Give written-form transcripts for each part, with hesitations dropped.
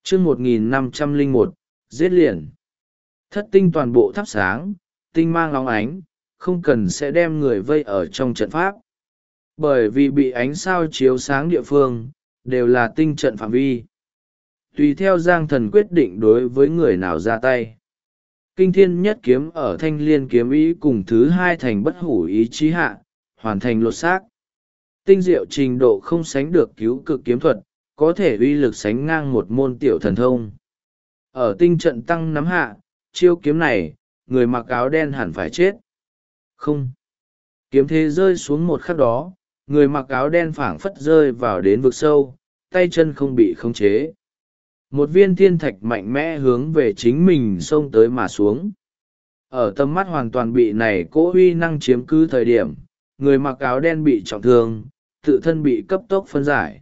chương 1501, giết liền. Thất tinh toàn bộ thắp sáng, tinh mang óng ánh, không cần sẽ đem người vây ở trong trận pháp. Bởi vì bị ánh sao chiếu sáng địa phương, đều là tinh trận phạm vi. Tùy theo Giang Thần quyết định đối với người nào ra tay. Kinh thiên nhất kiếm ở Thanh Liên kiếm ý cùng thứ hai thành bất hủ ý chí hạ, hoàn thành lột xác. Tinh diệu trình độ không sánh được cứu cực kiếm thuật, có thể uy lực sánh ngang một môn tiểu thần thông. Ở tinh trận tăng nắm hạ, chiêu kiếm này, người mặc áo đen hẳn phải chết. Không. Kiếm thế rơi xuống một khắc đó, người mặc áo đen phảng phất rơi vào đến vực sâu, tay chân không bị khống chế. Một viên thiên thạch mạnh mẽ hướng về chính mình xông tới mà xuống. Ở tầm mắt hoàn toàn bị này cỗ uy năng chiếm cứ thời điểm, người mặc áo đen bị trọng thương, tự thân bị cấp tốc phân giải.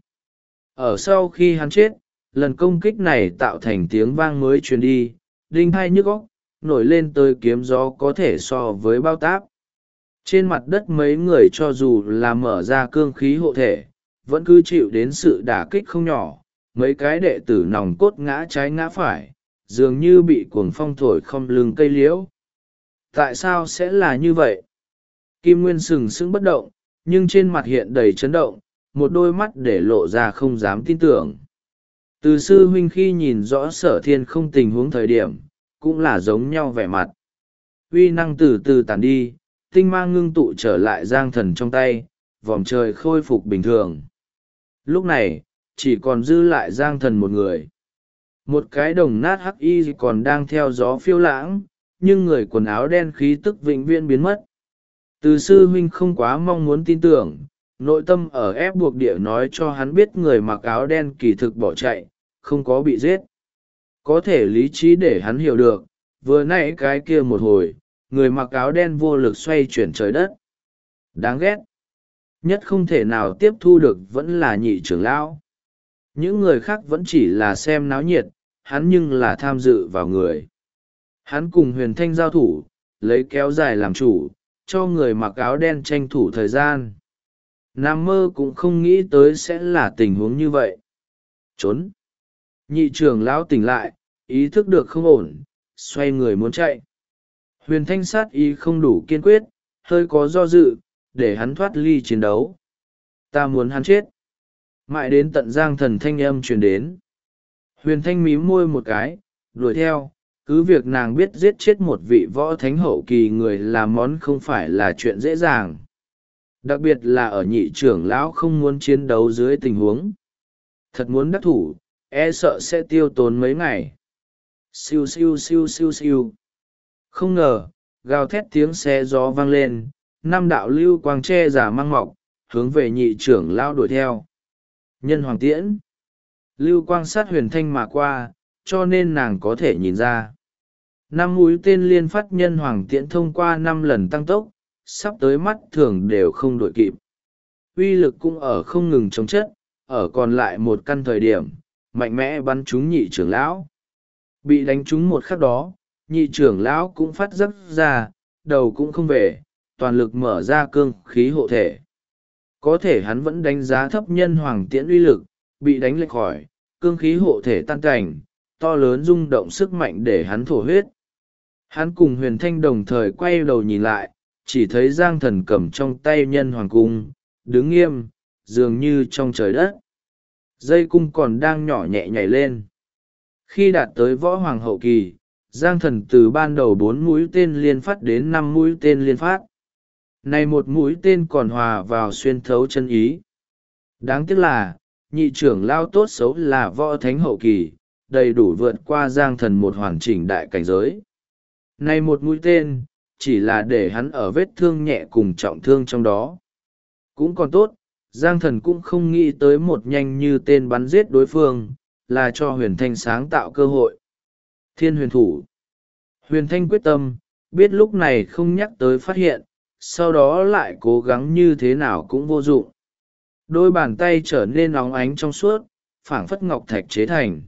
Ở sau khi hắn chết, lần công kích này tạo thành tiếng vang mới truyền đi, đinh hai nhức óc, nổi lên tới kiếm gió có thể so với bao táp. Trên mặt đất mấy người cho dù là mở ra cương khí hộ thể, vẫn cứ chịu đến sự đả kích không nhỏ, mấy cái đệ tử nòng cốt ngã trái ngã phải, dường như bị cuồng phong thổi không lưng cây liễu. Tại sao sẽ là như vậy? Kim Nguyên sừng sững bất động, nhưng trên mặt hiện đầy chấn động, một đôi mắt để lộ ra không dám tin tưởng. Từ sư huynh khi nhìn rõ Sở Thiên không tình huống thời điểm, cũng là giống nhau vẻ mặt. Uy năng từ từ tàn đi, tinh mang ngưng tụ trở lại Giang Thần trong tay, vòm trời khôi phục bình thường. Lúc này, chỉ còn dư lại Giang Thần một người. Một cái đồng nát hắc y còn đang theo gió phiêu lãng, nhưng người quần áo đen khí tức vĩnh viễn biến mất. Từ sư huynh không quá mong muốn tin tưởng, nội tâm ở ép buộc địa nói cho hắn biết người mặc áo đen kỳ thực bỏ chạy, không có bị giết. Có thể lý trí để hắn hiểu được, vừa nãy cái kia một hồi, người mặc áo đen vô lực xoay chuyển trời đất. Đáng ghét. Nhất không thể nào tiếp thu được vẫn là nhị trưởng lão. Những người khác vẫn chỉ là xem náo nhiệt, hắn nhưng là tham dự vào người. Hắn cùng Huyền Thanh giao thủ, lấy kéo dài làm chủ, cho người mặc áo đen tranh thủ thời gian. Nam mơ cũng không nghĩ tới sẽ là tình huống như vậy. Trốn. Nhị trưởng lão tỉnh lại, ý thức được không ổn, xoay người muốn chạy. Huyền Thanh sát ý không đủ kiên quyết, hơi có do dự, để hắn thoát ly chiến đấu. Ta muốn hắn chết. Mãi đến tận Giang Thần thanh âm truyền đến. Huyền Thanh mím môi một cái, đuổi theo, cứ việc nàng biết giết chết một vị võ thánh hậu kỳ người làm món không phải là chuyện dễ dàng. Đặc biệt là ở nhị trưởng lão không muốn chiến đấu dưới tình huống. Thật muốn đắc thủ, e sợ sẽ tiêu tốn mấy ngày. Siêu siêu siêu siêu siêu. Không ngờ, gào thét tiếng xe gió vang lên, năm đạo lưu quang tre giả mang mọc, hướng về nhị trưởng lão đuổi theo. Nhân hoàng tiễn. Lưu quang sát Huyền Thanh mà qua, cho nên nàng có thể nhìn ra. 5 mũi tên liên phát nhân hoàng tiễn thông qua 5 lần tăng tốc, sắp tới mắt thường đều không đội kịp. Uy lực cũng ở không ngừng chống chất, ở còn lại một căn thời điểm, mạnh mẽ bắn trúng nhị trưởng lão. Bị đánh trúng một khắc đó, nhị trưởng lão cũng phát giấc ra, đầu cũng không về, toàn lực mở ra cương khí hộ thể. Có thể hắn vẫn đánh giá thấp nhân hoàng tiễn uy lực, bị đánh lệch khỏi, cương khí hộ thể tan cảnh, to lớn rung động sức mạnh để hắn thổ huyết. Hắn cùng Huyền Thanh đồng thời quay đầu nhìn lại, chỉ thấy Giang Thần cầm trong tay nhân hoàng cung, đứng nghiêm, dường như trong trời đất. Dây cung còn đang nhỏ nhẹ nhảy lên. Khi đạt tới võ hoàng hậu kỳ, Giang Thần từ ban đầu 4 mũi tên liên phát đến 5 mũi tên liên phát. Này một mũi tên còn hòa vào xuyên thấu chân ý. Đáng tiếc là, nhị trưởng lao tốt xấu là võ thánh hậu kỳ, đầy đủ vượt qua Giang Thần một hoàn chỉnh đại cảnh giới. Này một mũi tên, chỉ là để hắn ở vết thương nhẹ cùng trọng thương trong đó. Cũng còn tốt, Giang Thần cũng không nghĩ tới một nhanh như tên bắn giết đối phương, là cho Huyền Thanh sáng tạo cơ hội. Thiên huyền thủ. Huyền Thanh quyết tâm, biết lúc này không nhắc tới phát hiện, sau đó lại cố gắng như thế nào cũng vô dụng. Đôi bàn tay trở nên óng ánh trong suốt, phảng phất ngọc thạch chế thành.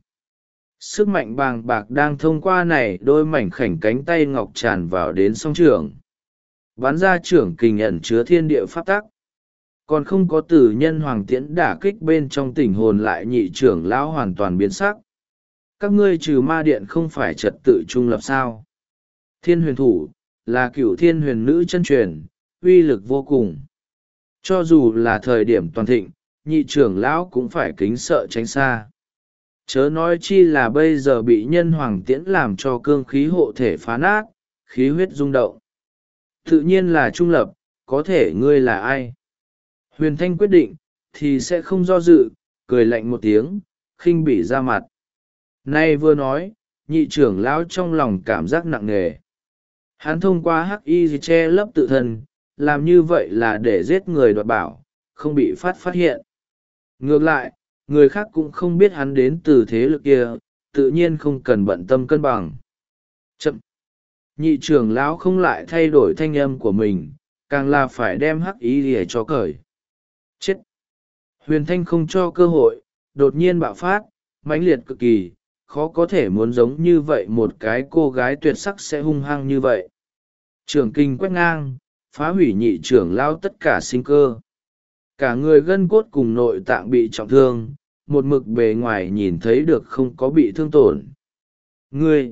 Sức mạnh bàng bạc đang thông qua này đôi mảnh khảnh cánh tay ngọc tràn vào đến song trường. Bắn ra trưởng kình ẩn chứa thiên địa pháp tắc. Còn không có từ nhân hoàng tiễn đả kích bên trong tình hồn lại nhị trưởng lão hoàn toàn biến sắc. các ngươi trừ ma điện không phải trật tự trung lập sao? Thiên huyền thủ là cửu thiên huyền nữ chân truyền, uy lực vô cùng. Cho dù là thời điểm toàn thịnh, nhị trưởng lão cũng phải kính sợ tránh xa. Chớ nói chi là bây giờ bị nhân hoàng tiễn làm cho cương khí hộ thể phá nát, khí huyết rung động. Tự nhiên là trung lập, có thể ngươi là ai? Huyền Thanh quyết định, thì sẽ không do dự, cười lạnh một tiếng, khinh bỉ ra mặt. Nay vừa nói, nhị trưởng lão trong lòng cảm giác nặng nề. Hắn thông qua hắc y che lấp tự thân, làm như vậy là để giết người đoạt bảo, không bị phát hiện. Ngược lại, người khác cũng không biết hắn đến từ thế lực kia, tự nhiên không cần bận tâm cân bằng. Chậm! Nhị trưởng lão không lại thay đổi thanh âm của mình, càng là phải đem hắc y để cho cởi. Chết! Huyền Thanh không cho cơ hội, đột nhiên bạo phát, mãnh liệt cực kỳ, khó có thể muốn giống như vậy một cái cô gái tuyệt sắc sẽ hung hăng như vậy. Trường kinh quét ngang, phá hủy nhị trưởng lao tất cả sinh cơ. Cả người gân cốt cùng nội tạng bị trọng thương, một mực bề ngoài nhìn thấy được không có bị thương tổn. Ngươi!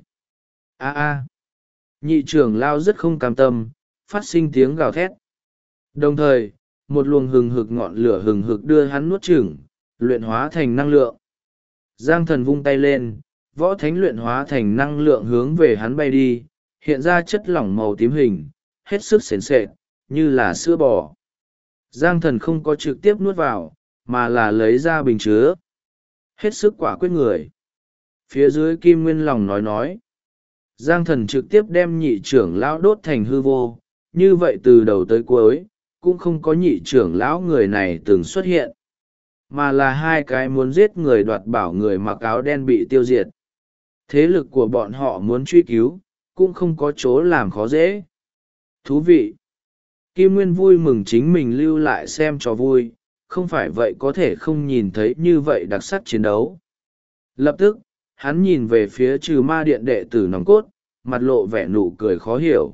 Nhị trưởng lao rất không cam tâm, phát sinh tiếng gào thét. Đồng thời, một luồng hừng hực ngọn lửa hừng hực đưa hắn nuốt chửng, luyện hóa thành năng lượng. Giang thần vung tay lên, võ thánh luyện hóa thành năng lượng hướng về hắn bay đi, hiện ra chất lỏng màu tím hình, hết sức sền sệt, như là sữa bò. Giang thần không có trực tiếp nuốt vào, mà là lấy ra bình chứa. Hết sức quả quyết người. Phía dưới Kim Nguyên lòng nói. Giang thần trực tiếp đem nhị trưởng lão đốt thành hư vô, như vậy từ đầu tới cuối, cũng không có nhị trưởng lão người này từng xuất hiện. Mà là hai cái muốn giết người đoạt bảo người mặc áo đen bị tiêu diệt. Thế lực của bọn họ muốn truy cứu, cũng không có chỗ làm khó dễ. Thú vị! Kim Nguyên vui mừng chính mình lưu lại xem cho vui, không phải vậy có thể không nhìn thấy như vậy đặc sắc chiến đấu. Lập tức, hắn nhìn về phía trừ ma điện đệ tử nòng cốt, mặt lộ vẻ nụ cười khó hiểu.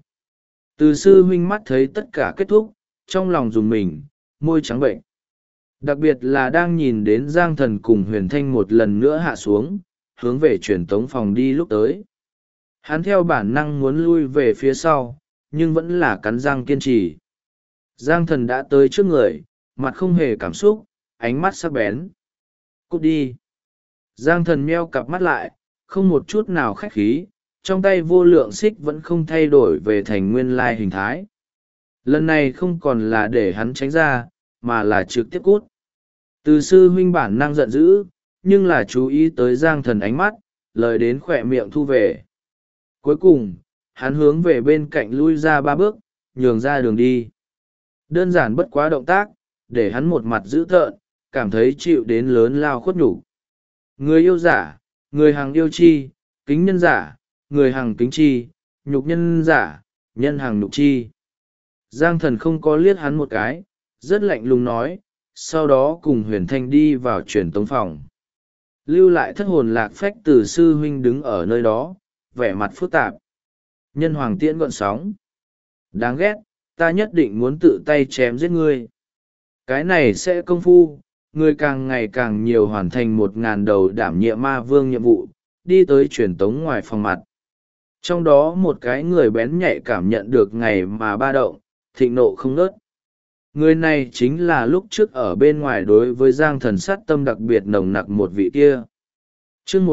Từ sư huynh mắt thấy tất cả kết thúc, trong lòng dùng mình, môi trắng bệnh. Đặc biệt là đang nhìn đến Giang Thần cùng Huyền Thanh một lần nữa hạ xuống, hướng về truyền tống phòng đi lúc tới. Hắn theo bản năng muốn lui về phía sau, nhưng vẫn là cắn răng kiên trì. Giang Thần đã tới trước người, mặt không hề cảm xúc, ánh mắt sắc bén. Cút đi! Giang Thần meo cặp mắt lại, không một chút nào khách khí, trong tay vô lượng xích vẫn không thay đổi về thành nguyên lai hình thái. Lần này không còn là để hắn tránh ra, mà là trực tiếp cút. Từ sư huynh bản năng giận dữ, nhưng là chú ý tới Giang Thần ánh mắt, lời đến khỏe miệng thu về. Cuối cùng, hắn hướng về bên cạnh lui ra 3 bước, nhường ra đường đi. Đơn giản bất quá động tác, để hắn một mặt dữ tợn, cảm thấy chịu đến lớn lao khuất nhục. Người yêu giả, người hằng yêu chi, kính nhân giả, người hằng kính chi, nhục nhân giả, nhân hằng nhục chi. Giang Thần không có liếc hắn một cái, rất lạnh lùng nói, sau đó cùng Huyền Thanh đi vào truyền tống phòng. Lưu lại thất hồn lạc phách từ sư huynh đứng ở nơi đó, vẻ mặt phức tạp. Nhân hoàng tiễn gọn sóng. Đáng ghét, ta nhất định muốn tự tay chém giết ngươi. Cái này sẽ công phu, ngươi càng ngày càng nhiều hoàn thành 1000 đầu đảm nhiệm ma vương nhiệm vụ, đi tới truyền tống ngoài phòng mặt. Trong đó một cái người bén nhạy cảm nhận được ngày mà ba động, thịnh nộ không nớt. Người này chính là lúc trước ở bên ngoài đối với Giang Thần sát tâm đặc biệt nồng nặc một vị kia. Chương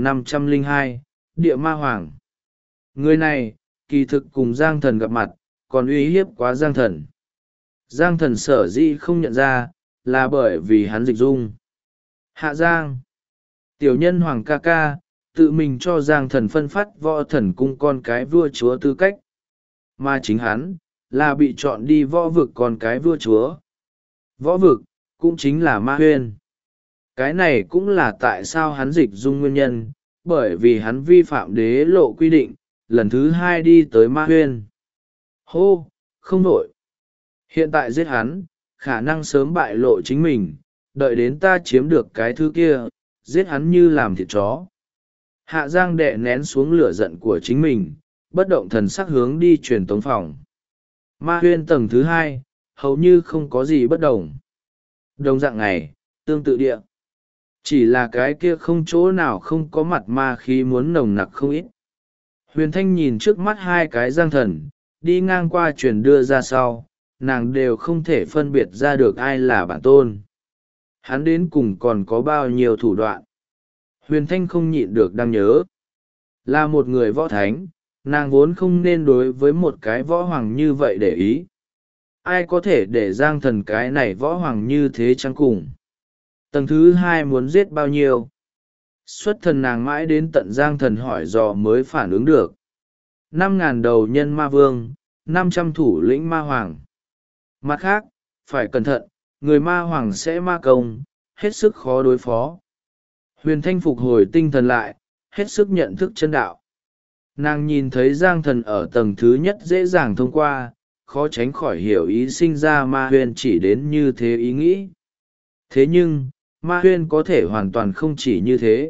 1502, Địa Ma Hoàng. Người này, kỳ thực cùng Giang Thần gặp mặt, còn uy hiếp quá Giang Thần. Giang Thần sở dĩ không nhận ra, là bởi vì hắn dịch dung. Hạ Giang. Tiểu nhân Hoàng ca ca, tự mình cho Giang Thần phân phát võ thần cung con cái vua chúa tư cách. Mà chính hắn, là bị chọn đi võ vực con cái vua chúa. Võ vực, cũng chính là Ma Huyên. Cái này cũng là tại sao hắn dịch dung nguyên nhân, bởi vì hắn vi phạm đế lộ quy định, lần thứ 2 đi tới Ma Huyên. Hô, không nổi. Hiện tại giết hắn, khả năng sớm bại lộ chính mình, đợi đến ta chiếm được cái thứ kia, giết hắn như làm thịt chó. Hạ Giang đè nén xuống lửa giận của chính mình, bất động thần sắc hướng đi truyền tống phòng. Ma Huyên tầng thứ 2, hầu như không có gì bất đồng. Đồng dạng này, tương tự địa. chỉ là cái kia không chỗ nào không có mặt ma khí muốn nồng nặc không ít. Huyền Thanh nhìn trước mắt hai cái giang thần, đi ngang qua truyền đưa ra sau, nàng đều không thể phân biệt ra được ai là bản tôn. Hắn đến cùng còn có bao nhiêu thủ đoạn. Huyền Thanh không nhịn được đang nhớ. Là một người võ thánh, nàng vốn không nên đối với một cái võ hoàng như vậy để ý. Ai có thể để giang thần cái này võ hoàng như thế chăng cùng. Tầng thứ hai muốn giết bao nhiêu? Xuất thần nàng mãi đến tận giang thần hỏi dò mới phản ứng được. 5.000 đầu nhân ma vương, 500 thủ lĩnh ma hoàng. Mặt khác, phải cẩn thận, người ma hoàng sẽ ma công, hết sức khó đối phó. Huyền Thanh phục hồi tinh thần lại, hết sức nhận thức chân đạo. Nàng nhìn thấy giang thần ở tầng thứ nhất dễ dàng thông qua, khó tránh khỏi hiểu ý sinh ra ma huyền chỉ đến như thế ý nghĩ. Thế nhưng, ma huyên có thể hoàn toàn không chỉ như thế.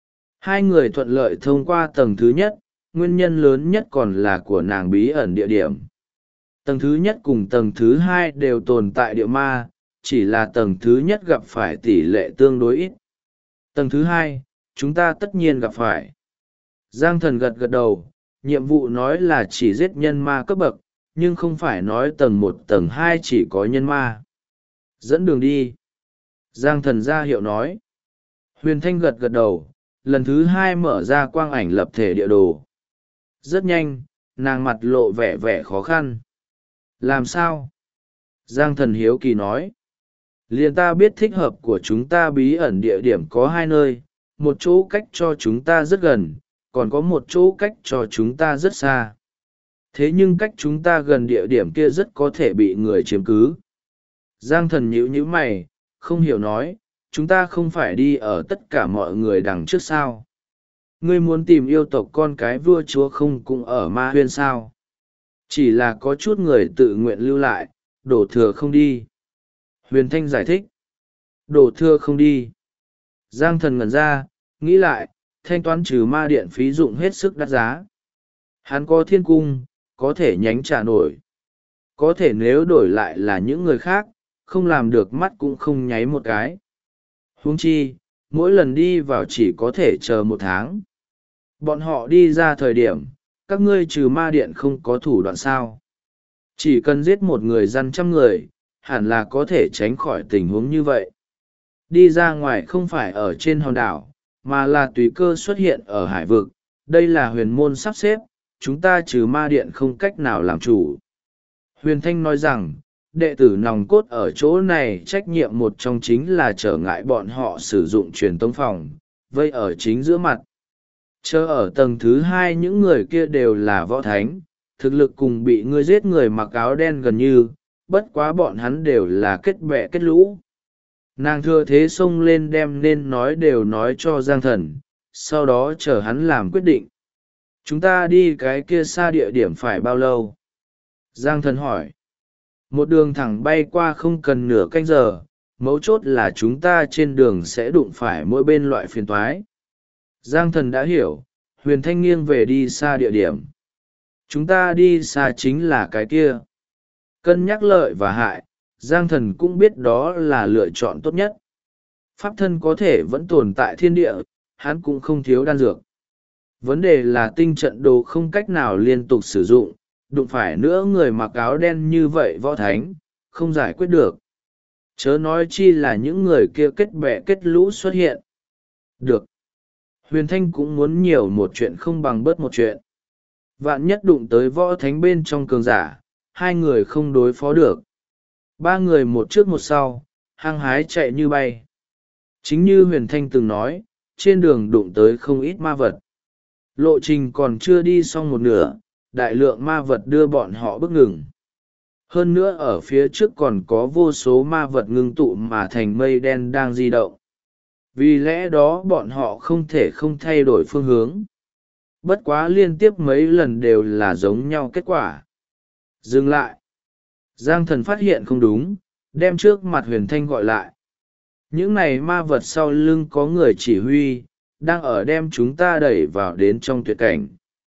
Hai người thuận lợi thông qua tầng thứ nhất, nguyên nhân lớn nhất còn là của nàng bí ẩn địa điểm. Tầng thứ nhất cùng tầng thứ hai đều tồn tại địa ma, chỉ là tầng thứ nhất gặp phải tỷ lệ tương đối ít. Tầng thứ hai, chúng ta tất nhiên gặp phải. Giang thần gật gật đầu, nhiệm vụ nói là chỉ giết nhân ma cấp bậc, nhưng không phải nói tầng một tầng hai chỉ có nhân ma. Dẫn đường đi. Giang thần ra hiệu nói. Huyền Thanh gật gật đầu, lần thứ hai mở ra quang ảnh lập thể địa đồ. Rất nhanh, nàng mặt lộ vẻ vẻ khó khăn. Làm sao? Giang thần hiếu kỳ nói. Liền ta biết thích hợp của chúng ta bí ẩn địa điểm có hai nơi, một chỗ cách cho chúng ta rất gần, còn có một chỗ cách cho chúng ta rất xa. Thế nhưng cách chúng ta gần địa điểm kia rất có thể bị người chiếm cứ. Giang thần nhíu nhíu mày, không hiểu nói, chúng ta không phải đi ở tất cả mọi người đằng trước sao. Ngươi muốn tìm yêu tộc con cái vua chúa không cũng ở ma huyên sao. Chỉ là có chút người tự nguyện lưu lại, đổ thừa không đi. Huyền Thanh giải thích. Đổ thừa không đi. Giang thần ngẩn ra, nghĩ lại, thanh toán trừ ma điện phí dụng hết sức đắt giá. Hắn có thiên cung, có thể nhánh trả nổi. Có thể nếu đổi lại là những người khác, không làm được mắt cũng không nháy một cái. Huống chi, mỗi lần đi vào chỉ có thể chờ 1 tháng. Bọn họ đi ra thời điểm, các ngươi trừ ma điện không có thủ đoạn sao. Chỉ cần giết một người dân 100 người, hẳn là có thể tránh khỏi tình huống như vậy. Đi ra ngoài không phải ở trên hòn đảo, mà là tùy cơ xuất hiện ở hải vực. Đây là huyền môn sắp xếp, chúng ta trừ ma điện không cách nào làm chủ. Huyền Thanh nói rằng, đệ tử nòng cốt ở chỗ này trách nhiệm một trong chính là trở ngại bọn họ sử dụng truyền tống phòng, vây ở chính giữa mặt. Chờ ở tầng thứ hai những người kia đều là võ thánh, thực lực cùng bị ngươi giết người mặc áo đen gần như, bất quá bọn hắn đều là kết bè kết lũ. Nàng thừa thế xông lên đem nên nói đều nói cho Giang thần, sau đó chờ hắn làm quyết định. Chúng ta đi cái kia xa địa điểm phải bao lâu? Giang thần hỏi. Một đường thẳng bay qua không cần nửa canh giờ, mấu chốt là chúng ta trên đường sẽ đụng phải mỗi bên loại phiền toái. Giang thần đã hiểu, Huyền Thanh nghiêng về đi xa địa điểm. Chúng ta đi xa chính là cái kia. Cân nhắc lợi và hại, Giang thần cũng biết đó là lựa chọn tốt nhất. Pháp thân có thể vẫn tồn tại thiên địa, hắn cũng không thiếu đan dược. Vấn đề là tinh trận đồ không cách nào liên tục sử dụng, đụng phải nữa người mặc áo đen như vậy võ thánh, không giải quyết được. Chớ nói chi là những người kia kết bè kết lũ xuất hiện. Được. Huyền Thanh cũng muốn nhiều một chuyện không bằng bớt một chuyện. Vạn nhất đụng tới võ thánh bên trong cường giả, hai người không đối phó được. 3 người một trước một sau, hăng hái chạy như bay. Chính như Huyền Thanh từng nói, trên đường đụng tới không ít ma vật. Lộ trình còn chưa đi xong một nửa, đại lượng ma vật đưa bọn họ bước ngừng. Hơn nữa ở phía trước còn có vô số ma vật ngưng tụ mà thành mây đen đang di động. Vì lẽ đó bọn họ không thể không thay đổi phương hướng. Bất quá liên tiếp mấy lần đều là giống nhau kết quả. Dừng lại. Giang thần phát hiện không đúng, đem trước mặt Huyền Thanh gọi lại. Những này ma vật sau lưng có người chỉ huy, đang ở đem chúng ta đẩy vào đến trong tuyệt cảnh.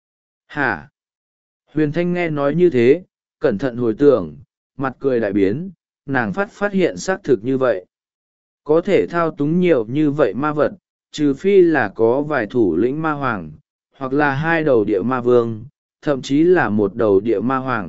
Hả? Huyền Thanh nghe nói như thế, cẩn thận hồi tưởng, mặt cười đại biến, nàng phát hiện xác thực như vậy. có thể thao túng nhiều như vậy ma vật, trừ phi là có vài thủ lĩnh ma hoàng, hoặc là hai đầu địa ma vương, thậm chí là một đầu địa ma hoàng.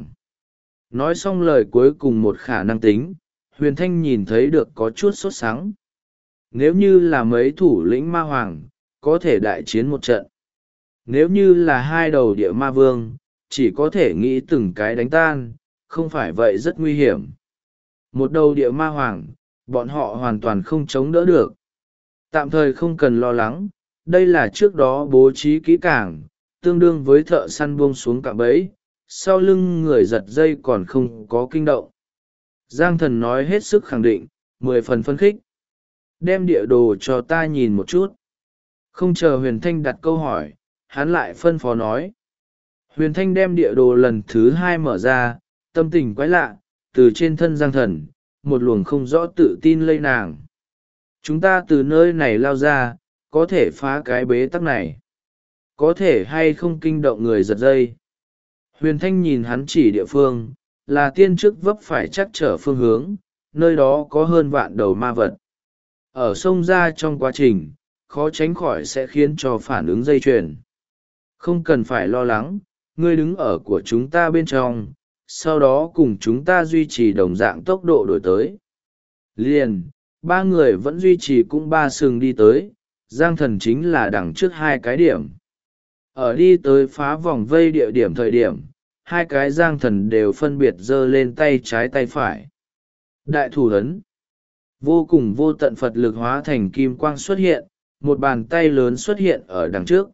Nói xong lời cuối cùng một khả năng tính, Huyền Thanh nhìn thấy được có chút sốt sắng. Nếu như là mấy thủ lĩnh ma hoàng, có thể đại chiến một trận. Nếu như là hai đầu địa ma vương, chỉ có thể nghĩ từng cái đánh tan, không phải vậy rất nguy hiểm. Một đầu địa ma hoàng, bọn họ hoàn toàn không chống đỡ được. Tạm thời không cần lo lắng, đây là trước đó bố trí kỹ càng, tương đương với thợ săn buông xuống cạm bẫy, sau lưng người giật dây còn không có kinh động. Giang Thần nói hết sức khẳng định, 10 phần phấn khích. Đem địa đồ cho ta nhìn một chút. Không chờ Huyền Thanh đặt câu hỏi, hắn lại phân phó nói. Huyền Thanh đem địa đồ lần thứ 2 mở ra, tâm tình quái lạ, từ trên thân Giang Thần, một luồng không rõ tự tin lây nàng. Chúng ta từ nơi này lao ra, có thể phá cái bế tắc này. Có thể hay không kinh động người giật dây. Huyền Thanh nhìn hắn chỉ địa phương, là tiên trước vấp phải chắc trở phương hướng, nơi đó có hơn vạn đầu ma vật. Ở sông ra trong quá trình, khó tránh khỏi sẽ khiến cho phản ứng dây chuyền. Không cần phải lo lắng, ngươi đứng ở của chúng ta bên trong, sau đó cùng chúng ta duy trì đồng dạng tốc độ đổi tới. Liền, ba người vẫn duy trì cũng ba sừng đi tới, Giang Thần chính là đằng trước hai cái điểm. Ở đi tới phá vòng vây địa điểm thời điểm, hai cái Giang Thần đều phân biệt giơ lên tay trái tay phải. Đại thủ ấn. Vô cùng vô tận Phật lực hóa thành kim quang xuất hiện, một bàn tay lớn xuất hiện ở đằng trước.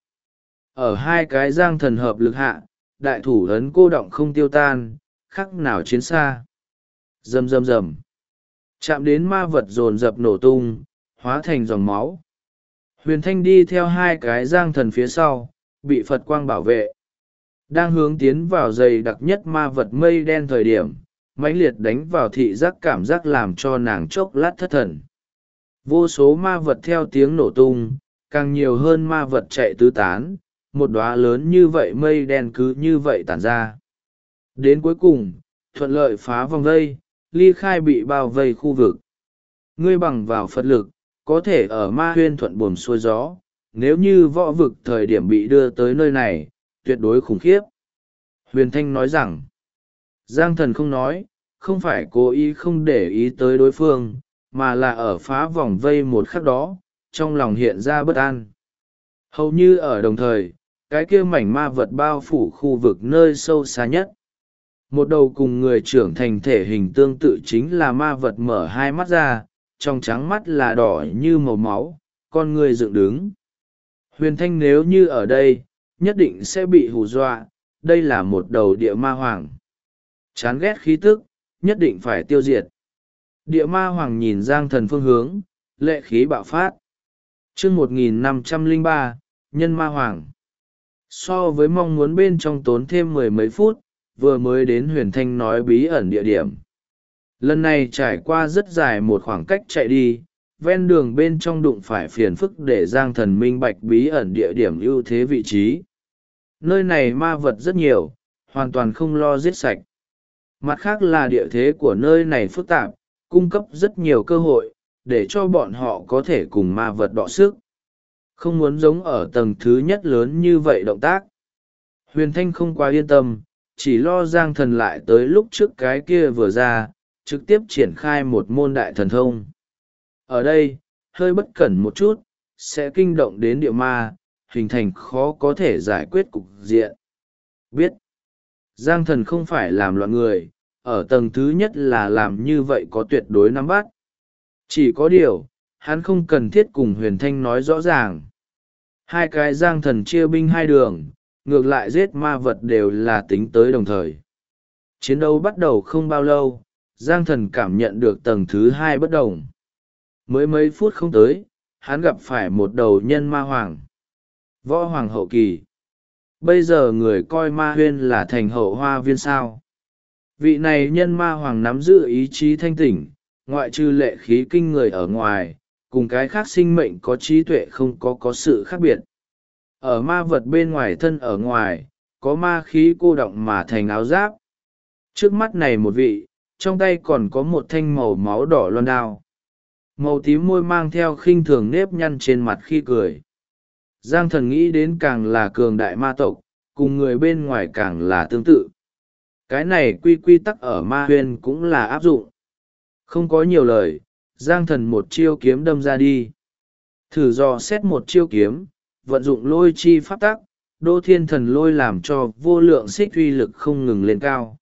Ở hai cái Giang Thần hợp lực hạ, đại thủ ấn cô động không tiêu tan, khắc nào chiến xa. Rầm rầm rầm. Chạm đến ma vật dồn dập nổ tung, hóa thành dòng máu. Huyền Thanh đi theo hai cái Giang Thần phía sau, bị Phật quang bảo vệ. Đang hướng tiến vào dày đặc nhất ma vật mây đen thời điểm, mãnh liệt đánh vào thị giác cảm giác làm cho nàng chốc lát thất thần. Vô số ma vật theo tiếng nổ tung, càng nhiều hơn ma vật chạy tứ tán, một đóa lớn như vậy mây đen cứ như vậy tản ra. Đến cuối cùng, thuận lợi phá vòng vây, ly khai bị bao vây khu vực. Ngươi bằng vào Phật lực, có thể ở ma huyên thuận buồm xuôi gió, nếu như võ vực thời điểm bị đưa tới nơi này, tuyệt đối khủng khiếp. Huyền Thanh nói rằng, Giang Thần không nói, không phải cố ý không để ý tới đối phương, mà là ở phá vòng vây một khắc đó, trong lòng hiện ra bất an. Hầu như ở đồng thời, cái kia mảnh ma vật bao phủ khu vực nơi sâu xa nhất. Một đầu cùng người trưởng thành thể hình tương tự chính là ma vật mở hai mắt ra, trong trắng mắt là đỏ như màu máu, con người dựng đứng. Huyền Thanh nếu như ở đây, nhất định sẽ bị hù dọa, đây là một đầu địa ma hoàng. Chán ghét khí tức, nhất định phải tiêu diệt. Địa ma hoàng nhìn Giang Thần phương hướng, lệ khí bạo phát. chương 1503, Nhân ma hoàng. So với mong muốn bên trong tốn thêm 10 mấy phút, vừa mới đến Huyền Thanh nói bí ẩn địa điểm. Lần này trải qua rất dài một khoảng cách chạy đi, ven đường bên trong đụng phải phiền phức để Giang Thần minh bạch bí ẩn địa điểm ưu thế vị trí. Nơi này ma vật rất nhiều, hoàn toàn không lo giết sạch. Mặt khác là địa thế của nơi này phức tạp, cung cấp rất nhiều cơ hội, để cho bọn họ có thể cùng ma vật đọ sức. Không muốn giống ở tầng thứ nhất lớn như vậy động tác. Huyền Thanh không quá yên tâm, chỉ lo Giang Thần lại tới lúc trước cái kia vừa ra, trực tiếp triển khai một môn đại thần thông. Ở đây, hơi bất cẩn một chút, sẽ kinh động đến địa ma, hình thành khó có thể giải quyết cục diện. Biết, Giang Thần không phải làm loạn người, ở tầng thứ nhất là làm như vậy có tuyệt đối nắm bắt. Chỉ có điều, hắn không cần thiết cùng Huyền Thanh nói rõ ràng. Hai cái Giang Thần chia binh hai đường, ngược lại giết ma vật đều là tính tới đồng thời. Chiến đấu bắt đầu không bao lâu, Giang Thần cảm nhận được tầng thứ hai bất đồng. Mới mấy phút không tới, hắn gặp phải một đầu nhân ma hoàng. Võ hoàng hậu kỳ. Bây giờ người coi ma huyên là thành hậu hoa viên sao. Vị này nhân ma hoàng nắm giữ ý chí thanh tỉnh, ngoại trừ lệ khí kinh người ở ngoài, cùng cái khác sinh mệnh có trí tuệ không có sự khác biệt. Ở ma vật bên ngoài thân ở ngoài, có ma khí cô động mà thành áo giáp. Trước mắt này một vị, trong tay còn có một thanh màu máu đỏ loan đao. màu tím môi mang theo khinh thường nếp nhăn trên mặt khi cười. Giang Thần nghĩ đến càng là cường đại ma tộc, cùng người bên ngoài càng là tương tự. Cái này quy tắc ở ma huyên cũng là áp dụng. Không có nhiều lời, Giang Thần một chiêu kiếm đâm ra đi. Thử dò xét một chiêu kiếm, vận dụng lôi chi pháp tắc, Đô Thiên Thần Lôi làm cho vô lượng xích uy lực không ngừng lên cao.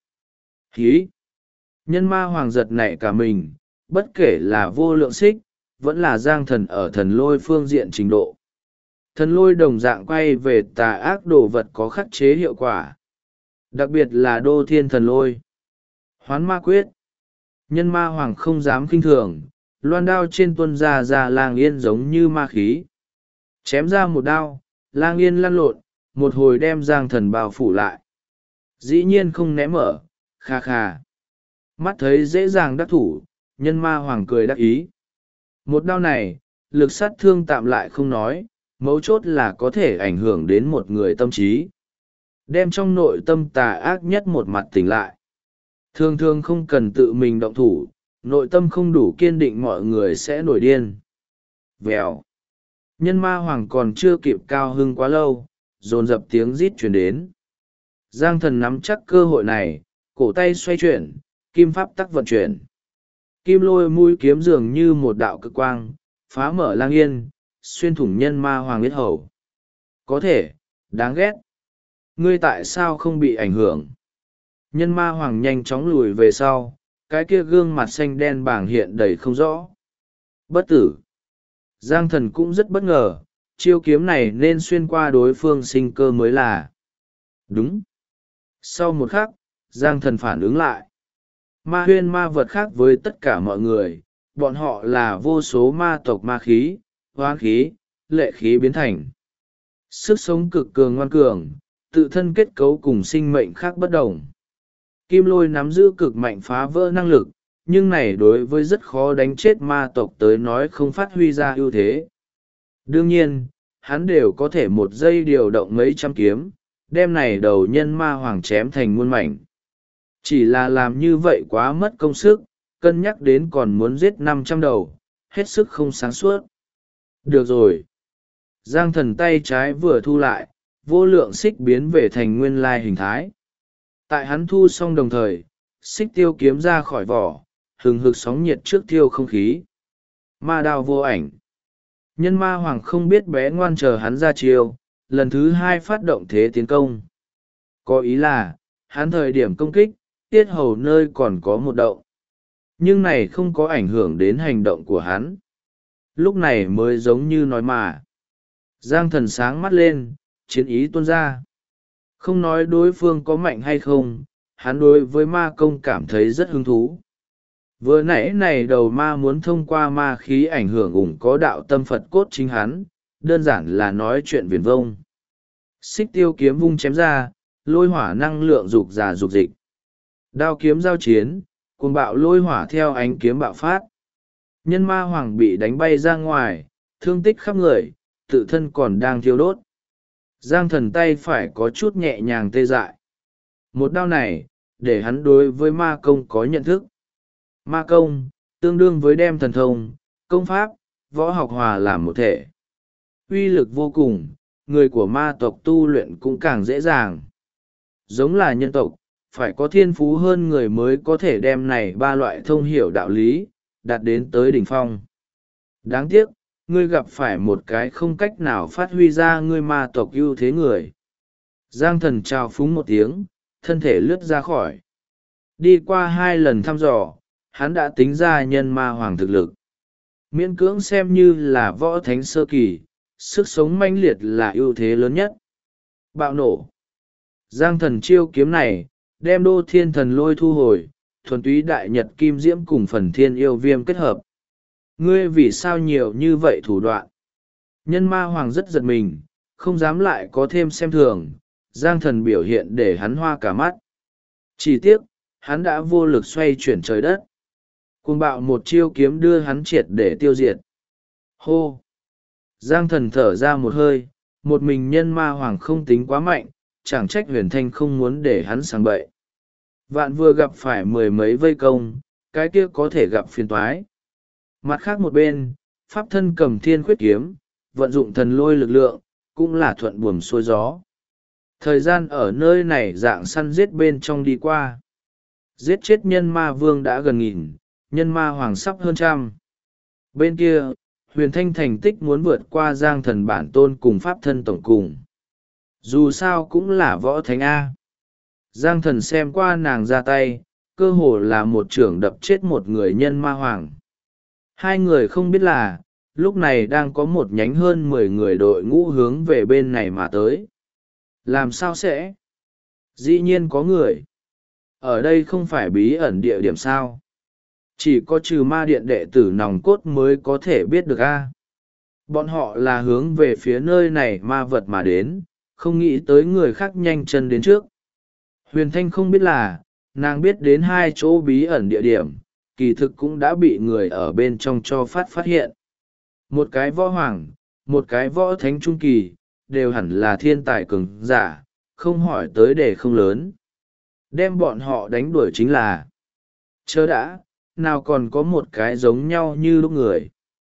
Hí! Nhân ma hoàng giật nảy cả mình, bất kể là vô lượng xích, vẫn là Giang Thần ở thần lôi phương diện trình độ. Thần lôi đồng dạng quay về tà ác đồ vật có khắc chế hiệu quả. Đặc biệt là Đô Thiên Thần Lôi. Hoán ma quyết. Nhân ma hoàng không dám khinh thường, loan đao trên tuân ra lang yên giống như ma khí. Chém ra một đao, lang yên lăn lộn, một hồi đem Giang Thần bao phủ lại. Dĩ nhiên không ném mở, kha kha. Mắt thấy dễ dàng đắc thủ, nhân ma hoàng cười đắc ý. Một đao này, lực sát thương tạm lại không nói, mấu chốt là có thể ảnh hưởng đến một người tâm trí. Đem trong nội tâm tà ác nhất một mặt tỉnh lại. Thường thường không cần tự mình động thủ, nội tâm không đủ kiên định mọi người sẽ nổi điên. Vèo. Nhân ma hoàng còn chưa kịp cao hưng quá lâu, dồn dập tiếng rít chuyển đến. Giang Thần nắm chắc cơ hội này, cổ tay xoay chuyển, kim pháp tắc vận chuyển. Kim lôi mũi kiếm dường như một đạo cực quang, phá mở lang yên, xuyên thủng nhân ma hoàng yết hầu. Có thể, đáng ghét. Ngươi tại sao không bị ảnh hưởng? Nhân ma hoàng nhanh chóng lùi về sau, cái kia gương mặt xanh đen bảng hiện đầy không rõ. Bất tử. Giang Thần cũng rất bất ngờ, chiêu kiếm này nên xuyên qua đối phương sinh cơ mới là. Đúng. Sau một khắc, Giang Thần phản ứng lại. Ma huyên ma vật khác với tất cả mọi người, bọn họ là vô số ma tộc ma khí, hoán khí, lệ khí biến thành. Sức sống cực cường ngoan cường, tự thân kết cấu cùng sinh mệnh khác bất đồng. Kim lôi nắm giữ cực mạnh phá vỡ năng lực, nhưng này đối với rất khó đánh chết ma tộc tới nói không phát huy ra ưu thế. Đương nhiên, hắn đều có thể một giây điều động mấy trăm kiếm, đem này đầu nhân ma hoàng chém thành muôn mảnh. Chỉ là làm như vậy quá mất công sức, cân nhắc đến còn muốn giết 500 đầu, hết sức không sáng suốt. Được rồi. Giang Thần tay trái vừa thu lại, vô lượng xích biến về thành nguyên lai hình thái. Tại hắn thu xong đồng thời, xích tiêu kiếm ra khỏi vỏ, hừng hực sóng nhiệt trước tiêu không khí. Ma đao vô ảnh. Nhân ma hoàng không biết bé ngoan chờ hắn ra chiêu, lần thứ hai phát động thế tiến công. Có ý là, hắn thời điểm công kích, tiết hầu nơi còn có một động. Nhưng này không có ảnh hưởng đến hành động của hắn. Lúc này mới giống như nói mà. Giang Thần sáng mắt lên, chiến ý tuôn ra. Không nói đối phương có mạnh hay không, hắn đối với ma công cảm thấy rất hứng thú. Vừa nãy này đầu ma muốn thông qua ma khí ảnh hưởng ủng có đạo tâm Phật cốt chính hắn, đơn giản là nói chuyện viển vông. Xích tiêu kiếm vung chém ra, lôi hỏa năng lượng dục giả dục dịch. Đao kiếm giao chiến, cuồng bạo lôi hỏa theo ánh kiếm bạo phát. Nhân ma hoàng bị đánh bay ra ngoài, thương tích khắp người, tự thân còn đang thiêu đốt. Giang Thần tay phải có chút nhẹ nhàng tê dại. Một đao này, để hắn đối với ma công có nhận thức. Ma công, tương đương với đem thần thông, công pháp, võ học hòa làm một thể. Uy lực vô cùng, người của ma tộc tu luyện cũng càng dễ dàng. Giống là nhân tộc, phải có thiên phú hơn người mới có thể đem này ba loại thông hiểu đạo lý, đạt đến tới đỉnh phong. Đáng tiếc, ngươi gặp phải một cái không cách nào phát huy ra ngươi ma tộc ưu thế người. Giang Thần chào phúng một tiếng, thân thể lướt ra khỏi. Đi qua 2 lần thăm dò, hắn đã tính ra nhân ma hoàng thực lực. Miễn cưỡng xem như là võ thánh sơ kỳ, sức sống mãnh liệt là ưu thế lớn nhất. Bạo nổ. Giang Thần chiêu kiếm này, đem Đô Thiên Thần Lôi thu hồi, thuần túy đại nhật kim diễm cùng phần thiên yêu viêm kết hợp. Ngươi vì sao nhiều như vậy thủ đoạn? Nhân ma hoàng rất giật mình, không dám lại có thêm xem thường, Giang Thần biểu hiện để hắn hoa cả mắt. Chỉ tiếc, hắn đã vô lực xoay chuyển trời đất. Cuồng bạo một chiêu kiếm đưa hắn triệt để tiêu diệt. Hô! Giang Thần thở ra một hơi, một mình nhân ma hoàng không tính quá mạnh, chẳng trách Huyền Thanh không muốn để hắn sang bậy. Vạn vừa gặp phải 10 mấy vây công, cái kia có thể gặp phiền toái. Mặt khác một bên, pháp thân cầm thiên khuyết kiếm, vận dụng thần lôi lực lượng, cũng là thuận buồm xuôi gió. Thời gian ở nơi này dạng săn giết bên trong đi qua. Giết chết nhân ma vương đã gần 1000, nhân ma hoàng sắp hơn 100. Bên kia, Huyền Thanh thành tích muốn vượt qua Giang Thần bản tôn cùng pháp thân tổng cùng. Dù sao cũng là võ thánh A. Giang Thần xem qua nàng ra tay, cơ hồ là một chưởng đập chết một người nhân ma hoàng. Hai người không biết là, lúc này đang có một nhánh hơn 10 người đội ngũ hướng về bên này mà tới. Làm sao sẽ? Dĩ nhiên có người. Ở đây không phải bí ẩn địa điểm sao? Chỉ có trừ ma điện đệ tử nòng cốt mới có thể biết được a. Bọn họ là hướng về phía nơi này ma vật mà đến, không nghĩ tới người khác nhanh chân đến trước. Huyền Thanh không biết là, nàng biết đến 2 chỗ bí ẩn địa điểm, kỳ thực cũng đã bị người ở bên trong cho phát hiện. Một cái võ hoàng, một cái võ thánh trung kỳ, đều hẳn là thiên tài cường giả, không hỏi tới để không lớn. Đem bọn họ đánh đuổi chính là, chớ đã, nào còn có một cái giống nhau như lúc người.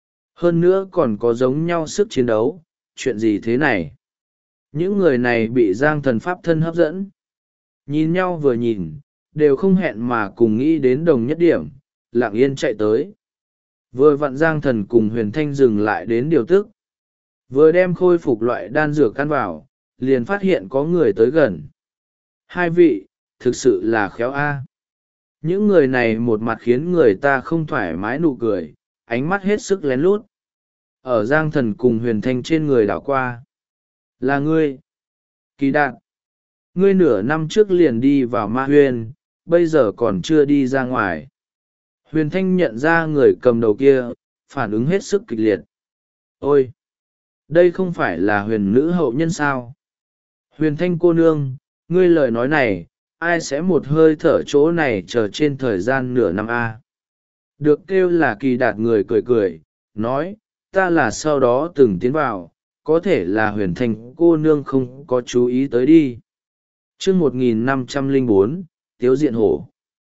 Hơn nữa còn có giống nhau sức chiến đấu, chuyện gì thế này? Những người này bị Giang Thần pháp thân hấp dẫn. Nhìn nhau vừa nhìn, đều không hẹn mà cùng nghĩ đến đồng nhất điểm, lặng yên chạy tới. Vừa vặn Giang Thần cùng Huyền Thanh dừng lại đến điều tức. Vừa đem khôi phục loại đan dược căn vào, liền phát hiện có người tới gần. Hai vị, thực sự là khéo a. Những người này một mặt khiến người ta không thoải mái nụ cười, ánh mắt hết sức lén lút. Ở Giang Thần cùng Huyền Thanh trên người đảo qua. Là ngươi. Kỳ Đạt. Ngươi nửa năm trước liền đi vào ma huyền, bây giờ còn chưa đi ra ngoài. Huyền Thanh nhận ra người cầm đầu kia, phản ứng hết sức kịch liệt. Ôi! Đây không phải là huyền nữ hậu nhân sao? Huyền Thanh cô nương, ngươi lời nói này, ai sẽ một hơi thở chỗ này chờ trên thời gian nửa năm a? Được kêu là Kỳ Đạt người cười cười, nói, ta là sau đó từng tiến vào, có thể là Huyền Thanh cô nương không có chú ý tới đi. Chương 1504, Tiếu Diện Hổ.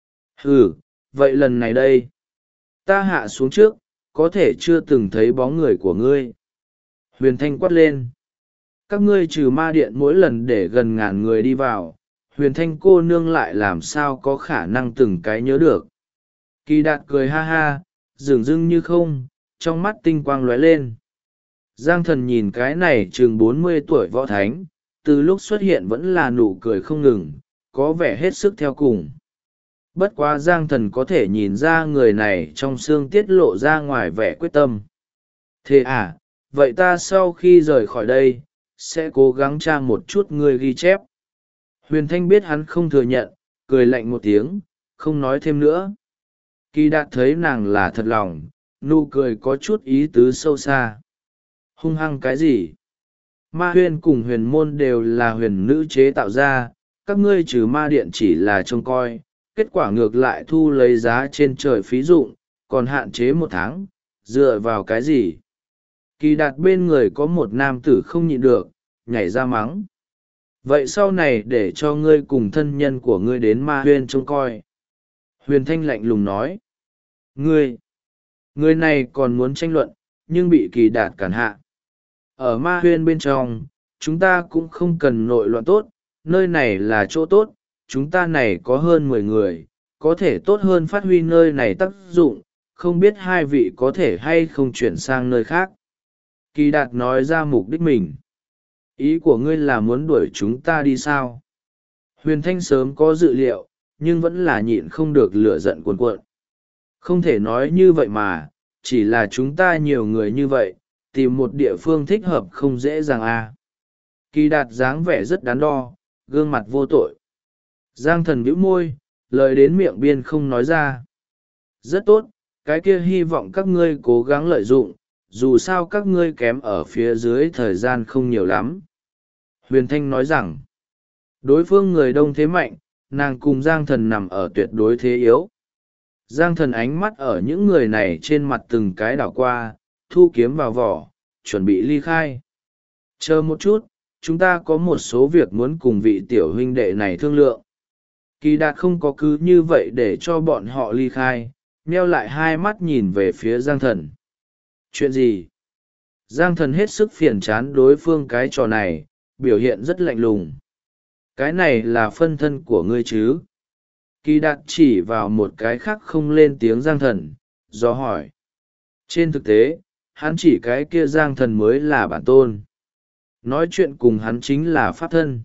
Ừ, vậy lần này đây, ta hạ xuống trước, có thể chưa từng thấy bóng người của ngươi. Huyền Thanh quát lên. Các ngươi trừ ma điện mỗi lần để gần 1000 người đi vào, Huyền Thanh cô nương lại làm sao có khả năng từng cái nhớ được. Kỳ Đạt cười ha ha, dửng dưng như không, trong mắt tinh quang lóe lên. Giang Thần nhìn cái này chừng 40 tuổi võ thánh, từ lúc xuất hiện vẫn là nụ cười không ngừng, có vẻ hết sức theo cùng. Bất quá Giang Thần có thể nhìn ra người này trong xương tiết lộ ra ngoài vẻ quyết tâm. Thế à, vậy ta sau khi rời khỏi đây, sẽ cố gắng tra một chút ngươi ghi chép. Huyền Thanh biết hắn không thừa nhận, cười lạnh một tiếng, không nói thêm nữa. Kỳ Đạt thấy nàng là thật lòng, nụ cười có chút ý tứ sâu xa. Hung hăng cái gì? Ma huyền cùng huyền môn đều là huyền nữ chế tạo ra, các ngươi trừ ma điện chỉ là trông coi, kết quả ngược lại thu lấy giá trên trời phí dụng, còn hạn chế 1 tháng, dựa vào cái gì? Kỳ Đạt bên người có một nam tử không nhịn được, nhảy ra mắng. Vậy sau này để cho ngươi cùng thân nhân của ngươi đến ma huyên trông coi. Huyền Thanh lạnh lùng nói. Người này còn muốn tranh luận, nhưng bị Kỳ Đạt cản hạ. Ở ma huyên bên trong, chúng ta cũng không cần nội loạn tốt, nơi này là chỗ tốt, chúng ta này có hơn 10 người, có thể tốt hơn phát huy nơi này tác dụng, không biết hai vị có thể hay không chuyển sang nơi khác. Kỳ Đạt nói ra mục đích mình. Ý của ngươi là muốn đuổi chúng ta đi sao? Huyền Thanh sớm có dự liệu, nhưng vẫn là nhịn không được lửa giận cuồn cuộn. Không thể nói như vậy mà, chỉ là chúng ta nhiều người như vậy, tìm một địa phương thích hợp không dễ dàng à. Kỳ Đạt dáng vẻ rất đắn đo, gương mặt vô tội. Giang Thần bĩu môi, lời đến miệng biên không nói ra. Rất tốt, cái kia hy vọng các ngươi cố gắng lợi dụng, dù sao các ngươi kém ở phía dưới thời gian không nhiều lắm. Huyền Thanh nói rằng, đối phương người đông thế mạnh, nàng cùng Giang Thần nằm ở tuyệt đối thế yếu. Giang Thần ánh mắt ở những người này trên mặt từng cái đảo qua, thu kiếm vào vỏ, chuẩn bị ly khai. Chờ một chút, chúng ta có một số việc muốn cùng vị tiểu huynh đệ này thương lượng. Kỳ Đạt không có cứ như vậy để cho bọn họ ly khai, nheo lại hai mắt nhìn về phía Giang Thần. Chuyện gì? Giang Thần hết sức phiền chán đối phương cái trò này, biểu hiện rất lạnh lùng. Cái này là phân thân của ngươi chứ? Kỳ Đạt chỉ vào một cái khác không lên tiếng Giang Thần, do hỏi. Trên thực tế, hắn chỉ cái kia Giang Thần mới là bản tôn. Nói chuyện cùng hắn chính là pháp thân.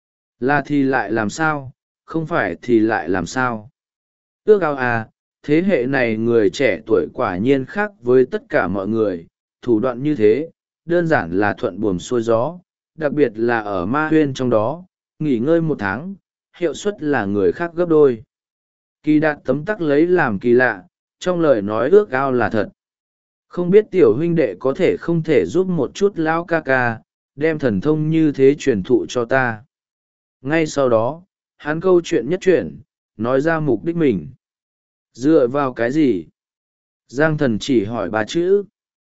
Là thì lại làm sao, không phải thì lại làm sao? Ước ao à, thế hệ này người trẻ tuổi quả nhiên khác với tất cả mọi người, thủ đoạn như thế, đơn giản là thuận buồm xuôi gió, đặc biệt là ở ma huyên trong đó, nghỉ ngơi 1 tháng, hiệu suất là người khác gấp đôi. Kỳ Đạt tấm tắc lấy làm kỳ lạ, trong lời nói ước ao là thật. Không biết tiểu huynh đệ có thể không thể giúp một chút lão ca ca, đem thần thông như thế truyền thụ cho ta. Ngay sau đó, hắn câu chuyện nhất chuyển, nói ra mục đích mình. Dựa vào cái gì? Giang Thần chỉ hỏi 3 chữ.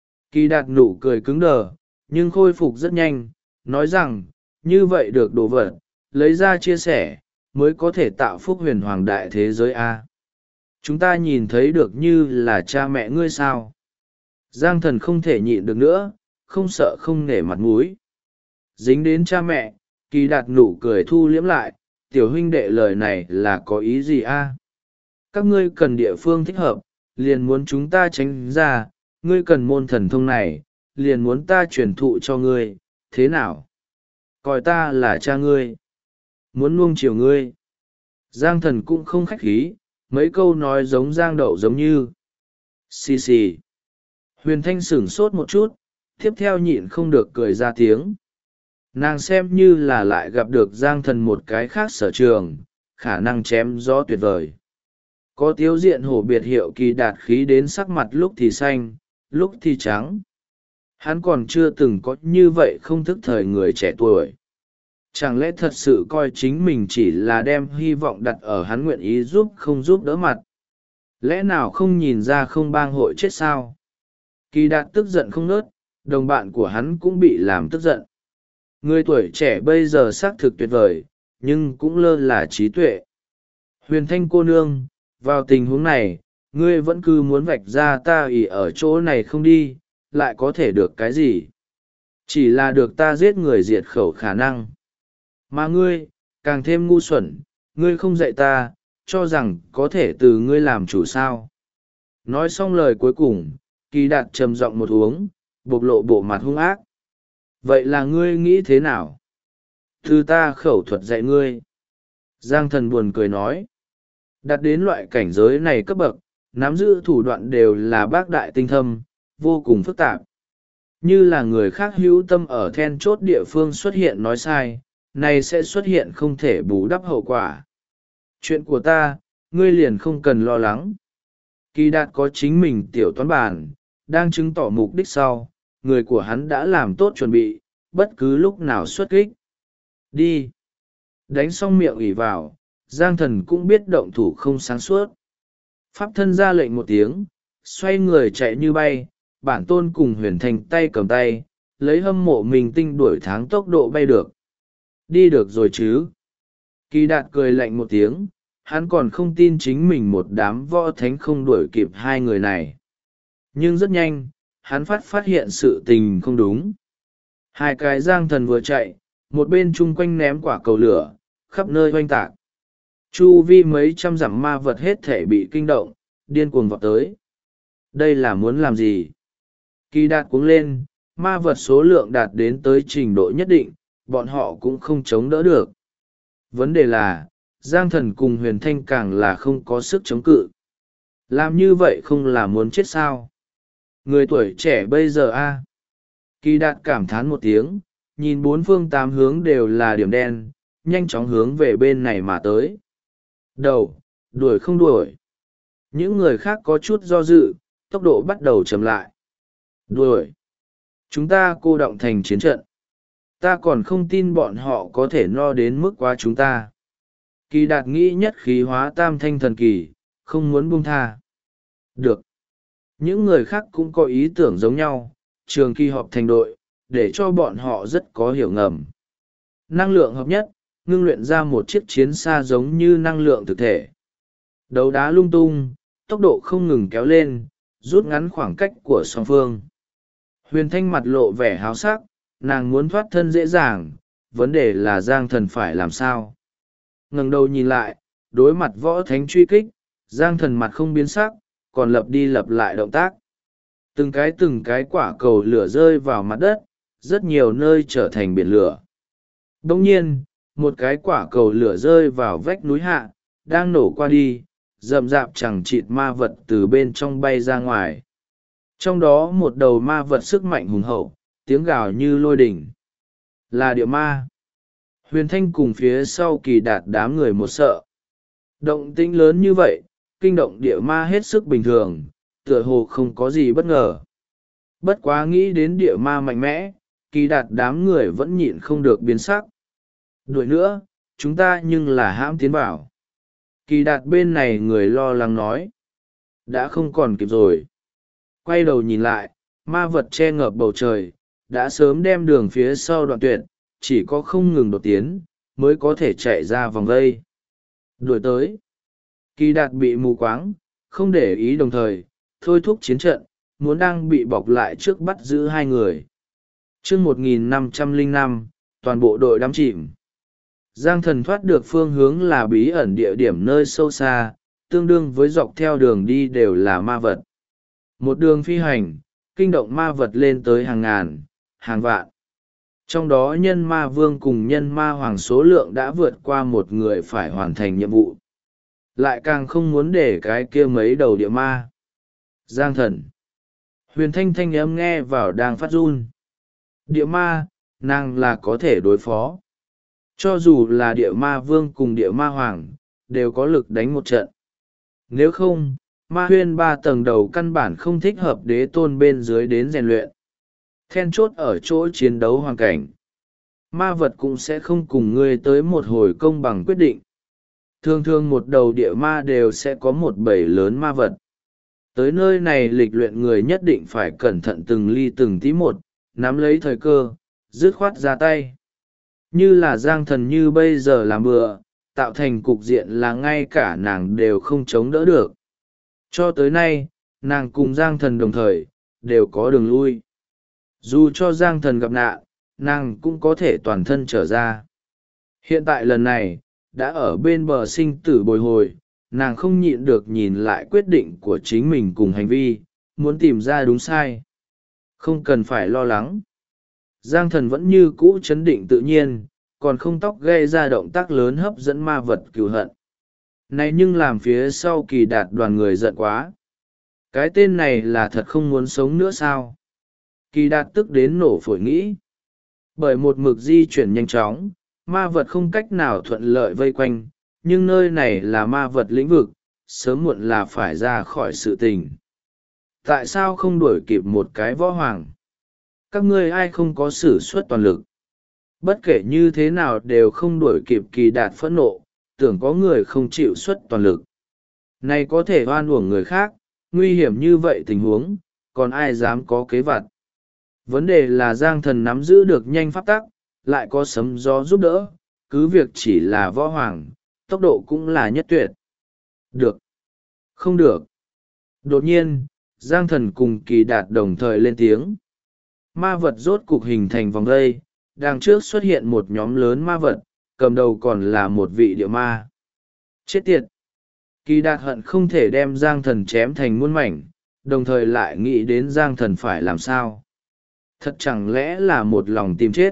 Kỳ Đạt nụ cười cứng đờ, nhưng khôi phục rất nhanh, nói rằng, như vậy được đồ vật, lấy ra chia sẻ, mới có thể tạo phúc huyền hoàng đại thế giới A. Chúng ta nhìn thấy được như là cha mẹ ngươi sao? Giang Thần không thể nhịn được nữa, không sợ không nể mặt mũi. Dính đến cha mẹ, Kỳ Đạt nụ cười thu liễm lại, tiểu huynh đệ lời này là có ý gì a? Các ngươi cần địa phương thích hợp, liền muốn chúng ta tránh ra, ngươi cần môn thần thông này, liền muốn ta truyền thụ cho ngươi, thế nào? Coi ta là cha ngươi, muốn nuông chiều ngươi. Giang Thần cũng không khách khí, mấy câu nói giống Giang Đậu giống như. Xì xì. Huyền Thanh sửng sốt một chút, tiếp theo nhịn không được cười ra tiếng. Nàng xem như là lại gặp được Giang Thần một cái khác sở trường, khả năng chém gió tuyệt vời. Có tiếu diện hổ biệt hiệu Kỳ Đạt khí đến sắc mặt lúc thì xanh, lúc thì trắng. Hắn còn chưa từng có như vậy không thức thời người trẻ tuổi. Chẳng lẽ thật sự coi chính mình chỉ là đem hy vọng đặt ở hắn nguyện ý giúp không giúp đỡ mặt? Lẽ nào không nhìn ra không bang hội chết sao? Kỳ Đạt tức giận không nớt, đồng bạn của hắn cũng bị làm tức giận. Người tuổi trẻ bây giờ xác thực tuyệt vời, nhưng cũng lơ là trí tuệ. Huyền Thanh cô nương, vào tình huống này, ngươi vẫn cứ muốn vạch ra ta ỉ ở chỗ này không đi, lại có thể được cái gì? Chỉ là được ta giết người diệt khẩu khả năng. Mà ngươi, càng thêm ngu xuẩn, ngươi không dạy ta, cho rằng có thể từ ngươi làm chủ sao. Nói xong lời cuối cùng, Kỳ Đạt trầm giọng một uống, bộc lộ bộ mặt hung ác. Vậy là ngươi nghĩ thế nào? Từ ta khẩu thuật dạy ngươi. Giang Thần buồn cười nói. Đạt đến loại cảnh giới này cấp bậc, nắm giữ thủ đoạn đều là bác đại tinh thâm, vô cùng phức tạp. Như là người khác hữu tâm ở then chốt địa phương xuất hiện nói sai, này sẽ xuất hiện không thể bù đắp hậu quả. Chuyện của ta, ngươi liền không cần lo lắng. Kỳ Đạt có chính mình tiểu toán bản, đang chứng tỏ mục đích sau, người của hắn đã làm tốt chuẩn bị, bất cứ lúc nào xuất kích. Đi! Đánh xong miệng ỉ vào, Giang Thần cũng biết động thủ không sáng suốt. Pháp thân ra lệnh một tiếng, xoay người chạy như bay, bản tôn cùng Huyền Thanh tay cầm tay, lấy hâm mộ mình tinh đuổi tháng tốc độ bay được. Đi được rồi chứ? Kỳ Đạt cười lạnh một tiếng, hắn còn không tin chính mình một đám võ thánh không đuổi kịp hai người này. Nhưng rất nhanh, hắn phát hiện sự tình không đúng. Hai cái Giang Thần vừa chạy, một bên chung quanh ném quả cầu lửa, khắp nơi oanh tạc. Chu vi mấy trăm dặm ma vật hết thể bị kinh động, điên cuồng vọt tới. Đây là muốn làm gì? Kỳ Đạt cuống lên, ma vật số lượng đạt đến tới trình độ nhất định, bọn họ cũng không chống đỡ được. Vấn đề là, Giang Thần cùng Huyền Thanh càng là không có sức chống cự. Làm như vậy không là muốn chết sao? Người tuổi trẻ bây giờ a? Kỳ Đạt cảm thán một tiếng, nhìn 4 phương 8 hướng đều là điểm đen, nhanh chóng hướng về bên này mà tới. Đầu, đuổi không đuổi. Những người khác có chút do dự, tốc độ bắt đầu chậm lại. Đuổi. Chúng ta cô động thành chiến trận. Ta còn không tin bọn họ có thể no đến mức quá chúng ta. Kỳ Đạt nghĩ nhất khí hóa tam thanh thần kỳ, không muốn buông tha. Được. Những người khác cũng có ý tưởng giống nhau, trường kỳ họp thành đội, để cho bọn họ rất có hiểu ngầm. Năng lượng hợp nhất, ngưng luyện ra một chiếc chiến xa giống như năng lượng thực thể. Đấu đá lung tung, tốc độ không ngừng kéo lên, rút ngắn khoảng cách của song phương. Huyền Thanh mặt lộ vẻ háo sắc, nàng muốn thoát thân dễ dàng, vấn đề là Giang Thần phải làm sao. Ngẩng đầu nhìn lại, đối mặt Võ Thánh truy kích, Giang Thần mặt không biến sắc, còn lặp đi lặp lại động tác. Từng cái quả cầu lửa rơi vào mặt đất, rất nhiều nơi trở thành biển lửa. Đồng nhiên, một cái quả cầu lửa rơi vào vách núi hạ, đang nổ qua đi, rậm rạp chẳng chịt ma vật từ bên trong bay ra ngoài. Trong đó một đầu ma vật sức mạnh hùng hậu, tiếng gào như lôi đỉnh. Là địa ma. Huyền Thanh cùng phía sau Kỳ Đạt đám người một sợ. Động tĩnh lớn như vậy, kinh động địa ma hết sức bình thường, tựa hồ không có gì bất ngờ. Bất quá nghĩ đến địa ma mạnh mẽ, Kỳ Đạt đám người vẫn nhịn không được biến sắc. Đuổi nữa, chúng ta nhưng là hãm tiến vào. Kỳ Đạt bên này người lo lắng nói. Đã không còn kịp rồi. Quay đầu nhìn lại, ma vật che ngợp bầu trời, đã sớm đem đường phía sau đoạn tuyệt, chỉ có không ngừng đột tiến, mới có thể chạy ra vòng vây. Đuổi tới. Kỳ Đạt bị mù quáng, không để ý đồng thời, thôi thúc chiến trận, muốn đang bị bọc lại trước bắt giữ hai người. Chương 1505, toàn bộ đội đắm chìm. Giang Thần thoát được phương hướng là bí ẩn địa điểm nơi sâu xa, tương đương với dọc theo đường đi đều là ma vật. Một đường phi hành, kinh động ma vật lên tới hàng ngàn, hàng vạn. Trong đó nhân ma vương cùng nhân ma hoàng số lượng đã vượt qua một người phải hoàn thành nhiệm vụ. Lại càng không muốn để cái kia mấy đầu địa ma. Giang Thần. Huyền Thanh thanh âm nghe vào đang phát run. Địa ma, nàng là có thể đối phó. Cho dù là địa ma vương cùng địa ma hoàng, đều có lực đánh một trận. Nếu không, ma huyên 3 tầng đầu căn bản không thích hợp đế tôn bên dưới đến rèn luyện. Then chốt ở chỗ chiến đấu hoàn cảnh. Ma vật cũng sẽ không cùng ngươi tới một hồi công bằng quyết định. Thường thường một đầu địa ma đều sẽ có một bầy lớn ma vật. Tới nơi này lịch luyện người nhất định phải cẩn thận từng ly từng tí một, nắm lấy thời cơ, dứt khoát ra tay. Như là Giang Thần như bây giờ làm bừa, tạo thành cục diện là ngay cả nàng đều không chống đỡ được. Cho tới nay, nàng cùng Giang Thần đồng thời, đều có đường lui. Dù cho Giang Thần gặp nạn, nàng cũng có thể toàn thân trở ra. Hiện tại lần này, đã ở bên bờ sinh tử bồi hồi, nàng không nhịn được nhìn lại quyết định của chính mình cùng hành vi, muốn tìm ra đúng sai. Không cần phải lo lắng. Giang Thần vẫn như cũ chấn định tự nhiên, còn không tóc gây ra động tác lớn hấp dẫn ma vật cừu hận. Này nhưng làm phía sau Kỳ Đạt đoàn người giận quá. Cái tên này là thật không muốn sống nữa sao? Kỳ Đạt tức đến nổ phổi nghĩ. Bởi một mực di chuyển nhanh chóng, ma vật không cách nào thuận lợi vây quanh, nhưng nơi này là ma vật lĩnh vực, sớm muộn là phải ra khỏi sự tình. Tại sao không đuổi kịp một cái võ hoàng? Các ngươi ai không có sử xuất toàn lực? Bất kể như thế nào đều không đuổi kịp. Kỳ Đạt phẫn nộ, tưởng có người không chịu xuất toàn lực. Này có thể oan uổng người khác, nguy hiểm như vậy tình huống, còn ai dám có kế vặt. Vấn đề là Giang Thần nắm giữ được nhanh pháp tắc, lại có sấm gió giúp đỡ, cứ việc chỉ là võ hoàng, tốc độ cũng là nhất tuyệt. Được. Không được. Đột nhiên, Giang Thần cùng Kỳ Đạt đồng thời lên tiếng. Ma vật rốt cục hình thành vòng dây, đằng trước xuất hiện một nhóm lớn ma vật, cầm đầu còn là một vị địa ma. Chết tiệt! Kỳ Đạt hận không thể đem Giang Thần chém thành muôn mảnh, đồng thời lại nghĩ đến Giang Thần phải làm sao. Thật chẳng lẽ là một lòng tìm chết?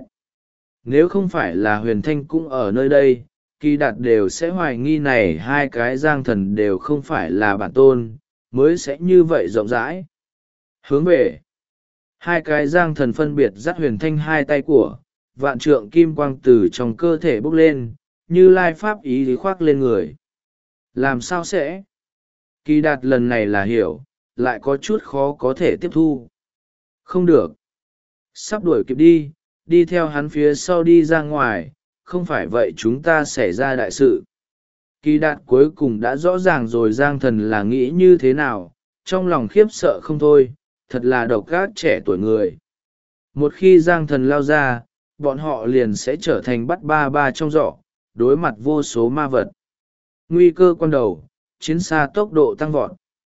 Nếu không phải là Huyền Thanh cũng ở nơi đây, Kỳ Đạt đều sẽ hoài nghi này hai cái Giang Thần đều không phải là bản tôn, mới sẽ như vậy rộng rãi. Hướng về hai cái Giang Thần phân biệt dắt Huyền Thanh hai tay của, vạn trượng kim quang từ trong cơ thể bốc lên, như lai pháp ý lý khoác lên người. Làm sao sẽ? Kỳ Đạt lần này là hiểu, lại có chút khó có thể tiếp thu. Không được. Sắp đuổi kịp đi, đi theo hắn phía sau đi ra ngoài, không phải vậy chúng ta xảy ra đại sự. Kỳ Đạt cuối cùng đã rõ ràng rồi Giang Thần là nghĩ như thế nào, trong lòng khiếp sợ không thôi, thật là độc ác trẻ tuổi người. Một khi Giang Thần lao ra, bọn họ liền sẽ trở thành bắt ba ba trong giỏ, đối mặt vô số ma vật. Nguy cơ quan đầu, chiến xa tốc độ tăng vọt.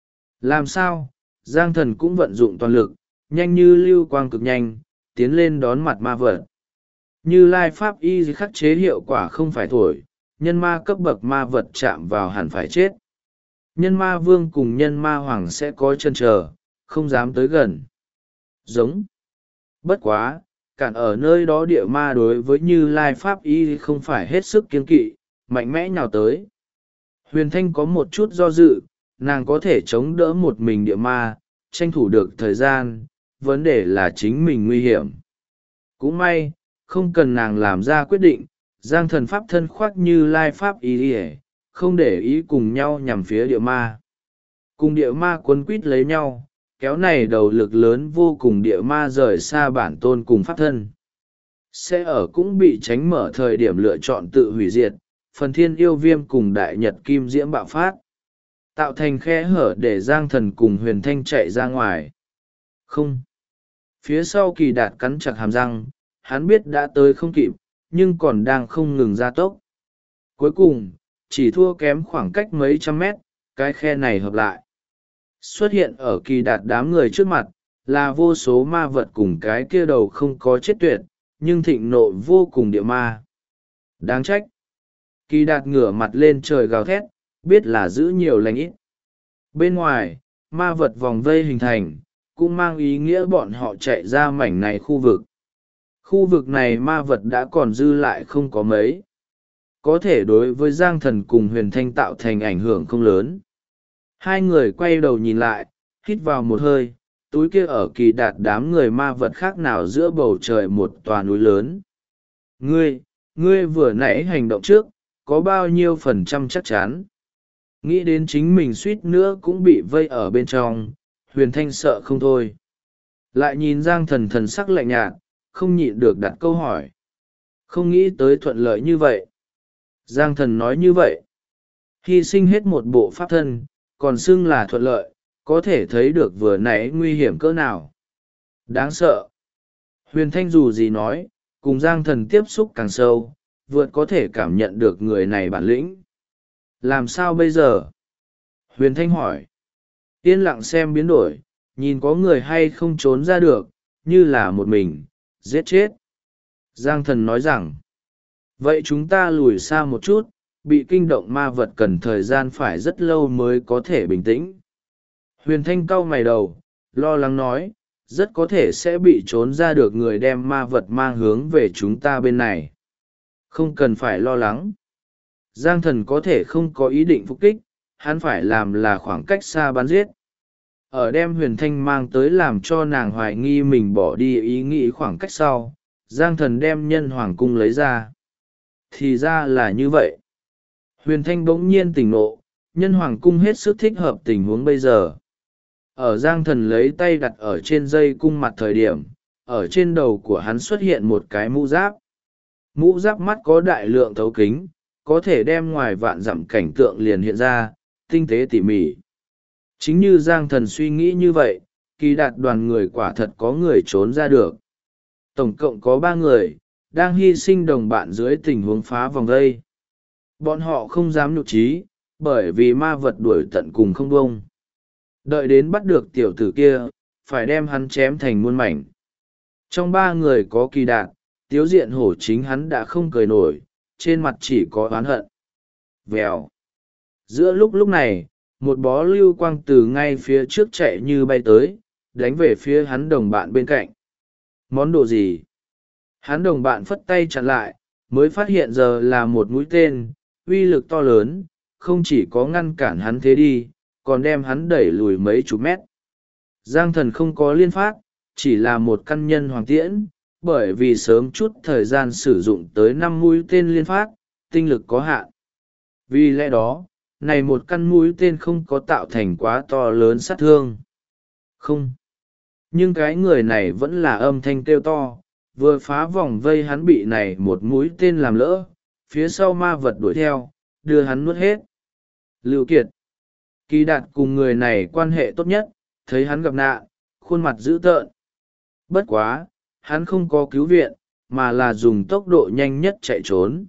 Làm sao? Giang thần cũng vận dụng toàn lực, nhanh như lưu quang cực nhanh, tiến lên đón mặt ma vật. Như Lai Pháp y khắc chế hiệu quả không phải thổi, nhân ma cấp bậc ma vật chạm vào hẳn phải chết. Nhân ma vương cùng nhân ma hoàng sẽ có chân chờ, không dám tới gần. Giống. Bất quá, cản ở nơi đó địa ma đối với Như Lai Pháp y không phải hết sức kiên kỵ, mạnh mẽ nhào tới. Huyền Thanh có một chút do dự, nàng có thể chống đỡ một mình địa ma, tranh thủ được thời gian, vấn đề là chính mình nguy hiểm. Cũng may, không cần nàng làm ra quyết định, Giang thần pháp thân khoác Như Lai Pháp y không để ý cùng nhau nhằm phía địa ma. Cùng địa ma quấn quít lấy nhau, kéo này đầu lực lớn vô cùng địa ma rời xa bản tôn cùng pháp thân. Sẽ ở cũng bị tránh mở thời điểm lựa chọn tự hủy diệt, phần thiên yêu viêm cùng đại nhật kim diễm bạo phát. Tạo thành khe hở để Giang thần cùng Huyền Thanh chạy ra ngoài. Không. Phía sau Kỳ Đạt cắn chặt hàm răng, hắn biết đã tới không kịp, nhưng còn đang không ngừng gia tốc. Cuối cùng, chỉ thua kém khoảng cách mấy trăm mét, cái khe này hợp lại. Xuất hiện ở Kỳ Đạt đám người trước mặt, là vô số ma vật cùng cái kia đầu không có chết tuyệt, nhưng thịnh nộ vô cùng địa ma. Đáng trách. Kỳ Đạt ngửa mặt lên trời gào thét, biết là giữ nhiều lành ít. Bên ngoài, ma vật vòng vây hình thành, cũng mang ý nghĩa bọn họ chạy ra mảnh này khu vực. Khu vực này ma vật đã còn dư lại không có mấy. Có thể đối với Giang thần cùng Huyền Thanh tạo thành ảnh hưởng không lớn. Hai người quay đầu nhìn lại, hít vào một hơi, túi kia ở Kỳ Đạt đám người ma vật khác nào giữa bầu trời một tòa núi lớn. Ngươi vừa nãy hành động trước, có bao nhiêu phần trăm chắc chắn? Nghĩ đến chính mình suýt nữa cũng bị vây ở bên trong, Huyền Thanh sợ không thôi. Lại nhìn Giang thần thần sắc lạnh nhạt, không nhịn được đặt câu hỏi. Không nghĩ tới thuận lợi như vậy. Giang thần nói như vậy. Hy sinh hết một bộ pháp thân, còn xưng là thuận lợi, có thể thấy được vừa nãy nguy hiểm cỡ nào. Đáng sợ. Huyền Thanh dù gì nói, cùng Giang thần tiếp xúc càng sâu, vượt có thể cảm nhận được người này bản lĩnh. Làm sao bây giờ? Huyền Thanh hỏi. Yên lặng xem biến đổi, nhìn có người hay không trốn ra được, như là một mình, giết chết. Giang thần nói rằng, vậy chúng ta lùi xa một chút, bị kinh động ma vật cần thời gian phải rất lâu mới có thể bình tĩnh. Huyền Thanh cau mày đầu, lo lắng nói, rất có thể sẽ bị trốn ra được người đem ma vật mang hướng về chúng ta bên này. Không cần phải lo lắng. Giang thần có thể không có ý định phục kích, hắn phải làm là khoảng cách xa bắn giết. Ở đem Huyền Thanh mang tới làm cho nàng hoài nghi mình bỏ đi ý nghĩ khoảng cách sau, Giang thần đem nhân hoàng cung lấy ra. Thì ra là như vậy. Huyền Thanh bỗng nhiên tỉnh nộ, nhân hoàng cung hết sức thích hợp tình huống bây giờ. Ở Giang thần lấy tay đặt ở trên dây cung mặt thời điểm, ở trên đầu của hắn xuất hiện một cái mũ giáp. Mũ giáp mắt có đại lượng thấu kính, có thể đem ngoài vạn dặm cảnh tượng liền hiện ra, tinh tế tỉ mỉ. Chính như Giang thần suy nghĩ như vậy, Kỳ Đạt đoàn người quả thật có người trốn ra được. Tổng cộng có 3 người, đang hy sinh đồng bạn dưới tình huống phá vòng vây. Bọn họ không dám nhục trí, bởi vì ma vật đuổi tận cùng không bông. Đợi đến bắt được tiểu tử kia, phải đem hắn chém thành muôn mảnh. Trong 3 người có Kỳ Đạt, Tiếu Diện Hổ chính hắn đã không cười nổi, trên mặt chỉ có oán hận. Vèo. Giữa lúc này, một bó lưu quang từ ngay phía trước chạy như bay tới, đánh về phía hắn đồng bạn bên cạnh. Món đồ gì? Hắn đồng bạn phất tay chặn lại, mới phát hiện giờ là một mũi tên, uy lực to lớn, không chỉ có ngăn cản hắn thế đi, còn đem hắn đẩy lùi mấy chục mét. Giang thần không có liên phát, chỉ là một căn nhân hoàng tiễn, bởi vì sớm chút thời gian sử dụng tới 5 mũi tên liên phát, tinh lực có hạn. Vì lẽ đó, này một căn mũi tên không có tạo thành quá to lớn sát thương. Không. Nhưng cái người này vẫn là âm thanh kêu to, vừa phá vòng vây hắn bị này một mũi tên làm lỡ, phía sau ma vật đuổi theo, đưa hắn nuốt hết. Lưu Kiệt. Kỳ Đạt cùng người này quan hệ tốt nhất, thấy hắn gặp nạn, khuôn mặt dữ tợn. Bất quá, hắn không có cứu viện, mà là dùng tốc độ nhanh nhất chạy trốn.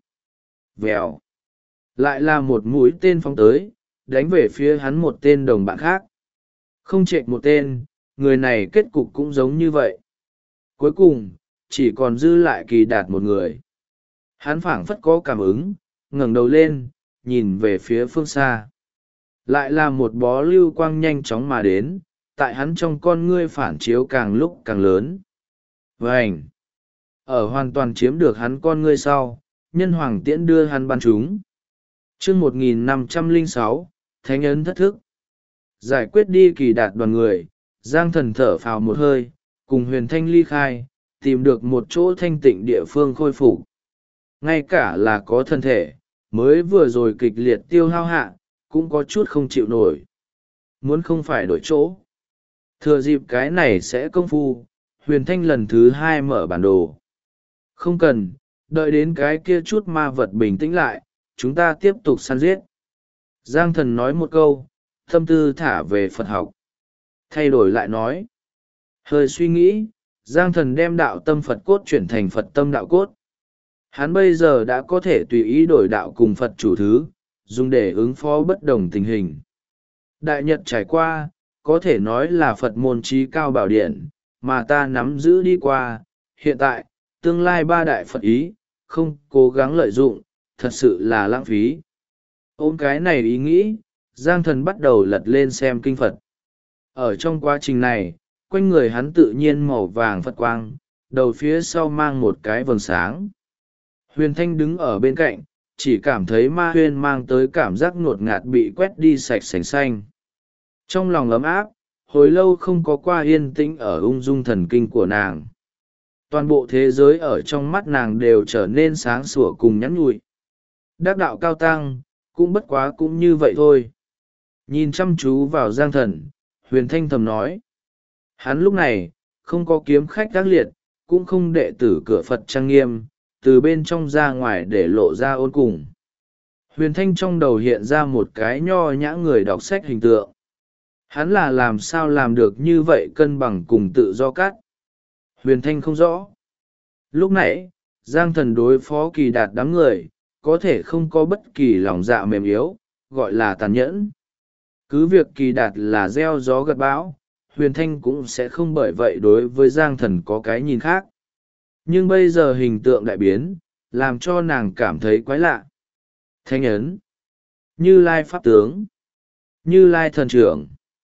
Vèo. Lại là một mũi tên phóng tới, đánh về phía hắn một tên đồng bạn khác. Không chệch một tên, người này kết cục cũng giống như vậy. Cuối cùng chỉ còn dư lại Kỳ Đạt một người. Hắn phảng phất có cảm ứng, ngẩng đầu lên, nhìn về phía phương xa. Lại là một bó lưu quang nhanh chóng mà đến, tại hắn trong con ngươi phản chiếu càng lúc càng lớn. Vành! Ở hoàn toàn chiếm được hắn con ngươi sau, nhân hoàng tiễn đưa hắn bắn chúng. Chương 1506, Thánh ấn thất thức. Giải quyết đi Kỳ Đạt đoàn người, Giang Thần thở phào một hơi, cùng Huyền Thanh ly khai, tìm được một chỗ thanh tịnh địa phương khôi phục. Ngay cả là có thân thể, mới vừa rồi kịch liệt tiêu hao hạ, cũng có chút không chịu nổi. Muốn không phải đổi chỗ. Thừa dịp cái này sẽ công phu, Huyền Thanh lần thứ hai mở bản đồ. Không cần, đợi đến cái kia chút ma vật bình tĩnh lại, chúng ta tiếp tục săn giết. Giang Thần nói một câu, tâm tư thả về Phật học. Thay đổi lại nói. Hơi suy nghĩ, Giang Thần đem đạo tâm Phật cốt chuyển thành Phật tâm đạo cốt. Hắn bây giờ đã có thể tùy ý đổi đạo cùng Phật chủ thứ, dùng để ứng phó bất đồng tình hình. Đại Nhật trải qua, có thể nói là Phật môn trí cao bảo điển, mà ta nắm giữ đi qua, hiện tại, tương lai ba đại Phật ý, không cố gắng lợi dụng, thật sự là lãng phí. Ôm cái này ý nghĩ, Giang Thần bắt đầu lật lên xem kinh Phật. Ở trong quá trình này, quanh người hắn tự nhiên màu vàng Phật quang, đầu phía sau mang một cái vầng sáng. Huyền Thanh đứng ở bên cạnh, chỉ cảm thấy ma huyên mang tới cảm giác ngột ngạt bị quét đi sạch sành xanh. Trong lòng ấm áp, hồi lâu không có qua yên tĩnh ở ung dung thần kinh của nàng. Toàn bộ thế giới ở trong mắt nàng đều trở nên sáng sủa cùng nhắn nhủi. Đắc đạo cao tăng, cũng bất quá cũng như vậy thôi. Nhìn chăm chú vào Giang Thần, Huyền Thanh thầm nói. Hắn lúc này, không có kiếm khách ác liệt, cũng không đệ tử cửa Phật trang nghiêm, từ bên trong ra ngoài để lộ ra ôn cùng. Huyền Thanh trong đầu hiện ra một cái nho nhã người đọc sách hình tượng. Hắn là làm sao làm được như vậy cân bằng cùng tự do cắt. Huyền Thanh không rõ. Lúc nãy, Giang Thần đối phó Kỳ Đạt đám người, có thể không có bất kỳ lòng dạ mềm yếu, gọi là tàn nhẫn. Cứ việc Kỳ Đạt là gieo gió gặt bão, Huyền Thanh cũng sẽ không bởi vậy đối với Giang Thần có cái nhìn khác. Nhưng bây giờ hình tượng đại biến, làm cho nàng cảm thấy quái lạ. Thánh ấn, Như Lai Pháp tướng, Như Lai Thần trưởng,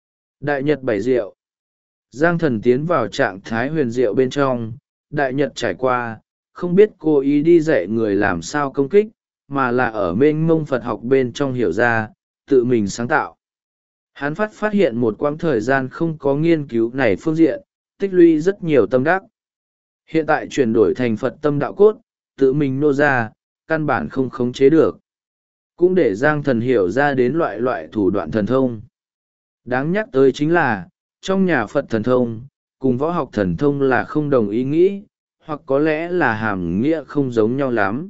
Đại Nhật bảy diệu. Giang Thần tiến vào trạng thái huyền diệu bên trong, Đại Nhật trải qua, không biết cố ý đi dạy người làm sao công kích, mà là ở mênh mông Phật học bên trong hiểu ra, tự mình sáng tạo. Hắn phát hiện một quãng thời gian không có nghiên cứu này phương diện, tích lũy rất nhiều tâm đắc. Hiện tại chuyển đổi thành Phật tâm đạo cốt, tự mình nô ra, căn bản không khống chế được. Cũng để Giang Thần hiểu ra đến loại thủ đoạn thần thông. Đáng nhắc tới chính là, trong nhà Phật thần thông, cùng võ học thần thông là không đồng ý nghĩ, hoặc có lẽ là hàm nghĩa không giống nhau lắm.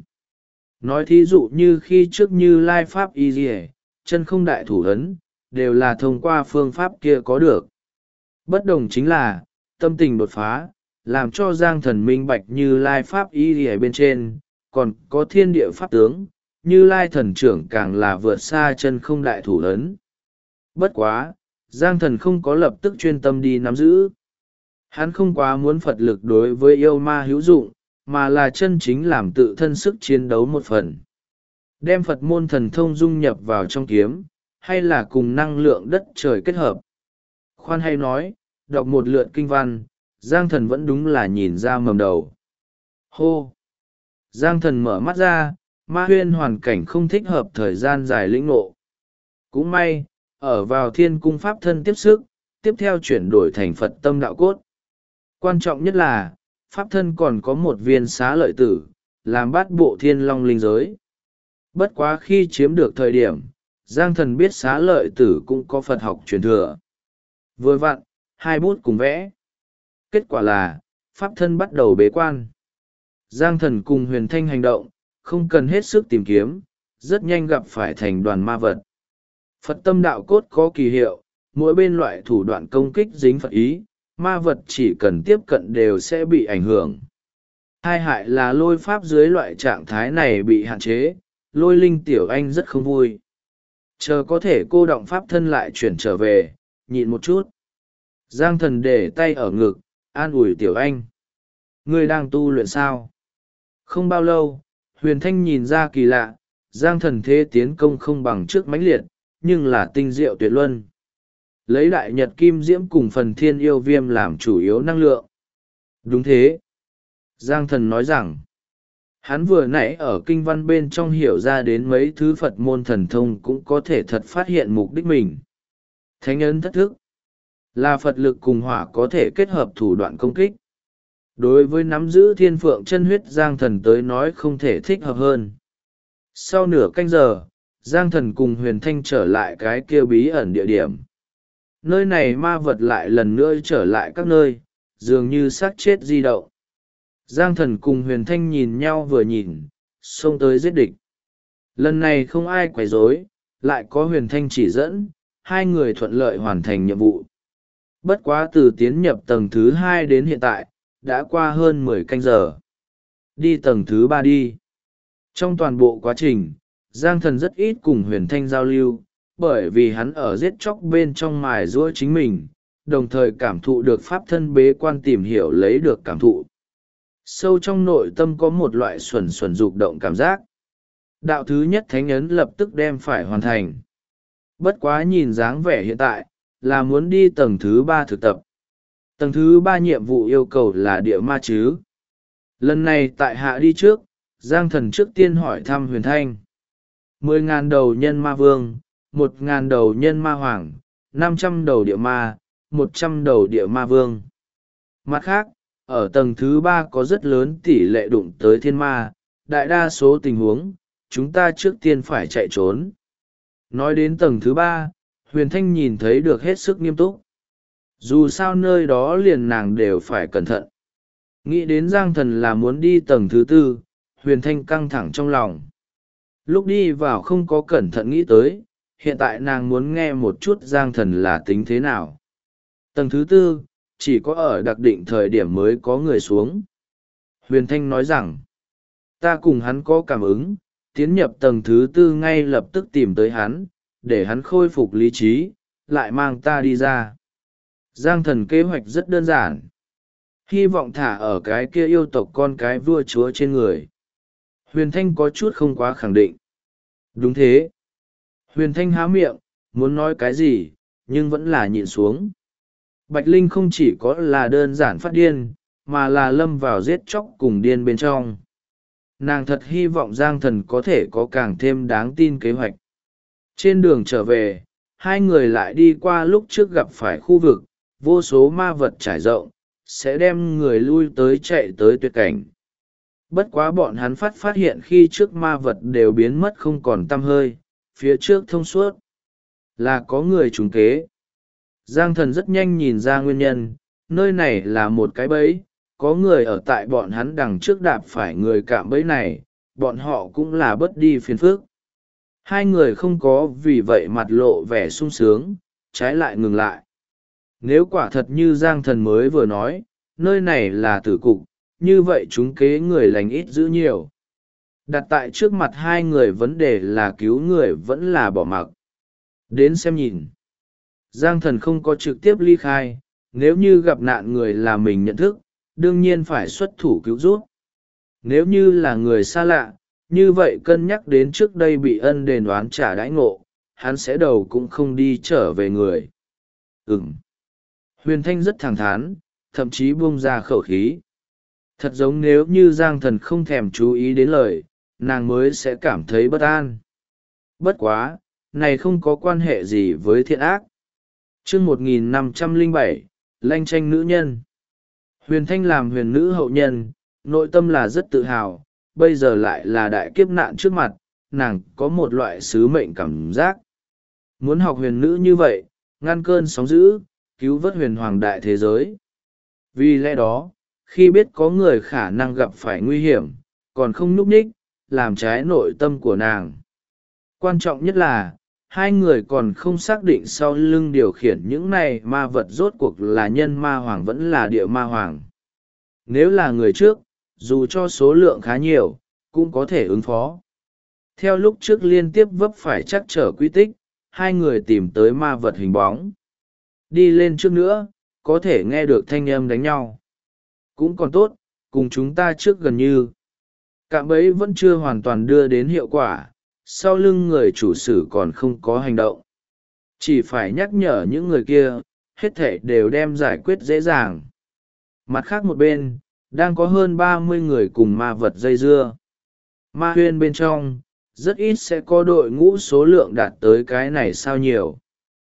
Nói thí dụ như khi trước Như Lai Pháp y dì chân không đại thủ ấn, đều là thông qua phương pháp kia có được. Bất đồng chính là, tâm tình đột phá, làm cho Giang Thần minh bạch Như Lai Pháp y dì bên trên, còn có thiên địa pháp tướng, Như Lai Thần trưởng càng là vượt xa chân không đại thủ ấn. Bất quá, Giang Thần không có lập tức chuyên tâm đi nắm giữ. Hắn không quá muốn Phật lực đối với yêu ma hữu dụng, mà là chân chính làm tự thân sức chiến đấu một phần. Đem Phật môn thần thông dung nhập vào trong kiếm, hay là cùng năng lượng đất trời kết hợp. Khoan hay nói, đọc một lượt kinh văn, Giang Thần vẫn đúng là nhìn ra mầm đầu. Hô! Giang Thần mở mắt ra, ma huyên hoàn cảnh không thích hợp thời gian dài lĩnh ngộ. Cũng may, ở vào thiên cung pháp thân tiếp sức, tiếp theo chuyển đổi thành Phật tâm đạo cốt. Quan trọng nhất là, pháp thân còn có một viên xá lợi tử, làm bát bộ thiên long linh giới. Bất quá khi chiếm được thời điểm, Giang Thần biết xá lợi tử cũng có Phật học truyền thừa. Vừa vặn, hai bút cùng vẽ. Kết quả là, pháp thân bắt đầu bế quan. Giang Thần cùng Huyền Thanh hành động, không cần hết sức tìm kiếm, rất nhanh gặp phải thành đoàn ma vật. Phật tâm đạo cốt có kỳ hiệu, mỗi bên loại thủ đoạn công kích dính Phật ý, ma vật chỉ cần tiếp cận đều sẽ bị ảnh hưởng. Hai hại là lôi pháp dưới loại trạng thái này bị hạn chế, lôi linh tiểu anh rất không vui. Chờ có thể cô động pháp thân lại chuyển trở về, nhịn một chút. Giang Thần để tay ở ngực, an ủi Tiểu Anh. Ngươi đang tu luyện sao? Không bao lâu, Huyền Thanh nhìn ra kỳ lạ, Giang Thần thế tiến công không bằng trước mãnh liệt, nhưng là tinh diệu tuyệt luân. Lấy đại nhật kim diễm cùng phần thiên yêu viêm làm chủ yếu năng lượng. Đúng thế. Giang Thần nói rằng, hắn vừa nãy ở kinh văn bên trong hiểu ra đến mấy thứ Phật môn thần thông cũng có thể thật phát hiện mục đích mình. Thánh ấn thất thức là Phật lực cùng hỏa có thể kết hợp thủ đoạn công kích. Đối với nắm giữ thiên phượng chân huyết Giang Thần tới nói không thể thích hợp hơn. Sau nửa canh giờ, Giang Thần cùng Huyền Thanh trở lại cái kia bí ẩn địa điểm. Nơi này ma vật lại lần nữa trở lại các nơi, dường như xác chết di động. Giang Thần cùng Huyền Thanh nhìn nhau vừa nhìn, xông tới giết địch. Lần này không ai quấy rối, lại có Huyền Thanh chỉ dẫn, hai người thuận lợi hoàn thành nhiệm vụ. Bất quá từ tiến nhập tầng thứ 2 đến hiện tại, đã qua hơn 10 canh giờ. Đi tầng thứ 3 đi. Trong toàn bộ quá trình, Giang Thần rất ít cùng Huyền Thanh giao lưu, bởi vì hắn ở giết chóc bên trong mài giũa chính mình, đồng thời cảm thụ được pháp thân bế quan tìm hiểu lấy được cảm thụ. Sâu trong nội tâm có một loại xuẩn xuẩn dục động cảm giác. Đạo thứ nhất thánh ấn lập tức đem phải hoàn thành. Bất quá nhìn dáng vẻ hiện tại, là muốn đi tầng thứ 3 thực tập. Tầng thứ 3 nhiệm vụ yêu cầu là địa ma chứ. Lần này tại hạ đi trước, Giang Thần trước tiên hỏi thăm Huyền Thanh. 10.000 đầu nhân ma vương, 1.000 đầu nhân ma hoàng, 500 đầu địa ma, 100 đầu địa ma vương. Mặt khác, ở tầng thứ 3 có rất lớn tỷ lệ đụng tới thiên ma, đại đa số tình huống, chúng ta trước tiên phải chạy trốn. Nói đến tầng thứ 3, Huyền Thanh nhìn thấy được hết sức nghiêm túc. Dù sao nơi đó liền nàng đều phải cẩn thận. Nghĩ đến Giang Thần là muốn đi tầng thứ 4, Huyền Thanh căng thẳng trong lòng. Lúc đi vào không có cẩn thận nghĩ tới, hiện tại nàng muốn nghe một chút Giang Thần là tính thế nào. Tầng thứ 4, chỉ có ở đặc định thời điểm mới có người xuống. Huyền Thanh nói rằng, ta cùng hắn có cảm ứng, tiến nhập tầng thứ 4 ngay lập tức tìm tới hắn, để hắn khôi phục lý trí, lại mang ta đi ra. Giang Thần kế hoạch rất đơn giản. Hy vọng thả ở cái kia yêu tộc con cái vua chúa trên người. Huyền Thanh có chút không quá khẳng định. Đúng thế. Huyền Thanh há miệng, muốn nói cái gì, nhưng vẫn là nhịn xuống. Bạch Linh không chỉ có là đơn giản phát điên, mà là lâm vào giết chóc cùng điên bên trong. Nàng thật hy vọng Giang Thần có thể có càng thêm đáng tin kế hoạch. Trên đường trở về, hai người lại đi qua lúc trước gặp phải khu vực, vô số ma vật trải rộng, sẽ đem người lui tới chạy tới tuyệt cảnh. Bất quá bọn hắn phát hiện khi trước ma vật đều biến mất không còn tăm hơi, phía trước thông suốt. Là có người trúng kế. Giang Thần rất nhanh nhìn ra nguyên nhân, nơi này là một cái bẫy, có người ở tại bọn hắn đằng trước đạp phải người cạm bẫy này, bọn họ cũng là bớt đi phiền phức. Hai người không có vì vậy mặt lộ vẻ sung sướng, trái lại ngừng lại. Nếu quả thật như Giang Thần mới vừa nói, nơi này là tử cục, như vậy chúng kế người lành ít giữ nhiều. Đặt tại trước mặt hai người vấn đề là cứu người vẫn là bỏ mặc. Đến xem nhìn. Giang Thần không có trực tiếp ly khai, nếu như gặp nạn người là mình nhận thức, đương nhiên phải xuất thủ cứu giúp. Nếu như là người xa lạ, như vậy cân nhắc đến trước đây bị ân đền oán trả đãi ngộ, hắn sẽ đầu cũng không đi trở về người. Huyền Thanh rất thẳng thắn, thậm chí buông ra khẩu khí. Thật giống nếu như Giang Thần không thèm chú ý đến lời, nàng mới sẽ cảm thấy bất an. Bất quá, này không có quan hệ gì với thiện ác. Chương 1507, Lanh tranh nữ nhân. Huyền Thanh làm huyền nữ hậu nhân, nội tâm là rất tự hào, bây giờ lại là đại kiếp nạn trước mặt, nàng có một loại sứ mệnh cảm giác. Muốn học huyền nữ như vậy, ngăn cơn sóng dữ, cứu vớt huyền hoàng đại thế giới. Vì lẽ đó, khi biết có người khả năng gặp phải nguy hiểm, còn không nhúc nhích, làm trái nội tâm của nàng. Quan trọng nhất là, hai người còn không xác định sau lưng điều khiển những này ma vật rốt cuộc là nhân ma hoàng vẫn là địa ma hoàng. Nếu là người trước, dù cho số lượng khá nhiều, cũng có thể ứng phó. Theo lúc trước liên tiếp vấp phải chắc trở quy tích, hai người tìm tới ma vật hình bóng. Đi lên trước nữa, có thể nghe được thanh âm đánh nhau. Cũng còn tốt, cùng chúng ta trước gần như. Cạm bẫy vẫn chưa hoàn toàn đưa đến hiệu quả, sau lưng người chủ sử còn không có hành động. Chỉ phải nhắc nhở những người kia, hết thảy đều đem giải quyết dễ dàng. Mặt khác một bên, đang có hơn 30 người cùng ma vật dây dưa. Ma huyên bên trong, rất ít sẽ có đội ngũ số lượng đạt tới cái này sao nhiều.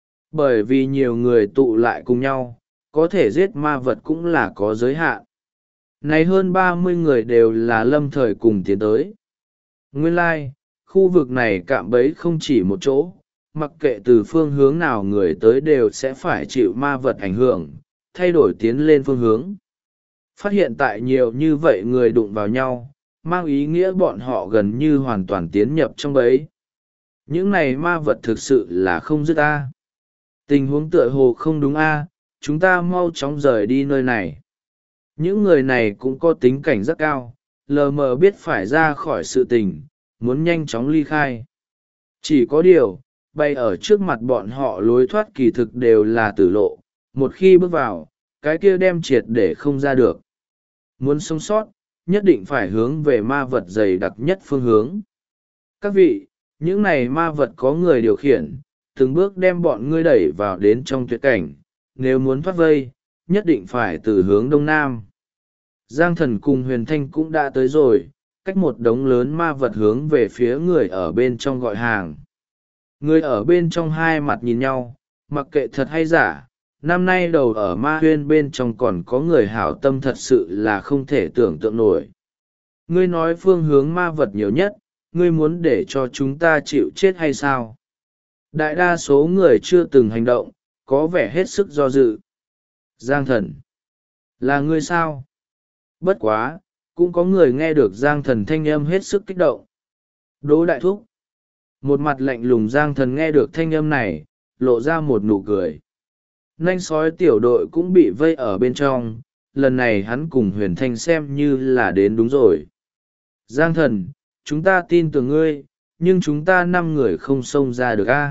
Bởi vì nhiều người tụ lại cùng nhau, có thể giết ma vật cũng là có giới hạn. Này hơn 30 người đều là lâm thời cùng tiến tới. Nguyên lai, khu vực này cạm bẫy không chỉ một chỗ, mặc kệ từ phương hướng nào người tới đều sẽ phải chịu ma vật ảnh hưởng, thay đổi tiến lên phương hướng. Phát hiện tại nhiều như vậy người đụng vào nhau, mang ý nghĩa bọn họ gần như hoàn toàn tiến nhập trong bẫy. Những này ma vật thực sự là không dứt a. Tình huống tựa hồ không đúng a, chúng ta mau chóng rời đi nơi này. Những người này cũng có tính cảnh rất cao, lờ mờ biết phải ra khỏi sự tình, muốn nhanh chóng ly khai. Chỉ có điều, bay ở trước mặt bọn họ lối thoát kỳ thực đều là tử lộ, một khi bước vào, cái kia đem triệt để không ra được. Muốn sống sót, nhất định phải hướng về ma vật dày đặc nhất phương hướng. Các vị, những này ma vật có người điều khiển, từng bước đem bọn ngươi đẩy vào đến trong tuyệt cảnh, nếu muốn thoát vây, nhất định phải từ hướng đông nam. Giang Thần cùng Huyền Thanh cũng đã tới rồi, cách một đống lớn ma vật hướng về phía người ở bên trong gọi hàng. Người ở bên trong hai mặt nhìn nhau, mặc kệ thật hay giả, năm nay đầu ở ma huyên bên trong còn có người hảo tâm thật sự là không thể tưởng tượng nổi. Ngươi nói phương hướng ma vật nhiều nhất, ngươi muốn để cho chúng ta chịu chết hay sao? Đại đa số người chưa từng hành động, có vẻ hết sức do dự. Giang Thần, là ngươi sao? Bất quá, cũng có người nghe được Giang Thần thanh âm hết sức kích động. Đỗ Đại Thúc. Một mặt lạnh lùng Giang Thần nghe được thanh âm này, lộ ra một nụ cười. Nanh sói tiểu đội cũng bị vây ở bên trong, lần này hắn cùng Huyền Thanh xem như là đến đúng rồi. Giang Thần, chúng ta tin tưởng ngươi, nhưng chúng ta 5 người không xông ra được a.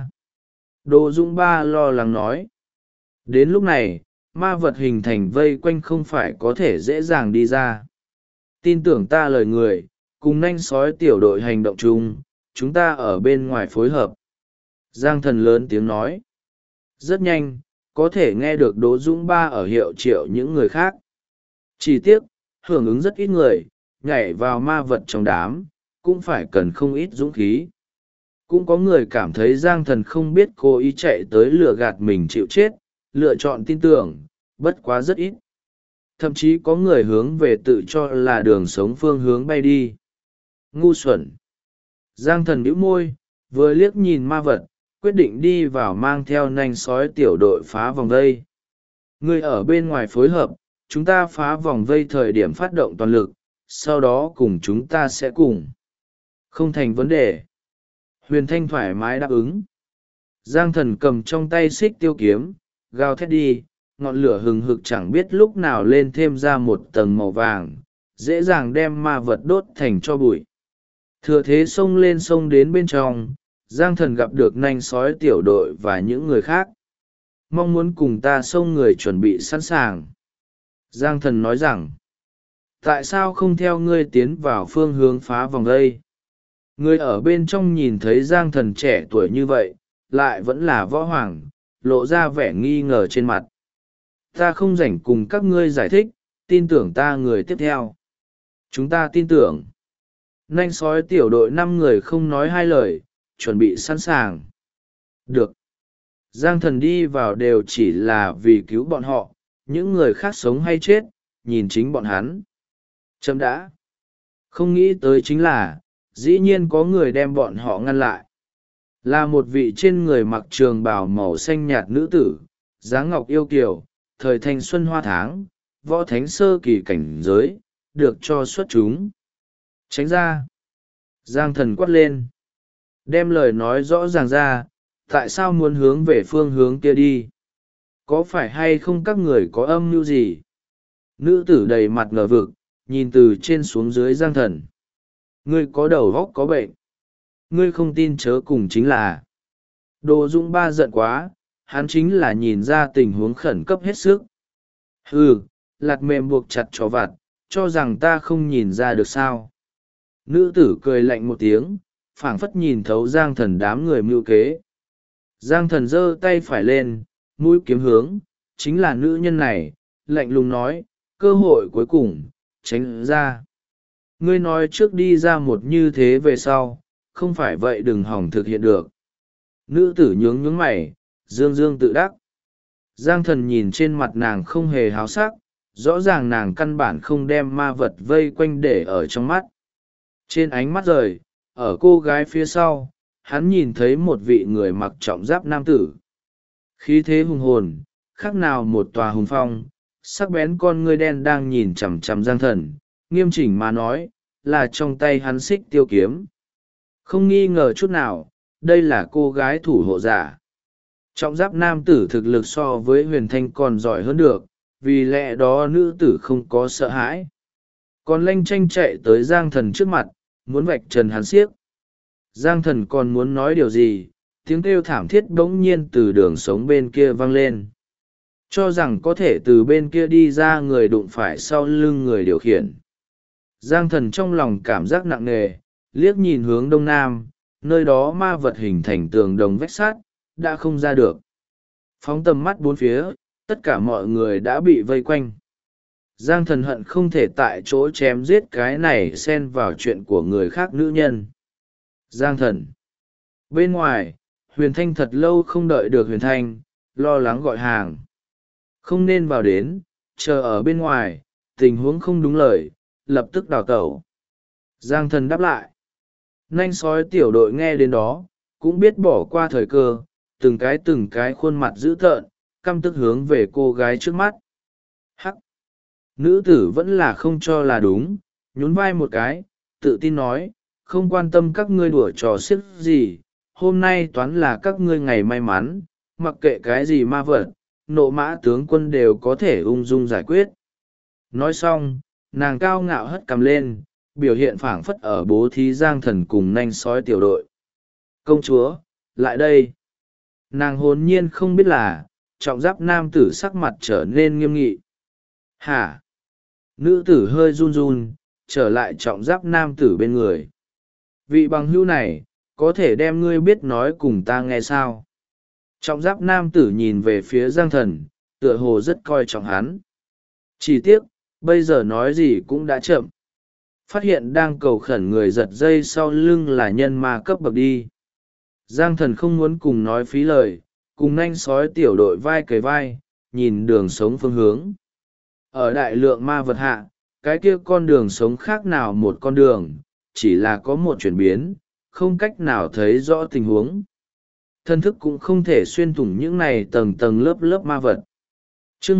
Đỗ Dũng Ba lo lắng nói. Đến lúc này, ma vật hình thành vây quanh không phải có thể dễ dàng đi ra. Tin tưởng ta lời người, cùng nanh sói tiểu đội hành động chung, chúng ta ở bên ngoài phối hợp. Giang Thần lớn tiếng nói. Rất nhanh, có thể nghe được Đỗ Dũng Ba ở hiệu triệu những người khác. Chỉ tiếc, hưởng ứng rất ít người, nhảy vào ma vật trong đám, cũng phải cần không ít dũng khí. Cũng có người cảm thấy Giang Thần không biết cố ý chạy tới lừa gạt mình chịu chết, lựa chọn tin tưởng, bất quá rất ít. Thậm chí có người hướng về tự cho là đường sống phương hướng bay đi. Ngu xuẩn. Giang Thần bĩu môi, vừa liếc nhìn ma vật, quyết định đi vào mang theo nanh sói tiểu đội phá vòng vây. Người ở bên ngoài phối hợp, chúng ta phá vòng vây thời điểm phát động toàn lực, sau đó cùng chúng ta sẽ cùng. Không thành vấn đề. Huyền Thanh thoải mái đáp ứng. Giang Thần cầm trong tay xích tiêu kiếm, gào thét đi, ngọn lửa hừng hực chẳng biết lúc nào lên thêm ra một tầng màu vàng, dễ dàng đem ma vật đốt thành cho bụi. Thừa thế xông lên sông đến bên trong, Giang Thần gặp được nanh sói tiểu đội và những người khác. Mong muốn cùng ta xông người chuẩn bị sẵn sàng. Giang Thần nói rằng, tại sao không theo ngươi tiến vào phương hướng phá vòng đây? Người ở bên trong nhìn thấy Giang Thần trẻ tuổi như vậy, lại vẫn là võ hoàng, lộ ra vẻ nghi ngờ trên mặt. Ta không rảnh cùng các ngươi giải thích, tin tưởng ta người tiếp theo. Chúng ta tin tưởng. Nanh sói tiểu đội 5 người không nói hai lời, chuẩn bị sẵn sàng. Được. Giang Thần đi vào đều chỉ là vì cứu bọn họ, những người khác sống hay chết, nhìn chính bọn hắn. Chấm đã. Không nghĩ tới chính là, dĩ nhiên có người đem bọn họ ngăn lại. Là một vị trên người mặc trường bào màu xanh nhạt nữ tử, dáng ngọc yêu kiều, thời thanh xuân hoa tháng, võ thánh sơ kỳ cảnh giới, được cho xuất chúng. Tránh ra. Giang Thần quát lên. Đem lời nói rõ ràng ra, tại sao muốn hướng về phương hướng kia đi? Có phải hay không các người có âm mưu gì? Nữ tử đầy mặt ngờ vực, nhìn từ trên xuống dưới Giang Thần. Ngươi có đầu óc có bệnh. Ngươi không tin chớ cùng chính là. Đồ Dũng Ba giận quá, hắn chính là nhìn ra tình huống khẩn cấp hết sức. Lạt mềm buộc chặt chó vặt, cho rằng ta không nhìn ra được sao. Nữ tử cười lạnh một tiếng, phảng phất nhìn thấu Giang Thần đám người mưu kế. Giang Thần giơ tay phải lên, mũi kiếm hướng, chính là nữ nhân này, lạnh lùng nói, cơ hội cuối cùng, tránh ra. Ngươi nói trước đi ra một như thế về sau, không phải vậy đừng hỏng thực hiện được. Nữ tử nhướng nhướng mày, dương dương tự đắc. Giang Thần nhìn trên mặt nàng không hề háo sắc, rõ ràng nàng căn bản không đem ma vật vây quanh để ở trong mắt. Trên ánh mắt rời, ở cô gái phía sau, hắn nhìn thấy một vị người mặc trọng giáp nam tử. Khí thế hùng hồn, khác nào một tòa hùng phong, sắc bén con ngươi đen đang nhìn chằm chằm Giang Thần, nghiêm chỉnh mà nói, là trong tay hắn xích tiêu kiếm. Không nghi ngờ chút nào, đây là cô gái thủ hộ giả. Trọng giáp nam tử thực lực so với Huyền Thanh còn giỏi hơn được, vì lẽ đó nữ tử không có sợ hãi. Còn lanh chanh chạy tới Giang Thần trước mặt, muốn vạch trần hắn xiếc. Giang Thần còn muốn nói điều gì, tiếng kêu thảm thiết bỗng nhiên từ đường sống bên kia vang lên. Cho rằng có thể từ bên kia đi ra người đụng phải sau lưng người điều khiển. Giang Thần trong lòng cảm giác nặng nề, liếc nhìn hướng đông nam, nơi đó ma vật hình thành tường đồng vách sắt, đã không ra được. Phóng tầm mắt bốn phía, tất cả mọi người đã bị vây quanh. Giang Thần hận không thể tại chỗ chém giết cái này xen vào chuyện của người khác nữ nhân. Giang Thần. Bên ngoài, Huyền Thanh thật lâu không đợi được Huyền Thanh, lo lắng gọi hàng. Không nên vào đến, chờ ở bên ngoài, tình huống không đúng lời, lập tức đào tẩu. Giang Thần đáp lại. Nanh sói tiểu đội nghe đến đó, cũng biết bỏ qua thời cơ, từng cái khuôn mặt dữ tợn, căm tức hướng về cô gái trước mắt. Hắc! Nữ tử vẫn là không cho là đúng, nhún vai một cái, tự tin nói, không quan tâm các ngươi đùa trò xiếc gì, hôm nay toán là các ngươi ngày may mắn, mặc kệ cái gì ma vật, nộ mã tướng quân đều có thể ung dung giải quyết. Nói xong, nàng cao ngạo hất cằm lên, biểu hiện phảng phất ở bố thí Giang Thần cùng nanh sói tiểu đội. Công chúa, lại đây. Nàng hồn nhiên không biết là, trọng giáp nam tử sắc mặt trở nên nghiêm nghị. Hả? Nữ tử hơi run run, trở lại trọng giáp nam tử bên người. Vị bằng hữu này, có thể đem ngươi biết nói cùng ta nghe sao? Trọng giáp nam tử nhìn về phía Giang Thần, tựa hồ rất coi trọng hắn. Chỉ tiếc, bây giờ nói gì cũng đã chậm. Phát hiện đang cầu khẩn người giật dây sau lưng là nhân ma cấp bậc đi. Giang Thần không muốn cùng nói phí lời, cùng nanh sói tiểu đội vai kề vai, nhìn đường sống phương hướng. Ở đại lượng ma vật hạ, cái kia con đường sống khác nào một con đường, chỉ là có một chuyển biến, không cách nào thấy rõ tình huống. Thân thức cũng không thể xuyên thủng những này tầng tầng lớp lớp ma vật. Chương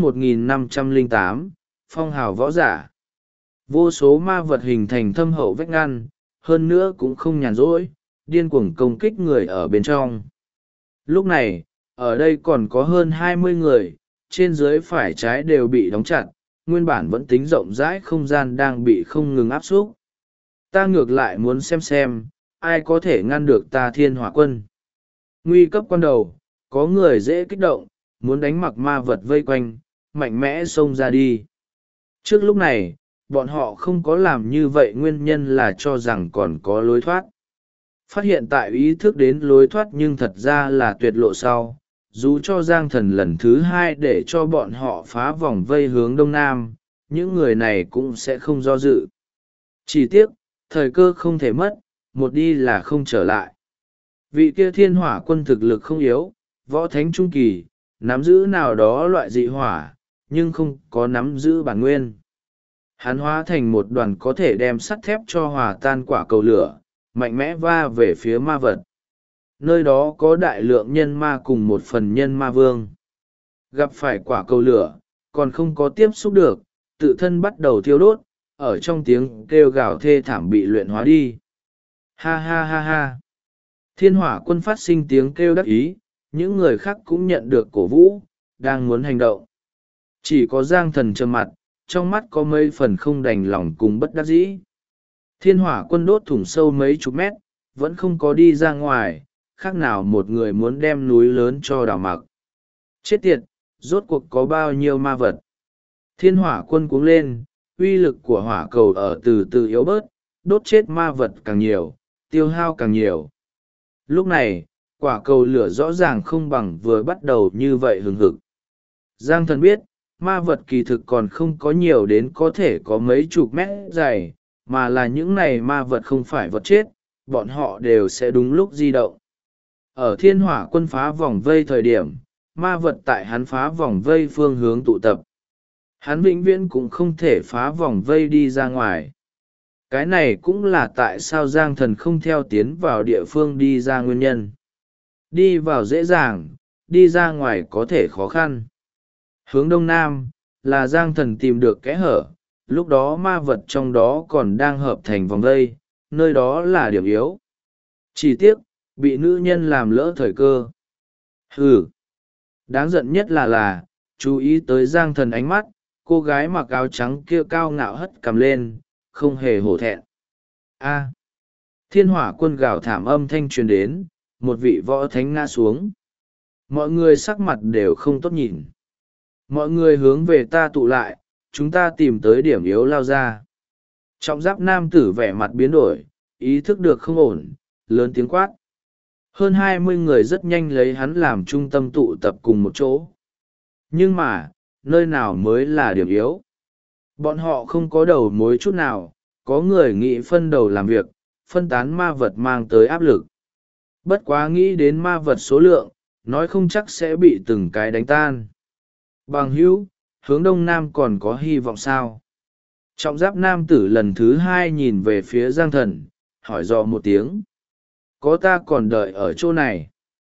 1508, Phong hào võ giả. Vô số ma vật hình thành thâm hậu vách ngăn, hơn nữa cũng không nhàn rỗi, điên cuồng công kích người ở bên trong. Lúc này, ở đây còn có hơn 20 người, trên dưới phải trái đều bị đóng chặt, nguyên bản vẫn tính rộng rãi không gian đang bị không ngừng áp xúc. Ta ngược lại muốn xem, ai có thể ngăn được ta Thiên Hỏa Quân. Nguy cấp quan đầu, có người dễ kích động, muốn đánh mặc ma vật vây quanh, mạnh mẽ xông ra đi. Trước lúc này, bọn họ không có làm như vậy nguyên nhân là cho rằng còn có lối thoát. Phát hiện tại ý thức đến lối thoát nhưng thật ra là tuyệt lộ sau, dù cho Giang Thần lần thứ hai để cho bọn họ phá vòng vây hướng đông nam, những người này cũng sẽ không do dự. Chỉ tiếc, thời cơ không thể mất, một đi là không trở lại. Vị kia Thiên Hỏa Quân thực lực không yếu, võ thánh trung kỳ, nắm giữ nào đó loại dị hỏa, nhưng không có nắm giữ bản nguyên. Hắn hóa thành một đoàn có thể đem sắt thép cho hòa tan quả cầu lửa, mạnh mẽ va về phía ma vật. Nơi đó có đại lượng nhân ma cùng một phần nhân ma vương. Gặp phải quả cầu lửa, còn không có tiếp xúc được, tự thân bắt đầu thiêu đốt, ở trong tiếng kêu gào thê thảm bị luyện hóa đi. Ha ha ha ha. Thiên Hỏa Quân phát sinh tiếng kêu đắc ý, những người khác cũng nhận được cổ vũ, đang muốn hành động. Chỉ có Giang Thần trầm mặt, trong mắt có mấy phần không đành lòng cùng bất đắc dĩ. Thiên Hỏa Quân đốt thủng sâu mấy chục mét, vẫn không có đi ra ngoài, khác nào một người muốn đem núi lớn cho đào mặc. Chết tiệt, rốt cuộc có bao nhiêu ma vật? Thiên hỏa quân cuống lên, uy lực của hỏa cầu ở từ từ yếu bớt, đốt chết ma vật càng nhiều, tiêu hao càng nhiều. Lúc này, quả cầu lửa rõ ràng không bằng vừa bắt đầu như vậy hừng hực. Giang thần biết, ma vật kỳ thực còn không có nhiều đến có thể có mấy chục mét dày, mà là những này ma vật không phải vật chết, bọn họ đều sẽ đúng lúc di động. Ở thiên hỏa quân phá vòng vây thời điểm, ma vật tại hắn phá vòng vây phương hướng tụ tập. Hắn vĩnh viễn cũng không thể phá vòng vây đi ra ngoài. Cái này cũng là tại sao Giang thần không theo tiến vào địa phương đi ra nguyên nhân. Đi vào dễ dàng, đi ra ngoài có thể khó khăn. Hướng đông nam, là Giang thần tìm được kẽ hở, lúc đó ma vật trong đó còn đang hợp thành vòng vây, nơi đó là điểm yếu. Chỉ tiếc, bị nữ nhân làm lỡ thời cơ. Hừ! Đáng giận nhất là, chú ý tới Giang thần ánh mắt, cô gái mặc áo trắng kia cao ngạo hất cằm lên, không hề hổ thẹn. A! Thiên hỏa quân gào thảm âm thanh truyền đến, một vị võ thánh ngã xuống. Mọi người sắc mặt đều không tốt nhìn. Mọi người hướng về ta tụ lại, chúng ta tìm tới điểm yếu lao ra. Trọng giáp nam tử vẻ mặt biến đổi, ý thức được không ổn, lớn tiếng quát. Hơn 20 người rất nhanh lấy hắn làm trung tâm tụ tập cùng một chỗ. Nhưng mà, nơi nào mới là điểm yếu? Bọn họ không có đầu mối chút nào, có người nghĩ phân đầu làm việc, phân tán ma vật mang tới áp lực. Bất quá nghĩ đến ma vật số lượng, nói không chắc sẽ bị từng cái đánh tan. Bằng hữu, hướng đông nam còn có hy vọng sao? Trọng giáp nam tử lần thứ hai nhìn về phía Giang thần, hỏi dò một tiếng. Có ta còn đợi ở chỗ này.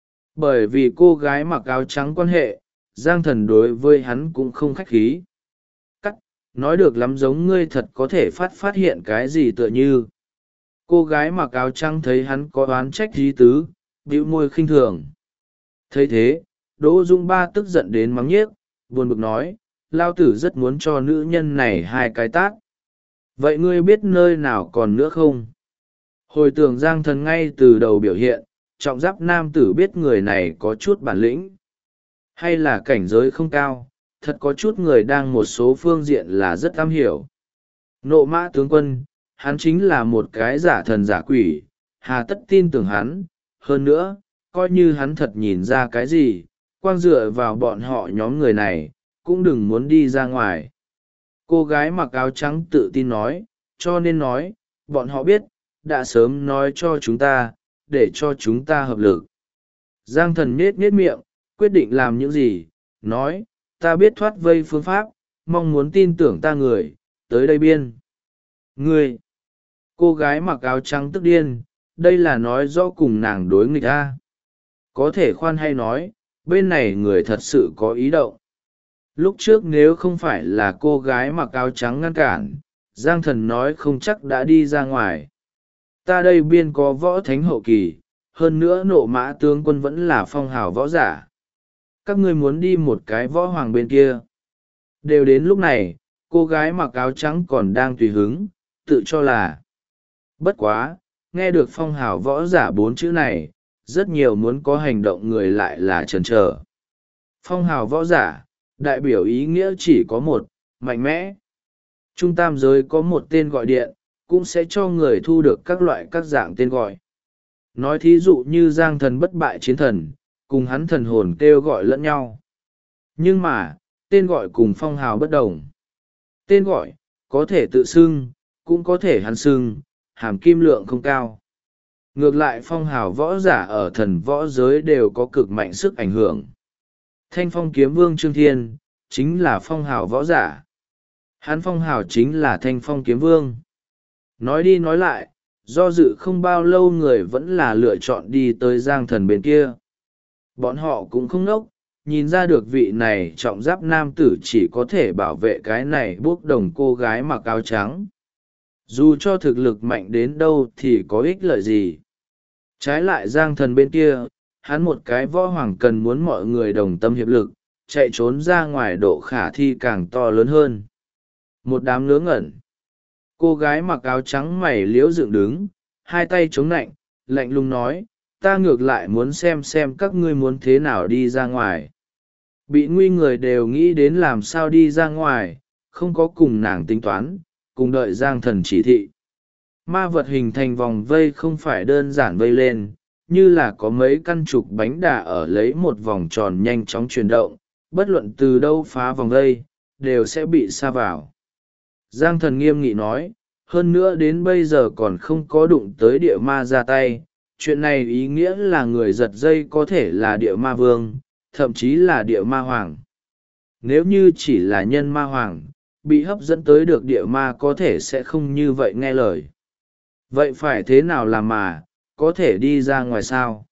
Bởi vì cô gái mặc áo trắng quan hệ, Giang thần đối với hắn cũng không khách khí. Cắt, nói được lắm giống ngươi thật có thể phát hiện cái gì tựa như. Cô gái mặc áo trắng thấy hắn có oán trách ý tứ, bĩu môi khinh thường. Thấy thế, Đỗ Dung Ba tức giận đến mắng nhiếc, buồn bực nói, lao tử rất muốn cho nữ nhân này 2 cái tát. Vậy ngươi biết nơi nào còn nữa không? Hồi tưởng Giang thần ngay từ đầu biểu hiện, trọng giáp nam tử biết người này có chút bản lĩnh. Hay là cảnh giới không cao, thật có chút người đang một số phương diện là rất am hiểu. Nộ mã tướng quân, hắn chính là một cái giả thần giả quỷ, hà tất tin tưởng hắn. Hơn nữa, coi như hắn thật nhìn ra cái gì, quang dựa vào bọn họ nhóm người này, cũng đừng muốn đi ra ngoài. Cô gái mặc áo trắng tự tin nói, cho nên nói, bọn họ biết, đã sớm nói cho chúng ta, để cho chúng ta hợp lực. Giang thần nết nết miệng, quyết định làm những gì, nói, ta biết thoát vây phương pháp, mong muốn tin tưởng ta người, tới đây biên. Người! Cô gái mặc áo trắng tức điên, đây là nói rõ cùng nàng đối nghịch a. Có thể khoan hay nói, bên này người thật sự có ý động. Lúc trước nếu không phải là cô gái mặc áo trắng ngăn cản, Giang thần nói không chắc đã đi ra ngoài. Ta đây biên có võ thánh hậu kỳ, hơn nữa nộ mã tướng quân vẫn là phong hào võ giả. Các ngươi muốn đi một cái võ hoàng bên kia. Đều đến lúc này, cô gái mặc áo trắng còn đang tùy hứng, tự cho là. Bất quá, nghe được phong hào võ giả 4 chữ này, rất nhiều muốn có hành động người lại là chần chờ. Phong hào võ giả, đại biểu ý nghĩa chỉ có một, mạnh mẽ. Trung tam giới có một tên gọi điện, cũng sẽ cho người thu được các loại các dạng tên gọi. Nói thí dụ như Giang thần bất bại chiến thần, cùng hắn thần hồn kêu gọi lẫn nhau. Nhưng mà, tên gọi cùng phong hào bất đồng. Tên gọi, có thể tự xưng, cũng có thể hắn xưng, hàm kim lượng không cao. Ngược lại phong hào võ giả ở thần võ giới đều có cực mạnh sức ảnh hưởng. Thanh phong kiếm vương Trương Thiên, chính là phong hào võ giả. Hắn phong hào chính là thanh phong kiếm vương. Nói đi nói lại, do dự không bao lâu người vẫn là lựa chọn đi tới Giang thần bên kia. Bọn họ cũng không ngốc, nhìn ra được vị này trọng giáp nam tử chỉ có thể bảo vệ cái này bốc đồng cô gái mặc áo trắng. Dù cho thực lực mạnh đến đâu thì có ích lợi gì. Trái lại Giang thần bên kia, hắn một cái võ hoàng cần muốn mọi người đồng tâm hiệp lực, chạy trốn ra ngoài độ khả thi càng to lớn hơn. Một đám ngớ ngẩn. Cô gái mặc áo trắng mày liễu dựng đứng, 2 tay chống nạnh, lạnh lùng nói, ta ngược lại muốn xem các ngươi muốn thế nào đi ra ngoài. bị nguy người đều nghĩ đến làm sao đi ra ngoài, không có cùng nàng tính toán, cùng đợi giang thần chỉ thị. Ma vật hình thành vòng vây không phải đơn giản vây lên, như là có mấy căn trục bánh đà ở lấy một vòng tròn nhanh chóng chuyển động, bất luận từ đâu phá vòng vây, đều sẽ bị sa vào. Giang thần nghiêm nghị nói, hơn nữa đến bây giờ còn không có đụng tới địa ma ra tay, chuyện này ý nghĩa là người giật dây có thể là địa ma vương, thậm chí là địa ma hoàng. Nếu như chỉ là nhân ma hoàng, bị hấp dẫn tới được địa ma có thể sẽ không như vậy nghe lời. Vậy phải thế nào làm mà, có thể đi ra ngoài sao?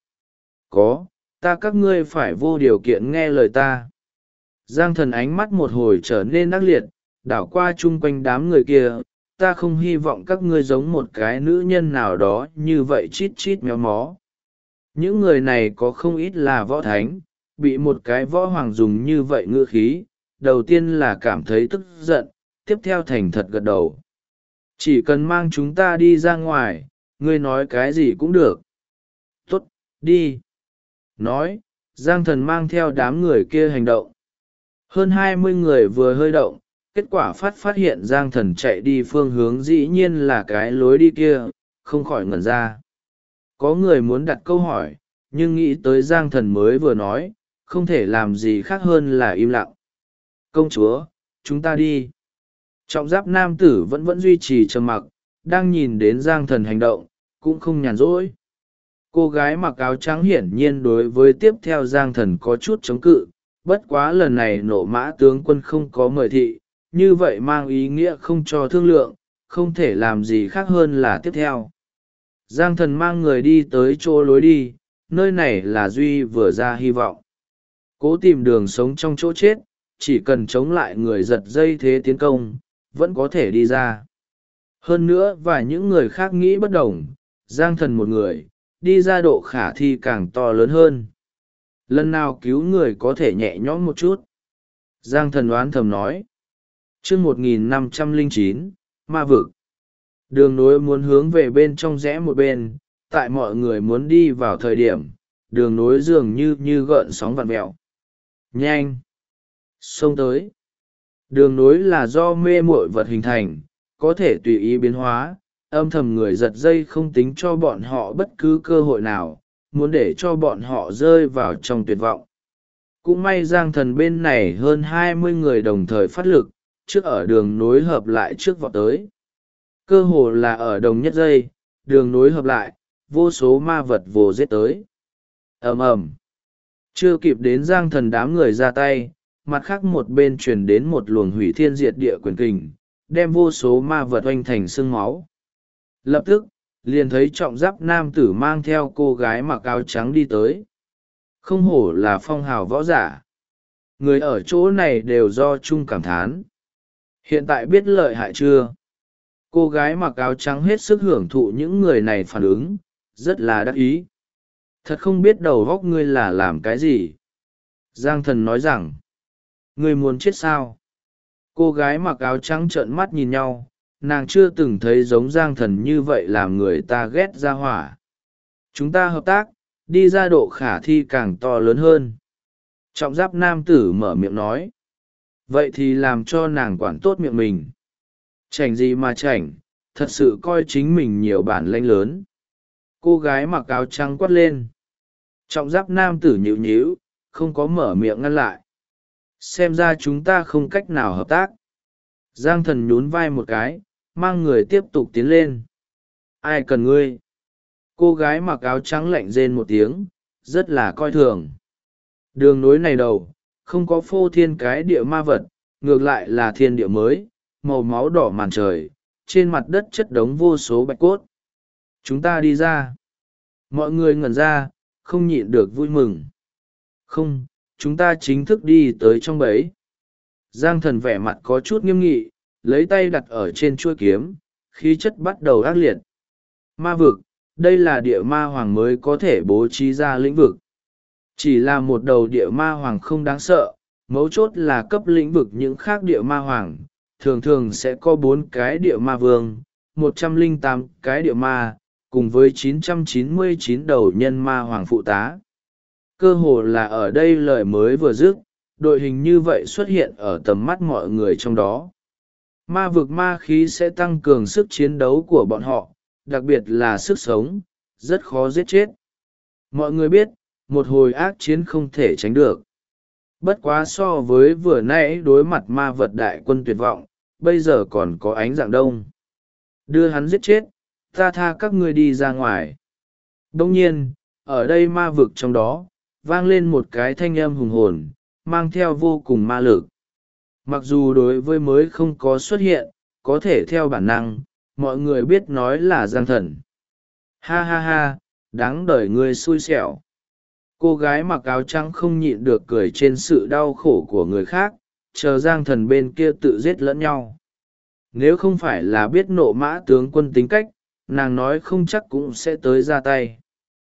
Có, ta các ngươi phải vô điều kiện nghe lời ta. Giang thần ánh mắt một hồi trở nên ác liệt, đảo qua chung quanh đám người kia, ta không hy vọng các ngươi giống một cái nữ nhân nào đó như vậy chít chít méo mó. Những người này có không ít là võ thánh, bị một cái võ hoàng dùng như vậy ngữ khí, đầu tiên là cảm thấy tức giận, tiếp theo thành thật gật đầu. Chỉ cần mang chúng ta đi ra ngoài, ngươi nói cái gì cũng được. Tốt, đi. Nói, Giang thần mang theo đám người kia hành động. Hơn 20 người vừa hơi động, kết quả phát hiện Giang thần chạy đi phương hướng dĩ nhiên là cái lối đi kia, không khỏi ngẩn ra. Có người muốn đặt câu hỏi, nhưng nghĩ tới Giang thần mới vừa nói, không thể làm gì khác hơn là im lặng. Công chúa, chúng ta đi. Trọng giáp nam tử vẫn duy trì trầm mặc, đang nhìn đến Giang thần hành động, cũng không nhàn rỗi. Cô gái mặc áo trắng hiển nhiên đối với tiếp theo Giang thần có chút chống cự, bất quá lần này nộ mã tướng quân không có mời thị, như vậy mang ý nghĩa không cho thương lượng, không thể làm gì khác hơn là tiếp theo. Giang thần mang người đi tới chỗ lối đi, nơi này là duy vừa ra hy vọng. Cố tìm đường sống trong chỗ chết, chỉ cần chống lại người giật dây thế tiến công, vẫn có thể đi ra. Hơn nữa và những người khác nghĩ bất đồng, Giang thần một người, đi ra độ khả thi càng to lớn hơn. Lần nào cứu người có thể nhẹ nhõm một chút. Giang thần oán thầm nói. Chương 1509, Ma vực. Đường nối muốn hướng về bên trong rẽ một bên, tại mọi người muốn đi vào thời điểm, đường nối dường như gợn sóng vặn vẹo. Nhanh! Xông tới! Đường nối là do mê muội vật hình thành, có thể tùy ý biến hóa, âm thầm người giật dây không tính cho bọn họ bất cứ cơ hội nào, muốn để cho bọn họ rơi vào trong tuyệt vọng. Cũng may Giang thần bên này hơn 20 người đồng thời phát lực, trước ở đường nối hợp lại trước vọt tới. Cơ hồ là ở đồng nhất giây, đường nối hợp lại, vô số ma vật vồ giết tới. Ầm ầm. Chưa kịp đến Giang thần đám người ra tay, mặt khác một bên truyền đến một luồng hủy thiên diệt địa quyền kình, đem vô số ma vật oanh thành sương máu. Lập tức, liền thấy trọng giáp nam tử mang theo cô gái mặc áo trắng đi tới. Không hổ là phong hào võ giả. Người ở chỗ này đều do chung cảm thán. Hiện tại biết lợi hại chưa? Cô gái mặc áo trắng hết sức hưởng thụ những người này phản ứng, rất là đắc ý. Thật không biết đầu góc ngươi là làm cái gì. Giang thần nói rằng, ngươi muốn chết sao? Cô gái mặc áo trắng trợn mắt nhìn nhau, nàng chưa từng thấy giống Giang thần như vậy làm người ta ghét ra hỏa. Chúng ta hợp tác, đi ra độ khả thi càng to lớn hơn. Trọng giáp nam tử mở miệng nói. Vậy thì làm cho nàng quản tốt miệng mình. Chảnh gì mà chảnh, thật sự coi chính mình nhiều bản lĩnh lớn. Cô gái mặc áo trắng quát lên. Trọng giáp nam tử nhíu nhíu, không có mở miệng ngăn lại. Xem ra chúng ta không cách nào hợp tác. Giang thần nhún vai một cái, mang người tiếp tục tiến lên. Ai cần ngươi? Cô gái mặc áo trắng lạnh rên một tiếng, rất là coi thường. Đường nối này đầu, không có phô thiên cái địa ma vật, ngược lại là thiên địa mới, màu máu đỏ màn trời, trên mặt đất chất đống vô số bạch cốt. Chúng ta đi ra. Mọi người ngẩn ra, không nhịn được vui mừng. Không, chúng ta chính thức đi tới trong bẫy. Giang thần vẻ mặt có chút nghiêm nghị, lấy tay đặt ở trên chuôi kiếm, khí chất bắt đầu ác liệt. Ma vực, đây là địa ma hoàng mới có thể bố trí ra lĩnh vực. Chỉ là một đầu địa ma hoàng không đáng sợ, mấu chốt là cấp lĩnh vực những khác địa ma hoàng, thường thường sẽ có 4 cái địa ma vương, 108 cái địa ma, cùng với 999 đầu nhân ma hoàng phụ tá. Cơ hồ là ở đây lời mới vừa dứt, đội hình như vậy xuất hiện ở tầm mắt mọi người trong đó. Ma vực ma khí sẽ tăng cường sức chiến đấu của bọn họ, đặc biệt là sức sống, rất khó giết chết. Mọi người biết, một hồi ác chiến không thể tránh được. Bất quá so với vừa nãy đối mặt ma vật đại quân tuyệt vọng, bây giờ còn có ánh dạng đông. Đưa hắn giết chết, ta tha các ngươi đi ra ngoài. Đông nhiên, ở đây ma vực trong đó, vang lên một cái thanh âm hùng hồn, mang theo vô cùng ma lực. Mặc dù đối với mới không có xuất hiện, có thể theo bản năng, mọi người biết nói là Giang Thần. Ha ha ha, đáng đời ngươi xui xẻo. Cô gái mặc áo trắng không nhịn được cười trên sự đau khổ của người khác, chờ Giang Thần bên kia tự giết lẫn nhau. Nếu không phải là biết nộ mã tướng quân tính cách, nàng nói không chắc cũng sẽ tới ra tay.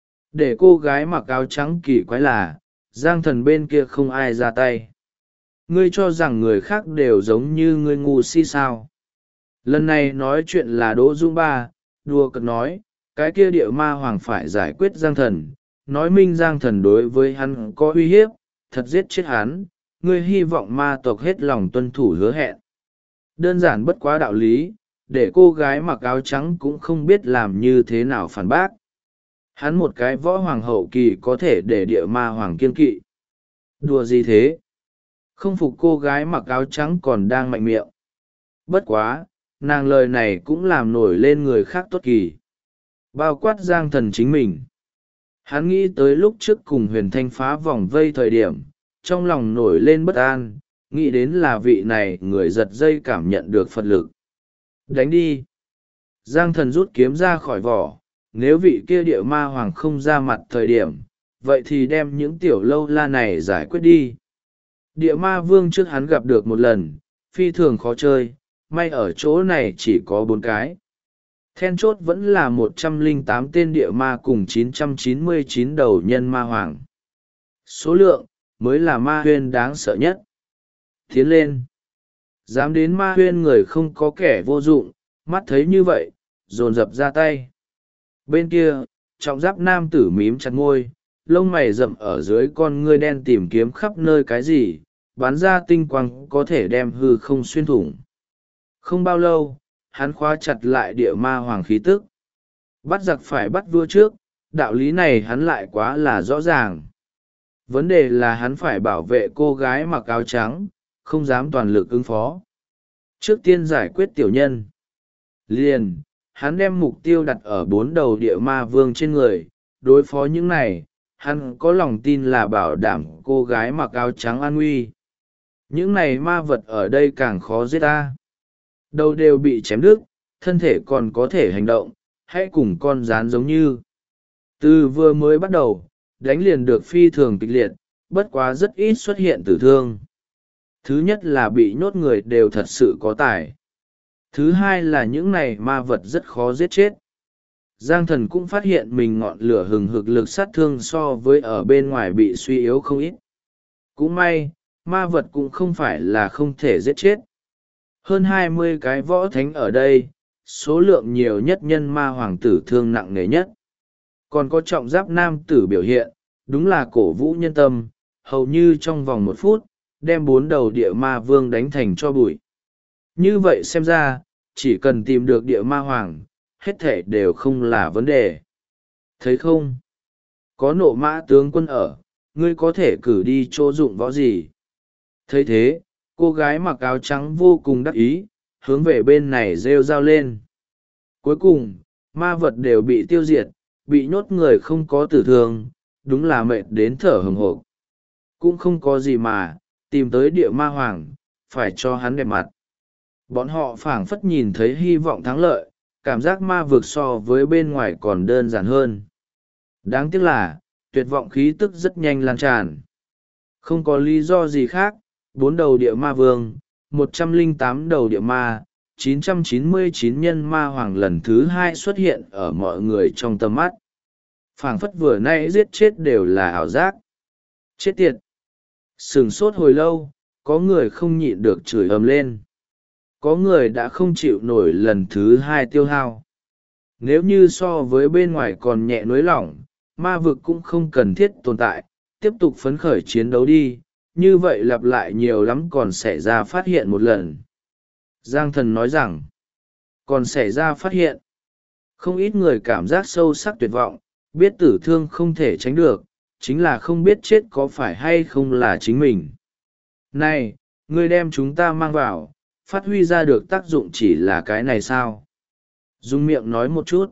Để cô gái mặc áo trắng kỳ quái là, Giang Thần bên kia không ai ra tay. Ngươi cho rằng người khác đều giống như ngươi ngu si sao? Lần này nói chuyện là Đỗ Dung Ba, đùa cợt nói, cái kia địa ma hoàng phải giải quyết Giang Thần, nói minh Giang Thần đối với hắn có uy hiếp, thật giết chết hắn, ngươi hy vọng ma tộc hết lòng tuân thủ hứa hẹn. Đơn giản bất quá đạo lý, để cô gái mặc áo trắng cũng không biết làm như thế nào phản bác. Hắn một cái võ hoàng hậu kỳ có thể để địa ma hoàng kiên kỵ. Đùa gì thế? Không phục cô gái mặc áo trắng còn đang mạnh miệng. Bất quá, nàng lời này cũng làm nổi lên người khác tốt kỳ. Bao quát Giang Thần chính mình. Hắn nghĩ tới lúc trước cùng Huyền Thanh phá vòng vây thời điểm, trong lòng nổi lên bất an, nghĩ đến là vị này người giật dây cảm nhận được Phật lực. Đánh đi! Giang Thần rút kiếm ra khỏi vỏ, nếu vị kia địa ma hoàng không ra mặt thời điểm, vậy thì đem những tiểu lâu la này giải quyết đi. Địa ma vương trước hắn gặp được một lần, phi thường khó chơi, may ở chỗ này chỉ có 4 cái. Then chốt vẫn là 108 tên địa ma cùng 999 đầu nhân ma hoàng. Số lượng, mới là ma huyên đáng sợ nhất. Tiến lên! Dám đến ma huyên người không có kẻ vô dụng, mắt thấy như vậy, dồn dập ra tay. Bên kia, trọng giáp nam tử mím chặt ngôi, lông mày rậm ở dưới con ngươi đen tìm kiếm khắp nơi cái gì, bắn ra tinh quang có thể đem hư không xuyên thủng. Không bao lâu, hắn khóa chặt lại địa ma hoàng khí tức. Bắt giặc phải bắt vua trước, đạo lý này hắn lại quá là rõ ràng. Vấn đề là hắn phải bảo vệ cô gái mặc áo trắng, không dám toàn lực ứng phó. Trước tiên giải quyết tiểu nhân. Liền, hắn đem mục tiêu đặt ở 4 đầu địa ma vương trên người, đối phó những này, hắn có lòng tin là bảo đảm cô gái mặc áo trắng an nguy. Những này ma vật ở đây càng khó giết ta. Đầu đều bị chém đứt, thân thể còn có thể hành động, hãy cùng con rán giống như. Từ vừa mới bắt đầu, đánh liền được phi thường kịch liệt, bất quá rất ít xuất hiện tử thương. Thứ nhất là bị nhốt người đều thật sự có tài. Thứ hai là những này ma vật rất khó giết chết. Giang Thần cũng phát hiện mình ngọn lửa hừng hực lực sát thương so với ở bên ngoài bị suy yếu không ít. Cũng may, ma vật cũng không phải là không thể giết chết. Hơn 20 cái võ thánh ở đây, số lượng nhiều nhất nhân ma hoàng tử thương nặng nề nhất. Còn có trọng giáp nam tử biểu hiện, đúng là cổ vũ nhân tâm, hầu như trong vòng 1 phút, đem 4 đầu địa ma vương đánh thành cho bụi. Như vậy xem ra, chỉ cần tìm được địa ma hoàng, hết thể đều không là vấn đề. Thấy không? Có nộ mã tướng quân ở, ngươi có thể cử đi chỗ dụng võ gì. Thấy thế, cô gái mặc áo trắng vô cùng đắc ý, hướng về bên này rêu rao lên. Cuối cùng, ma vật đều bị tiêu diệt, bị nhốt người không có tử thương, đúng là mệt đến thở hừng hộp. Cũng không có gì mà, tìm tới địa ma hoàng, phải cho hắn đẹp mặt. Bọn họ phảng phất nhìn thấy hy vọng thắng lợi, cảm giác ma vực so với bên ngoài còn đơn giản hơn. Đáng tiếc là, tuyệt vọng khí tức rất nhanh lan tràn. Không có lý do gì khác, 4 đầu địa ma vương, 108 đầu địa ma, 999 nhân ma hoàng lần thứ 2 xuất hiện ở mọi người trong tầm mắt. Phảng phất vừa nay giết chết đều là ảo giác. Chết tiệt! Sửng sốt hồi lâu, có người không nhịn được chửi ầm lên. Có người đã không chịu nổi lần thứ 2 tiêu hao. Nếu như so với bên ngoài còn nhẹ nới lỏng, ma vực cũng không cần thiết tồn tại, tiếp tục phấn khởi chiến đấu đi, như vậy lặp lại nhiều lắm còn xảy ra phát hiện một lần. Giang thần nói rằng, còn xảy ra phát hiện. Không ít người cảm giác sâu sắc tuyệt vọng, biết tử thương không thể tránh được, chính là không biết chết có phải hay không là chính mình. Này, ngươi đem chúng ta mang vào, phát huy ra được tác dụng chỉ là cái này sao? Dung miệng nói một chút.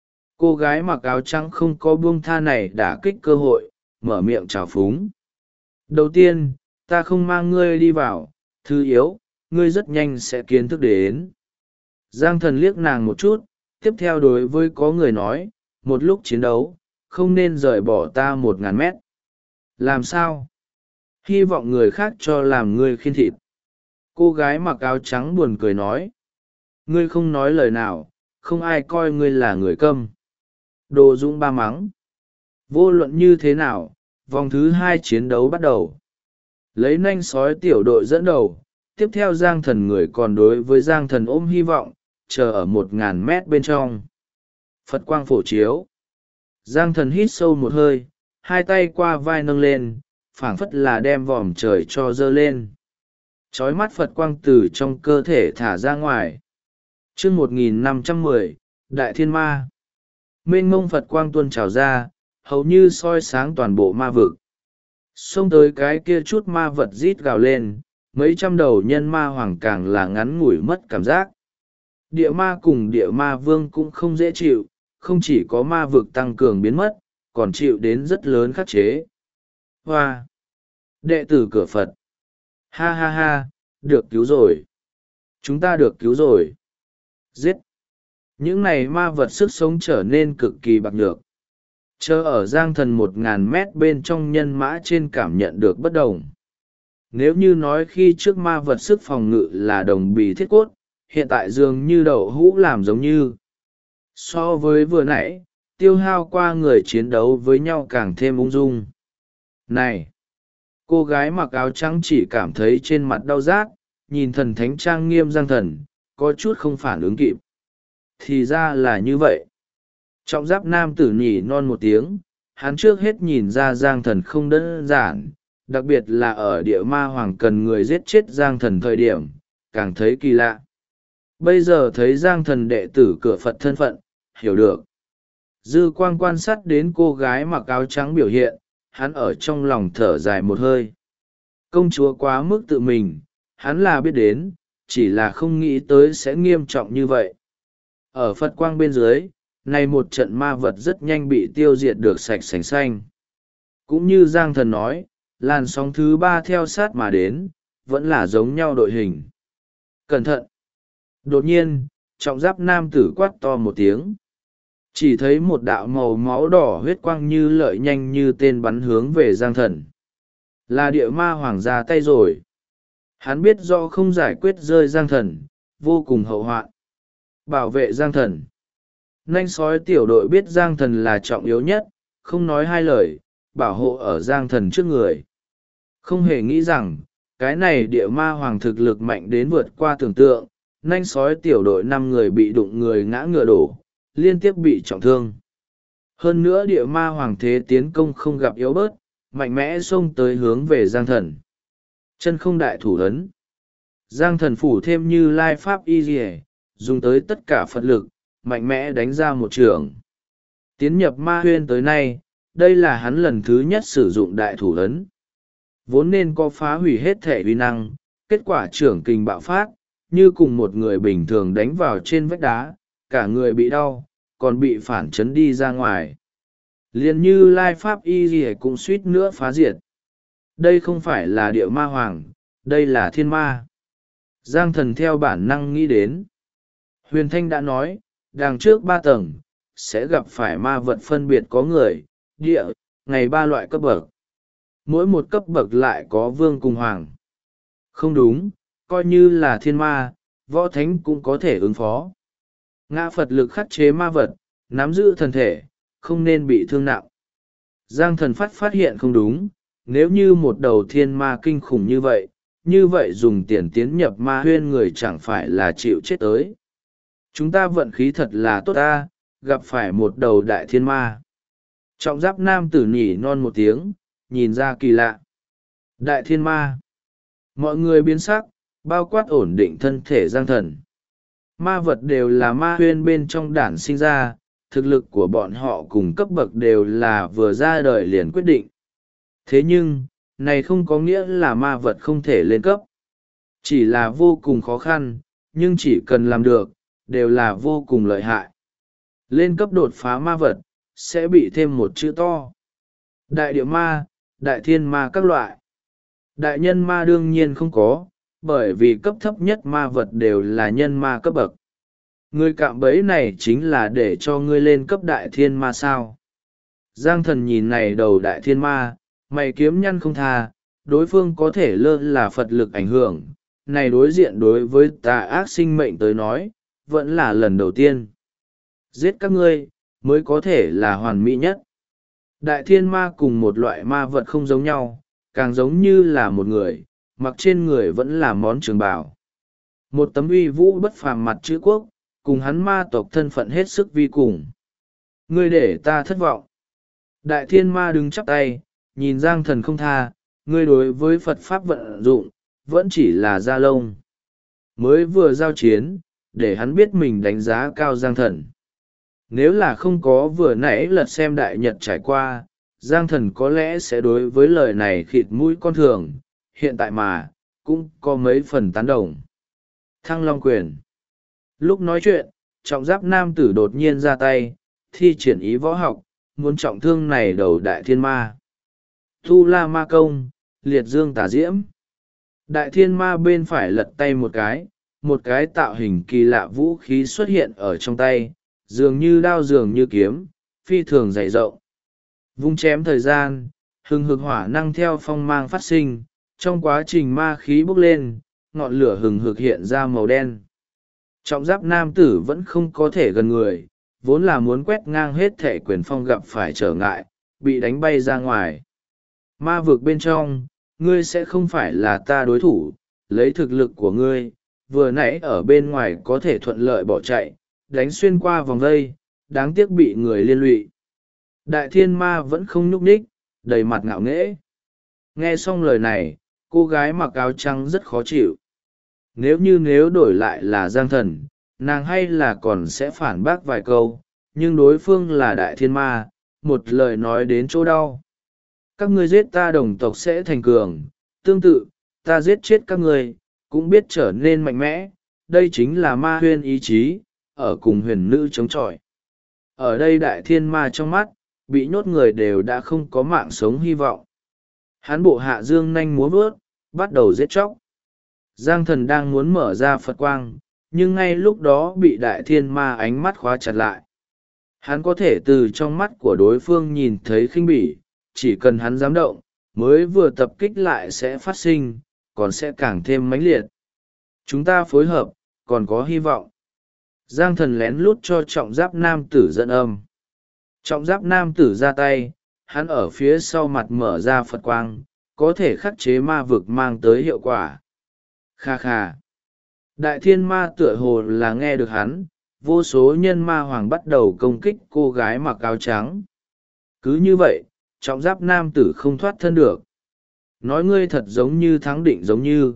Cô gái mặc áo trắng không có buông tha này đả kích cơ hội, mở miệng trào phúng. Đầu tiên, ta không mang ngươi đi vào, thứ yếu, ngươi rất nhanh sẽ kiến thức đến. Giang thần liếc nàng một chút, tiếp theo đối với có người nói, một lúc chiến đấu, không nên rời bỏ ta 1.000 mét. Làm sao? Hy vọng người khác cho làm ngươi khiên thịt. Cô gái mặc áo trắng buồn cười nói. Ngươi không nói lời nào, không ai coi ngươi là người câm. Đồ dũng ba mắng. Vô luận như thế nào, vòng thứ 2 chiến đấu bắt đầu. Lấy nanh sói tiểu đội dẫn đầu, tiếp theo Giang thần người còn đối với Giang thần ôm hy vọng, chờ ở 1.000 mét bên trong. Phật quang phổ chiếu. Giang thần hít sâu một hơi, hai tay qua vai nâng lên, phảng phất là đem vòm trời cho dơ lên. Chói mắt Phật quang từ trong cơ thể thả ra ngoài. Chương 1510, Đại Thiên Ma. Mênh mông Phật quang tuôn trào ra, hầu như soi sáng toàn bộ ma vực. Xông tới cái kia chút ma vật rít gào lên, mấy trăm đầu nhân ma hoàng càng là ngắn ngủi mất cảm giác. Địa ma cùng địa ma vương cũng không dễ chịu, không chỉ có ma vực tăng cường biến mất, còn chịu đến rất lớn khắc chế. Hoa! Đệ tử cửa Phật! Ha ha ha, được cứu rồi! Chúng ta được cứu rồi! Giết! Những này ma vật sức sống trở nên cực kỳ bạc nhược. Chờ ở Giang thần 1.000 mét bên trong nhân mã trên cảm nhận được bất đồng. Nếu như nói khi trước ma vật sức phòng ngự là đồng bì thiết cốt, hiện tại dường như đậu hũ làm giống như. So với vừa nãy, tiêu hao qua người chiến đấu với nhau càng thêm ung dung. Này! Cô gái mặc áo trắng chỉ cảm thấy trên mặt đau rát, nhìn thần thánh trang nghiêm Giang thần, có chút không phản ứng kịp. Thì ra là như vậy. Trọng giáp nam tử nhỉ non một tiếng, hắn trước hết nhìn ra Giang thần không đơn giản, đặc biệt là ở địa ma hoàng cần người giết chết Giang thần thời điểm, càng thấy kỳ lạ. Bây giờ thấy Giang thần đệ tử cửa Phật thân phận, hiểu được. Dư quang quan sát đến cô gái mặc áo trắng biểu hiện, hắn ở trong lòng thở dài một hơi. Công chúa quá mức tự mình, hắn là biết đến, chỉ là không nghĩ tới sẽ nghiêm trọng như vậy. Ở Phật quang bên dưới, này một trận ma vật rất nhanh bị tiêu diệt được sạch sành xanh. Cũng như Giang thần nói, làn sóng thứ 3 theo sát mà đến, vẫn là giống nhau đội hình. Cẩn thận! Đột nhiên, trọng giáp nam tử quát to một tiếng. Chỉ thấy một đạo màu máu đỏ huyết quang như lợi nhanh như tên bắn hướng về Giang thần. Là địa ma hoàng ra tay rồi. Hắn biết do không giải quyết rơi Giang thần, vô cùng hậu hoạn. Bảo vệ Giang thần. Nanh sói tiểu đội biết Giang thần là trọng yếu nhất, không nói hai lời, bảo hộ ở Giang thần trước người. Không hề nghĩ rằng, cái này địa ma hoàng thực lực mạnh đến vượt qua tưởng tượng, nanh sói tiểu đội 5 người bị đụng người ngã ngựa đổ, liên tiếp bị trọng thương. Hơn nữa địa ma hoàng thế tiến công không gặp yếu bớt, mạnh mẽ xông tới hướng về Giang thần. Chân không đại thủ ấn. Giang thần phủ thêm như lai pháp y dì dùng tới tất cả Phật lực, mạnh mẽ đánh ra một trường. Tiến nhập ma huyên tới nay, đây là hắn lần thứ nhất sử dụng đại thủ ấn. Vốn nên có phá hủy hết thể uy năng, kết quả trưởng kình bạo phát, như cùng một người bình thường đánh vào trên vách đá, cả người bị đau, còn bị phản chấn đi ra ngoài. Liền như lai pháp y gì cũng suýt nữa phá diệt. Đây không phải là địa ma hoàng, đây là thiên ma. Giang thần theo bản năng nghĩ đến. Huyền Thanh đã nói, đằng trước 3 tầng, sẽ gặp phải ma vật phân biệt có người, địa, ngày 3 loại cấp bậc. Mỗi một cấp bậc lại có vương cùng hoàng. Không đúng, coi như là thiên ma, võ thánh cũng có thể ứng phó. Ngã Phật lực khắc chế ma vật, nắm giữ thân thể, không nên bị thương nặng. Giang thần phát hiện không đúng, nếu như một đầu thiên ma kinh khủng như vậy dùng tiền tiến nhập ma huyên người chẳng phải là chịu chết tới. Chúng ta vận khí thật là tốt ta, gặp phải một đầu đại thiên ma. Trọng giáp nam tử nhỉ non một tiếng, nhìn ra kỳ lạ. Đại thiên ma. Mọi người biến sắc, bao quát ổn định thân thể Giang Thần. Ma vật đều là ma huyên bên trong đản sinh ra, thực lực của bọn họ cùng cấp bậc đều là vừa ra đời liền quyết định. Thế nhưng, này không có nghĩa là ma vật không thể lên cấp. Chỉ là vô cùng khó khăn, nhưng chỉ cần làm được, đều là vô cùng lợi hại. Lên cấp đột phá ma vật, sẽ bị thêm một chữ to. Đại địa ma, đại thiên ma các loại. Đại nhân ma đương nhiên không có, bởi vì cấp thấp nhất ma vật đều là nhân ma cấp bậc. Ngươi cạm bẫy này chính là để cho ngươi lên cấp đại thiên ma sao. Giang Thần nhìn này đầu đại thiên ma, mày kiếm nhăn không tha, đối phương có thể lơ là Phật lực ảnh hưởng. Này đối diện đối với tà ác sinh mệnh tới nói, vẫn là lần đầu tiên. Giết các ngươi, mới có thể là hoàn mỹ nhất. Đại thiên ma cùng một loại ma vật không giống nhau, càng giống như là một người, mặc trên người vẫn là món trường bào. Một tấm uy vũ bất phàm mặt chữ quốc, cùng hắn ma tộc thân phận hết sức vi cùng. Ngươi để ta thất vọng. Đại thiên ma đứng chắp tay, nhìn Giang Thần không tha, ngươi đối với Phật Pháp vận dụng, vẫn chỉ là da lông. Mới vừa giao chiến, để hắn biết mình đánh giá cao Giang Thần. Nếu là không có vừa nãy lật xem đại nhật trải qua, Giang Thần có lẽ sẽ đối với lời này khịt mũi con thường, hiện tại mà, cũng có mấy phần tán đồng. Thăng Long Quyền. Lúc nói chuyện, trọng giáp nam tử đột nhiên ra tay, thi triển ý võ học, muốn trọng thương này đầu đại thiên ma. Tu La Ma Công, liệt dương tả diễm. Đại thiên ma bên phải lật tay một cái tạo hình kỳ lạ vũ khí xuất hiện ở trong tay, dường như đao dường như kiếm, phi thường dày rộng. Vung chém thời gian, hừng hực hỏa năng theo phong mang phát sinh, trong quá trình ma khí bốc lên, ngọn lửa hừng hực hiện ra màu đen. Trọng giáp nam tử vẫn không có thể gần người, vốn là muốn quét ngang hết thể quyền phong gặp phải trở ngại, bị đánh bay ra ngoài. Ma vực bên trong, ngươi sẽ không phải là ta đối thủ, lấy thực lực của ngươi, vừa nãy ở bên ngoài có thể thuận lợi bỏ chạy, đánh xuyên qua vòng vây, đáng tiếc bị người liên lụy. Đại thiên ma vẫn không nhúc nhích, đầy mặt ngạo nghễ. Nghe xong lời này, cô gái mặc áo trắng rất khó chịu. Nếu đổi lại là Giang Thần, nàng hay là còn sẽ phản bác vài câu, nhưng đối phương là đại thiên ma, một lời nói đến chỗ đau. Các ngươi giết ta đồng tộc sẽ thành cường, tương tự, ta giết chết các ngươi, cũng biết trở nên mạnh mẽ, đây chính là ma huyên ý chí, ở cùng huyền nữ chống chọi. Ở đây đại thiên ma trong mắt, bị nhốt người đều đã không có mạng sống hy vọng. Hắn bộ hạ dương nhanh múa vớt, bắt đầu giết chóc. Giang Thần đang muốn mở ra Phật quang, nhưng ngay lúc đó bị đại thiên ma ánh mắt khóa chặt lại. Hắn có thể từ trong mắt của đối phương nhìn thấy khinh bỉ, chỉ cần hắn dám động, mới vừa tập kích lại sẽ phát sinh, còn sẽ càng thêm mãnh liệt. Chúng ta phối hợp, còn có hy vọng. Giang Thần lén lút cho trọng giáp nam tử dẫn âm. Trọng giáp nam tử ra tay, hắn ở phía sau mặt mở ra Phật quang, có thể khắc chế ma vực mang tới hiệu quả. Kha kha. Đại thiên ma tựa hồ là nghe được hắn, vô số nhân ma hoàng bắt đầu công kích cô gái mặc áo trắng. Cứ như vậy, trọng giáp nam tử không thoát thân được. Nói ngươi thật giống như thắng định giống như.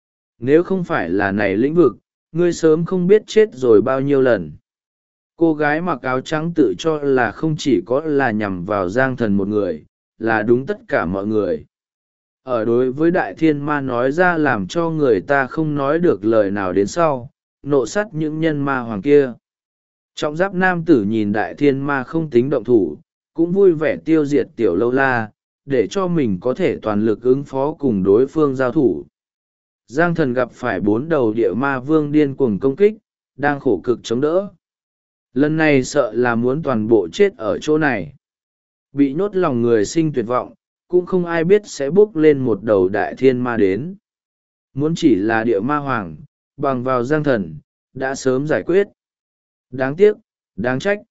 Nếu không phải là này lĩnh vực, ngươi sớm không biết chết rồi bao nhiêu lần. Cô gái mặc áo trắng tự cho là không chỉ có là nhằm vào Giang Thần một người, là đúng tất cả mọi người. Ở đối với đại thiên ma nói ra làm cho người ta không nói được lời nào đến sau, nộ sắt những nhân ma hoàng kia. Trọng giáp nam tử nhìn đại thiên ma không tính động thủ, cũng vui vẻ tiêu diệt tiểu lâu la, để cho mình có thể toàn lực ứng phó cùng đối phương giao thủ. Giang Thần gặp phải 4 đầu địa ma vương điên cuồng công kích, đang khổ cực chống đỡ. Lần này sợ là muốn toàn bộ chết ở chỗ này. Bị nhốt lòng người sinh tuyệt vọng, cũng không ai biết sẽ bước lên một đầu đại thiên ma đến. Muốn chỉ là địa ma hoàng, bằng vào Giang Thần, đã sớm giải quyết. Đáng tiếc, đáng trách.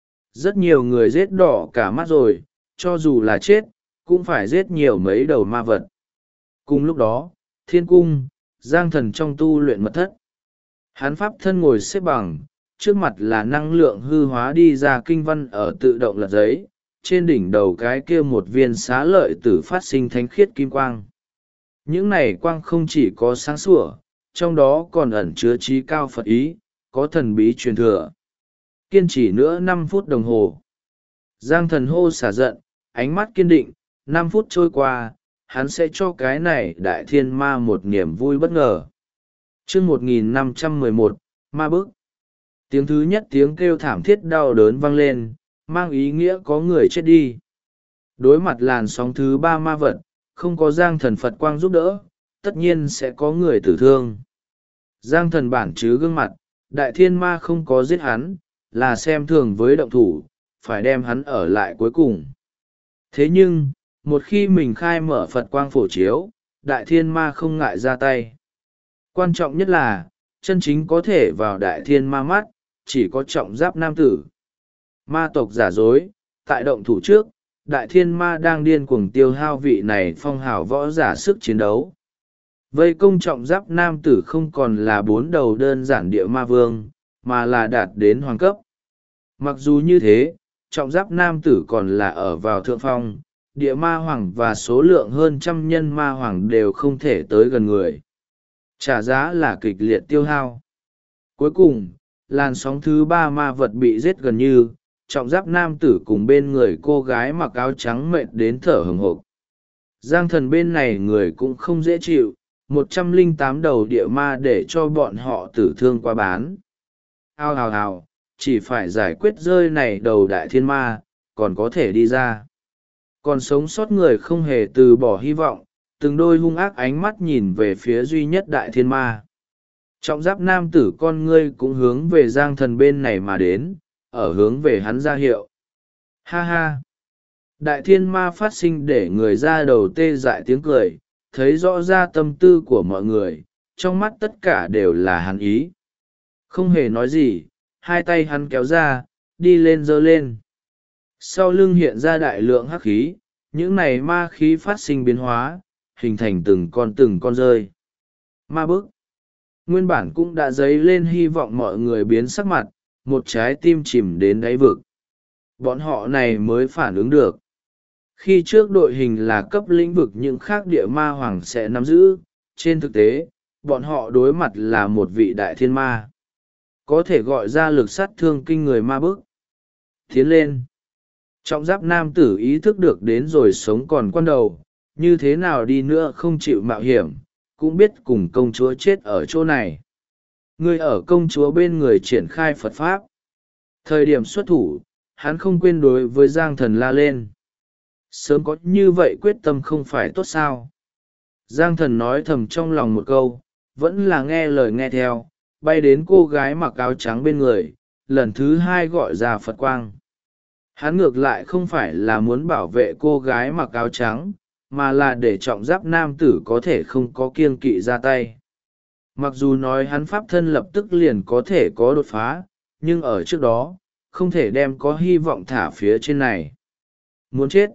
Rất nhiều người giết đỏ cả mắt rồi, cho dù là chết, cũng phải giết nhiều mấy đầu ma vật. Cùng lúc đó, thiên cung, Giang Thần trong tu luyện mật thất. Hắn pháp thân ngồi xếp bằng, trước mặt là năng lượng hư hóa đi ra kinh văn ở tự động lật giấy, trên đỉnh đầu cái kia một viên xá lợi tử phát sinh thánh khiết kim quang. những này quang không chỉ có sáng sủa, trong đó còn ẩn chứa trí cao Phật ý, có thần bí truyền thừa. Kiên trì nữa 5 phút đồng hồ. Giang Thần hô xả giận, ánh mắt kiên định. 5 phút trôi qua, hắn sẽ cho cái này đại thiên ma một niềm vui bất ngờ. Chương 1511, ma bức. Tiếng thứ nhất, tiếng kêu thảm thiết đau đớn vang lên, mang ý nghĩa có người chết đi. Đối mặt làn sóng thứ 3 ma vật, không có Giang Thần Phật quang giúp đỡ, tất nhiên sẽ có người tử thương. Giang Thần bản chứ gương mặt, đại thiên ma không có giết hắn, là xem thường với động thủ, phải đem hắn ở lại cuối cùng. Thế nhưng, một khi mình khai mở Phật quang phổ chiếu, đại thiên ma không ngại ra tay. Quan trọng nhất là, chân chính có thể vào đại thiên ma mắt, chỉ có trọng giáp nam tử. Ma tộc giả dối, tại động thủ trước, đại thiên ma đang điên cuồng tiêu hao vị này phong hào võ giả sức chiến đấu. Vây công trọng giáp nam tử không còn là 4 đầu đơn giản địa ma vương, mà là đạt đến hoàng cấp. Mặc dù như thế, trọng giáp nam tử còn là ở vào thượng phong, địa ma hoàng và số lượng hơn trăm nhân ma hoàng đều không thể tới gần người. Trả giá là kịch liệt tiêu hao. Cuối cùng, làn sóng thứ 3 ma vật bị giết gần như, trọng giáp nam tử cùng bên người cô gái mặc áo trắng mệt đến thở hừng hộp. Giang Thần bên này người cũng không dễ chịu, 108 đầu địa ma để cho bọn họ tử thương qua bán. Ao hào hào, chỉ phải giải quyết rơi này đầu đại thiên ma, còn có thể đi ra. Còn sống sót người không hề từ bỏ hy vọng, từng đôi hung ác ánh mắt nhìn về phía duy nhất đại thiên ma. Trọng giáp nam tử con ngươi cũng hướng về Giang Thần bên này mà đến, ở hướng về hắn ra hiệu. Ha ha! Đại thiên ma phát sinh để người ra đầu tê dại tiếng cười, thấy rõ ra tâm tư của mọi người, trong mắt tất cả đều là hắn ý. Không hề nói gì, hai tay hắn kéo ra, đi lên giơ lên. Sau lưng hiện ra đại lượng hắc khí, những này ma khí phát sinh biến hóa, hình thành từng con rơi. Ma bức. Nguyên bản cũng đã dấy lên hy vọng mọi người biến sắc mặt, một trái tim chìm đến đáy vực. Bọn họ này mới phản ứng được. Khi trước đội hình là cấp lĩnh vực những khác địa ma hoàng sẽ nắm giữ, trên thực tế, bọn họ đối mặt là một vị đại thiên ma. Có thể gọi ra lực sát thương kinh người ma bức. Tiến lên. Trọng giáp nam tử ý thức được đến rồi sống còn quan đầu, như thế nào đi nữa không chịu mạo hiểm, cũng biết cùng công chúa chết ở chỗ này. Người ở công chúa bên người triển khai Phật Pháp. Thời điểm xuất thủ, hắn không quên đối với Giang Thần la lên. Sớm có như vậy quyết tâm không phải tốt sao. Giang Thần nói thầm trong lòng một câu, vẫn là nghe lời nghe theo, bay đến cô gái mặc áo trắng bên người, lần thứ 2 gọi ra Phật quang. Hắn ngược lại không phải là muốn bảo vệ cô gái mặc áo trắng, mà là để trọng giáp nam tử có thể không có kiêng kỵ ra tay. Mặc dù nói hắn pháp thân lập tức liền có thể có đột phá, nhưng ở trước đó, không thể đem có hy vọng thả phía trên này. Muốn chết.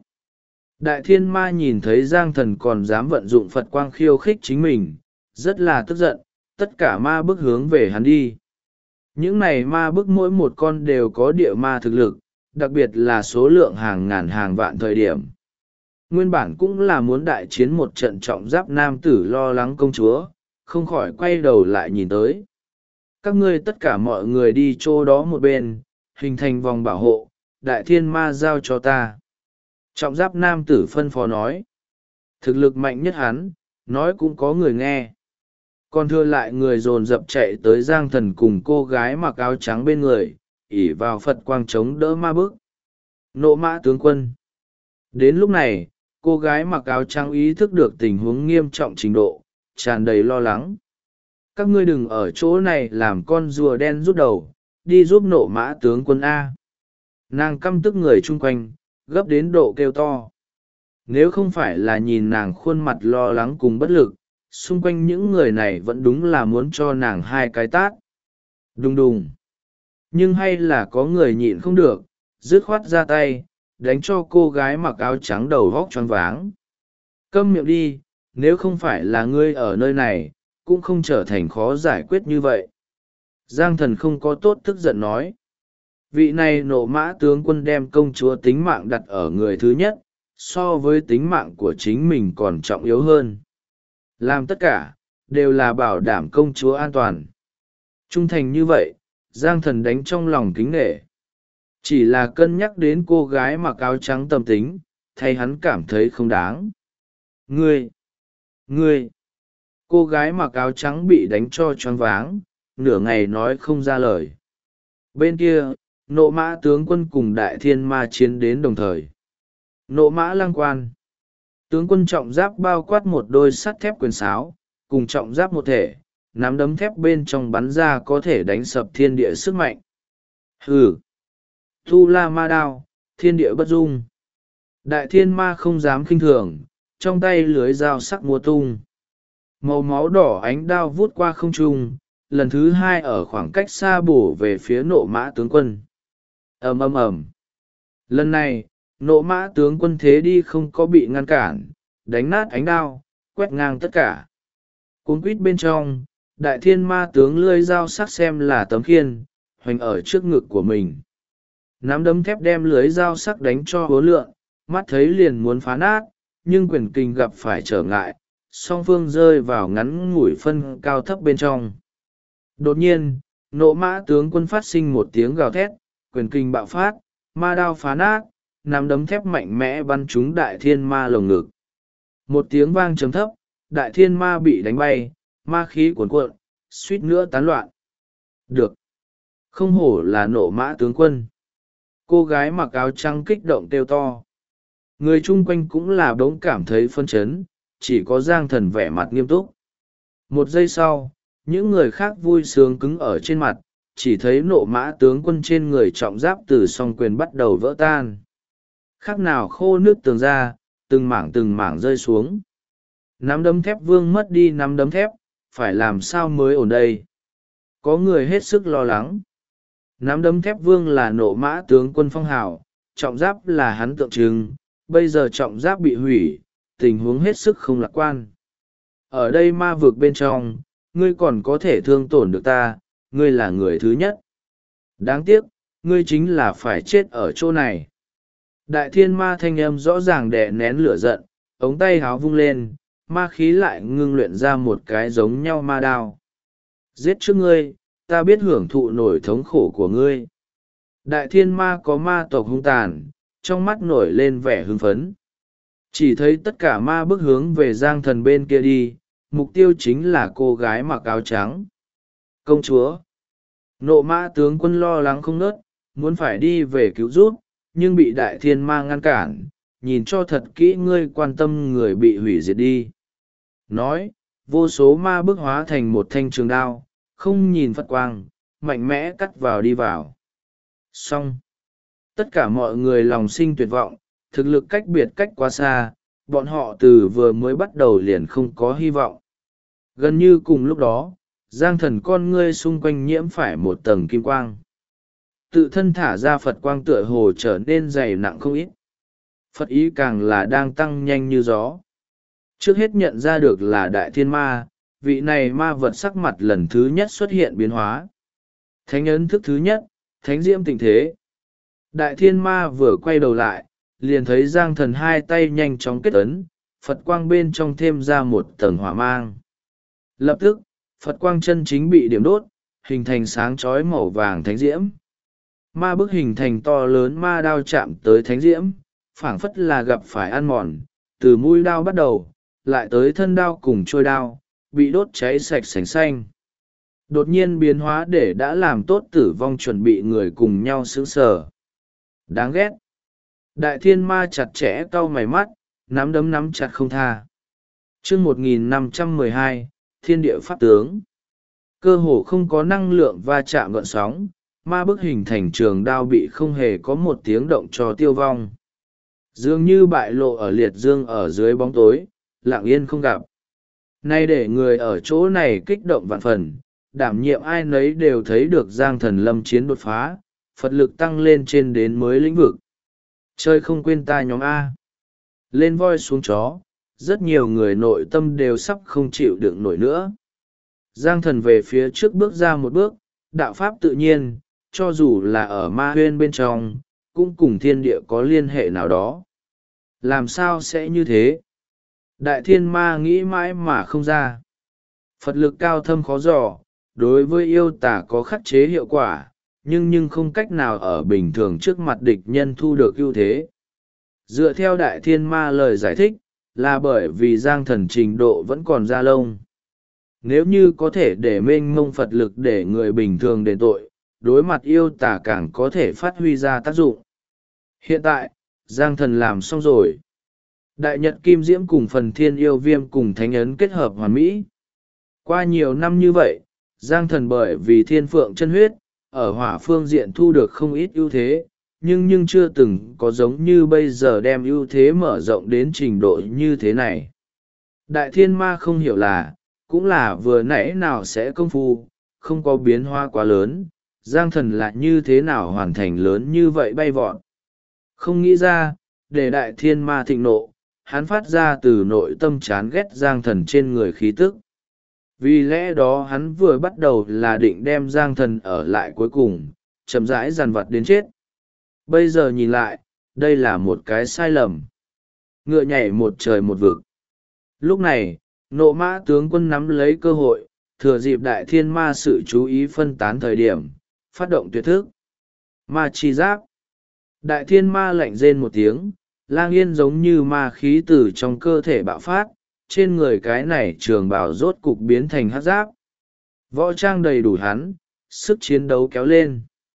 Đại thiên ma nhìn thấy Giang Thần còn dám vận dụng Phật quang khiêu khích chính mình, rất là tức giận, tất cả ma bức hướng về hắn đi. Những này ma bức mỗi một con đều có địa ma thực lực, đặc biệt là số lượng hàng ngàn hàng vạn thời điểm. Nguyên bản cũng là muốn đại chiến một trận trọng giáp nam tử lo lắng công chúa, không khỏi quay đầu lại nhìn tới. Các ngươi tất cả mọi người đi chỗ đó một bên, hình thành vòng bảo hộ, đại thiên ma giao cho ta. Trọng giáp nam tử phân phó nói. Thực lực mạnh nhất hắn, nói cũng có người nghe. Còn thưa lại người dồn dập chạy tới Giang Thần cùng cô gái mặc áo trắng bên người, ỉ vào Phật quang chống đỡ ma bức. Nộ mã tướng quân. Đến lúc này, cô gái mặc áo trắng ý thức được tình huống nghiêm trọng trình độ, tràn đầy lo lắng. Các ngươi đừng ở chỗ này làm con rùa đen rút đầu, đi giúp nộ mã tướng quân A. Nàng căm tức người chung quanh, gấp đến độ kêu to. Nếu không phải là nhìn nàng khuôn mặt lo lắng cùng bất lực, xung quanh những người này vẫn đúng là muốn cho nàng 2 cái tát. Đùng đùng. Nhưng hay là có người nhịn không được, dứt khoát ra tay, đánh cho cô gái mặc áo trắng đầu vóc choáng váng. Câm miệng đi, nếu không phải là ngươi ở nơi này, cũng không trở thành khó giải quyết như vậy. Giang Thần không có tốt tức giận nói. Vị này nộ mã tướng quân đem công chúa tính mạng đặt ở người thứ nhất, so với tính mạng của chính mình còn trọng yếu hơn. làm tất cả đều là bảo đảm công chúa an toàn. Trung thành như vậy, Giang Thần đánh trong lòng kính nể. Chỉ là cân nhắc đến cô gái mặc áo trắng tâm tính, thay hắn cảm thấy không đáng. Ngươi, cô gái mặc áo trắng bị đánh cho choáng váng, nửa ngày nói không ra lời. Bên kia, Nộ Mã tướng quân cùng Đại Thiên Ma chiến đến đồng thời. Nộ Mã Lăng Quan, tướng quân trọng giáp bao quát một đôi sắt thép quyền sáo, cùng trọng giáp một thể, nắm đấm thép bên trong bắn ra có thể đánh sập thiên địa sức mạnh. Hừ, Tu La Ma Đao, thiên địa bất dung. Đại Thiên Ma không dám khinh thường, trong tay lưới dao sắc múa tung. Màu máu đỏ ánh đao vút qua không trung, lần thứ hai ở khoảng cách xa bổ về phía Nộ Mã tướng quân. Ầm ầm ầm. Lần này, Nộ Mã tướng quân thế đi không có bị ngăn cản, đánh nát ánh đao, quét ngang tất cả. Cuốn quýt bên trong, Đại Thiên Ma tướng lưỡi dao sắc xem là tấm khiên, hoành ở trước ngực của mình. Nắm đấm thép đem lưới dao sắc đánh cho hố lượn, mắt thấy liền muốn phá nát, nhưng quyền kình gặp phải trở ngại, song phương rơi vào ngắn ngủi phân cao thấp bên trong. Đột nhiên, Nộ Mã tướng quân phát sinh một tiếng gào thét, quyền kình bạo phát, ma đao phá nát, nắm đấm thép mạnh mẽ bắn trúng Đại Thiên Ma lồng ngực. Một tiếng vang trầm thấp, Đại Thiên Ma bị đánh bay, ma khí cuồn cuộn, suýt nữa tán loạn. Được! Không hổ là Nộ Mã tướng quân. Cô gái mặc áo trắng kích động kêu to. Người chung quanh cũng là bỗng cảm thấy phân chấn, chỉ có Giang Thần vẻ mặt nghiêm túc. Một giây sau, những người khác vui sướng cứng ở trên mặt, chỉ thấy Nộ Mã tướng quân trên người trọng giáp từ song quyền bắt đầu vỡ tan. Khác nào khô nước tường ra, từng mảng rơi xuống. Nắm đấm thép vương mất đi nắm đấm thép, phải làm sao mới ổn đây? Có người hết sức lo lắng. Nắm đấm thép vương là Nộ Mã tướng quân phong hào, trọng giáp là hắn tượng trưng, bây giờ trọng giáp bị hủy, tình huống hết sức không lạc quan. Ở đây ma vực bên trong, ngươi còn có thể thương tổn được ta, ngươi là người thứ nhất. Đáng tiếc, ngươi chính là phải chết ở chỗ này. Đại Thiên Ma thanh âm rõ ràng đè nén lửa giận, ống tay háo vung lên, ma khí lại ngưng luyện ra một cái giống nhau ma đao. Giết trước ngươi, ta biết hưởng thụ nổi thống khổ của ngươi. Đại Thiên Ma có ma tộc hung tàn, trong mắt nổi lên vẻ hưng phấn. Chỉ thấy tất cả ma bước hướng về Giang Thần bên kia đi, mục tiêu chính là cô gái mặc áo trắng. Công chúa! Nộ Mã tướng quân lo lắng không nớt, muốn phải đi về cứu giúp, nhưng bị Đại Thiên Ma ngăn cản, nhìn cho thật kỹ, ngươi quan tâm người bị hủy diệt đi. Nói, vô số ma bước hóa thành một thanh trường đao, không nhìn phật quang, mạnh mẽ cắt vào đi vào. Xong. Tất cả mọi người lòng sinh tuyệt vọng, thực lực cách biệt cách quá xa, bọn họ từ vừa mới bắt đầu liền không có hy vọng. Gần như cùng lúc đó, Giang Thần con ngươi xung quanh nhiễm phải một tầng kim quang. Tự thân thả ra Phật quang tựa hồ trở nên dày nặng không ít. Phật ý càng là đang tăng nhanh như gió. Trước hết nhận ra được là Đại Thiên Ma, vị này ma vật sắc mặt lần thứ nhất xuất hiện biến hóa. Thánh ấn thức thứ nhất, Thánh Diễm Tịnh Thế. Đại Thiên Ma vừa quay đầu lại, liền thấy Giang Thần hai tay nhanh chóng kết ấn, Phật quang bên trong thêm ra một tầng hỏa mang. Lập tức, Phật quang chân chính bị điểm đốt, hình thành sáng chói màu vàng thánh diễm. Ma bức hình thành to lớn ma đao chạm tới thánh diễm, phảng phất là gặp phải ăn mòn, từ mũi đao bắt đầu, lại tới thân đao cùng trôi đao, bị đốt cháy sạch sành xanh. Đột nhiên biến hóa để đã làm tốt tử vong chuẩn bị người cùng nhau sững sờ. Đáng ghét. Đại Thiên Ma chặt chẽ cau mày mắt, nắm đấm nắm chặt không tha. Chương 1512, Thiên địa pháp tướng. Cơ hồ không có năng lượng va chạm gợn sóng, ma bức hình thành trường đao bị không hề có một tiếng động cho tiêu vong. Dường như bại lộ ở liệt dương ở dưới bóng tối, lặng yên không gặp. Nay để người ở chỗ này kích động vạn phần, đảm nhiệm ai nấy đều thấy được Giang Thần lâm chiến đột phá, Phật lực tăng lên trên đến mới lĩnh vực. Chơi không quên ta nhóm A. Lên voi xuống chó, rất nhiều người nội tâm đều sắp không chịu đựng nổi nữa. Giang Thần về phía trước bước ra một bước, đạo pháp tự nhiên, cho dù là ở ma huyên bên trong, cũng cùng thiên địa có liên hệ nào đó. Làm sao sẽ như thế? Đại thiên ma nghĩ mãi mà không ra. Phật lực cao thâm khó dò, đối với yêu tả có khắc chế hiệu quả, nhưng không cách nào ở bình thường trước mặt địch nhân thu được ưu thế. Dựa theo đại thiên ma lời giải thích, là bởi vì giang thần trình độ vẫn còn da lông. Nếu như có thể để mênh mông Phật lực để người bình thường đền tội, đối mặt yêu tả càng có thể phát huy ra tác dụng. Hiện tại, giang thần làm xong rồi. Đại nhật kim diễm cùng phần thiên yêu viêm cùng thánh ấn kết hợp hoàn mỹ. Qua nhiều năm như vậy, giang thần bởi vì thiên phượng chân huyết, ở hỏa phương diện thu được không ít ưu thế, nhưng chưa từng có giống như bây giờ đem ưu thế mở rộng đến trình độ như thế này. Đại thiên ma không hiểu là, cũng là vừa nãy nào sẽ công phu, không có biến hóa quá lớn, giang thần lại như thế nào hoàn thành lớn như vậy bay vọt. Không nghĩ ra, để đại thiên ma thịnh nộ, hắn phát ra từ nội tâm chán ghét giang thần trên người khí tức. Vì lẽ đó hắn vừa bắt đầu là định đem giang thần ở lại cuối cùng, chậm rãi dằn vặt đến chết. Bây giờ nhìn lại, đây là một cái sai lầm. Ngựa nhảy một trời một vực. Lúc này, nộ mã tướng quân nắm lấy cơ hội, thừa dịp đại thiên ma sự chú ý phân tán thời điểm, phát động tuyệt thức. Ma chi giáp. Đại thiên ma lạnh rên một tiếng, lang yên giống như ma khí từ trong cơ thể bạo phát, trên người cái này trường bào rốt cục biến thành hắc giáp. Võ trang đầy đủ hắn, sức chiến đấu kéo lên.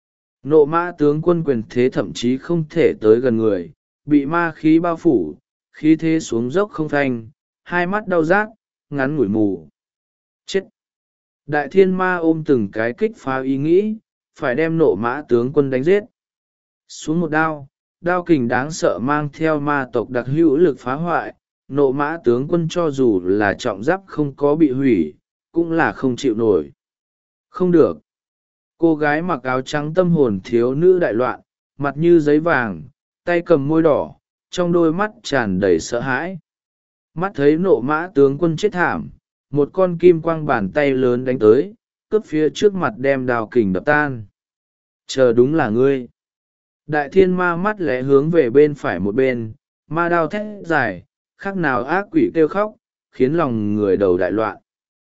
Nộ mã tướng quân quyền thế thậm chí không thể tới gần người, bị ma khí bao phủ, khí thế xuống dốc không thanh, hai mắt đau rát, ngắn ngủi mù. Chết! Đại thiên ma ôm từng cái kích phá ý nghĩ, phải đem nộ mã tướng quân đánh giết. Xuống một đao, đao kình đáng sợ mang theo ma tộc đặc hữu lực phá hoại, nộ mã tướng quân cho dù là trọng giáp không có bị hủy, cũng là không chịu nổi. Không được. Cô gái mặc áo trắng tâm hồn thiếu nữ đại loạn, mặt như giấy vàng, tay cầm môi đỏ, trong đôi mắt tràn đầy sợ hãi. Mắt thấy nộ mã tướng quân chết thảm, một con kim quang bàn tay lớn đánh tới, cướp phía trước mặt đem đào kình đập tan. Chờ đúng là ngươi. Đại thiên ma mắt lẽ hướng về bên phải một bên, ma đao thét dài, khác nào ác quỷ kêu khóc, khiến lòng người đầu đại loạn.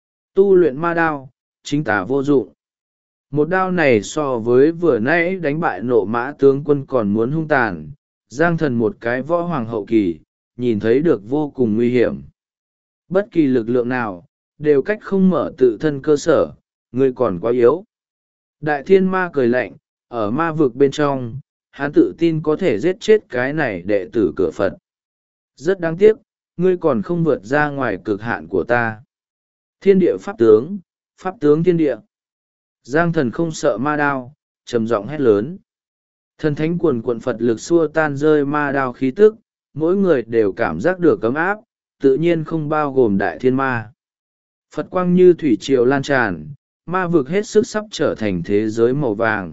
Tu luyện ma đao, chính tả vô dụng. Một đao này so với vừa nãy đánh bại nộ mã tướng quân còn muốn hung tàn, giang thần một cái võ hoàng hậu kỳ, nhìn thấy được vô cùng nguy hiểm. Bất kỳ lực lượng nào, đều cách không mở tự thân cơ sở, ngươi còn quá yếu. Đại thiên ma cười lạnh, ở ma vực bên trong, hắn tự tin có thể giết chết cái này đệ tử cửa Phật. Rất đáng tiếc, ngươi còn không vượt ra ngoài cực hạn của ta. Thiên địa pháp tướng thiên địa. Giang thần không sợ ma đao, trầm giọng hét lớn. Thần thánh quần quận Phật lực xua tan rơi ma đao khí tức, mỗi người đều cảm giác được cấm áp, tự nhiên không bao gồm đại thiên ma. Phật quang như thủy triều lan tràn, ma vực hết sức sắp trở thành thế giới màu vàng.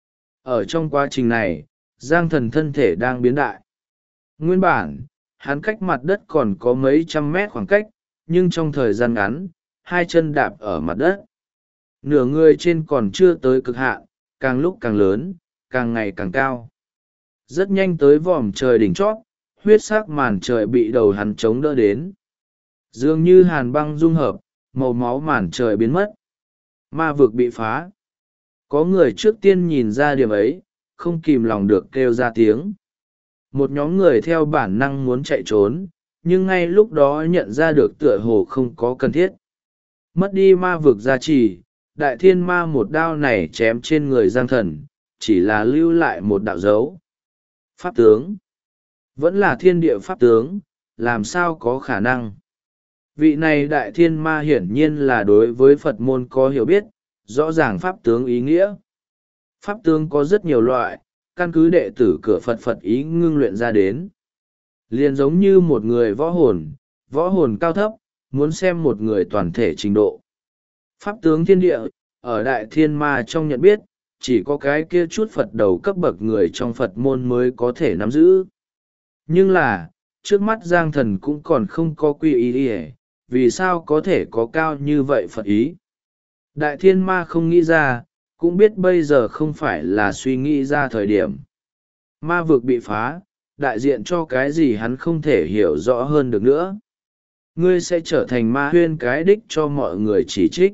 Ở trong quá trình này, giang thần thân thể đang biến đại. Nguyên bản, hắn cách mặt đất còn có mấy trăm mét khoảng cách, nhưng trong thời gian ngắn, hai chân đạp ở mặt đất. Nửa người trên còn chưa tới cực hạn, càng lúc càng lớn, càng ngày càng cao. Rất nhanh tới vòm trời đỉnh chót, huyết sắc màn trời bị đầu hắn chống đỡ đến. Dường như hàn băng dung hợp, màu máu màn trời biến mất. Ma vực bị phá. Có người trước tiên nhìn ra điểm ấy, không kìm lòng được kêu ra tiếng. Một nhóm người theo bản năng muốn chạy trốn, nhưng ngay lúc đó nhận ra được tựa hồ không có cần thiết. Mất đi ma vực gia trì, đại thiên ma một đao này chém trên người giang thần, chỉ là lưu lại một đạo dấu. Pháp tướng. Vẫn là thiên địa pháp tướng, làm sao có khả năng. Vị này đại thiên ma hiển nhiên là đối với Phật môn có hiểu biết, rõ ràng pháp tướng ý nghĩa. Pháp tướng có rất nhiều loại, căn cứ đệ tử cửa Phật ý ngưng luyện ra đến. Liền giống như một người võ hồn cao thấp, muốn xem một người toàn thể trình độ. Pháp tướng thiên địa, ở đại thiên ma trong nhận biết, chỉ có cái kia chút Phật đầu cấp bậc người trong Phật môn mới có thể nắm giữ. Nhưng là, trước mắt giang thần cũng còn không có quy ý vì sao có thể có cao như vậy Phật ý. Đại thiên ma không nghĩ ra, cũng biết bây giờ không phải là suy nghĩ ra thời điểm. Ma vực bị phá, đại diện cho cái gì hắn không thể hiểu rõ hơn được nữa. ngươi sẽ trở thành ma huyên cái đích cho mọi người chỉ trích.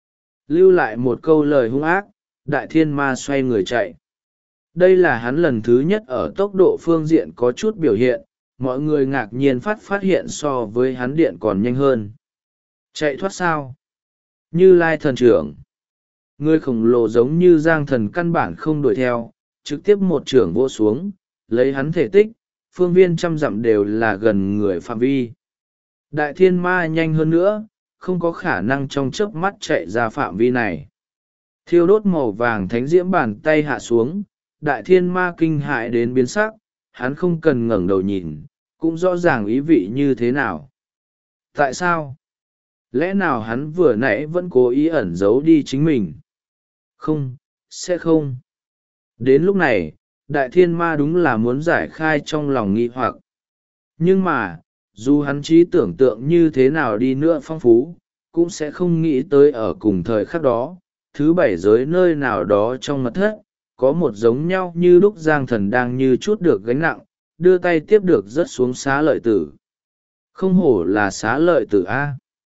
Lưu lại một câu lời hung ác, đại thiên ma xoay người chạy. Đây là hắn lần thứ nhất ở tốc độ phương diện có chút biểu hiện, mọi người ngạc nhiên phát hiện so với hắn điện còn nhanh hơn. Chạy thoát sao? Như Lai thần trưởng. Người khổng lồ giống như Giang Thần căn bản không đuổi theo, trực tiếp một chưởng vỗ xuống, lấy hắn thể tích, phương viên 100 dặm đều là gần người phạm vi. Đại thiên ma nhanh hơn nữa, không có khả năng trong chớp mắt chạy ra phạm vi này. Thiêu đốt màu vàng thánh diễm bàn tay hạ xuống, đại thiên ma kinh hại đến biến sắc, hắn không cần ngẩng đầu nhìn, cũng rõ ràng ý vị như thế nào. Tại sao? Lẽ nào hắn vừa nãy vẫn cố ý ẩn giấu đi chính mình? Không, sẽ không. Đến lúc này, đại thiên ma đúng là muốn giải khai trong lòng nghi hoặc. Nhưng mà, dù hắn trí tưởng tượng như thế nào đi nữa phong phú, cũng sẽ không nghĩ tới ở cùng thời khắc đó, thứ bảy giới nơi nào đó trong mật thất, có một giống nhau như lúc Giang Thần đang như chút được gánh nặng, đưa tay tiếp được rớt xuống xá lợi tử. Không hổ là xá lợi tử A.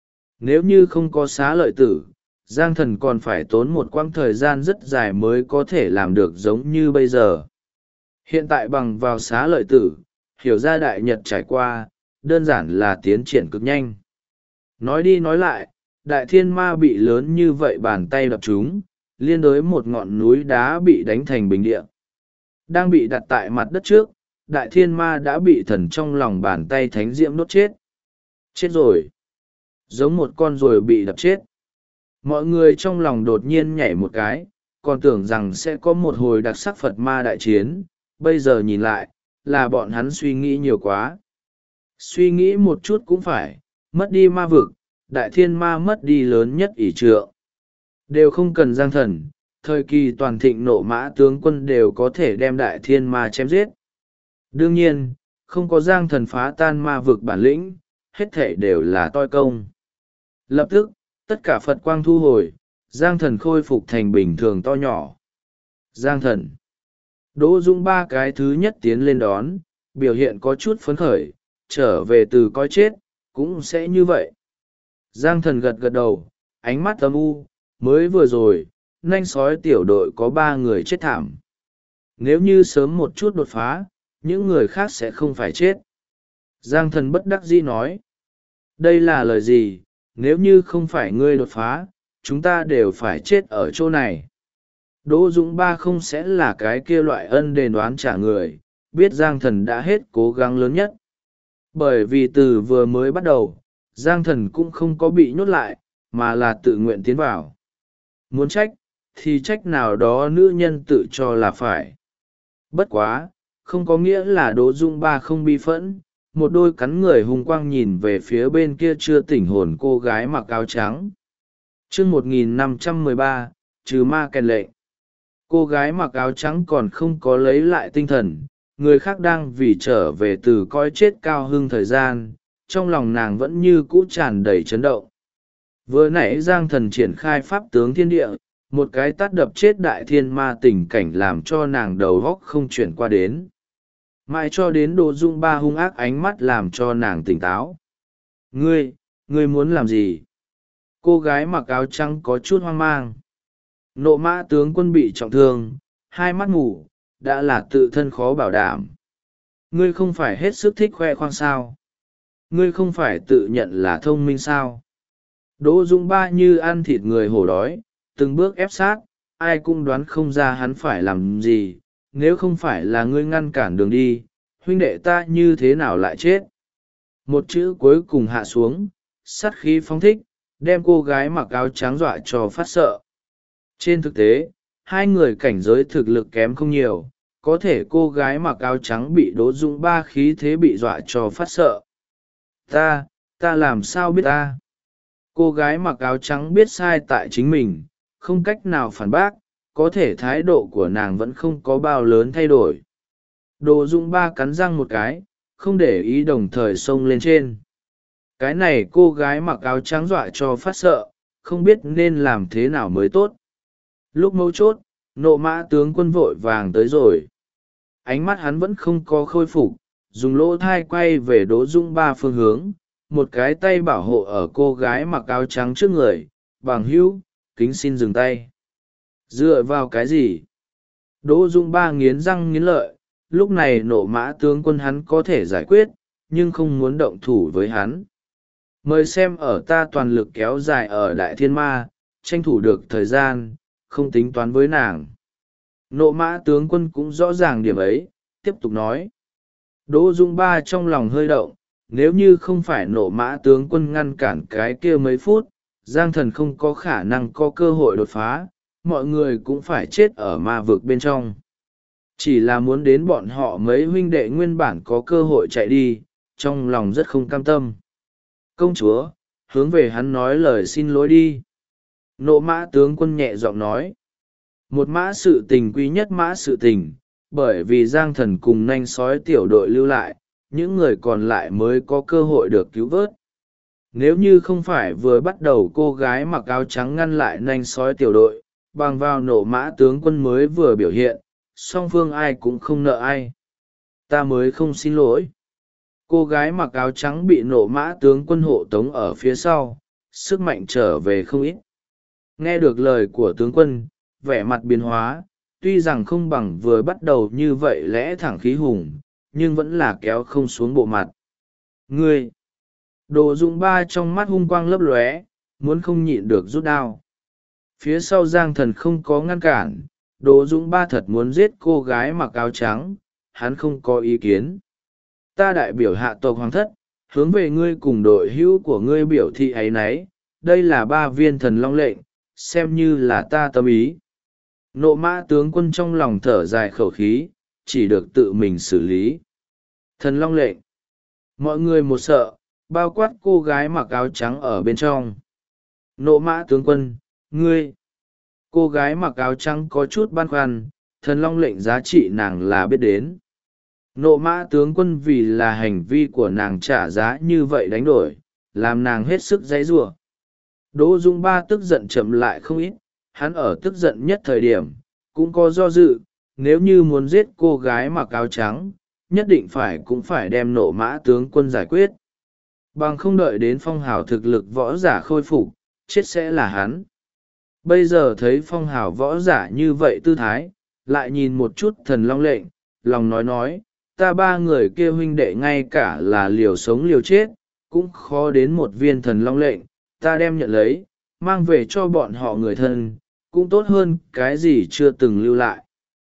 Nếu như không có xá lợi tử, Giang Thần còn phải tốn một quãng thời gian rất dài mới có thể làm được giống như bây giờ. Hiện tại bằng vào xá lợi tử, hiểu ra đại nhật trải qua, đơn giản là tiến triển cực nhanh. Nói đi nói lại, đại thiên ma bị lớn như vậy bàn tay đập trúng, liên đối một ngọn núi đá bị đánh thành bình địa. Đang bị đặt tại mặt đất trước, đại thiên ma đã bị thần trong lòng bàn tay thánh diễm đốt chết. Chết rồi. Giống một con ruồi bị đập chết. Mọi người trong lòng đột nhiên nhảy một cái, còn tưởng rằng sẽ có một hồi đặc sắc Phật ma đại chiến, bây giờ nhìn lại, là bọn hắn suy nghĩ nhiều quá. Suy nghĩ một chút cũng phải, mất đi ma vực, đại thiên ma mất đi lớn nhất ỷ trượng. Đều không cần Giang Thần, thời kỳ toàn thịnh nộ mã tướng quân đều có thể đem đại thiên ma chém giết. Đương nhiên, không có Giang Thần phá tan ma vực bản lĩnh, hết thể đều là toi công. Lập tức, tất cả Phật quang thu hồi, Giang Thần khôi phục thành bình thường to nhỏ. Giang Thần. Đỗ Dũng ba cái thứ nhất tiến lên đón, biểu hiện có chút phấn khởi, trở về từ coi chết, cũng sẽ như vậy. Giang Thần gật gật đầu, ánh mắt âm u, mới vừa rồi, nanh sói tiểu đội có 3 người chết thảm. Nếu như sớm một chút đột phá, những người khác sẽ không phải chết. Giang Thần bất đắc dĩ nói. Đây là lời gì, nếu như không phải ngươi đột phá, chúng ta đều phải chết ở chỗ này. Đỗ Dũng ba không sẽ là cái kia loại ân đền đoán trả người, biết Giang Thần đã hết cố gắng lớn nhất. Bởi vì từ vừa mới bắt đầu, Giang Thần cũng không có bị nhốt lại, mà là tự nguyện tiến vào. Muốn trách, thì trách nào đó nữ nhân tự cho là phải. Bất quá, không có nghĩa là Đỗ Dũng ba không bi phẫn, một đôi cắn người hung quang nhìn về phía bên kia chưa tỉnh hồn cô gái mặc áo trắng. Chương 1513, trừ ma kèn lệnh. Cô gái mặc áo trắng còn không có lấy lại tinh thần, người khác đang vì trở về từ coi chết cao hưng thời gian, trong lòng nàng vẫn như cũ tràn đầy chấn động. Vừa nãy Giang Thần triển khai pháp tướng thiên địa, một cái tát đập chết đại thiên ma tình cảnh làm cho nàng đầu góc không chuyển qua đến. Mãi cho đến Đỗ Dũng ba hung ác ánh mắt làm cho nàng tỉnh táo. Ngươi muốn làm gì? Cô gái mặc áo trắng có chút hoang mang. Nộ mã tướng quân bị trọng thương, 2 mắt mù, đã là tự thân khó bảo đảm. Ngươi không phải hết sức thích khoe khoang sao? Ngươi không phải tự nhận là thông minh sao? Đỗ Dũng ba như ăn thịt người hổ đói, từng bước ép sát, ai cũng đoán không ra hắn phải làm gì, nếu không phải là ngươi ngăn cản đường đi, huynh đệ ta như thế nào lại chết? Một chữ cuối cùng hạ xuống, sát khí phóng thích, đem cô gái mặc áo trắng dọa cho phát sợ. Trên thực tế, 2 người cảnh giới thực lực kém không nhiều, có thể cô gái mặc áo trắng bị Đỗ Dũng ba khí thế bị dọa cho phát sợ. Ta làm sao biết ta? Cô gái mặc áo trắng biết sai tại chính mình, không cách nào phản bác, có thể thái độ của nàng vẫn không có bao lớn thay đổi. Đỗ Dũng ba cắn răng một cái, không để ý đồng thời xông lên trên. Cái này cô gái mặc áo trắng dọa cho phát sợ, không biết nên làm thế nào mới tốt. Lúc mấu chốt, nộ mã tướng quân vội vàng tới rồi. Ánh mắt hắn vẫn không có khôi phục, dùng lỗ thai quay về Đỗ Dũng ba phương hướng, một cái tay bảo hộ ở cô gái mặc áo trắng trước người. Bằng hữu, kính xin dừng tay. Dựa vào cái gì? Đỗ Dung Ba nghiến răng nghiến lợi, lúc này Nộ Mã tướng quân hắn có thể giải quyết, nhưng không muốn động thủ với hắn. Mời xem ở ta toàn lực kéo dài ở Đại Thiên Ma, tranh thủ được thời gian, không tính toán với nàng. Nộ Mã tướng quân cũng rõ ràng điểm ấy, tiếp tục nói. Đỗ Dung Ba trong lòng hơi động, nếu như không phải Nộ Mã tướng quân ngăn cản cái kia mấy phút, Giang Thần không có khả năng có cơ hội đột phá, mọi người cũng phải chết ở ma vực bên trong. Chỉ là muốn đến bọn họ mấy huynh đệ nguyên bản có cơ hội chạy đi, trong lòng rất không cam tâm. Công chúa, hướng về hắn nói lời xin lỗi đi. Nộ Mã tướng quân nhẹ giọng nói. Một mã sự tình quý nhất mã sự tình, bởi vì Giang Thần cùng nanh sói tiểu đội lưu lại, những người còn lại mới có cơ hội được cứu vớt. Nếu như không phải vừa bắt đầu cô gái mặc áo trắng ngăn lại nanh sói tiểu đội, bằng vào Nộ Mã tướng quân mới vừa biểu hiện, song phương ai cũng không nợ ai. Ta mới không xin lỗi. Cô gái mặc áo trắng bị Nộ Mã tướng quân hộ tống ở phía sau, sức mạnh trở về không ít. Nghe được lời của tướng quân, vẻ mặt biến hóa, tuy rằng không bằng vừa bắt đầu như vậy lẽ thẳng khí hùng, nhưng vẫn là kéo không xuống bộ mặt. Ngươi! Đồ Dung Ba trong mắt hung quang lấp lóe, muốn không nhịn được rút đao. Phía sau Giang Thần không có ngăn cản, Đồ Dung Ba thật muốn giết cô gái mặc áo trắng, hắn không có ý kiến. Ta đại biểu hạ tộc hoàng thất, hướng về ngươi cùng đội hữu của ngươi biểu thị ấy nấy, đây là 3 viên thần long lệnh, xem như là ta tâm ý. Nộ Mã tướng quân trong lòng thở dài khẩu khí, chỉ được tự mình xử lý. Thần long lệnh. Mọi người một sợ, bao quát cô gái mặc áo trắng ở bên trong. Nộ Mã tướng quân, ngươi. Cô gái mặc áo trắng có chút băn khoăn, thần long lệnh giá trị nàng là biết đến. Nộ Mã tướng quân vì là hành vi của nàng trả giá như vậy đánh đổi, làm nàng hết sức giãy giụa. Đỗ Dung Ba tức giận chậm lại không ít, hắn ở tức giận nhất thời điểm, cũng có do dự, nếu như muốn giết cô gái mặc áo trắng, nhất định cũng phải đem Nộ Mã tướng quân giải quyết. Bằng không đợi đến phong hào thực lực võ giả khôi phục, chết sẽ là hắn. Bây giờ thấy phong hào võ giả như vậy tư thái, lại nhìn một chút thần long lệnh, lòng nói, ta 3 người kia huynh đệ ngay cả là liều sống liều chết, cũng khó đến một viên thần long lệnh, ta đem nhận lấy, mang về cho bọn họ người thân, cũng tốt hơn cái gì chưa từng lưu lại.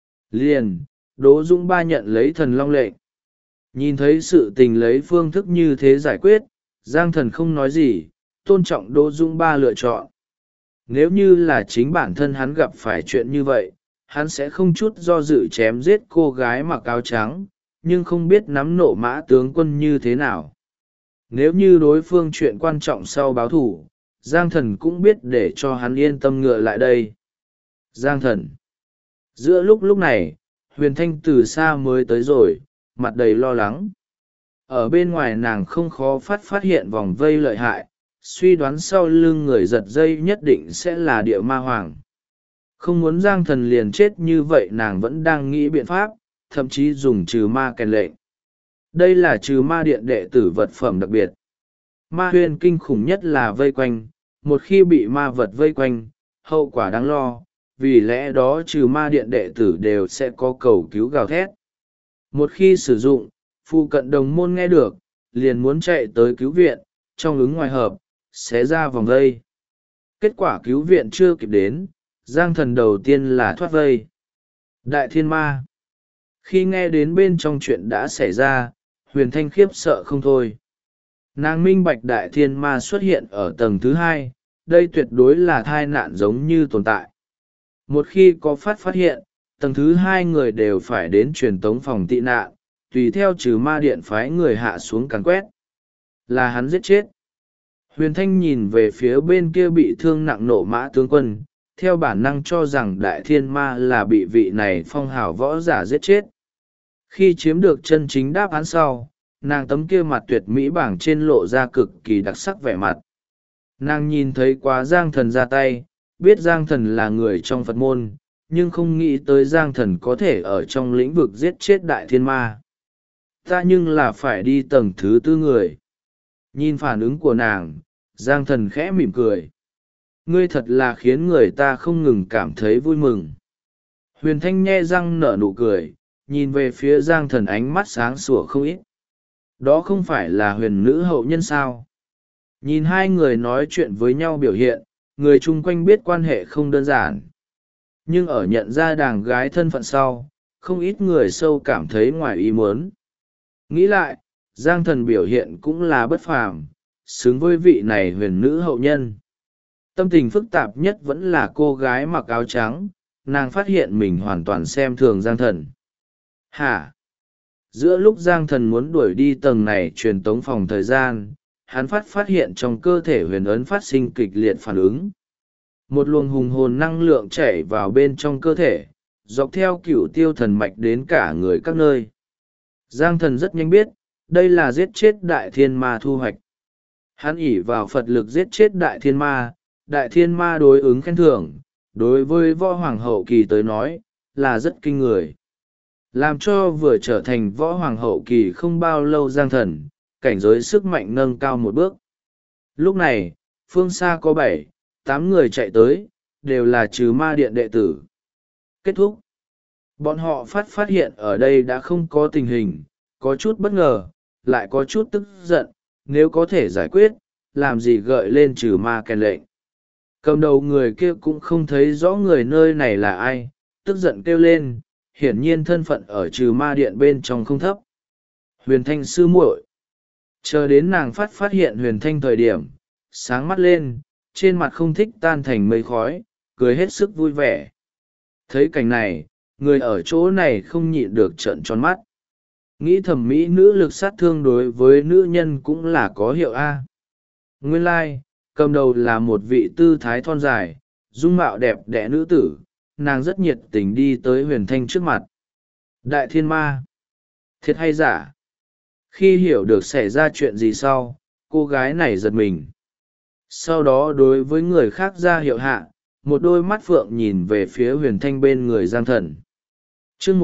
Liền, Đỗ Dung Ba nhận lấy thần long lệnh. Nhìn thấy sự tình lấy phương thức như thế giải quyết, Giang Thần không nói gì, tôn trọng Đỗ Dung Ba lựa chọn. Nếu như là chính bản thân hắn gặp phải chuyện như vậy, hắn sẽ không chút do dự chém giết cô gái mặc áo trắng, nhưng không biết nắm Nộ Mã tướng quân như thế nào. Nếu như đối phương chuyện quan trọng sau báo thủ, Giang Thần cũng biết để cho hắn yên tâm ngựa lại đây. Giang Thần. Giữa lúc này, Huyền Thanh từ xa mới tới rồi, mặt đầy lo lắng. Ở bên ngoài nàng không khó phát hiện vòng vây lợi hại, suy đoán sau lưng người giật dây nhất định sẽ là Địa Ma Hoàng. Không muốn Giang Thần liền chết như vậy, nàng vẫn đang nghĩ biện pháp, thậm chí dùng trừ ma kèn lệnh. Đây là trừ ma điện đệ tử vật phẩm đặc biệt. Ma huyền kinh khủng nhất là vây quanh, một khi bị ma vật vây quanh, hậu quả đáng lo, vì lẽ đó trừ ma điện đệ tử đều sẽ có cầu cứu gào thét. Một khi sử dụng, phụ cận đồng môn nghe được, liền muốn chạy tới cứu viện, trong ứng ngoài hợp, xé ra vòng vây. Kết quả cứu viện chưa kịp đến, Giang Thần đầu tiên là thoát vây. Đại Thiên Ma. Khi nghe đến bên trong chuyện đã xảy ra, Huyền Thanh khiếp sợ không thôi. Nàng minh bạch Đại Thiên Ma xuất hiện ở tầng thứ 2, đây tuyệt đối là thai nạn giống như tồn tại. Một khi có phát hiện, tầng thứ 2 người đều phải đến truyền tống phòng tị nạn, tùy theo trừ ma điện phái người hạ xuống càn quét. Là hắn giết chết. Huyền Thanh nhìn về phía bên kia bị thương nặng Nộ Mã tướng quân, theo bản năng cho rằng Đại Thiên Ma là bị vị này phong hào võ giả giết chết. Khi chiếm được chân chính đáp án sau, nàng tấm kia mặt tuyệt mỹ bảng trên lộ ra cực kỳ đặc sắc vẻ mặt. Nàng nhìn thấy quá Giang Thần ra tay, biết Giang Thần là người trong Phật môn, nhưng không nghĩ tới Giang Thần có thể ở trong lĩnh vực giết chết Đại Thiên Ma. Ta nhưng là phải đi tầng thứ 4 người. Nhìn phản ứng của nàng, Giang Thần khẽ mỉm cười. Ngươi thật là khiến người ta không ngừng cảm thấy vui mừng. Huyền Thanh nhe răng nở nụ cười, nhìn về phía Giang Thần ánh mắt sáng sủa không ít. Đó không phải là huyền nữ hậu nhân sao? Nhìn hai người nói chuyện với nhau biểu hiện, người chung quanh biết quan hệ không đơn giản. Nhưng ở nhận ra đàng gái thân phận sau, không ít người sâu cảm thấy ngoài ý muốn. Nghĩ lại, Giang Thần biểu hiện cũng là bất phàm, xứng với vị này huyền nữ hậu nhân. Tâm tình phức tạp nhất vẫn là cô gái mặc áo trắng, nàng phát hiện mình hoàn toàn xem thường Giang Thần. Hả? Giữa lúc Giang Thần muốn đuổi đi tầng này truyền tống phòng thời gian, hắn phát hiện trong cơ thể huyền ấn phát sinh kịch liệt phản ứng. Một luồng hùng hồn năng lượng chảy vào bên trong cơ thể, dọc theo cửu tiêu thần mạch đến cả người các nơi. Giang Thần rất nhanh biết, đây là giết chết đại thiên ma thu hoạch. Hắn ỷ vào Phật lực giết chết đại thiên ma đối ứng khen thưởng, đối với võ hoàng hậu kỳ tới nói, là rất kinh người. Làm cho vừa trở thành võ hoàng hậu kỳ không bao lâu Giang Thần, cảnh giới sức mạnh nâng cao một bước. Lúc này, phương xa có 7, 8 người chạy tới, đều là trừ ma điện đệ tử. Kết thúc. Bọn họ phát hiện ở đây đã không có tình hình, có chút bất ngờ, lại có chút tức giận, nếu có thể giải quyết, làm gì gợi lên trừ ma kèn lệnh. Cầm đầu người kia cũng không thấy rõ người nơi này là ai, tức giận kêu lên, hiển nhiên thân phận ở trừ ma điện bên trong không thấp. Huyền Thanh sư muội. Chờ đến nàng phát hiện Huyền Thanh thời điểm, sáng mắt lên, trên mặt không thích tan thành mây khói, cười hết sức vui vẻ. Thấy cảnh này, người ở chỗ này không nhịn được trợn tròn mắt. Nghĩ thẩm mỹ nữ lực sát thương đối với nữ nhân cũng là có hiệu A. Nguyên lai, cầm đầu là một vị tư thái thon dài, dung mạo đẹp đẽ nữ tử, nàng rất nhiệt tình đi tới Huyền Thanh trước mặt. Đại thiên ma. Thiệt hay giả? Khi hiểu được xảy ra chuyện gì sau, cô gái này giật mình. Sau đó đối với người khác ra hiệu hạ, một đôi mắt phượng nhìn về phía Huyền Thanh bên người Giang Thần. chương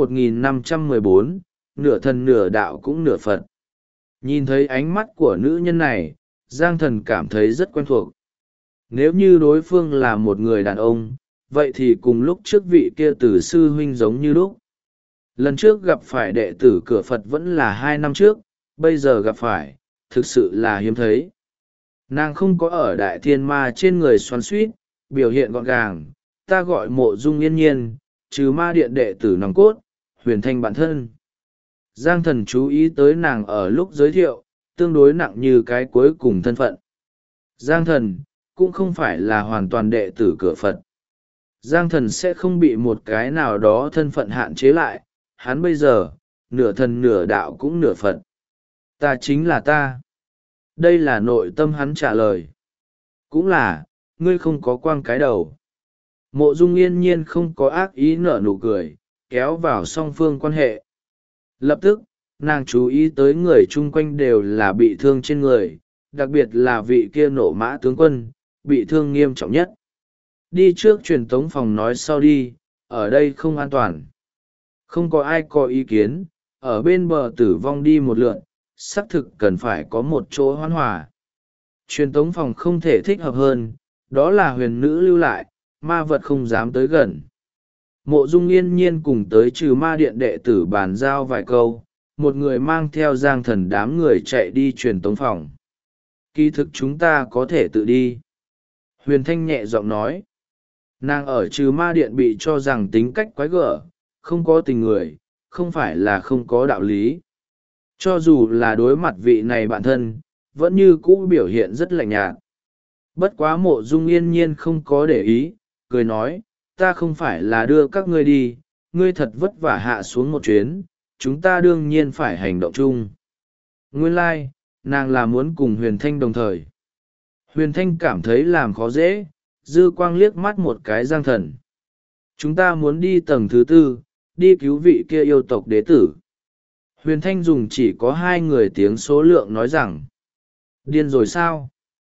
1514, nửa thần nửa đạo cũng nửa Phật. Nhìn thấy ánh mắt của nữ nhân này, Giang Thần cảm thấy rất quen thuộc. Nếu như đối phương là một người đàn ông, vậy thì cùng lúc trước vị kia tử sư huynh giống như lúc. Lần trước gặp phải đệ tử cửa Phật vẫn là 2 năm trước, bây giờ gặp phải, thực sự là hiếm thấy. Nàng không có ở đại thiên ma trên người xoắn suýt, biểu hiện gọn gàng, ta gọi Mộ Dung Yên Nhiên, trừ ma điện đệ tử nòng cốt, Huyền Thanh bản thân. Giang Thần chú ý tới nàng ở lúc giới thiệu, tương đối nặng như cái cuối cùng thân phận. Giang Thần, cũng không phải là hoàn toàn đệ tử cửa Phật. Giang Thần sẽ không bị một cái nào đó thân phận hạn chế lại, hắn bây giờ, nửa thần nửa đạo cũng nửa Phật. Ta chính là ta. Đây là nội tâm hắn trả lời. Cũng là, ngươi không có quang cái đầu. Mộ Dung Yên Nhiên không có ác ý nở nụ cười, kéo vào song phương quan hệ. Lập tức, nàng chú ý tới người chung quanh đều là bị thương trên người, đặc biệt là vị kia nộ mã tướng quân, bị thương nghiêm trọng nhất. Đi trước truyền tống phòng nói sau đi, ở đây không an toàn. Không có ai có ý kiến, ở bên bờ tử vong đi một lượn, xác thực cần phải có một chỗ hoan hòa. Truyền tống phòng không thể thích hợp hơn, đó là huyền nữ lưu lại, ma vật không dám tới gần. Mộ Dung Yên Nhiên cùng tới trừ ma điện đệ tử bàn giao vài câu, một người mang theo Giang Thần đám người chạy đi truyền tống phòng. Kỳ thực chúng ta có thể tự đi. Huyền Thanh nhẹ giọng nói. Nàng ở trừ ma điện bị cho rằng tính cách quái gở, không có tình người, không phải là không có đạo lý. Cho dù là đối mặt vị này bạn thân, vẫn như cũ biểu hiện rất lạnh nhạt. Bất quá Mộ Dung Yên Nhiên không có để ý, cười nói, ta không phải là đưa các ngươi đi, ngươi thật vất vả hạ xuống một chuyến, chúng ta đương nhiên phải hành động chung. Nguyên lai, nàng là muốn cùng Huyền Thanh đồng thời. Huyền Thanh cảm thấy làm khó dễ, dư quang liếc mắt một cái Giang Thần. Chúng ta muốn đi tầng thứ 4, đi cứu vị kia yêu tộc đế tử. Huyền Thanh dùng chỉ có 2 người tiếng số lượng nói rằng, điên rồi sao?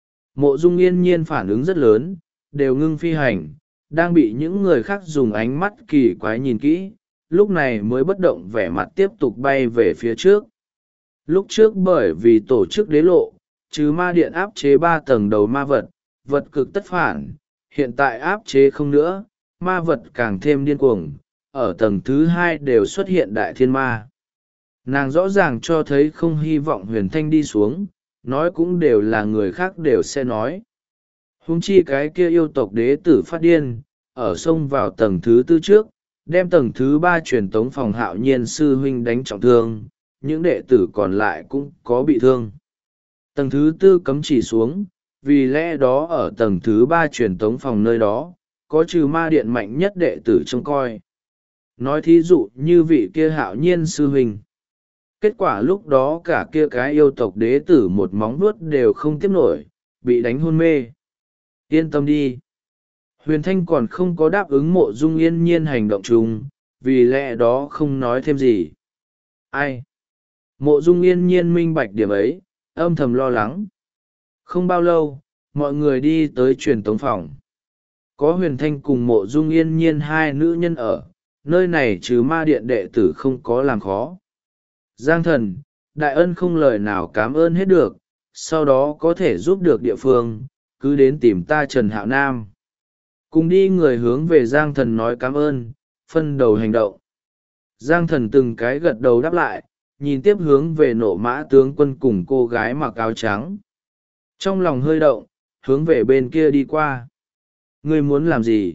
Mộ Dung Yên Nhiên phản ứng rất lớn, đều ngưng phi hành, đang bị những người khác dùng ánh mắt kỳ quái nhìn kỹ, lúc này mới bất động vẻ mặt tiếp tục bay về phía trước. Lúc trước bởi vì tổ chức đế lộ, Trừ ma điện áp chế 3 tầng đầu ma vật, vật cực tất phản, hiện tại áp chế không nữa, ma vật càng thêm điên cuồng, ở tầng thứ 2 đều xuất hiện đại thiên ma. Nàng rõ ràng cho thấy không hy vọng Huyền Thanh đi xuống, nói cũng đều là người khác đều sẽ nói. Huống chi cái kia yêu tộc đế tử phát điên, ở sông vào tầng thứ 4 trước, đem tầng thứ 3 truyền tống phòng Hạo Nhiên sư huynh đánh trọng thương, những đệ tử còn lại cũng có bị thương. Tầng thứ 4 cấm chỉ xuống, vì lẽ đó ở tầng thứ 3 truyền tống phòng nơi đó, có trừ ma điện mạnh nhất đệ tử trông coi. Nói thí dụ như vị kia Hạo Nhiên sư huynh. Kết quả lúc đó cả kia cái yêu tộc đế tử một móng vuốt đều không tiếp nổi, bị đánh hôn mê. Yên tâm đi. Huyền Thanh còn không có đáp ứng Mộ Dung Yên Nhiên hành động chung, vì lẽ đó không nói thêm gì. Ai? Mộ Dung Yên Nhiên minh bạch điểm ấy, âm thầm lo lắng. Không bao lâu, mọi người đi tới truyền tống phòng. Có Huyền Thanh cùng Mộ Dung Yên Nhiên hai nữ nhân ở, nơi này trừ ma điện đệ tử không có làm khó. Giang Thần, đại ân không lời nào cảm ơn hết được, sau đó có thể giúp được địa phương, cứ đến tìm ta Trần Hạo Nam. Cùng đi người hướng về Giang Thần nói cảm ơn, phân đầu hành động. Giang Thần từng cái gật đầu đáp lại, nhìn tiếp hướng về Nộ Mã tướng quân cùng cô gái mặc áo trắng. Trong lòng hơi động, hướng về bên kia đi qua. Ngươi muốn làm gì?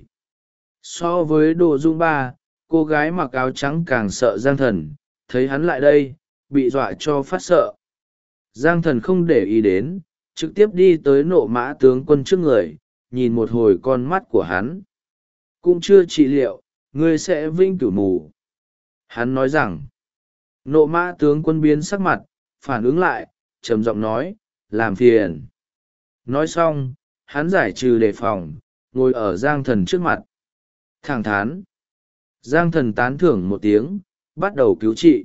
So với Đồ Dung Ba, cô gái mặc áo trắng càng sợ Giang Thần, thấy hắn lại đây, bị dọa cho phát sợ. Giang Thần không để ý đến, trực tiếp đi tới Nộ Mã tướng quân trước người, nhìn một hồi con mắt của hắn. Cũng chưa trị liệu, ngươi sẽ vinh cửu mù. Hắn nói rằng, Nộ Mã tướng quân biến sắc mặt, phản ứng lại, trầm giọng nói, làm phiền. Nói xong, hắn giải trừ đề phòng, ngồi ở Giang Thần trước mặt. Thẳng thắn. Giang Thần tán thưởng một tiếng, bắt đầu cứu trị.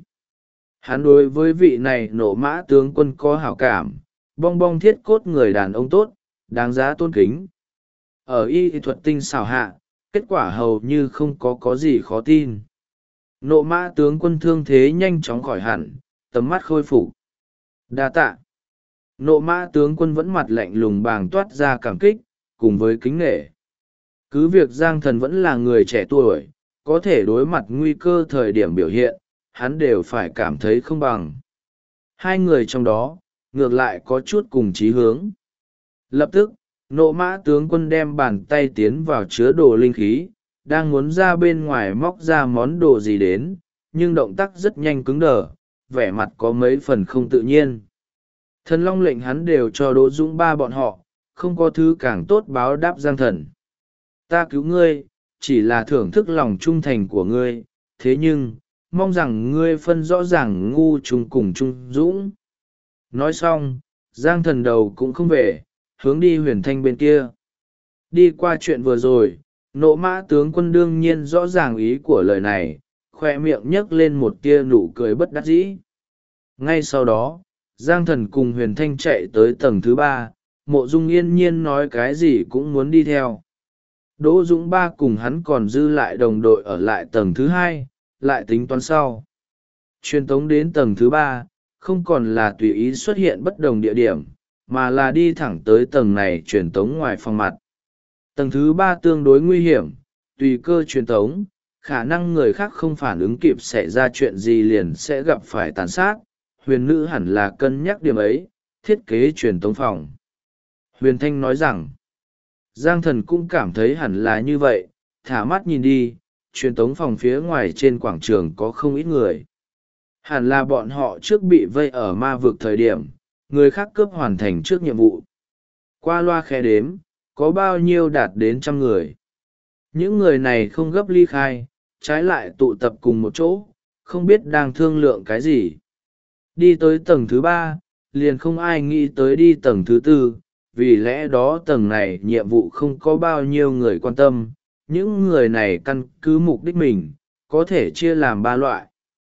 Hắn đối với vị này Nộ Mã tướng quân có hảo cảm, bong bong thiết cốt người đàn ông tốt, đáng giá tôn kính. Ở y thuật tinh xảo hạ, kết quả hầu như không có gì khó tin. Nộ Mã tướng quân thương thế nhanh chóng khỏi hẳn, tầm mắt khôi phục. Đa tạ. Nộ Mã tướng quân vẫn mặt lạnh lùng bàng toát ra cảm kích, cùng với kính nể. Cứ việc Giang Thần vẫn là người trẻ tuổi, có thể đối mặt nguy cơ thời điểm biểu hiện, hắn đều phải cảm thấy không bằng. Hai người trong đó, ngược lại có chút cùng chí hướng. Lập tức, Nộ Mã tướng quân đem bàn tay tiến vào chứa đồ linh khí, đang muốn ra bên ngoài móc ra món đồ gì đến, nhưng động tác rất nhanh cứng đờ, vẻ mặt có mấy phần không tự nhiên. Thần Long lệnh hắn đều cho Đỗ Dũng Ba bọn họ, không có thứ càng tốt báo đáp Giang Thần. Ta cứu ngươi, chỉ là thưởng thức lòng trung thành của ngươi, thế nhưng, mong rằng ngươi phân rõ ràng ngu trung cùng trung dũng. Nói xong, Giang Thần đầu cũng không về, hướng đi Huyền Thanh bên kia. Đi qua chuyện vừa rồi, Nộ Mã tướng quân đương nhiên rõ ràng ý của lời này, khoe miệng nhấc lên một tia nụ cười bất đắc dĩ. Ngay sau đó, Giang Thần cùng Huyền Thanh chạy tới tầng thứ 3, Mộ Dung Yên Nhiên nói cái gì cũng muốn đi theo. Đỗ Dũng Ba cùng hắn còn dư lại đồng đội ở lại tầng thứ 2, lại tính toán sau. Truyền tống đến tầng thứ 3, không còn là tùy ý xuất hiện bất đồng địa điểm, mà là đi thẳng tới tầng này truyền tống ngoài phòng mặt. Tầng thứ 3 tương đối nguy hiểm, tùy cơ truyền tống, khả năng người khác không phản ứng kịp xảy ra chuyện gì liền sẽ gặp phải tàn sát. Huyền nữ hẳn là cân nhắc điểm ấy, thiết kế truyền tống phòng. Huyền Thanh nói rằng, Giang Thần cũng cảm thấy hẳn là như vậy, thả mắt nhìn đi, truyền tống phòng phía ngoài trên quảng trường có không ít người. Hẳn là bọn họ trước bị vây ở ma vực thời điểm, người khác cướp hoàn thành trước nhiệm vụ. Qua loa khe đếm, có bao nhiêu đạt đến 100 người. Những người này không gấp ly khai, trái lại tụ tập cùng một chỗ, không biết đang thương lượng cái gì. Đi tới tầng thứ 3, liền không ai nghĩ tới đi tầng thứ 4, vì lẽ đó tầng này nhiệm vụ không có bao nhiêu người quan tâm. Những người này căn cứ mục đích mình, có thể chia làm 3 loại.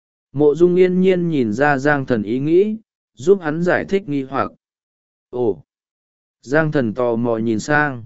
Mộ Dung Yên Nhiên nhìn ra Giang Thần ý nghĩ, giúp hắn giải thích nghi hoặc. Ồ! Giang Thần tò mò nhìn sang.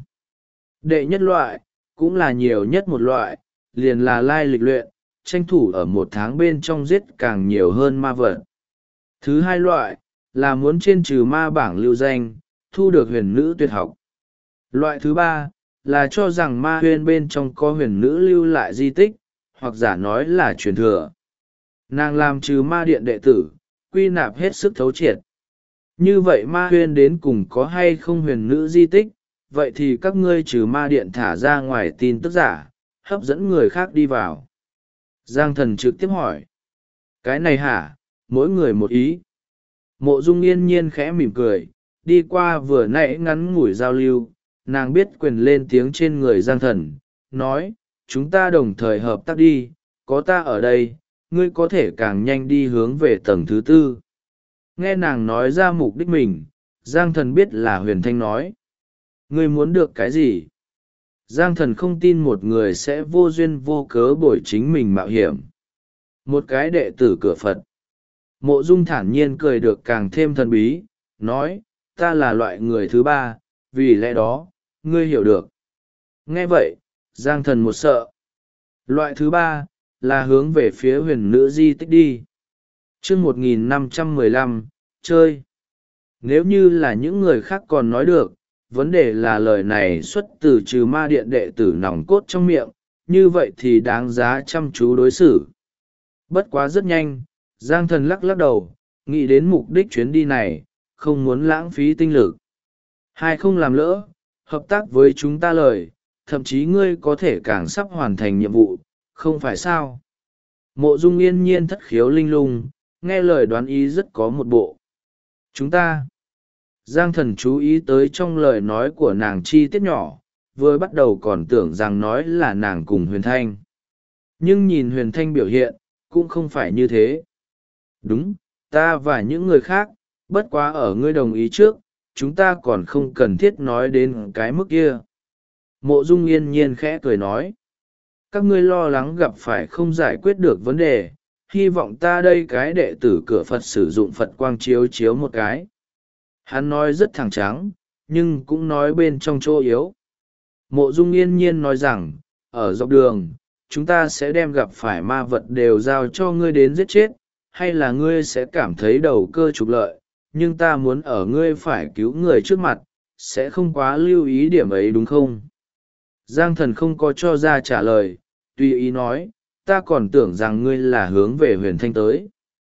Đệ nhất loại, cũng là nhiều nhất một loại, liền là lai lịch luyện, tranh thủ ở 1 tháng bên trong giết càng nhiều hơn ma vật. Thứ hai loại, là muốn trên trừ ma bảng lưu danh, thu được huyền nữ tuyệt học. Loại thứ ba là cho rằng ma huyên bên trong có huyền nữ lưu lại di tích, hoặc giả nói là truyền thừa. Nàng làm trừ ma điện đệ tử, quy nạp hết sức thấu triệt. Như vậy ma huyên đến cùng có hay không huyền nữ di tích, vậy thì các ngươi trừ ma điện thả ra ngoài tin tức giả, hấp dẫn người khác đi vào. Giang Thần trực tiếp hỏi. Cái này hả, mỗi người một ý. Mộ Dung yên nhiên khẽ mỉm cười, đi qua vừa nãy ngắn ngủi giao lưu, nàng biết quyền lên tiếng trên người Giang Thần, nói, chúng ta đồng thời hợp tác đi, có ta ở đây, ngươi có thể càng nhanh đi hướng về tầng thứ tư. Nghe nàng nói ra mục đích mình, Giang Thần biết là Huyền Thanh nói. Ngươi muốn được cái gì? Giang Thần không tin một người sẽ vô duyên vô cớ bồi chính mình mạo hiểm. Một cái đệ tử cửa Phật. Mộ Dung thản nhiên cười được càng thêm thần bí, nói, ta là loại người thứ ba, vì lẽ đó, ngươi hiểu được. Nghe vậy, Giang Thần một sợ. Loại thứ ba, là hướng về phía huyền nữ di tích đi. chương 1515, chơi. Nếu như là những người khác còn nói được, vấn đề là lời này xuất từ trừ ma điện đệ tử nòng cốt trong miệng, như vậy thì đáng giá chăm chú đối xử. Bất quá rất nhanh, Giang Thần lắc lắc đầu, nghĩ đến mục đích chuyến đi này, không muốn lãng phí tinh lực. Hai không làm lỡ, hợp tác với chúng ta lời, thậm chí ngươi có thể càng sắp hoàn thành nhiệm vụ, không phải sao? Mộ Dung yên nhiên thất khiếu linh lung, nghe lời đoán ý rất có một bộ. Chúng ta. Giang Thần chú ý tới trong lời nói của nàng chi tiết nhỏ, vừa bắt đầu còn tưởng rằng nói là nàng cùng Huyền Thanh. Nhưng nhìn Huyền Thanh biểu hiện, cũng không phải như thế. Đúng, ta và những người khác, bất quá ở ngươi đồng ý trước, chúng ta còn không cần thiết nói đến cái mức kia. Mộ Dung yên nhiên khẽ cười nói. Các ngươi lo lắng gặp phải không giải quyết được vấn đề, hy vọng ta đây cái đệ tử cửa Phật sử dụng Phật quang chiếu chiếu một cái. Hắn nói rất thẳng trắng, nhưng cũng nói bên trong chỗ yếu. Mộ Dung yên nhiên nói rằng, ở dọc đường, chúng ta sẽ đem gặp phải ma vật đều giao cho ngươi đến giết chết, hay là ngươi sẽ cảm thấy đầu cơ trục lợi, nhưng ta muốn ở ngươi phải cứu người trước mặt, sẽ không quá lưu ý điểm ấy đúng không? Giang Thần không có cho ra trả lời, tùy ý nói, ta còn tưởng rằng ngươi là hướng về Huyền Thanh tới.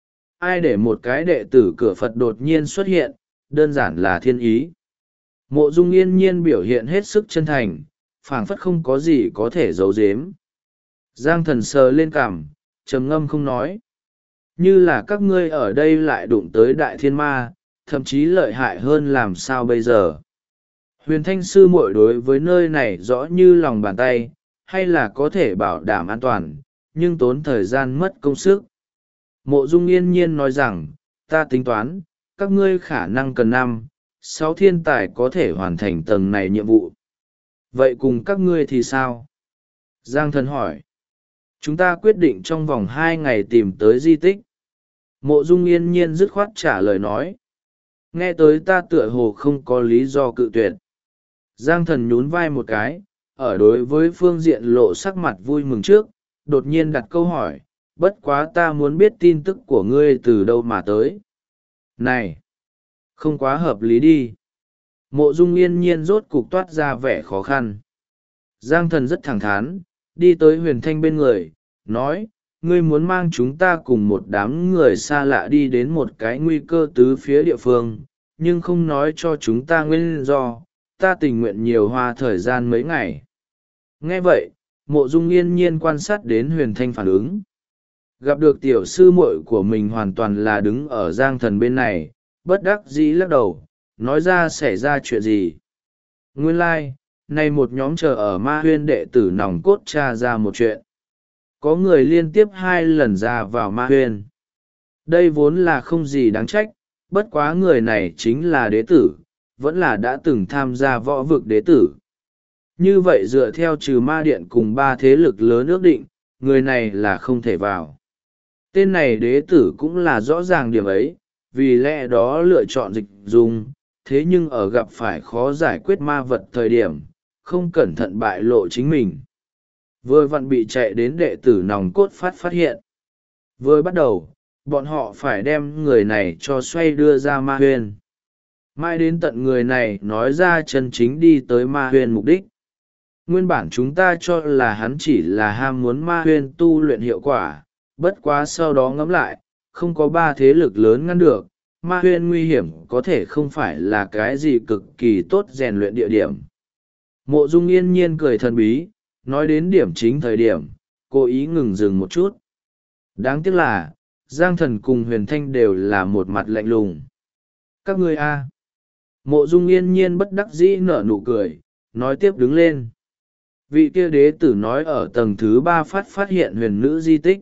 Ai để một cái đệ tử cửa Phật đột nhiên xuất hiện, đơn giản là thiên ý. Mộ Dung yên nhiên biểu hiện hết sức chân thành, phảng phất không có gì có thể giấu giếm. Giang Thần sờ lên cằm, trầm ngâm không nói. Như là các ngươi ở đây lại đụng tới đại thiên ma, thậm chí lợi hại hơn làm sao bây giờ. Huyền Thanh sư muội đối với nơi này rõ như lòng bàn tay, hay là có thể bảo đảm an toàn, nhưng tốn thời gian mất công sức. Mộ Dung yên nhiên nói rằng, ta tính toán, các ngươi khả năng cần 5-6 thiên tài có thể hoàn thành tầng này nhiệm vụ. Vậy cùng các ngươi thì sao? Giang Thần hỏi. Chúng ta quyết định trong vòng 2 ngày tìm tới di tích. Mộ Dung yên nhiên dứt khoát trả lời nói. Nghe tới ta tựa hồ không có lý do cự tuyệt. Giang Thần nhún vai một cái, ở đối với phương diện lộ sắc mặt vui mừng trước, đột nhiên đặt câu hỏi, bất quá ta muốn biết tin tức của ngươi từ đâu mà tới. Này! Không quá hợp lý đi. Mộ Dung yên nhiên rốt cục toát ra vẻ khó khăn. Giang Thần rất thẳng thắn, đi tới Huyền Thanh bên người, nói, ngươi muốn mang chúng ta cùng một đám người xa lạ đi đến một cái nguy cơ tứ phía địa phương, nhưng không nói cho chúng ta nguyên do, ta tình nguyện nhiều hoa thời gian mấy ngày. Nghe vậy, Mộ Dung yên nhiên quan sát đến Huyền Thanh phản ứng. Gặp được tiểu sư muội của mình hoàn toàn là đứng ở Giang Thần bên này, bất đắc dĩ lắc đầu, nói ra xảy ra chuyện gì. Nguyên lai, nay một nhóm chờ ở ma huyên đệ tử nòng cốt tra ra một chuyện. Có người liên tiếp 2 lần ra vào ma huyên. Đây vốn là không gì đáng trách, bất quá người này chính là đế tử, vẫn là đã từng tham gia võ vực đế tử. Như vậy dựa theo trừ ma điện cùng 3 thế lực lớn ước định, người này là không thể vào. Tên này đế tử cũng là rõ ràng điểm ấy, vì lẽ đó lựa chọn dịch dung, thế nhưng ở gặp phải khó giải quyết ma vật thời điểm, không cẩn thận bại lộ chính mình. Vừa vặn bị chạy đến đệ tử nòng cốt phát hiện. Vừa bắt đầu, bọn họ phải đem người này cho xoay đưa ra ma huyên. Mãi đến tận người này nói ra chân chính đi tới ma huyên mục đích. Nguyên bản chúng ta cho là hắn chỉ là ham muốn ma huyên tu luyện hiệu quả, bất quá sau đó ngẫm lại, không có ba thế lực lớn ngăn được, ma huyên nguy hiểm có thể không phải là cái gì cực kỳ tốt rèn luyện địa điểm. Mộ Dung yên nhiên cười thần bí, nói đến điểm chính thời điểm, cố ý ngừng dừng một chút. Đáng tiếc là, Giang Thần cùng Huyền Thanh đều là một mặt lạnh lùng. Các ngươi a. Mộ Dung yên nhiên bất đắc dĩ nở nụ cười, nói tiếp đứng lên. Vị kia đế tử nói ở tầng thứ 3 phát hiện huyền nữ di tích.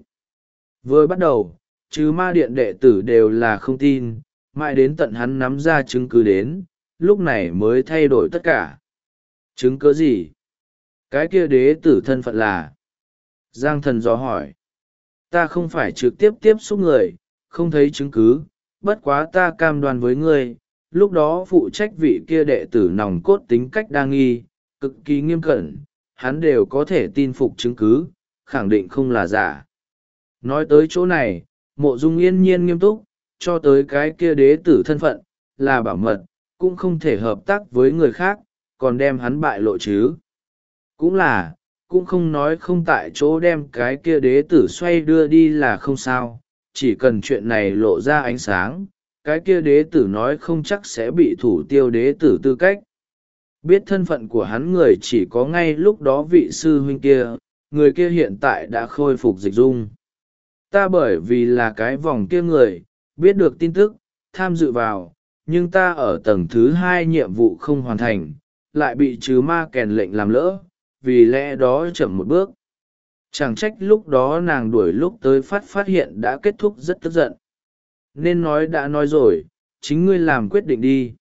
Vừa bắt đầu, trừ ma điện đệ tử đều là không tin, mãi đến tận hắn nắm ra chứng cứ đến, lúc này mới thay đổi tất cả. Chứng cứ gì? Cái kia đế tử thân phận là? Giang Thần dò hỏi. Ta không phải trực tiếp tiếp xúc người, không thấy chứng cứ, bất quá ta cam đoan với ngươi, lúc đó phụ trách vị kia đệ tử nòng cốt tính cách đa nghi, cực kỳ nghiêm cẩn, hắn đều có thể tin phục chứng cứ, khẳng định không là giả. Nói tới chỗ này, Mộ Dung yên nhiên nghiêm túc, cho tới cái kia đế tử thân phận, là bảo mật, cũng không thể hợp tác với người khác, còn đem hắn bại lộ chứ. Cũng là, cũng không nói không tại chỗ đem cái kia đế tử xoay đưa đi là không sao, chỉ cần chuyện này lộ ra ánh sáng, cái kia đế tử nói không chắc sẽ bị thủ tiêu đế tử tư cách. Biết thân phận của hắn người chỉ có ngay lúc đó vị sư huynh kia, người kia hiện tại đã khôi phục dịch dung. Ta bởi vì là cái vòng kia người, biết được tin tức, tham dự vào, nhưng ta ở tầng thứ 2 nhiệm vụ không hoàn thành, lại bị trừ ma kèn lệnh làm lỡ, vì lẽ đó chậm một bước. Chẳng trách lúc đó nàng đuổi lúc tới phát hiện đã kết thúc rất tức giận. Nên nói đã nói rồi, chính ngươi làm quyết định đi.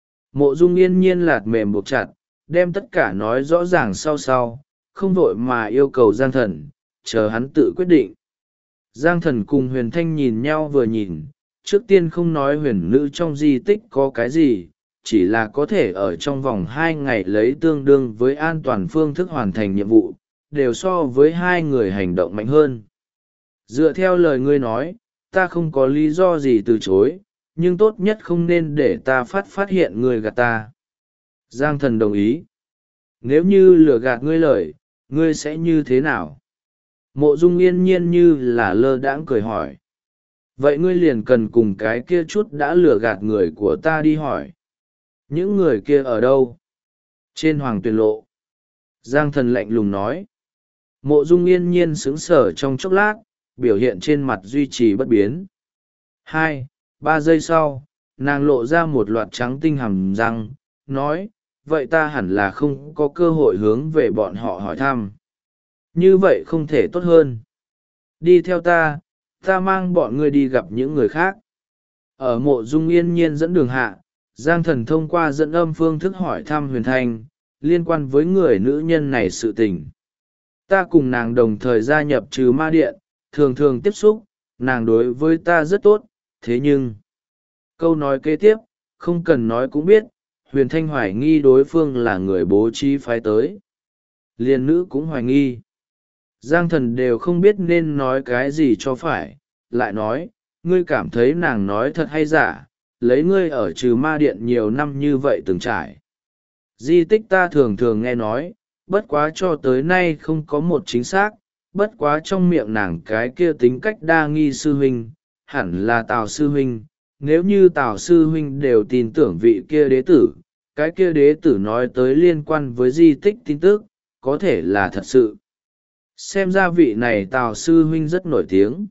Mộ Dung yên nhiên lạt mềm buộc chặt, đem tất cả nói rõ ràng sau, không vội mà yêu cầu Giang Thần, chờ hắn tự quyết định. Giang Thần cùng Huyền Thanh nhìn nhau vừa nhìn, trước tiên không nói huyền nữ trong di tích có cái gì, chỉ là có thể ở trong vòng 2 ngày lấy tương đương với an toàn phương thức hoàn thành nhiệm vụ, đều so với hai người hành động mạnh hơn. Dựa theo lời ngươi nói, ta không có lý do gì từ chối, nhưng tốt nhất không nên để ta phát hiện ngươi gạt ta. Giang Thần đồng ý. Nếu như lừa gạt ngươi lời, ngươi sẽ như thế nào? Mộ Dung yên nhiên như là lơ đãng cười hỏi. Vậy ngươi liền cần cùng cái kia chút đã lừa gạt người của ta đi hỏi. Những người kia ở đâu? Trên Hoàng Tuyền Lộ. Giang Thần lạnh lùng nói. Mộ Dung yên nhiên sững sờ trong chốc lát, biểu hiện trên mặt duy trì bất biến. 2-3 giây sau, nàng lộ ra một loạt trắng tinh hàm răng, nói, vậy ta hẳn là không có cơ hội hướng về bọn họ hỏi thăm. Như vậy không thể tốt hơn. Đi theo ta mang bọn ngươi đi gặp những người khác. Ở Mộ Dung yên nhiên dẫn đường hạ, Giang Thần thông qua dẫn âm phương thức hỏi thăm Huyền Thanh, liên quan với người nữ nhân này sự tình. Ta cùng nàng đồng thời gia nhập trừ ma điện, thường thường tiếp xúc, nàng đối với ta rất tốt, thế nhưng... Câu nói kế tiếp, không cần nói cũng biết, Huyền Thanh hoài nghi đối phương là người bố trí phái tới. Liên nữ cũng hoài nghi. Giang Thần đều không biết nên nói cái gì cho phải, lại nói, ngươi cảm thấy nàng nói thật hay giả, lấy ngươi ở trừ ma điện nhiều năm như vậy từng trải. Di tích ta thường thường nghe nói, bất quá cho tới nay không có một chính xác, bất quá trong miệng nàng cái kia tính cách đa nghi sư huynh, hẳn là Tào sư huynh, nếu như Tào sư huynh đều tin tưởng vị kia đế tử, cái kia đế tử nói tới liên quan với di tích tin tức, có thể là thật sự. Xem ra vị này Tào sư huynh rất nổi tiếng.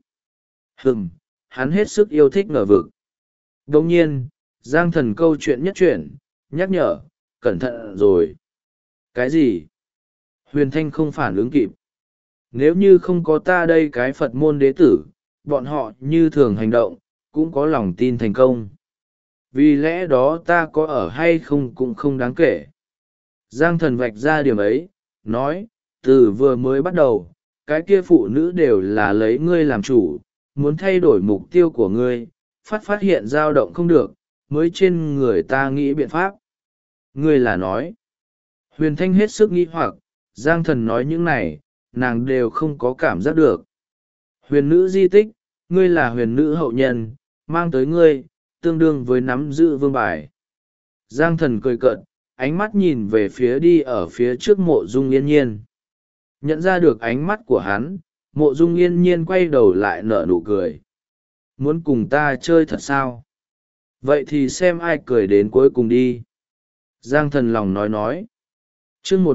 Hắn hết sức yêu thích ngờ vực. Đồng nhiên, Giang Thần câu chuyện nhất chuyển, nhắc nhở, cẩn thận rồi. Cái gì? Huyền Thanh không phản ứng kịp. Nếu như không có ta đây cái Phật môn đế tử, bọn họ như thường hành động, cũng có lòng tin thành công. Vì lẽ đó ta có ở hay không cũng không đáng kể. Giang Thần vạch ra điểm ấy, nói, từ vừa mới bắt đầu, cái kia phụ nữ đều là lấy ngươi làm chủ, muốn thay đổi mục tiêu của ngươi, phát hiện dao động không được, mới trên người ta nghĩ biện pháp. Ngươi là nói. Huyền Thanh hết sức nghĩ hoặc, Giang Thần nói những này, nàng đều không có cảm giác được. Huyền nữ di tích, ngươi là huyền nữ hậu nhân, mang tới ngươi, tương đương với nắm giữ vương bài. Giang thần cười cợt, ánh mắt nhìn về phía đi ở phía trước mộ dung yên nhiên. Nhận ra được ánh mắt của hắn, mộ dung yên nhiên quay đầu lại nở nụ cười. Muốn cùng ta chơi thật sao? Vậy thì xem ai cười đến cuối cùng đi. Giang thần lòng nói. chương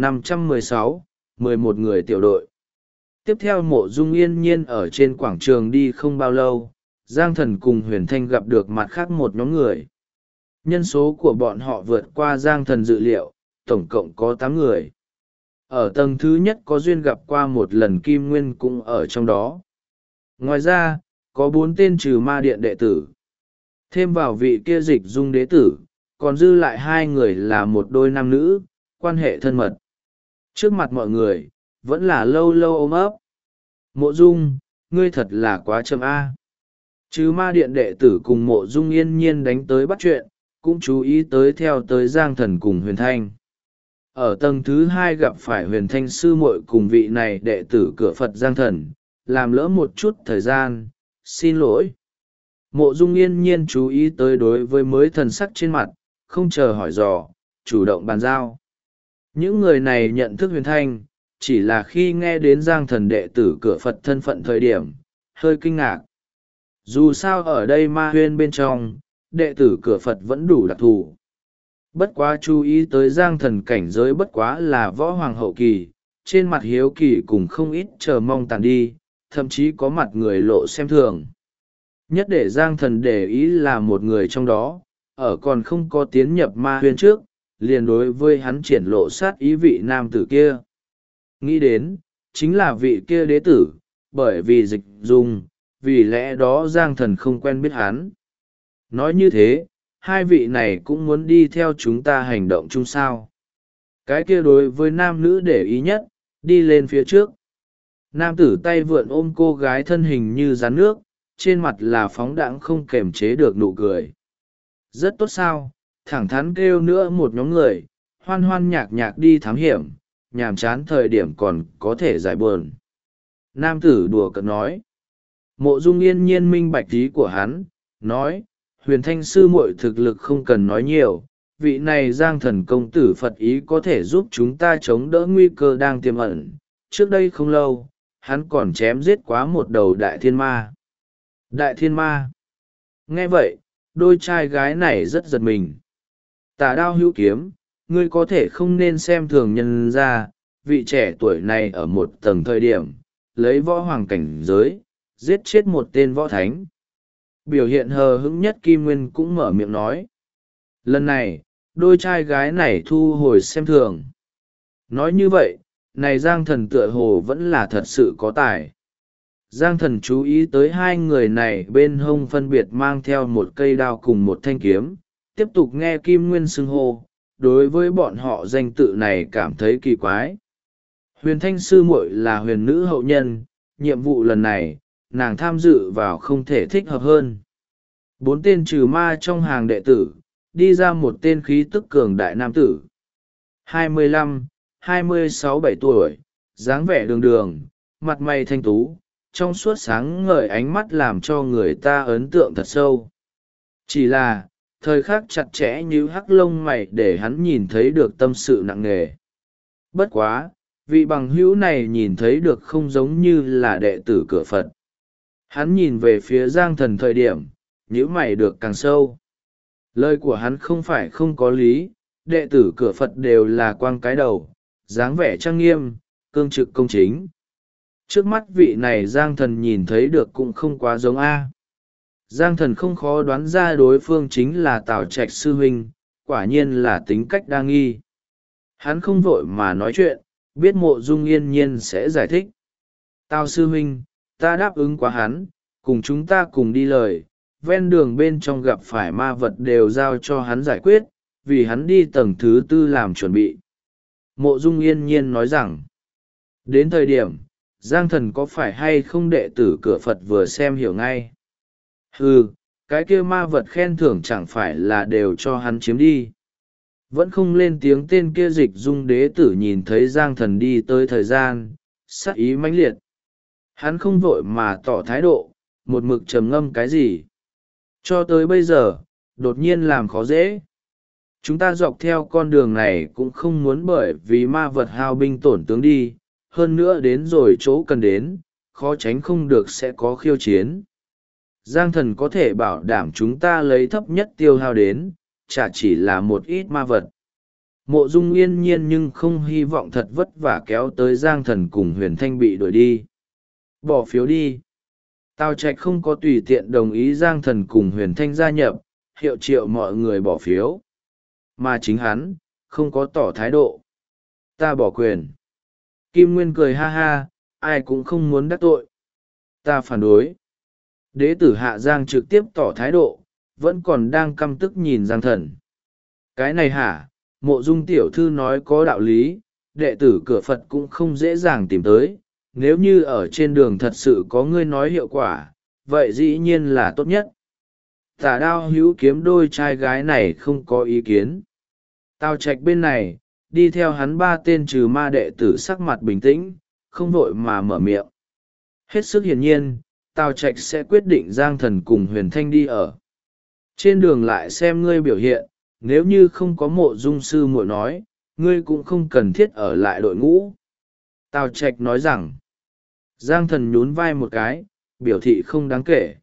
1516, 11 người tiểu đội. Tiếp theo mộ dung yên nhiên ở trên quảng trường đi không bao lâu, Giang thần cùng huyền thanh gặp được mặt khác một nhóm người. Nhân số của bọn họ vượt qua Giang thần dự liệu, tổng cộng có 8 người. Ở tầng thứ nhất có duyên gặp qua một lần Kim Nguyên cũng ở trong đó. Ngoài ra, có 4 tên trừ ma điện đệ tử. Thêm vào vị kia dịch dung đế tử, còn dư lại 2 người là một đôi nam nữ, quan hệ thân mật. Trước mặt mọi người, vẫn là lâu lâu ôm ấp. Mộ dung, ngươi thật là quá chậm A. Trừ ma điện đệ tử cùng mộ dung yên nhiên đánh tới bắt chuyện, cũng chú ý tới theo tới Giang thần cùng huyền thanh. Ở tầng thứ 2 gặp phải huyền thanh sư muội cùng vị này đệ tử cửa Phật Giang thần, làm lỡ một chút thời gian, xin lỗi. Mộ dung yên nhiên chú ý tới đối với mới thần sắc trên mặt, không chờ hỏi dò, chủ động bàn giao. Những người này nhận thức huyền thanh, chỉ là khi nghe đến Giang thần đệ tử cửa Phật thân phận thời điểm, hơi kinh ngạc. Dù sao ở đây ma huyên bên trong, đệ tử cửa Phật vẫn đủ đặc thù. Bất quá chú ý tới Giang thần cảnh giới bất quá là võ hoàng hậu kỳ, trên mặt hiếu kỳ cùng không ít chờ mong tàn đi, thậm chí có mặt người lộ xem thường. Nhất để Giang thần để ý là một người trong đó, ở còn không có tiến nhập ma huyên trước, liền đối với hắn triển lộ sát ý vị nam tử kia. Nghĩ đến, chính là vị kia đế tử, bởi vì dịch dung, vì lẽ đó Giang thần không quen biết hắn. Nói như thế, hai vị này cũng muốn đi theo chúng ta hành động chung sao. Cái kia đối với nam nữ để ý nhất, đi lên phía trước. Nam tử tay vượn ôm cô gái thân hình như rắn nước, trên mặt là phóng đãng không kềm chế được nụ cười. Rất tốt sao, thẳng thắn kêu nữa một nhóm người, hoan hoan nhạc nhạc đi thám hiểm, nhàm chán thời điểm còn có thể giải buồn. Nam tử đùa cợt nói. Mộ dung yên nhiên minh bạch ý của hắn, nói, huyền thanh sư muội thực lực không cần nói nhiều, vị này Giang thần công tử Phật ý có thể giúp chúng ta chống đỡ nguy cơ đang tiềm ẩn. Trước đây không lâu, hắn còn chém giết quá một đầu đại thiên ma. Đại thiên ma. Nghe vậy, đôi trai gái này rất giật mình. Tà đao hữu kiếm, ngươi có thể không nên xem thường nhân ra, vị trẻ tuổi này ở một tầng thời điểm, lấy võ hoàng cảnh giới, giết chết một tên võ thánh. Biểu hiện hờ hững nhất Kim Nguyên cũng mở miệng nói. Lần này, đôi trai gái này thu hồi xem thường. Nói như vậy, này Giang thần tựa hồ vẫn là thật sự có tài. Giang thần chú ý tới hai người này bên hông phân biệt mang theo một cây đao cùng một thanh kiếm, tiếp tục nghe Kim Nguyên xưng hô, đối với bọn họ danh tự này cảm thấy kỳ quái. Huyền thanh sư muội là huyền nữ hậu nhân, nhiệm vụ lần này, nàng tham dự vào không thể thích hợp hơn. 4 tên trừ ma trong hàng đệ tử, đi ra một tên khí tức cường đại nam tử. 25, 26, 7 tuổi, dáng vẻ đường đường, mặt mày thanh tú, trong suốt sáng ngời ánh mắt làm cho người ta ấn tượng thật sâu. Chỉ là, thời khắc chặt chẽ như hắc lông mày để hắn nhìn thấy được tâm sự nặng nề. Bất quá, vị bằng hữu này nhìn thấy được không giống như là đệ tử cửa Phật. Hắn nhìn về phía Giang thần thời điểm, nhíu mày được càng sâu. Lời của hắn không phải không có lý, đệ tử cửa Phật đều là quang cái đầu, dáng vẻ trang nghiêm, cương trực công chính. Trước mắt vị này Giang thần nhìn thấy được cũng không quá giống A. Giang thần không khó đoán ra đối phương chính là Tào Trạch sư huynh, quả nhiên là tính cách đa nghi. Hắn không vội mà nói chuyện, biết mộ dung yên nhiên sẽ giải thích. Tào sư huynh, ta đáp ứng quá hắn, cùng chúng ta cùng đi lời, ven đường bên trong gặp phải ma vật đều giao cho hắn giải quyết, vì hắn đi tầng thứ 4 làm chuẩn bị. Mộ dung yên nhiên nói rằng, đến thời điểm, Giang thần có phải hay không đệ tử cửa Phật vừa xem hiểu ngay. Cái kia ma vật khen thưởng chẳng phải là đều cho hắn chiếm đi. Vẫn không lên tiếng tên kia dịch dung đế tử nhìn thấy Giang thần đi tới thời gian, sắc ý mãnh liệt. Hắn không vội mà tỏ thái độ, một mực trầm ngâm cái gì. Cho tới bây giờ, đột nhiên làm khó dễ. Chúng ta dọc theo con đường này cũng không muốn bởi vì ma vật hao binh tổn tướng đi, hơn nữa đến rồi chỗ cần đến, khó tránh không được sẽ có khiêu chiến. Giang thần có thể bảo đảm chúng ta lấy thấp nhất tiêu hao đến, chả chỉ là một ít ma vật. Mộ Dung yên nhiên nhưng không hy vọng thật vất vả kéo tới Giang thần cùng Huyền Thanh bị đuổi đi. Bỏ phiếu đi. Tào Trạch không có tùy tiện đồng ý Giang thần cùng Huyền Thanh gia nhập, hiệu triệu mọi người bỏ phiếu. Mà chính hắn, không có tỏ thái độ. Ta bỏ quyền. Kim Nguyên cười ha ha, ai cũng không muốn đắc tội. Ta phản đối. Đế tử Hạ Giang trực tiếp tỏ thái độ, vẫn còn đang căm tức nhìn Giang thần. Cái này hả, Mộ Dung tiểu thư nói có đạo lý, đệ tử cửa Phật cũng không dễ dàng tìm tới. Nếu như ở trên đường thật sự có ngươi nói hiệu quả, vậy dĩ nhiên là tốt nhất. Tả Đao hữu kiếm đôi trai gái này không có ý kiến. Tào Trạch bên này, đi theo hắn ba tên trừ ma đệ tử sắc mặt bình tĩnh, không vội mà mở miệng. Hết sức hiển nhiên, Tào Trạch sẽ quyết định Giang thần cùng Huyền Thanh đi ở. Trên đường lại xem ngươi biểu hiện, nếu như không có Mộ Dung sư muội nói, ngươi cũng không cần thiết ở lại đội ngũ. Tào Trạch nói rằng, Giang thần nhún vai một cái, biểu thị không đáng kể.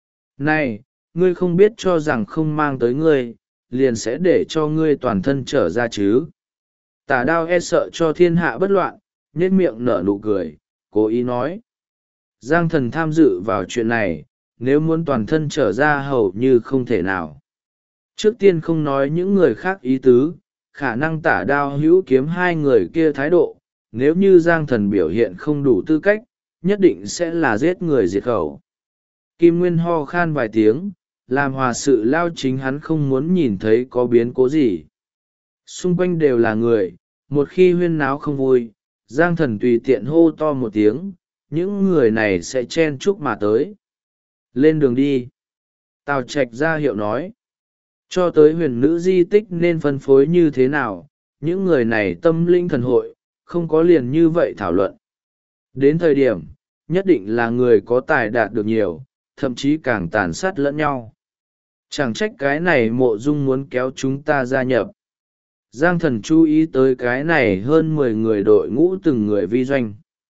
Này, ngươi không biết cho rằng không mang tới ngươi, liền sẽ để cho ngươi toàn thân trở ra chứ. Tả Đao e sợ cho thiên hạ bất loạn, nhếch miệng nở nụ cười, cố ý nói. Giang thần tham dự vào chuyện này, nếu muốn toàn thân trở ra hầu như không thể nào. Trước tiên không nói những người khác ý tứ, khả năng Tả Đao hữu kiếm hai người kia thái độ, nếu như Giang thần biểu hiện không đủ tư cách, nhất định sẽ là giết người diệt khẩu. Kim Nguyên ho khan vài tiếng, làm hòa sự lao chính hắn không muốn nhìn thấy có biến cố gì. Xung quanh đều là người, một khi huyên náo không vui, Giang thần tùy tiện hô to một tiếng, những người này sẽ chen chúc mà tới. Lên đường đi. Tào Trạch ra hiệu nói. Cho tới huyền nữ di tích nên phân phối như thế nào, những người này tâm linh thần hội, không có liền như vậy thảo luận. Đến thời điểm, nhất định là người có tài đạt được nhiều, thậm chí càng tàn sát lẫn nhau. Chẳng trách cái này Mộ Dung muốn kéo chúng ta gia nhập. Giang thần chú ý tới cái này hơn 10 người đội ngũ từng người vi doanh.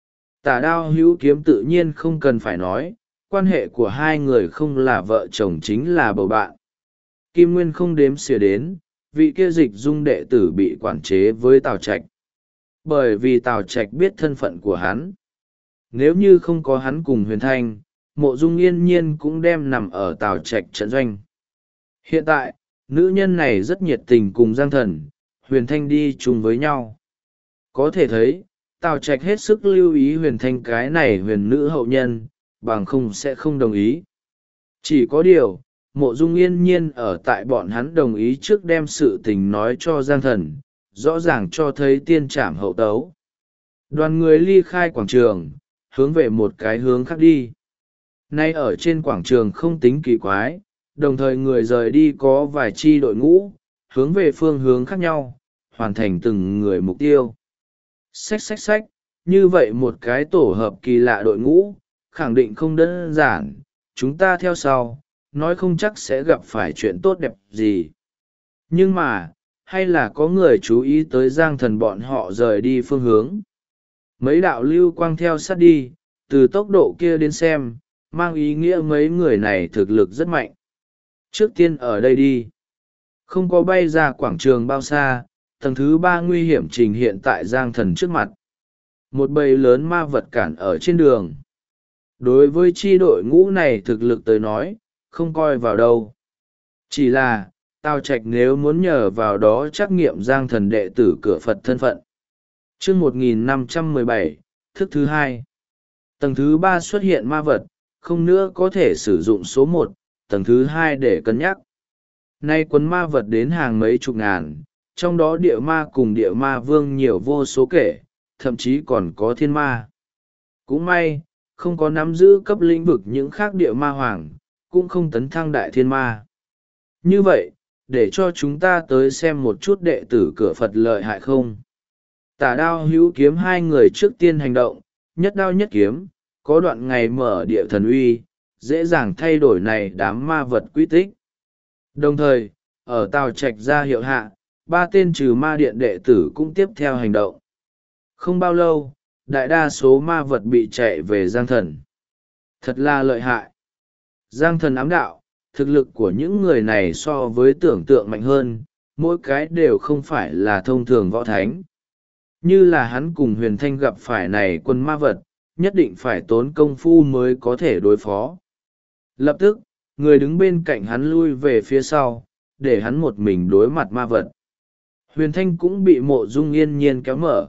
Tả Đao hữu kiếm tự nhiên không cần phải nói, quan hệ của hai người không là vợ chồng chính là bầu bạn. Kim Nguyên không đếm xỉa đến, vị kia Dịch Dung đệ tử bị quản chế với Tào Trạch. Bởi vì Tào Trạch biết thân phận của hắn. Nếu như không có hắn cùng Huyền Thanh, Mộ Dung yên nhiên cũng đem nằm ở Tào Trạch trận doanh. Hiện tại, nữ nhân này rất nhiệt tình cùng Giang thần, Huyền Thanh đi chung với nhau. Có thể thấy, Tào Trạch hết sức lưu ý Huyền Thanh cái này huyền nữ hậu nhân, bằng không sẽ không đồng ý. Chỉ có điều, Mộ Dung yên nhiên ở tại bọn hắn đồng ý trước đem sự tình nói cho Giang thần, rõ ràng cho thấy tiên trảm hậu tấu. Đoàn người ly khai quảng trường, hướng về một cái hướng khác đi. Nay ở trên quảng trường không tính kỳ quái, đồng thời người rời đi có vài chi đội ngũ, hướng về phương hướng khác nhau, hoàn thành từng người mục tiêu. Xách xách xách, như vậy một cái tổ hợp kỳ lạ đội ngũ, khẳng định không đơn giản, chúng ta theo sau, nói không chắc sẽ gặp phải chuyện tốt đẹp gì. Nhưng mà, hay là có người chú ý tới Giang thần bọn họ rời đi phương hướng. Mấy đạo lưu quang theo sát đi, từ tốc độ kia đến xem, mang ý nghĩa mấy người này thực lực rất mạnh. Trước tiên ở đây đi. Không có bay ra quảng trường bao xa, tầng thứ 3 nguy hiểm trình hiện tại Giang thần trước mặt. Một bầy lớn ma vật cản ở trên đường. Đối với chi đội ngũ này thực lực tới nói, không coi vào đâu. Chỉ là, Tào Trạch nếu muốn nhờ vào đó trắc nghiệm Giang thần đệ tử cửa Phật thân phận. Chương 1517, thức thứ 2. Tầng thứ 3 xuất hiện ma vật, không nữa có thể sử dụng số 1, tầng thứ 2 để cân nhắc. Nay quấn ma vật đến hàng mấy chục ngàn, trong đó địa ma cùng địa ma vương nhiều vô số kể, thậm chí còn có thiên ma. Cũng may, không có nắm giữ cấp lĩnh vực những khác địa ma hoàng, cũng không tấn thăng đại thiên ma. Như vậy, để cho chúng ta tới xem một chút đệ tử cửa Phật lợi hại không. Tả Đao hữu kiếm hai người trước tiên hành động, nhất đao nhất kiếm, có đoạn ngày mở địa thần uy, dễ dàng thay đổi này đám ma vật quy tích. Đồng thời, ở Tào Trạch ra hiệu hạ, 3 tên trừ ma điện đệ tử cũng tiếp theo hành động. Không bao lâu, đại đa số ma vật bị chạy về Giang Thần. Thật là lợi hại. Giang Thần ám đạo, thực lực của những người này so với tưởng tượng mạnh hơn, mỗi cái đều không phải là thông thường võ thánh. Như là hắn cùng Huyền Thanh gặp phải này quân ma vật, nhất định phải tốn công phu mới có thể đối phó. Lập tức, người đứng bên cạnh hắn lui về phía sau, để hắn một mình đối mặt ma vật. Huyền Thanh cũng bị Mộ Dung yên nhiên kéo mở.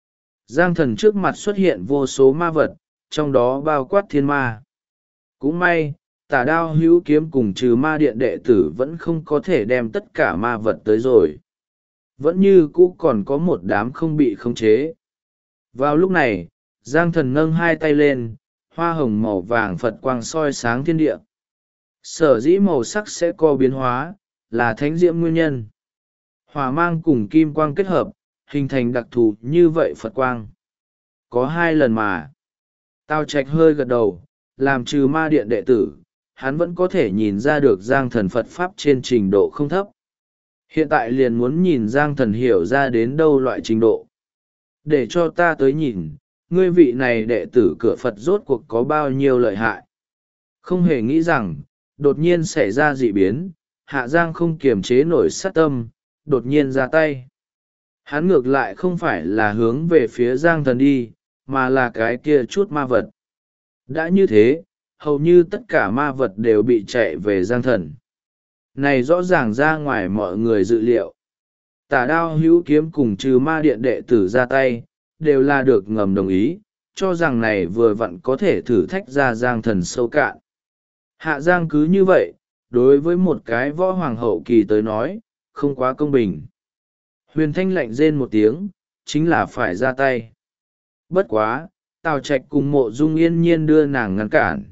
Giang Thần trước mặt xuất hiện vô số ma vật, trong đó bao quát thiên ma. Cũng may, Tả Đao Hữu Kiếm cùng trừ ma điện đệ tử vẫn không có thể đem tất cả ma vật tới rồi. Vẫn như cũ còn có một đám không bị khống chế. Vào lúc này, Giang Thần nâng 2 tay lên, hoa hồng màu vàng Phật quang soi sáng thiên địa. Sở dĩ màu sắc sẽ có biến hóa, là thánh diễm nguyên nhân. Hỏa mang cùng kim quang kết hợp, hình thành đặc thù như vậy Phật quang. Có 2 lần mà. Tào Trạch hơi gật đầu, làm trừ ma điện đệ tử, hắn vẫn có thể nhìn ra được Giang Thần Phật Pháp trên trình độ không thấp. Hiện tại liền muốn nhìn Giang Thần hiểu ra đến đâu loại trình độ. Để cho ta tới nhìn, ngươi vị này đệ tử cửa Phật rốt cuộc có bao nhiêu lợi hại. Không hề nghĩ rằng, đột nhiên xảy ra dị biến, Hạ Giang không kiềm chế nổi sát tâm, đột nhiên ra tay. Hắn ngược lại không phải là hướng về phía Giang Thần đi, mà là cái kia chút ma vật. Đã như thế, hầu như tất cả ma vật đều bị chạy về Giang Thần. Này rõ ràng ra ngoài mọi người dự liệu. Tả Đao Hữu Kiếm cùng trừ ma điện đệ tử ra tay, đều là được ngầm đồng ý, cho rằng này vừa vặn có thể thử thách ra Giang Thần sâu cạn. Hạ Giang cứ như vậy, đối với một cái võ hoàng hậu kỳ tới nói, không quá công bình. Huyền Thanh lạnh rên một tiếng, chính là phải ra tay. Bất quá, Tào Trạch cùng Mộ Dung yên nhiên đưa nàng ngăn cản.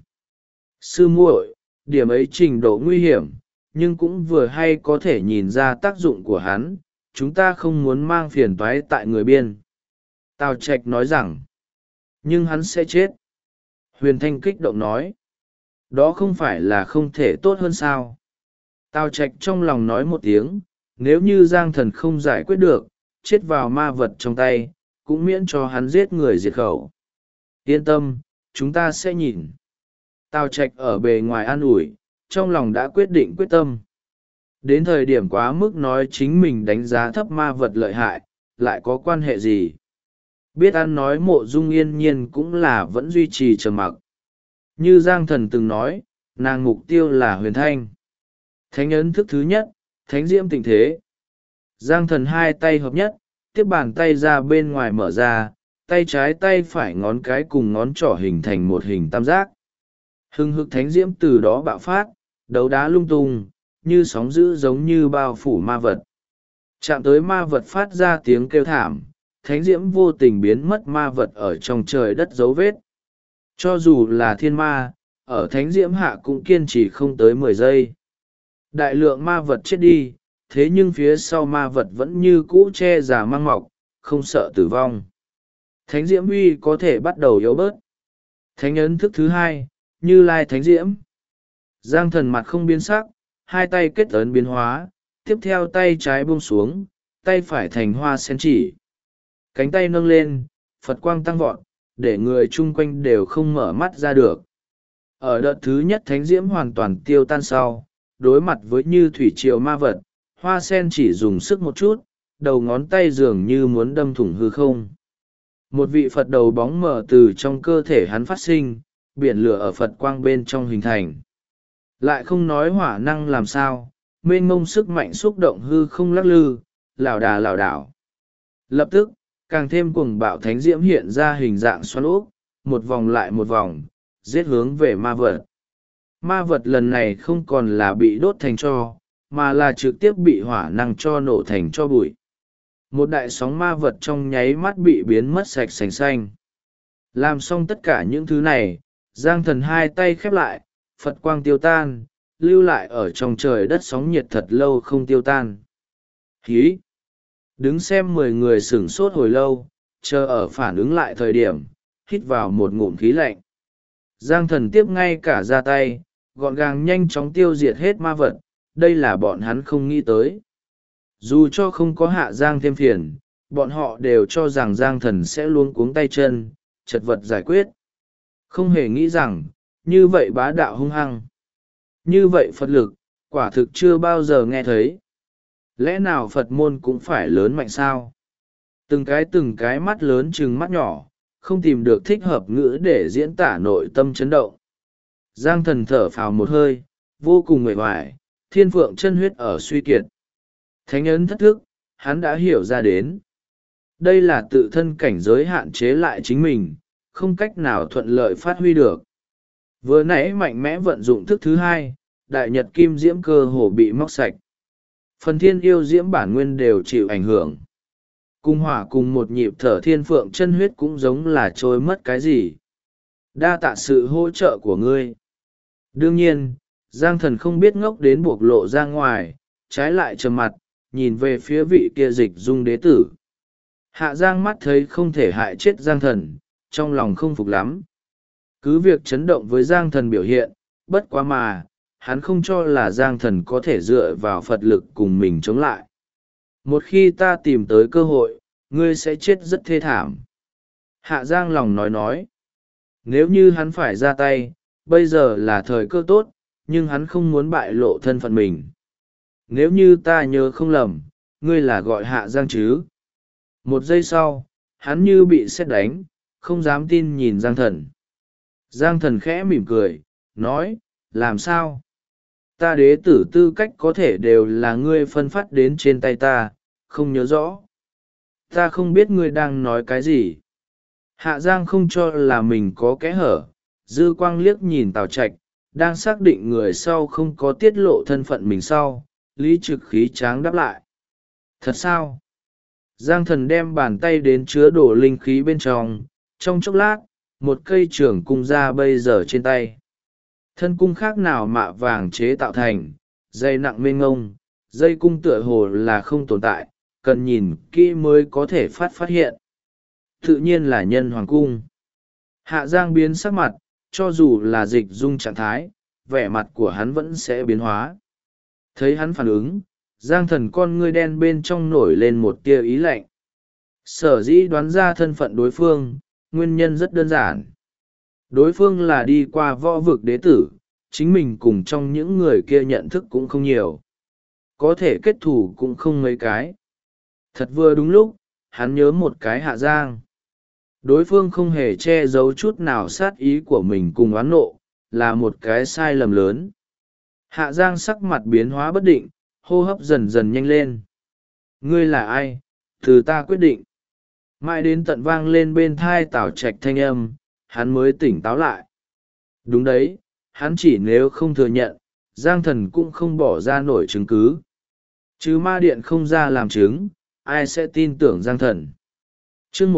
Sư muội, điểm ấy trình độ nguy hiểm, nhưng cũng vừa hay có thể nhìn ra tác dụng của hắn, chúng ta không muốn mang phiền toái tại người biên. Tào Trạch nói rằng, nhưng hắn sẽ chết. Huyền Thanh kích động nói, đó không phải là không thể tốt hơn sao. Tào Trạch trong lòng nói một tiếng, nếu như Giang Thần không giải quyết được, chết vào ma vật trong tay, cũng miễn cho hắn giết người diệt khẩu. Yên tâm, chúng ta sẽ nhìn. Tào Trạch ở bề ngoài an ủi, trong lòng đã quyết định quyết tâm. Đến thời điểm quá mức nói chính mình đánh giá thấp ma vật lợi hại, lại có quan hệ gì? Biết ăn nói Mộ Dung yên nhiên cũng là vẫn duy trì trầm mặc. Như Giang Thần từng nói, nàng mục tiêu là Huyền Thanh. Thánh ấn thức thứ nhất, thánh diễm tình thế. Giang Thần 2 tay hợp nhất, tiếp bàn tay ra bên ngoài mở ra, tay trái tay phải ngón cái cùng ngón trỏ hình thành một hình tam giác. Hưng hực thánh diễm từ đó bạo phát, đấu đá lung tung, như sóng dữ giống như bao phủ ma vật. Chạm tới ma vật phát ra tiếng kêu thảm, thánh diễm vô tình biến mất ma vật ở trong trời đất dấu vết. Cho dù là thiên ma, ở thánh diễm hạ cũng kiên trì không tới 10 giây. Đại lượng ma vật chết đi, thế nhưng phía sau ma vật vẫn như cũ che giả mang mọc, không sợ tử vong. Thánh diễm uy có thể bắt đầu yếu bớt. Thánh ấn thức thứ 2, Như Lai thánh diễm. Giang Thần mặt không biến sắc, 2 tay kết ấn biến hóa, tiếp theo tay trái buông xuống, tay phải thành hoa sen chỉ. Cánh tay nâng lên, Phật quang tăng vọt, để người chung quanh đều không mở mắt ra được. Ở đợt thứ nhất thánh diễm hoàn toàn tiêu tan sau, đối mặt với như thủy triều ma vật, hoa sen chỉ dùng sức một chút, đầu ngón tay dường như muốn đâm thủng hư không. Một vị Phật đầu bóng mở từ trong cơ thể hắn phát sinh, biển lửa ở Phật quang bên trong hình thành. Lại không nói hỏa năng làm sao, mênh mông sức mạnh xúc động hư không lắc lư, lảo đà lảo đảo. Lập tức, càng thêm cuồng bạo thánh diễm hiện ra hình dạng xoắn úp, một vòng lại một vòng, giết hướng về ma vật. Ma vật lần này không còn là bị đốt thành tro, mà là trực tiếp bị hỏa năng cho nổ thành tro bụi. Một đại sóng ma vật trong nháy mắt bị biến mất sạch sành xanh. Làm xong tất cả những thứ này, Giang Thần 2 tay khép lại, Phật quang tiêu tan, lưu lại ở trong trời đất sóng nhiệt thật lâu không tiêu tan. Hí! Đứng xem 10 người sửng sốt hồi lâu, chờ ở phản ứng lại thời điểm, hít vào một ngụm khí lạnh. Giang thần tiếp ngay cả ra tay, gọn gàng nhanh chóng tiêu diệt hết ma vật, đây là bọn hắn không nghĩ tới. Dù cho không có Hạ Giang thêm phiền, bọn họ đều cho rằng Giang thần sẽ luống cuống tay chân, chật vật giải quyết. Không hề nghĩ rằng, như vậy bá đạo hung hăng. Như vậy Phật lực, quả thực chưa bao giờ nghe thấy. Lẽ nào Phật môn cũng phải lớn mạnh sao? Từng cái mắt lớn chừng mắt nhỏ, không tìm được thích hợp ngữ để diễn tả nội tâm chấn động. Giang thần thở phào một hơi, vô cùng mệt mỏi, thiên phượng chân huyết ở suy kiệt. Thánh ấn thất thức, hắn đã hiểu ra đến. Đây là tự thân cảnh giới hạn chế lại chính mình, không cách nào thuận lợi phát huy được. Vừa nãy mạnh mẽ vận dụng thức thứ hai, đại nhật kim diễm cơ hồ bị móc sạch. Phần thiên yêu diễm bản nguyên đều chịu ảnh hưởng. Cung hỏa cùng một nhịp thở thiên phượng chân huyết cũng giống là trôi mất cái gì. Đa tạ sự hỗ trợ của ngươi. Đương nhiên, Giang thần không biết ngốc đến buộc lộ ra ngoài, trái lại trầm mặt, nhìn về phía vị kia Dịch Dung đế tử. Hạ Giang mắt thấy không thể hại chết Giang thần, trong lòng không phục lắm. Cứ việc chấn động với Giang thần biểu hiện, bất quá mà, hắn không cho là Giang thần có thể dựa vào Phật lực cùng mình chống lại. Một khi ta tìm tới cơ hội, ngươi sẽ chết rất thê thảm. Hạ Giang lòng nói. Nếu như hắn phải ra tay, bây giờ là thời cơ tốt, nhưng hắn không muốn bại lộ thân phận mình. Nếu như ta nhớ không lầm, ngươi là gọi Hạ Giang chứ? Một giây sau, hắn như bị sét đánh, không dám tin nhìn Giang thần. Giang thần khẽ mỉm cười, nói, làm sao? Ta đế tử tư cách có thể đều là ngươi phân phát đến trên tay ta, không nhớ rõ. Ta không biết ngươi đang nói cái gì. Hạ Giang không cho là mình có kẽ hở, dư quang liếc nhìn Tào Trạch, đang xác định người sau không có tiết lộ thân phận mình sau, lý trực khí tráng đáp lại. Thật sao? Giang thần đem bàn tay đến chứa đổ linh khí bên trong chốc lát, một cây trường cung ra bây giờ trên tay. Thân cung khác nào mạ vàng chế tạo thành, dây nặng mênh ngông, dây cung tựa hồ là không tồn tại, cần nhìn kỹ mới có thể phát hiện. Tự nhiên là nhân hoàng cung. Hạ Giang biến sắc mặt, cho dù là Dịch Dung trạng thái, vẻ mặt của hắn vẫn sẽ biến hóa. Thấy hắn phản ứng, Giang thần con ngươi đen bên trong nổi lên một tia ý lạnh. Sở dĩ đoán ra thân phận đối phương, nguyên nhân rất đơn giản. Đối phương là đi qua võ vực đế tử, chính mình cùng trong những người kia nhận thức cũng không nhiều. Có thể kết thủ cũng không mấy cái. Thật vừa đúng lúc, hắn nhớ một cái Hạ Giang. Đối phương không hề che giấu chút nào sát ý của mình cùng oán nộ, là một cái sai lầm lớn. Hạ Giang sắc mặt biến hóa bất định, hô hấp dần dần nhanh lên. Ngươi là ai? Từ ta quyết định. Mãi đến tận vang lên bên thai Tào Trạch thanh âm, hắn mới tỉnh táo lại. Đúng đấy, hắn chỉ nếu không thừa nhận, Giang thần cũng không bỏ ra nổi chứng cứ. Chứ ma điện không ra làm chứng, ai sẽ tin tưởng Giang thần. Chương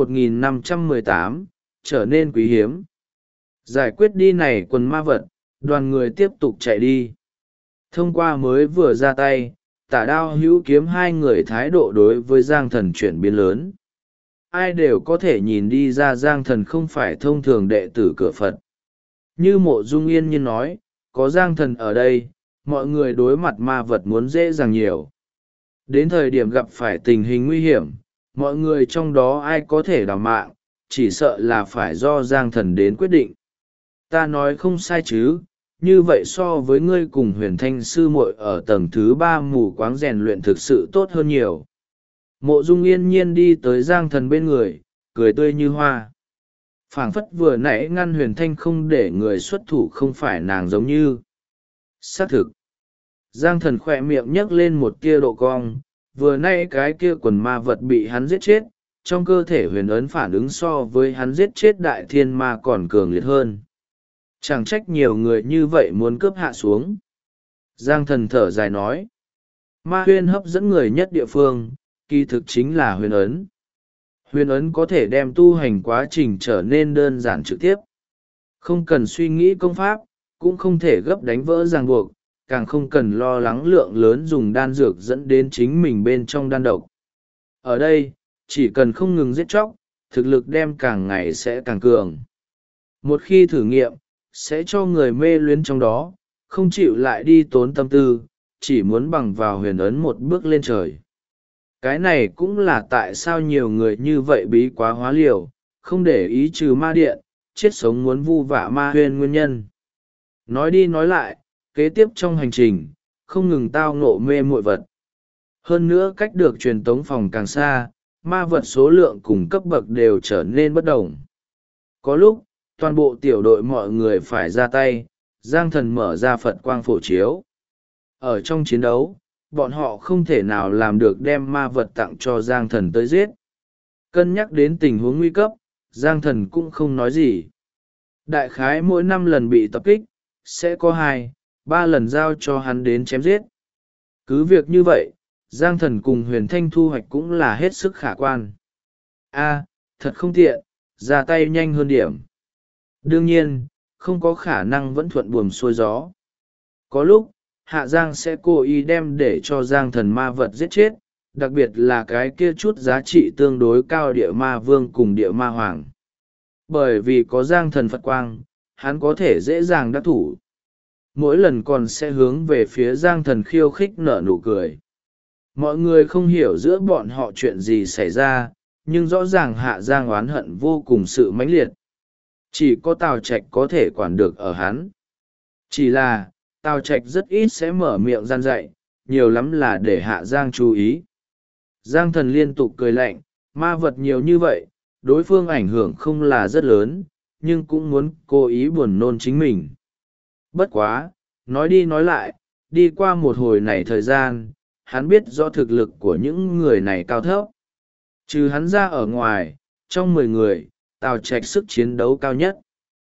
1518, trở nên quý hiếm. Giải quyết đi này quần ma vật, đoàn người tiếp tục chạy đi. Thông qua mới vừa ra tay, Tả Đao Hữu Kiếm hai người thái độ đối với Giang thần chuyển biến lớn. Ai đều có thể nhìn đi ra Giang thần không phải thông thường đệ tử cửa Phật. Như Mộ Dung yên nhiên nói, có Giang thần ở đây, mọi người đối mặt ma vật muốn dễ dàng nhiều. Đến thời điểm gặp phải tình hình nguy hiểm, mọi người trong đó ai có thể đào mạng, chỉ sợ là phải do Giang thần đến quyết định. Ta nói không sai chứ, như vậy so với ngươi cùng Huyền Thanh sư muội ở tầng thứ 3 mù quáng rèn luyện thực sự tốt hơn nhiều. Mộ Dung yên nhiên đi tới Giang thần bên người, cười tươi như hoa. Phảng phất vừa nãy ngăn Huyền Thanh không để người xuất thủ không phải nàng giống như. Xác thực. Giang thần khỏe miệng nhấc lên một tia độ cong, vừa nay cái kia quần ma vật bị hắn giết chết, trong cơ thể huyền ấn phản ứng so với hắn giết chết đại thiên ma còn cường liệt hơn. Chẳng trách nhiều người như vậy muốn cướp hạ xuống. Giang thần thở dài nói. Ma huyên hấp dẫn người nhất địa phương, kỳ thực chính là huyền ấn. Huyền ấn có thể đem tu hành quá trình trở nên đơn giản trực tiếp. Không cần suy nghĩ công pháp, cũng không thể gấp đánh vỡ ràng buộc, càng không cần lo lắng lượng lớn dùng đan dược dẫn đến chính mình bên trong đan độc. Ở đây, chỉ cần không ngừng giết chóc, thực lực đem càng ngày sẽ càng cường. Một khi thử nghiệm, sẽ cho người mê luyến trong đó, không chịu lại đi tốn tâm tư, chỉ muốn bằng vào huyền ấn một bước lên trời. Cái này cũng là tại sao nhiều người như vậy bí quá hóa liều, không để ý trừ ma điện, chết sống muốn vu vạ ma huyên nguyên nhân. Nói đi nói lại, kế tiếp trong hành trình, không ngừng tao ngộ mê muội vật. Hơn nữa cách được truyền tống phòng càng xa, ma vật số lượng cùng cấp bậc đều trở nên bất đồng. Có lúc, toàn bộ tiểu đội mọi người phải ra tay, Giang Thần mở ra Phật quang phổ chiếu. Ở trong chiến đấu, bọn họ không thể nào làm được đem ma vật tặng cho Giang Thần tới giết. Cân nhắc đến tình huống nguy cấp, Giang Thần cũng không nói gì. Đại khái mỗi 5 lần bị tập kích, sẽ có 2-3 lần giao cho hắn đến chém giết. Cứ việc như vậy, Giang Thần cùng Huyền Thanh thu hoạch cũng là hết sức khả quan. Thật không tiện, ra tay nhanh hơn điểm. Đương nhiên, không có khả năng vẫn thuận buồm xuôi gió. Có lúc, Hạ Giang sẽ cố ý đem để cho Giang Thần ma vật giết chết, đặc biệt là cái kia chút giá trị tương đối cao địa ma vương cùng địa ma hoàng. Bởi vì có Giang Thần Phật Quang, hắn có thể dễ dàng đắc thủ. Mỗi lần còn sẽ hướng về phía Giang Thần khiêu khích nở nụ cười. Mọi người không hiểu giữa bọn họ chuyện gì xảy ra, nhưng rõ ràng Hạ Giang oán hận vô cùng sự mãnh liệt. Chỉ có Tào Trạch có thể quản được ở hắn. Chỉ là, Tào Trạch rất ít sẽ mở miệng gian dạy, nhiều lắm là để Hạ Giang chú ý. Giang Thần liên tục cười lạnh, ma vật nhiều như vậy, đối phương ảnh hưởng không là rất lớn, nhưng cũng muốn cố ý buồn nôn chính mình. Bất quá, nói đi nói lại, đi qua một hồi này thời gian, hắn biết rõ thực lực của những người này cao thấp. Trừ hắn ra ở ngoài, trong 10 người, Tào Trạch sức chiến đấu cao nhất.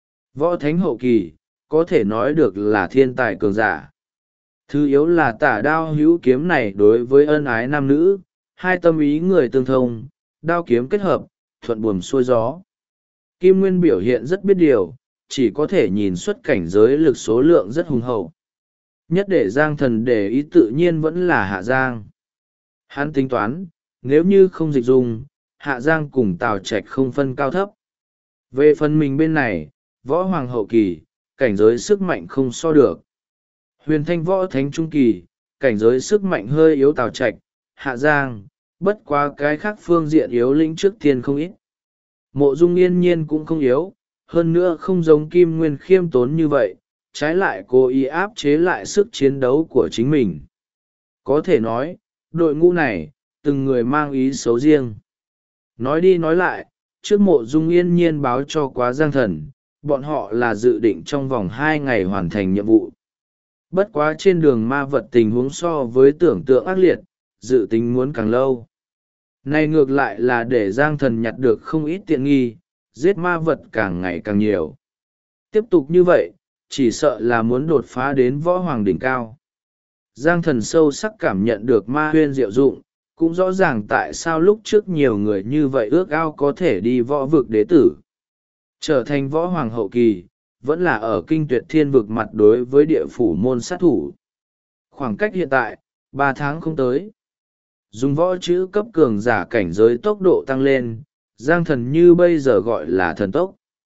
Võ thánh hậu kỳ, có thể nói được là thiên tài cường giả. Thứ yếu là tả đao hữu kiếm này đối với ân ái nam nữ, hai tâm ý người tương thông, đao kiếm kết hợp, thuận buồm xuôi gió. Kim Nguyên biểu hiện rất biết điều, chỉ có thể nhìn xuất cảnh giới lực số lượng rất hùng hậu. Nhất để Giang Thần để ý tự nhiên vẫn là Hạ Giang. Hắn tính toán, nếu như không dịch dùng, Hạ Giang cùng Tào Trạch không phân cao thấp. Về phần mình bên này, võ hoàng hậu kỳ, cảnh giới sức mạnh không so được. Huyền Thanh võ thánh trung kỳ, cảnh giới sức mạnh hơi yếu Tào Trạch, Hạ Giang, bất quá cái khác phương diện yếu lĩnh trước tiên không ít. Mộ Dung yên nhiên cũng không yếu, hơn nữa không giống Kim Nguyên khiêm tốn như vậy, trái lại cố ý áp chế lại sức chiến đấu của chính mình. Có thể nói, đội ngũ này, từng người mang ý xấu riêng. Nói đi nói lại, trước Mộ Dung yên nhiên báo cho quá Giang Thần, bọn họ là dự định trong vòng 2 ngày hoàn thành nhiệm vụ. Bất quá trên đường ma vật tình huống so với tưởng tượng ác liệt, dự tính muốn càng lâu. Này ngược lại là để Giang Thần nhặt được không ít tiện nghi, giết ma vật càng ngày càng nhiều. Tiếp tục như vậy, chỉ sợ là muốn đột phá đến võ hoàng đỉnh cao. Giang Thần sâu sắc cảm nhận được ma huyên diệu dụng, cũng rõ ràng tại sao lúc trước nhiều người như vậy ước ao có thể đi võ vực đế tử. Trở thành võ hoàng hậu kỳ, vẫn là ở kinh tuyệt thiên vực mặt đối với địa phủ môn sát thủ. Khoảng cách hiện tại, 3 tháng không tới. Dùng võ chữ cấp cường giả cảnh giới tốc độ tăng lên, Giang Thần như bây giờ gọi là thần tốc.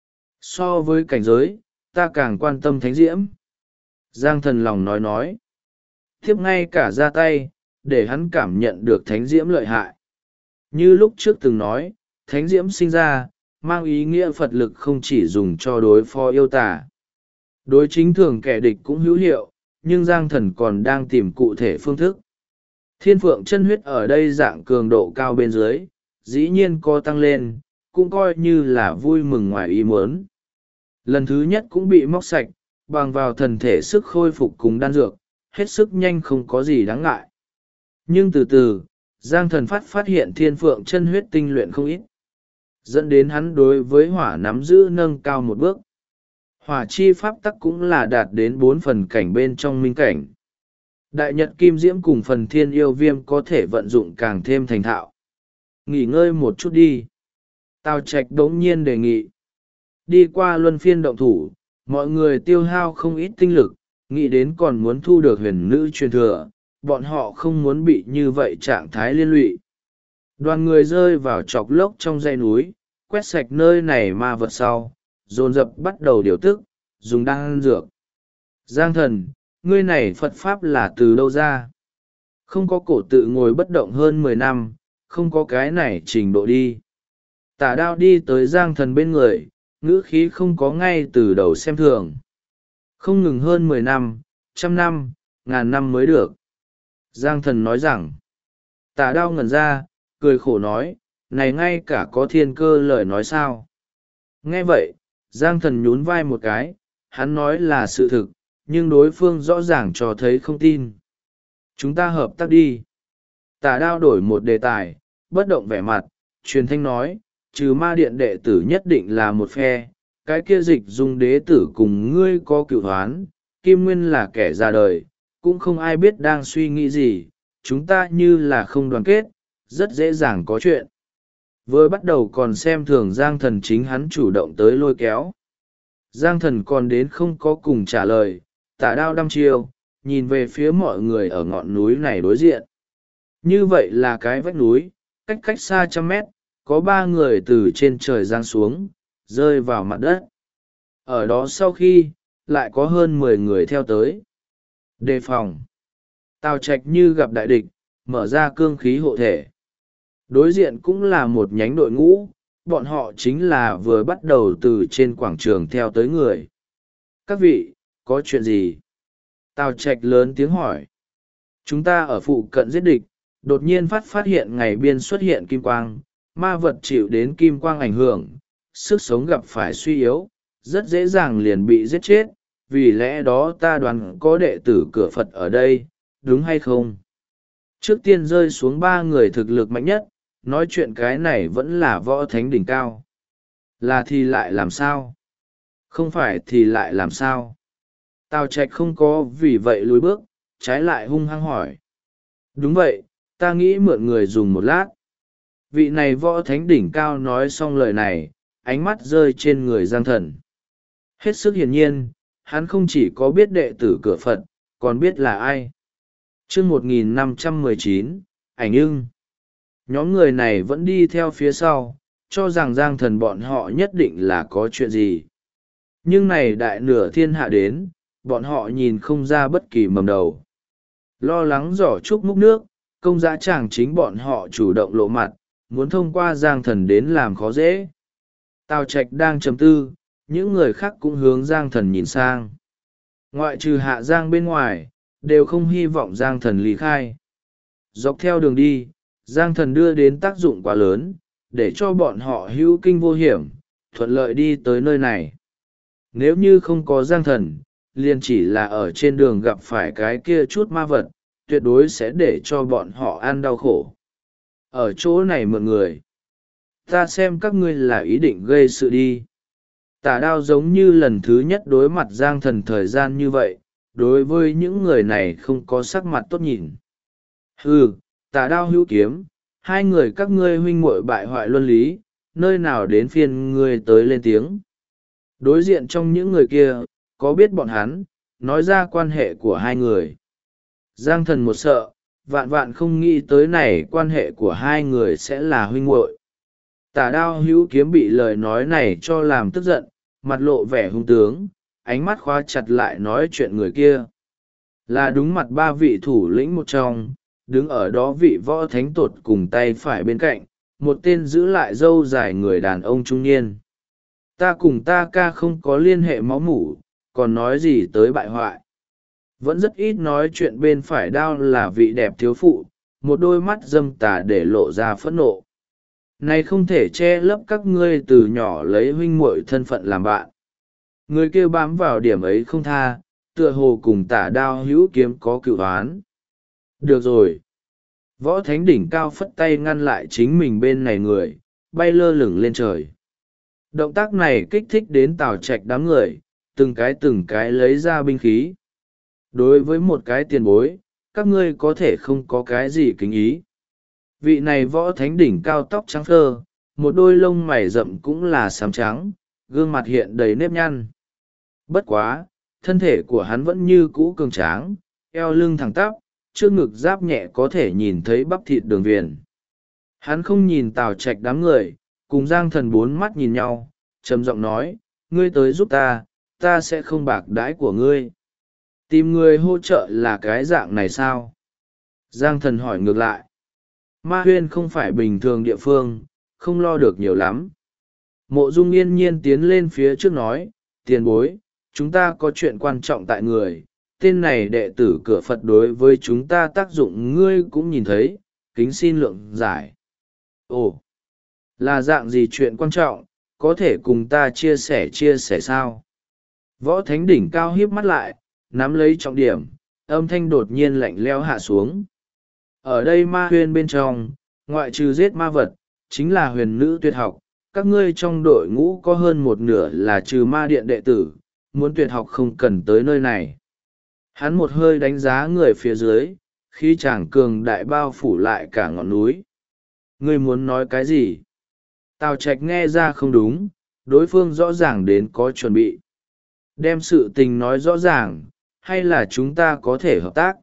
So với cảnh giới, ta càng quan tâm thánh diễm. Giang Thần lòng nói. Tiếp ngay cả ra tay, để hắn cảm nhận được thánh diễm lợi hại. Như lúc trước từng nói, thánh diễm sinh ra, mang ý nghĩa Phật lực không chỉ dùng cho đối phó yêu tà. Đối chính thường kẻ địch cũng hữu hiệu, nhưng Giang Thần còn đang tìm cụ thể phương thức. Thiên phượng chân huyết ở đây dạng cường độ cao bên dưới, dĩ nhiên có tăng lên, cũng coi như là vui mừng ngoài ý muốn. Lần thứ nhất cũng bị móc sạch, bằng vào thần thể sức khôi phục cùng đan dược, hết sức nhanh không có gì đáng ngại. Nhưng từ từ, Giang Thần phát hiện thiên phượng chân huyết tinh luyện không ít, dẫn đến hắn đối với hỏa nắm giữ nâng cao một bước. Hỏa chi pháp tắc cũng là đạt đến 4 phần cảnh bên trong minh cảnh. Đại nhật kim diễm cùng phần thiên yêu viêm có thể vận dụng càng thêm thành thạo. Nghỉ ngơi một chút đi. Tào Trạch đống nhiên đề nghị. Đi qua luân phiên động thủ, mọi người tiêu hao không ít tinh lực, nghĩ đến còn muốn thu được huyền nữ truyền thừa, bọn họ không muốn bị như vậy trạng thái liên lụy. Đoàn người rơi vào chọc lốc trong dãy núi, quét sạch nơi này ma vật sau, dồn dập bắt đầu điều tức, dùng đan dược. Giang thần, ngươi này Phật Pháp là từ đâu ra? Không có cổ tự ngồi bất động hơn 10 năm, không có cái này trình độ đi. Tả đao đi tới Giang thần bên người, ngữ khí không có ngay từ đầu xem thường. Không ngừng hơn 10 năm, 100 năm, 1000 năm mới được. Giang thần nói rằng, tả đao ngẩn ra, cười khổ nói, này ngay cả có thiên cơ lời nói sao? Nghe vậy, Giang thần nhún vai một cái, hắn nói là sự thực, nhưng đối phương rõ ràng cho thấy không tin. Chúng ta hợp tác đi. Tả đao đổi một đề tài, bất động vẻ mặt, truyền thanh nói, trừ ma điện đệ tử nhất định là một phe, cái kia Dịch Dung đế tử cùng ngươi có cựu hoán, Kim Nguyên là kẻ ra đời, cũng không ai biết đang suy nghĩ gì, chúng ta như là không đoàn kết, rất dễ dàng có chuyện. Vừa bắt đầu còn xem thường Giang thần chính hắn chủ động tới lôi kéo. Giang thần còn đến không có cùng trả lời, tả đao đăm chiêu, nhìn về phía mọi người ở ngọn núi này đối diện. Như vậy là cái vách núi, cách cách xa 100 mét, có 3 người từ trên trời giáng xuống, rơi vào mặt đất. Ở đó sau khi, lại có hơn 10 người theo tới. Đề phòng. Tào Trạch như gặp đại địch, mở ra cương khí hộ thể. Đối diện cũng là một nhánh đội ngũ, bọn họ chính là vừa bắt đầu từ trên quảng trường theo tới người. Các vị, có chuyện gì? Tào Trạch lớn tiếng hỏi. Chúng ta ở phụ cận giết địch, đột nhiên phát hiện ngày biên xuất hiện kim quang, ma vật chịu đến kim quang ảnh hưởng, sức sống gặp phải suy yếu, rất dễ dàng liền bị giết chết, vì lẽ đó ta đoán có đệ tử cửa Phật ở đây, đúng hay không? Trước tiên rơi xuống 3 người thực lực mạnh nhất, nói chuyện cái này vẫn là võ thánh đỉnh cao. Là thì lại làm sao? Không phải thì lại làm sao? Tào Trạch không có vì vậy lùi bước, trái lại hung hăng hỏi. Đúng vậy, ta nghĩ mượn người dùng một lát. Vị này võ thánh đỉnh cao nói xong lời này, ánh mắt rơi trên người Giang thần. Hết sức hiển nhiên, hắn không chỉ có biết đệ tử cửa Phật, còn biết là ai. Chương 1519, ảnh ưng. Nhóm người này vẫn đi theo phía sau, cho rằng Giang thần bọn họ nhất định là có chuyện gì. Nhưng này đại nửa thiên hạ đến, bọn họ nhìn không ra bất kỳ mầm đầu. Lo lắng giỏ trúc múc nước, công dã chàng chính bọn họ chủ động lộ mặt, muốn thông qua Giang thần đến làm khó dễ. Tào Trạch đang trầm tư, những người khác cũng hướng Giang thần nhìn sang. Ngoại trừ Hạ Giang bên ngoài, đều không hy vọng Giang thần lý khai. Dọc theo đường đi, Giang thần đưa đến tác dụng quá lớn, để cho bọn họ hữu kinh vô hiểm, thuận lợi đi tới nơi này. Nếu như không có Giang thần, liền chỉ là ở trên đường gặp phải cái kia chút ma vật, tuyệt đối sẽ để cho bọn họ ăn đau khổ. Ở chỗ này mượn người. Ta xem các ngươi là ý định gây sự đi. Tả đao giống như lần thứ nhất đối mặt Giang thần thời gian như vậy, đối với những người này không có sắc mặt tốt nhìn. Hừ, tả đao hữu kiếm, 2 người các ngươi huynh muội bại hoại luân lý, nơi nào đến phiên ngươi tới lên tiếng. Đối diện trong những người kia, có biết bọn hắn, nói ra quan hệ của 2 người. Giang thần một sợ, vạn vạn không nghĩ tới này quan hệ của 2 người sẽ là huynh muội. Tả đao hữu kiếm bị lời nói này cho làm tức giận, mặt lộ vẻ hung tướng, ánh mắt khóa chặt lại nói chuyện người kia. Là đúng mặt 3 vị thủ lĩnh một trong, đứng ở đó vị võ thánh tột cùng tay phải bên cạnh, một tên giữ lại râu dài người đàn ông trung niên. Ta cùng ta ca không có liên hệ máu mủ, còn nói gì tới bại hoại. Vẫn rất ít nói chuyện bên phải đao là vị đẹp thiếu phụ, một đôi mắt dâm tà để lộ ra phẫn nộ. Này không thể che lấp các ngươi từ nhỏ lấy huynh muội thân phận làm bạn. Người kia bám vào điểm ấy không tha, tựa hồ cùng tả đao hữu kiếm có cựu oán. Được rồi. Võ thánh đỉnh cao phất tay ngăn lại chính mình bên này người, bay lơ lửng lên trời. Động tác này kích thích đến Tào Trạch đám người, từng cái lấy ra binh khí. Đối với một cái tiền bối, các ngươi có thể không có cái gì kính ý. Vị này võ thánh đỉnh cao tóc trắng phơ, một đôi lông mày rậm cũng là xám trắng, gương mặt hiện đầy nếp nhăn. Bất quá, thân thể của hắn vẫn như cũ cường tráng, eo lưng thẳng tắp, trước ngực giáp nhẹ có thể nhìn thấy bắp thịt đường viền. Hắn không nhìn Tào Trạch đám người, cùng Giang thần 4 mắt nhìn nhau, trầm giọng nói, ngươi tới giúp ta, ta sẽ không bạc đãi của ngươi. Tìm người hỗ trợ là cái dạng này sao? Giang Thần hỏi ngược lại. Ma Huyên không phải bình thường địa phương, không lo được nhiều lắm. Mộ Dung yên nhiên tiến lên phía trước nói, tiền bối, chúng ta có chuyện quan trọng tại người, tên này đệ tử cửa Phật đối với chúng ta tác dụng ngươi cũng nhìn thấy, kính xin lượng giải. Ồ, là dạng gì chuyện quan trọng, có thể cùng ta chia sẻ sao? Võ Thánh đỉnh cao híp mắt lại, nắm lấy trọng điểm, âm thanh đột nhiên lạnh lẽo hạ xuống. Ở đây Ma Huyên bên trong, ngoại trừ giết ma vật, chính là huyền nữ tuyệt học. Các ngươi trong đội ngũ có hơn một nửa là trừ ma điện đệ tử, muốn tuyệt học không cần tới nơi này. Hắn một hơi đánh giá người phía dưới, khi chàng cường đại bao phủ lại cả ngọn núi. Ngươi muốn nói cái gì? Tào Trạch nghe ra không đúng, đối phương rõ ràng đến có chuẩn bị. Đem sự tình nói rõ ràng, hay là chúng ta có thể hợp tác?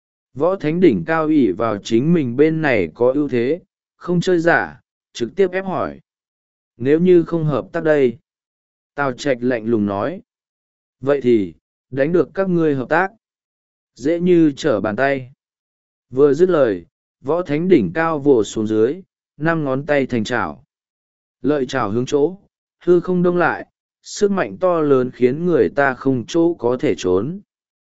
Võ Thánh đỉnh cao ỷ vào chính mình bên này có ưu thế, không chơi giả, trực tiếp ép hỏi. Nếu như không hợp tác đây? Tào Trạch lạnh lùng nói. Vậy thì, đánh được các ngươi hợp tác. Dễ như trở bàn tay. Vừa dứt lời, Võ Thánh đỉnh cao vồ xuống dưới, 5 ngón tay thành chảo. Lợi chảo hướng chỗ, hư không đông lại, sức mạnh to lớn khiến người ta không chỗ có thể trốn.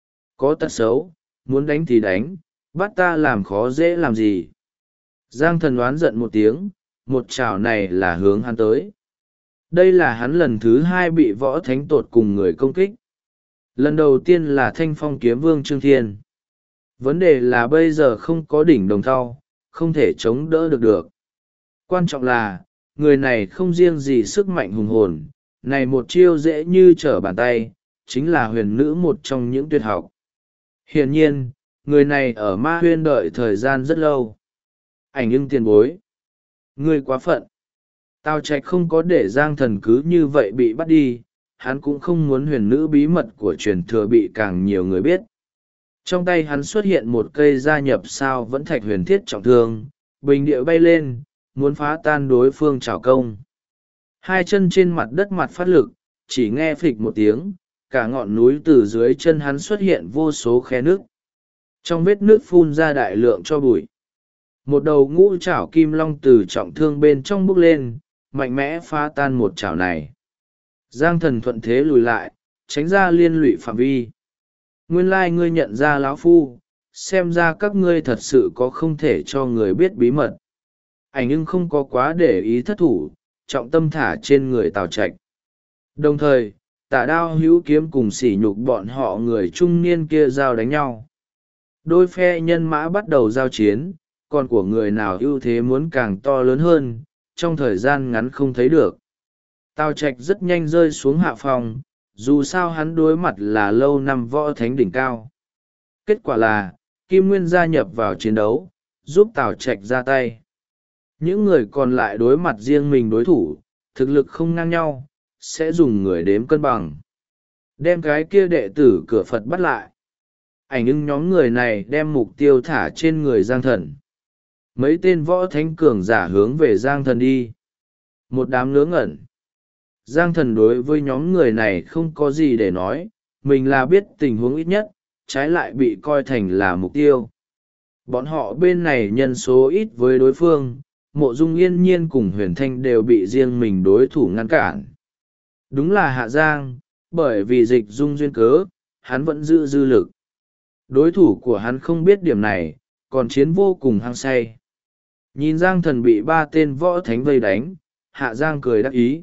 Có tật xấu, muốn đánh thì đánh, bắt ta làm khó dễ làm gì? Giang Thần oán giận một tiếng, một chảo này là hướng hắn tới. Đây là hắn lần thứ 2 bị Võ Thánh tột cùng người công kích. Lần đầu tiên là Thanh Phong kiếm vương Trương Thiên. Vấn đề là bây giờ không có đỉnh đồng thau, không thể chống đỡ được. Quan trọng là, người này không riêng gì sức mạnh hùng hồn, này một chiêu dễ như trở bàn tay, chính là huyền nữ một trong những tuyệt học. Hiển nhiên, người này ở Ma Huyên đợi thời gian rất lâu. Ảnh ưng tiền bối. Ngươi quá phận. Tào Trạch không có để Giang Thần cứ như vậy bị bắt đi, hắn cũng không muốn huyền nữ bí mật của truyền thừa bị càng nhiều người biết. Trong tay hắn xuất hiện một cây gia nhập sao vẫn thạch huyền thiết trọng thương, bình địa bay lên, muốn phá tan đối phương trảo công. Hai chân trên mặt đất mặt phát lực, chỉ nghe phịch một tiếng, cả ngọn núi từ dưới chân hắn xuất hiện vô số khe nước. Trong vết nước phun ra đại lượng cho bụi. Một đầu ngũ chảo kim long từ trọng thương bên trong bốc lên, mạnh mẽ phá tan một chảo này. Giang Thần thuận thế lùi lại, tránh ra liên lụy phạm vi. Nguyên lai ngươi nhận ra lão phu, xem ra các ngươi thật sự có không thể cho người biết bí mật. Ảnh nhưng không có quá để ý thất thủ, trọng tâm thả trên người Tào Trạch. Đồng thời, Tả Đao Hữu Kiếm cùng sỉ nhục bọn họ người trung niên kia giao đánh nhau. Đôi phe nhân mã bắt đầu giao chiến, còn của người nào ưu thế muốn càng to lớn hơn, trong thời gian ngắn không thấy được. Tào Trạch rất nhanh rơi xuống hạ phòng, dù sao hắn đối mặt là lâu năm Võ Thánh đỉnh cao. Kết quả là, Kim Nguyên gia nhập vào chiến đấu, giúp Tào Trạch ra tay. Những người còn lại đối mặt riêng mình đối thủ, thực lực không ngang nhau, sẽ dùng người đếm cân bằng. Đem cái kia đệ tử cửa Phật bắt lại. Ảnh ưng nhóm người này đem mục tiêu thả trên người Giang Thần. Mấy tên võ thánh cường giả hướng về Giang Thần đi. Một đám ngớ ngẩn. Giang Thần đối với nhóm người này không có gì để nói, mình là biết tình huống ít nhất, trái lại bị coi thành là mục tiêu. Bọn họ bên này nhân số ít với đối phương, Mộ Dung Yên Nhiên cùng Huyền Thanh đều bị riêng mình đối thủ ngăn cản. Đúng là Hạ Giang, bởi vì dịch dung duyên cớ, hắn vẫn giữ dư lực. Đối thủ của hắn không biết điểm này, còn chiến vô cùng hăng say. Nhìn Giang Thần bị 3 tên võ thánh vây đánh, Hạ Giang cười đắc ý.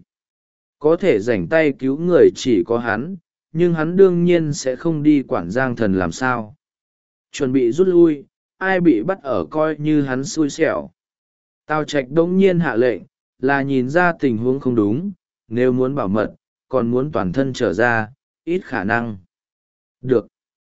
Có thể rảnh tay cứu người chỉ có hắn, nhưng hắn đương nhiên sẽ không đi quản Giang Thần làm sao. Chuẩn bị rút lui, ai bị bắt ở coi như hắn xui xẻo. Tào Trạch đống nhiên hạ lệnh, là nhìn ra tình huống không đúng, nếu muốn bảo mật, còn muốn toàn thân trở ra, ít khả năng. Được.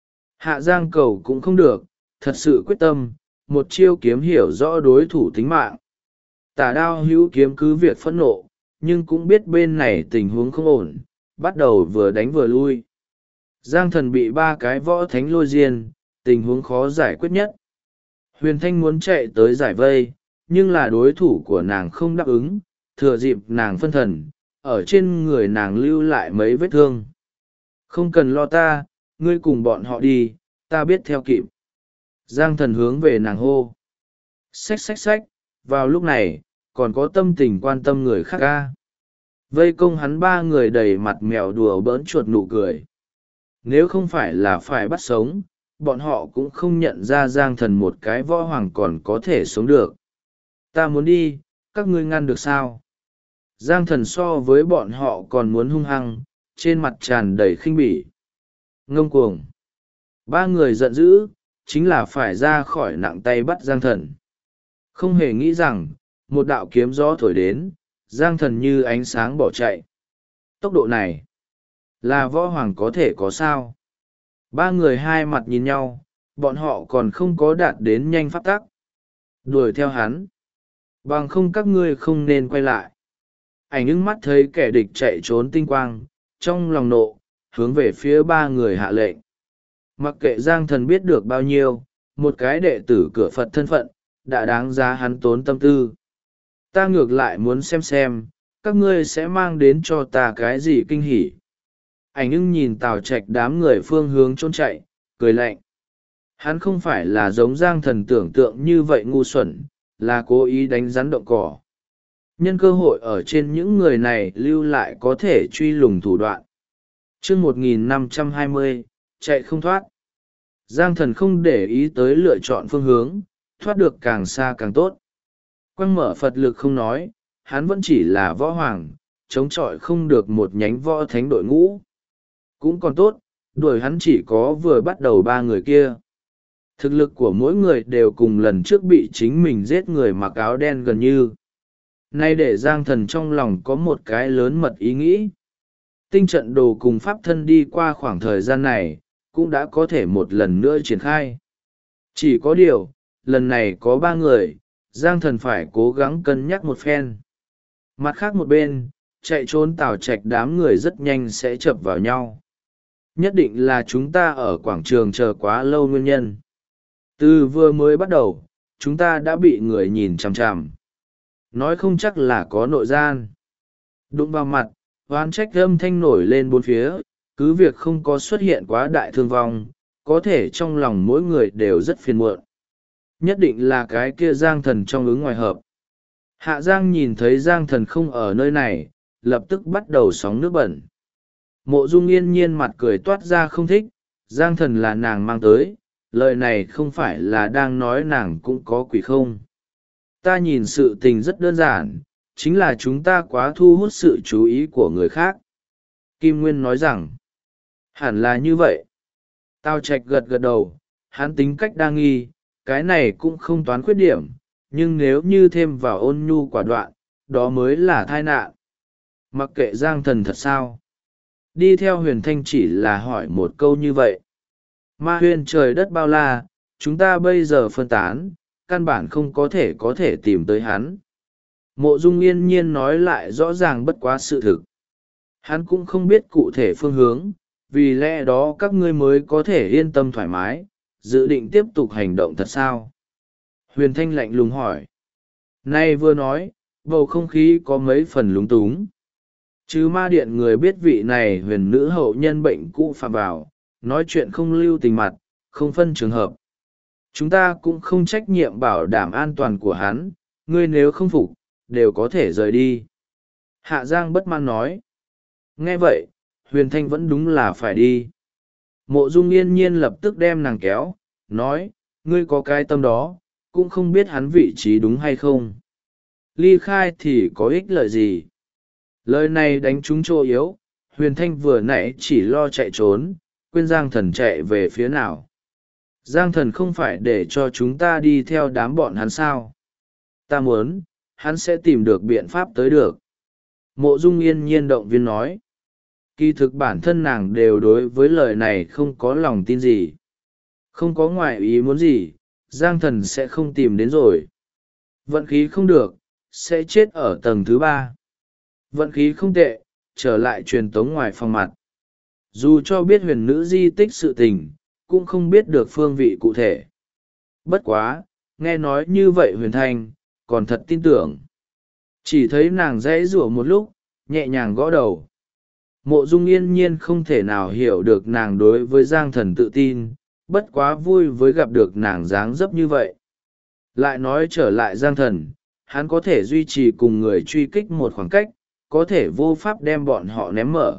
Hạ Giang cầu cũng không được, thật sự quyết tâm, một chiêu kiếm hiểu rõ đối thủ tính mạng. Tả Đao Hữu Kiếm cứ việc phẫn nộ, nhưng cũng biết bên này tình huống không ổn, bắt đầu vừa đánh vừa lui. Giang Thần bị 3 cái võ thánh lôi diên, tình huống khó giải quyết nhất. Huyền Thanh muốn chạy tới giải vây, nhưng là đối thủ của nàng không đáp ứng, thừa dịp nàng phân thần, ở trên người nàng lưu lại mấy vết thương. Không cần lo ta, ngươi cùng bọn họ đi, ta biết theo kịp. Giang thần hướng về nàng hô. Xách xách xách, vào lúc này, còn có tâm tình quan tâm người khác ca. Vây công hắn ba người đầy mặt mèo đùa bỡn chuột nụ cười. Nếu không phải là phải bắt sống, bọn họ cũng không nhận ra Giang thần một cái võ hoàng còn có thể sống được. Ta muốn đi, các ngươi ngăn được sao? Giang thần so với bọn họ còn muốn hung hăng, trên mặt tràn đầy khinh bỉ. Ngông cuồng. Ba người giận dữ, chính là phải ra khỏi nặng tay bắt Giang thần. Không hề nghĩ rằng, một đạo kiếm gió thổi đến, Giang thần như ánh sáng bỏ chạy. Tốc độ này, là võ hoàng có thể có sao? Ba người hai mặt nhìn nhau, bọn họ còn không có đạt đến nhanh pháp tắc. Đuổi theo hắn. Bằng không các ngươi không nên quay lại. Ảnh ưng mắt thấy kẻ địch chạy trốn tinh quang, trong lòng nộ, hướng về phía ba người hạ lệnh. Mặc kệ Giang thần biết được bao nhiêu, một cái đệ tử cửa Phật thân phận, đã đáng giá hắn tốn tâm tư. Ta ngược lại muốn xem, các ngươi sẽ mang đến cho ta cái gì kinh hỉ. Ảnh ưng nhìn Tào Trạch đám người phương hướng trốn chạy, cười lạnh. Hắn không phải là giống Giang thần tưởng tượng như vậy ngu xuẩn, là cố ý đánh rắn động cỏ. Nhân cơ hội ở trên những người này lưu lại có thể truy lùng thủ đoạn. Chương 1520, chạy không thoát. Giang thần không để ý tới lựa chọn phương hướng, thoát được càng xa càng tốt. Quăng mở Phật lực không nói, hắn vẫn chỉ là võ hoàng, chống chọi không được một nhánh võ thánh đội ngũ. Cũng còn tốt, đuổi hắn chỉ có vừa bắt đầu ba người kia. Thực lực của mỗi người đều cùng lần trước bị chính mình giết người mặc áo đen gần như. Nay để Giang thần trong lòng có một cái lớn mật ý nghĩ. Tinh trận đồ cùng pháp thân đi qua khoảng thời gian này, cũng đã có thể một lần nữa triển khai. Chỉ có điều, lần này có ba người, Giang thần phải cố gắng cân nhắc một phen. Mặt khác một bên, chạy trốn Tào Trạch đám người rất nhanh sẽ chập vào nhau. Nhất định là chúng ta ở quảng trường chờ quá lâu nguyên nhân. Từ vừa mới bắt đầu, chúng ta đã bị người nhìn chằm chằm. Nói không chắc là có nội gian. Đụng vào mặt, oán trách âm thanh nổi lên bốn phía, cứ việc không có xuất hiện quá đại thương vong, có thể trong lòng mỗi người đều rất phiền muộn. Nhất định là cái kia Giang thần trong ứng ngoài hợp. Hạ Giang nhìn thấy Giang thần không ở nơi này, lập tức bắt đầu sóng nước bẩn. Mộ Dung yên nhiên mặt cười toát ra không thích, Giang thần là nàng mang tới, lời này không phải là đang nói nàng cũng có quỷ không. Ta nhìn sự tình rất đơn giản, chính là chúng ta quá thu hút sự chú ý của người khác. Kim Nguyên nói rằng, hẳn là như vậy. Tào Trạch gật gật đầu, hắn tính cách đa nghi, cái này cũng không toán khuyết điểm, nhưng nếu như thêm vào ôn nhu quả đoạn, đó mới là tai nạn. Mặc kệ Giang thần thật sao? Đi theo Huyền Thanh chỉ là hỏi một câu như vậy. Ma huyên trời đất bao la, chúng ta bây giờ phân tán, căn bản không có thể tìm tới hắn. Mộ Dung yên nhiên nói lại rõ ràng bất quá sự thực. Hắn cũng không biết cụ thể phương hướng, vì lẽ đó các ngươi mới có thể yên tâm thoải mái, dự định tiếp tục hành động thật sao? Huyền Thanh lạnh lùng hỏi. Nay vừa nói, bầu không khí có mấy phần lúng túng. Chứ ma điện người biết vị này huyền nữ hậu nhân bệnh cũ phạm vào, nói chuyện không lưu tình mặt, không phân trường hợp. Chúng ta cũng không trách nhiệm bảo đảm an toàn của hắn, ngươi nếu không phục, đều có thể rời đi. Hạ Giang bất mãn nói. Nghe vậy, Huyền Thanh vẫn đúng là phải đi. Mộ Dung yên nhiên lập tức đem nàng kéo, nói, ngươi có cái tâm đó, cũng không biết hắn vị trí đúng hay không. Ly khai thì có ích lợi gì? Lời này đánh trúng chỗ yếu, Huyền Thanh vừa nãy chỉ lo chạy trốn, quên Giang thần chạy về phía nào. Giang thần không phải để cho chúng ta đi theo đám bọn hắn sao? Ta muốn, hắn sẽ tìm được biện pháp tới được. Mộ Dung yên nhiên động viên nói. Kỳ thực bản thân nàng đều đối với lời này không có lòng tin gì. Không có ngoại ý muốn gì, Giang thần sẽ không tìm đến rồi. Vận khí không được, sẽ chết ở tầng thứ 3. Vận khí không tệ, trở lại truyền tống ngoài phòng mặt. Dù cho biết huyền nữ di tích sự tình, cũng không biết được phương vị cụ thể. Bất quá, nghe nói như vậy Huyền Thanh, còn thật tin tưởng. Chỉ thấy nàng dãy rủa một lúc, nhẹ nhàng gõ đầu. Mộ Dung yên nhiên không thể nào hiểu được nàng đối với Giang Thần tự tin, bất quá vui với gặp được nàng dáng dấp như vậy. Lại nói trở lại Giang Thần, hắn có thể duy trì cùng người truy kích một khoảng cách, có thể vô pháp đem bọn họ ném mở.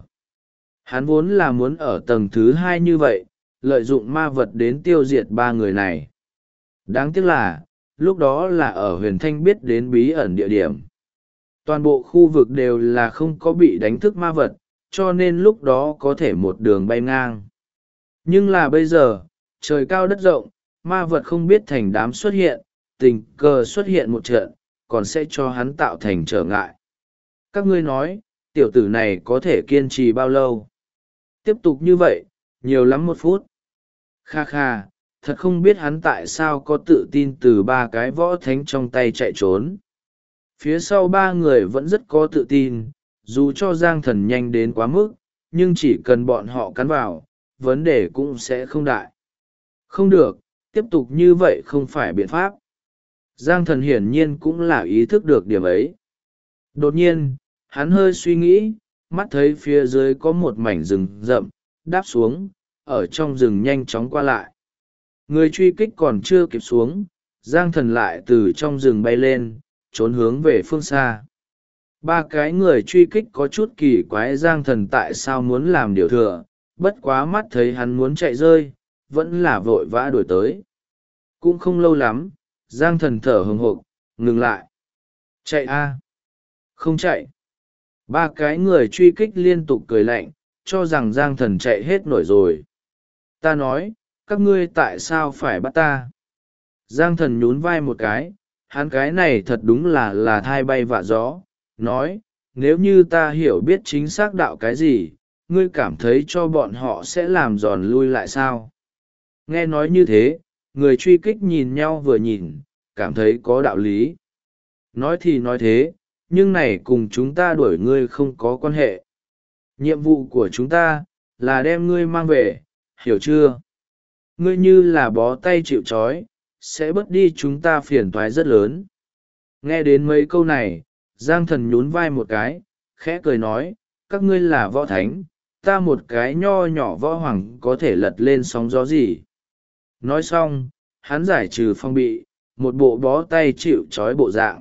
Hắn vốn là muốn ở tầng thứ hai như vậy, lợi dụng ma vật đến tiêu diệt ba người này. Đáng tiếc là, lúc đó là ở Huyền Thanh biết đến bí ẩn địa điểm. Toàn bộ khu vực đều là không có bị đánh thức ma vật, cho nên lúc đó có thể một đường bay ngang. Nhưng là bây giờ, trời cao đất rộng, ma vật không biết thành đám xuất hiện, tình cờ xuất hiện một trận, còn sẽ cho hắn tạo thành trở ngại. Các ngươi nói, tiểu tử này có thể kiên trì bao lâu? Tiếp tục như vậy, nhiều lắm 1 phút. Kha kha, thật không biết hắn tại sao có tự tin từ ba cái võ thánh trong tay chạy trốn. Phía sau ba người vẫn rất có tự tin, dù cho Giang Thần nhanh đến quá mức, nhưng chỉ cần bọn họ cắn vào, vấn đề cũng sẽ không đại. Không được, tiếp tục như vậy không phải biện pháp. Giang Thần hiển nhiên cũng là ý thức được điểm ấy. Đột nhiên, hắn hơi suy nghĩ, mắt thấy phía dưới có một mảnh rừng rậm, đáp xuống, ở trong rừng nhanh chóng qua lại. Người truy kích còn chưa kịp xuống, Giang Thần lại từ trong rừng bay lên, trốn hướng về phương xa. Ba cái người truy kích có chút kỳ quái Giang Thần tại sao muốn làm điều thừa, bất quá mắt thấy hắn muốn chạy rơi, vẫn là vội vã đuổi tới. Cũng không lâu lắm, Giang Thần thở hừng hộp, ngừng lại. Chạy a? Không chạy. Ba cái người truy kích liên tục cười lạnh, cho rằng Giang Thần chạy hết nổi rồi. Ta nói, các ngươi tại sao phải bắt ta? Giang Thần nhún vai một cái, hắn cái này thật đúng là thai bay vạ gió, nói, nếu như ta hiểu biết chính xác đạo cái gì, ngươi cảm thấy cho bọn họ sẽ làm giòn lui lại sao? Nghe nói như thế, người truy kích nhìn nhau vừa nhìn, cảm thấy có đạo lý. Nói thì nói thế, nhưng này cùng chúng ta đuổi ngươi không có quan hệ. Nhiệm vụ của chúng ta, là đem ngươi mang về, hiểu chưa? Ngươi như là bó tay chịu trói, sẽ bớt đi chúng ta phiền toái rất lớn. Nghe đến mấy câu này, Giang Thần nhún vai một cái, khẽ cười nói, các ngươi là võ thánh, ta một cái nho nhỏ võ hoàng có thể lật lên sóng gió gì. Nói xong, hắn giải trừ phong bị, một bộ bó tay chịu trói bộ dạng.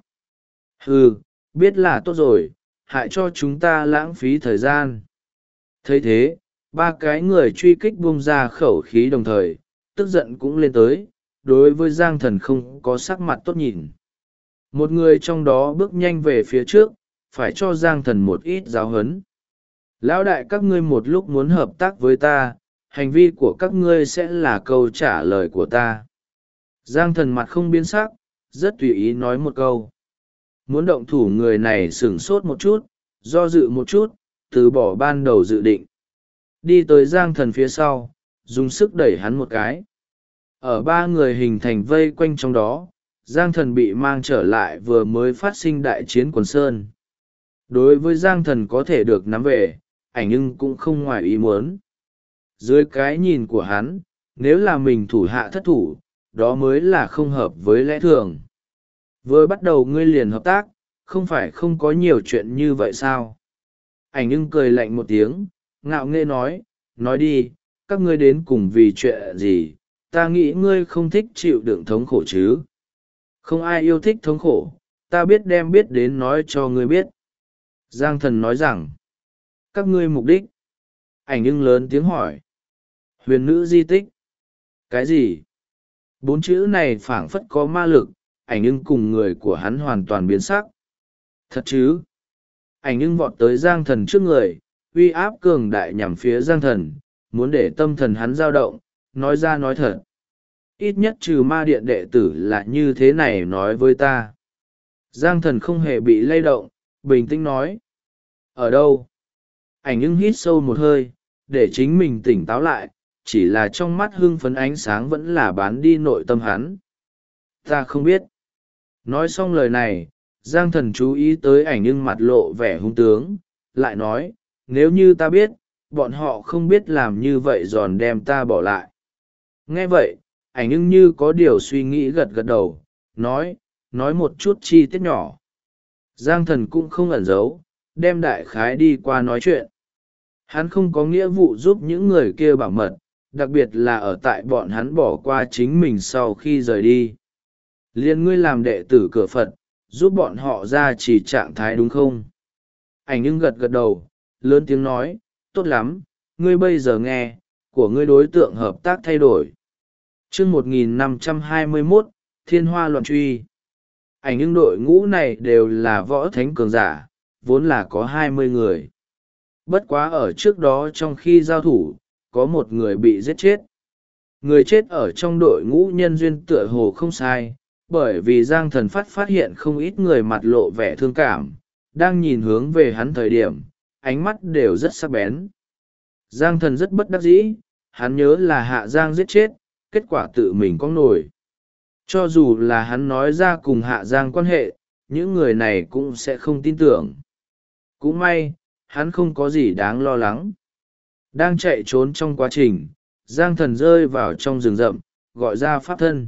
Biết là tốt rồi, hại cho chúng ta lãng phí thời gian. Thấy thế, ba cái người truy kích buông ra khẩu khí đồng thời, tức giận cũng lên tới, đối với Giang Thần không có sắc mặt tốt nhìn. Một người trong đó bước nhanh về phía trước, phải cho Giang Thần một ít giáo huấn. Lão đại các ngươi một lúc muốn hợp tác với ta, hành vi của các ngươi sẽ là câu trả lời của ta. Giang Thần mặt không biến sắc, rất tùy ý nói một câu. Muốn động thủ người này sửng sốt một chút, do dự một chút, từ bỏ ban đầu dự định. Đi tới Giang Thần phía sau, dùng sức đẩy hắn một cái. Ở ba người hình thành vây quanh trong đó, Giang Thần bị mang trở lại vừa mới phát sinh đại chiến quần sơn. Đối với Giang Thần có thể được nắm về, ảnh nhưng cũng không ngoài ý muốn. Dưới cái nhìn của hắn, nếu là mình thủ hạ thất thủ, đó mới là không hợp với lẽ thường. Vừa bắt đầu ngươi liền hợp tác, không phải không có nhiều chuyện như vậy sao? Ảnh nhưng cười lạnh một tiếng, ngạo nghễ nói đi, các ngươi đến cùng vì chuyện gì, ta nghĩ ngươi không thích chịu đựng thống khổ chứ. Không ai yêu thích thống khổ, ta biết đem biết đến nói cho ngươi biết. Giang Thần nói rằng, các ngươi mục đích. Ảnh nhưng lớn tiếng hỏi. Huyền nữ di tích. Cái gì? 4 chữ này phảng phất có ma lực, ảnh nhưng cùng người của hắn hoàn toàn biến sắc. Thật chứ? Ảnh nhưng vọt tới Giang Thần trước người, uy áp cường đại nhằm phía Giang Thần, muốn để tâm thần hắn dao động, nói ra nói thật. Ít nhất trừ ma điện đệ tử là như thế này nói với ta. Giang Thần không hề bị lay động, bình tĩnh nói. Ở đâu? Ảnh nhưng hít sâu một hơi, để chính mình tỉnh táo lại, chỉ là trong mắt hưng phấn ánh sáng vẫn là bán đi nội tâm hắn. Ta không biết. Nói xong lời này, Giang Thần chú ý tới ảnh nhưng mặt lộ vẻ hung tướng, lại nói, nếu như ta biết, bọn họ không biết làm như vậy giòn đem ta bỏ lại. Nghe vậy, ảnh nhưng như có điều suy nghĩ gật gật đầu, nói một chút chi tiết nhỏ. Giang Thần cũng không ẩn giấu, đem đại khái đi qua nói chuyện. Hắn không có nghĩa vụ giúp những người kia bảo mật, đặc biệt là ở tại bọn hắn bỏ qua chính mình sau khi rời đi. Liên ngươi làm đệ tử cửa Phật, giúp bọn họ ra chỉ trạng thái đúng không? Ảnh nhưng gật gật đầu, lớn tiếng nói, tốt lắm, ngươi bây giờ nghe, của ngươi đối tượng hợp tác thay đổi. Chương 1521, Thiên Hoa Loạn Truy. Ảnh nhưng đội ngũ này đều là võ thánh cường giả, vốn là có 20 người. Bất quá ở trước đó trong khi giao thủ, có một người bị giết chết. Người chết ở trong đội ngũ nhân duyên tựa hồ không sai, bởi vì Giang Thần phát hiện không ít người mặt lộ vẻ thương cảm, đang nhìn hướng về hắn thời điểm, ánh mắt đều rất sắc bén. Giang Thần rất bất đắc dĩ, hắn nhớ là Hạ Giang giết chết, kết quả tự mình có nổi. Cho dù là hắn nói ra cùng Hạ Giang quan hệ, những người này cũng sẽ không tin tưởng. Cũng may, hắn không có gì đáng lo lắng. Đang chạy trốn trong quá trình, Giang Thần rơi vào trong rừng rậm, gọi ra pháp thân.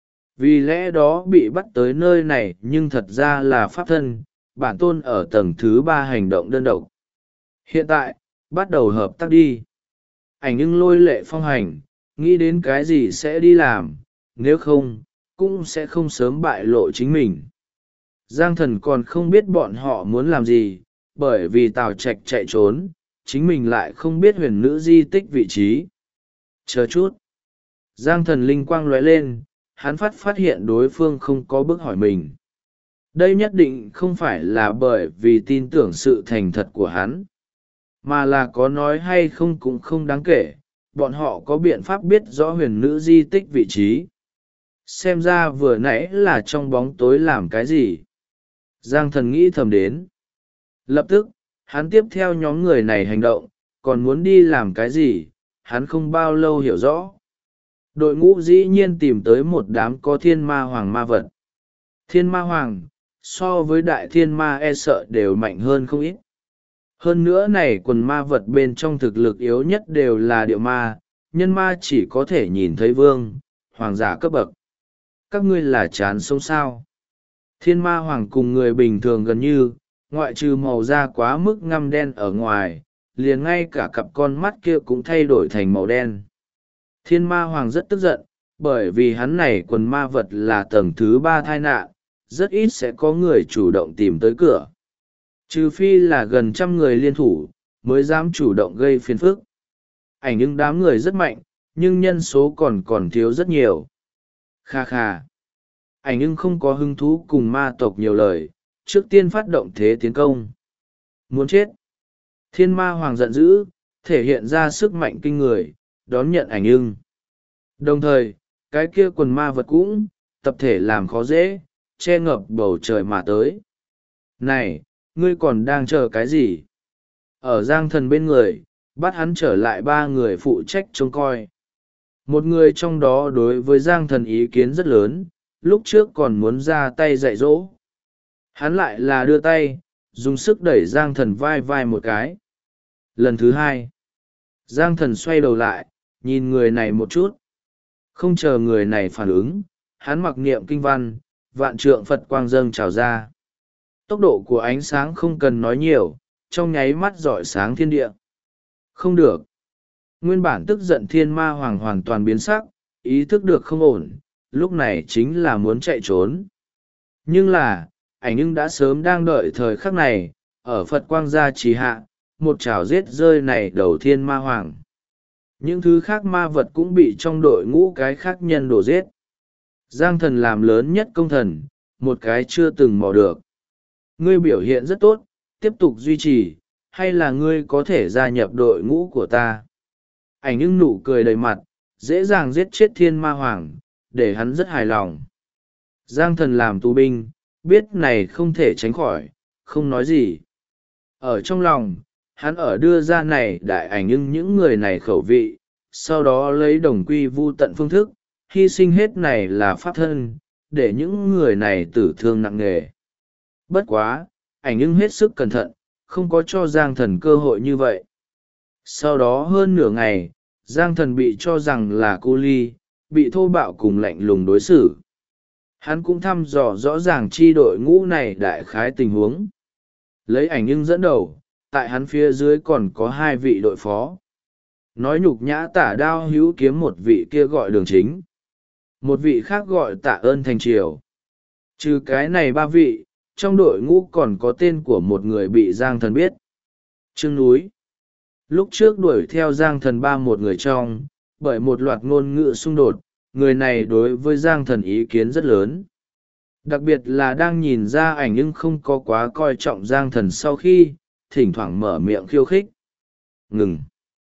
Vì lẽ đó bị bắt tới nơi này nhưng thật ra là pháp thân, bản tôn ở tầng thứ 3 hành động đơn độc. Hiện tại, bắt đầu hợp tác đi. Ảnh nhưng lôi lệ phong hành, nghĩ đến cái gì sẽ đi làm, nếu không, cũng sẽ không sớm bại lộ chính mình. Giang Thần còn không biết bọn họ muốn làm gì, bởi vì Tào Trạch chạy trốn, chính mình lại không biết huyền nữ di tích vị trí. Chờ chút. Giang Thần linh quang lóe lên, hắn phát hiện đối phương không có bước hỏi mình. Đây nhất định không phải là bởi vì tin tưởng sự thành thật của hắn, mà là có nói hay không cũng không đáng kể, bọn họ có biện pháp biết rõ huyền nữ di tích vị trí. Xem ra vừa nãy là trong bóng tối làm cái gì. Giang Thần nghĩ thầm đến. Lập tức, hắn tiếp theo nhóm người này hành động, còn muốn đi làm cái gì, hắn không bao lâu hiểu rõ. Đội ngũ dĩ nhiên tìm tới một đám có thiên ma hoàng ma vật. Thiên ma hoàng, so với đại thiên ma e sợ đều mạnh hơn không ít. Hơn nữa này quần ma vật bên trong thực lực yếu nhất đều là địa ma, nhân ma chỉ có thể nhìn thấy vương, hoàng giả cấp bậc. Các ngươi là chán sống sao? Thiên ma hoàng cùng người bình thường gần như, ngoại trừ màu da quá mức ngăm đen ở ngoài, liền ngay cả cặp con mắt kia cũng thay đổi thành màu đen. Thiên ma hoàng rất tức giận, bởi vì hắn này quần ma vật là tầng thứ 3 tai nạn, rất ít sẽ có người chủ động tìm tới cửa. Trừ phi là gần 100 người liên thủ, mới dám chủ động gây phiền phức. Ảnh những đám người rất mạnh, nhưng nhân số còn thiếu rất nhiều. Kha kha. Ảnh nhưng không có hứng thú cùng ma tộc nhiều lời, trước tiên phát động thế tiến công. Muốn chết. Thiên ma hoàng giận dữ, thể hiện ra sức mạnh kinh người, đón nhận ảnh ưng. Đồng thời, cái kia quần ma vật cũng, tập thể làm khó dễ, che ngập bầu trời mà tới. Này, ngươi còn đang chờ cái gì? Ở Giang Thần bên người, bắt hắn trở lại 3 người phụ trách trông coi. Một người trong đó đối với Giang Thần ý kiến rất lớn, lúc trước còn muốn ra tay dạy dỗ. Hắn lại là đưa tay, dùng sức đẩy Giang Thần vai vai một cái. Lần thứ 2, Giang Thần xoay đầu lại, nhìn người này một chút. Không chờ người này phản ứng, hắn mặc niệm kinh văn, vạn trượng Phật quang dâng trào ra. Tốc độ của ánh sáng không cần nói nhiều, trong nháy mắt rọi sáng thiên địa. Không được. Nguyên bản tức giận thiên ma hoàng hoàn toàn biến sắc, ý thức được không ổn, lúc này chính là muốn chạy trốn. Nhưng là, ảnh nhưng đã sớm đang đợi thời khắc này, ở Phật quang gia trì hạ, một chảo giết rơi này đầu thiên ma hoàng. Những thứ khác ma vật cũng bị trong đội ngũ cái khác nhân đổ giết. Giang Thần làm lớn nhất công thần, một cái chưa từng mò được. Ngươi biểu hiện rất tốt, tiếp tục duy trì, hay là ngươi có thể gia nhập đội ngũ của ta? Ảnh nhưng nụ cười đầy mặt, dễ dàng giết chết thiên ma hoàng, để hắn rất hài lòng. Giang Thần làm tù binh, biết này không thể tránh khỏi, không nói gì. Ở trong lòng, hắn ở đưa ra này đại ảnh nhưng những người này khẩu vị, sau đó lấy đồng quy vu tận phương thức, hy sinh hết này là pháp thân, để những người này tử thương nặng nề. Bất quá, ảnh nhưng hết sức cẩn thận, không có cho Giang Thần cơ hội như vậy. Sau đó hơn nửa ngày, Giang Thần bị cho rằng là cu ly, bị thô bạo cùng lạnh lùng đối xử. Hắn cũng thăm dò rõ ràng chi đội ngũ này đại khái tình huống. Lấy ảnh nhưng dẫn đầu, tại hắn phía dưới còn có 2 vị đội phó. Nói nhục nhã Tả Đao hữu kiếm một vị kia gọi Đường Chính, một vị khác gọi Tạ Ơn Thành Triều. Trừ cái này 3 vị, trong đội ngũ còn có tên của một người bị Giang Thần biết. Trương Núi. Lúc trước đuổi theo Giang Thần một người trong, bởi một loạt ngôn ngữ xung đột, người này đối với Giang Thần ý kiến rất lớn. Đặc biệt là đang nhìn ra ảnh nhưng không có quá coi trọng Giang Thần sau khi, thỉnh thoảng mở miệng khiêu khích. Ngừng.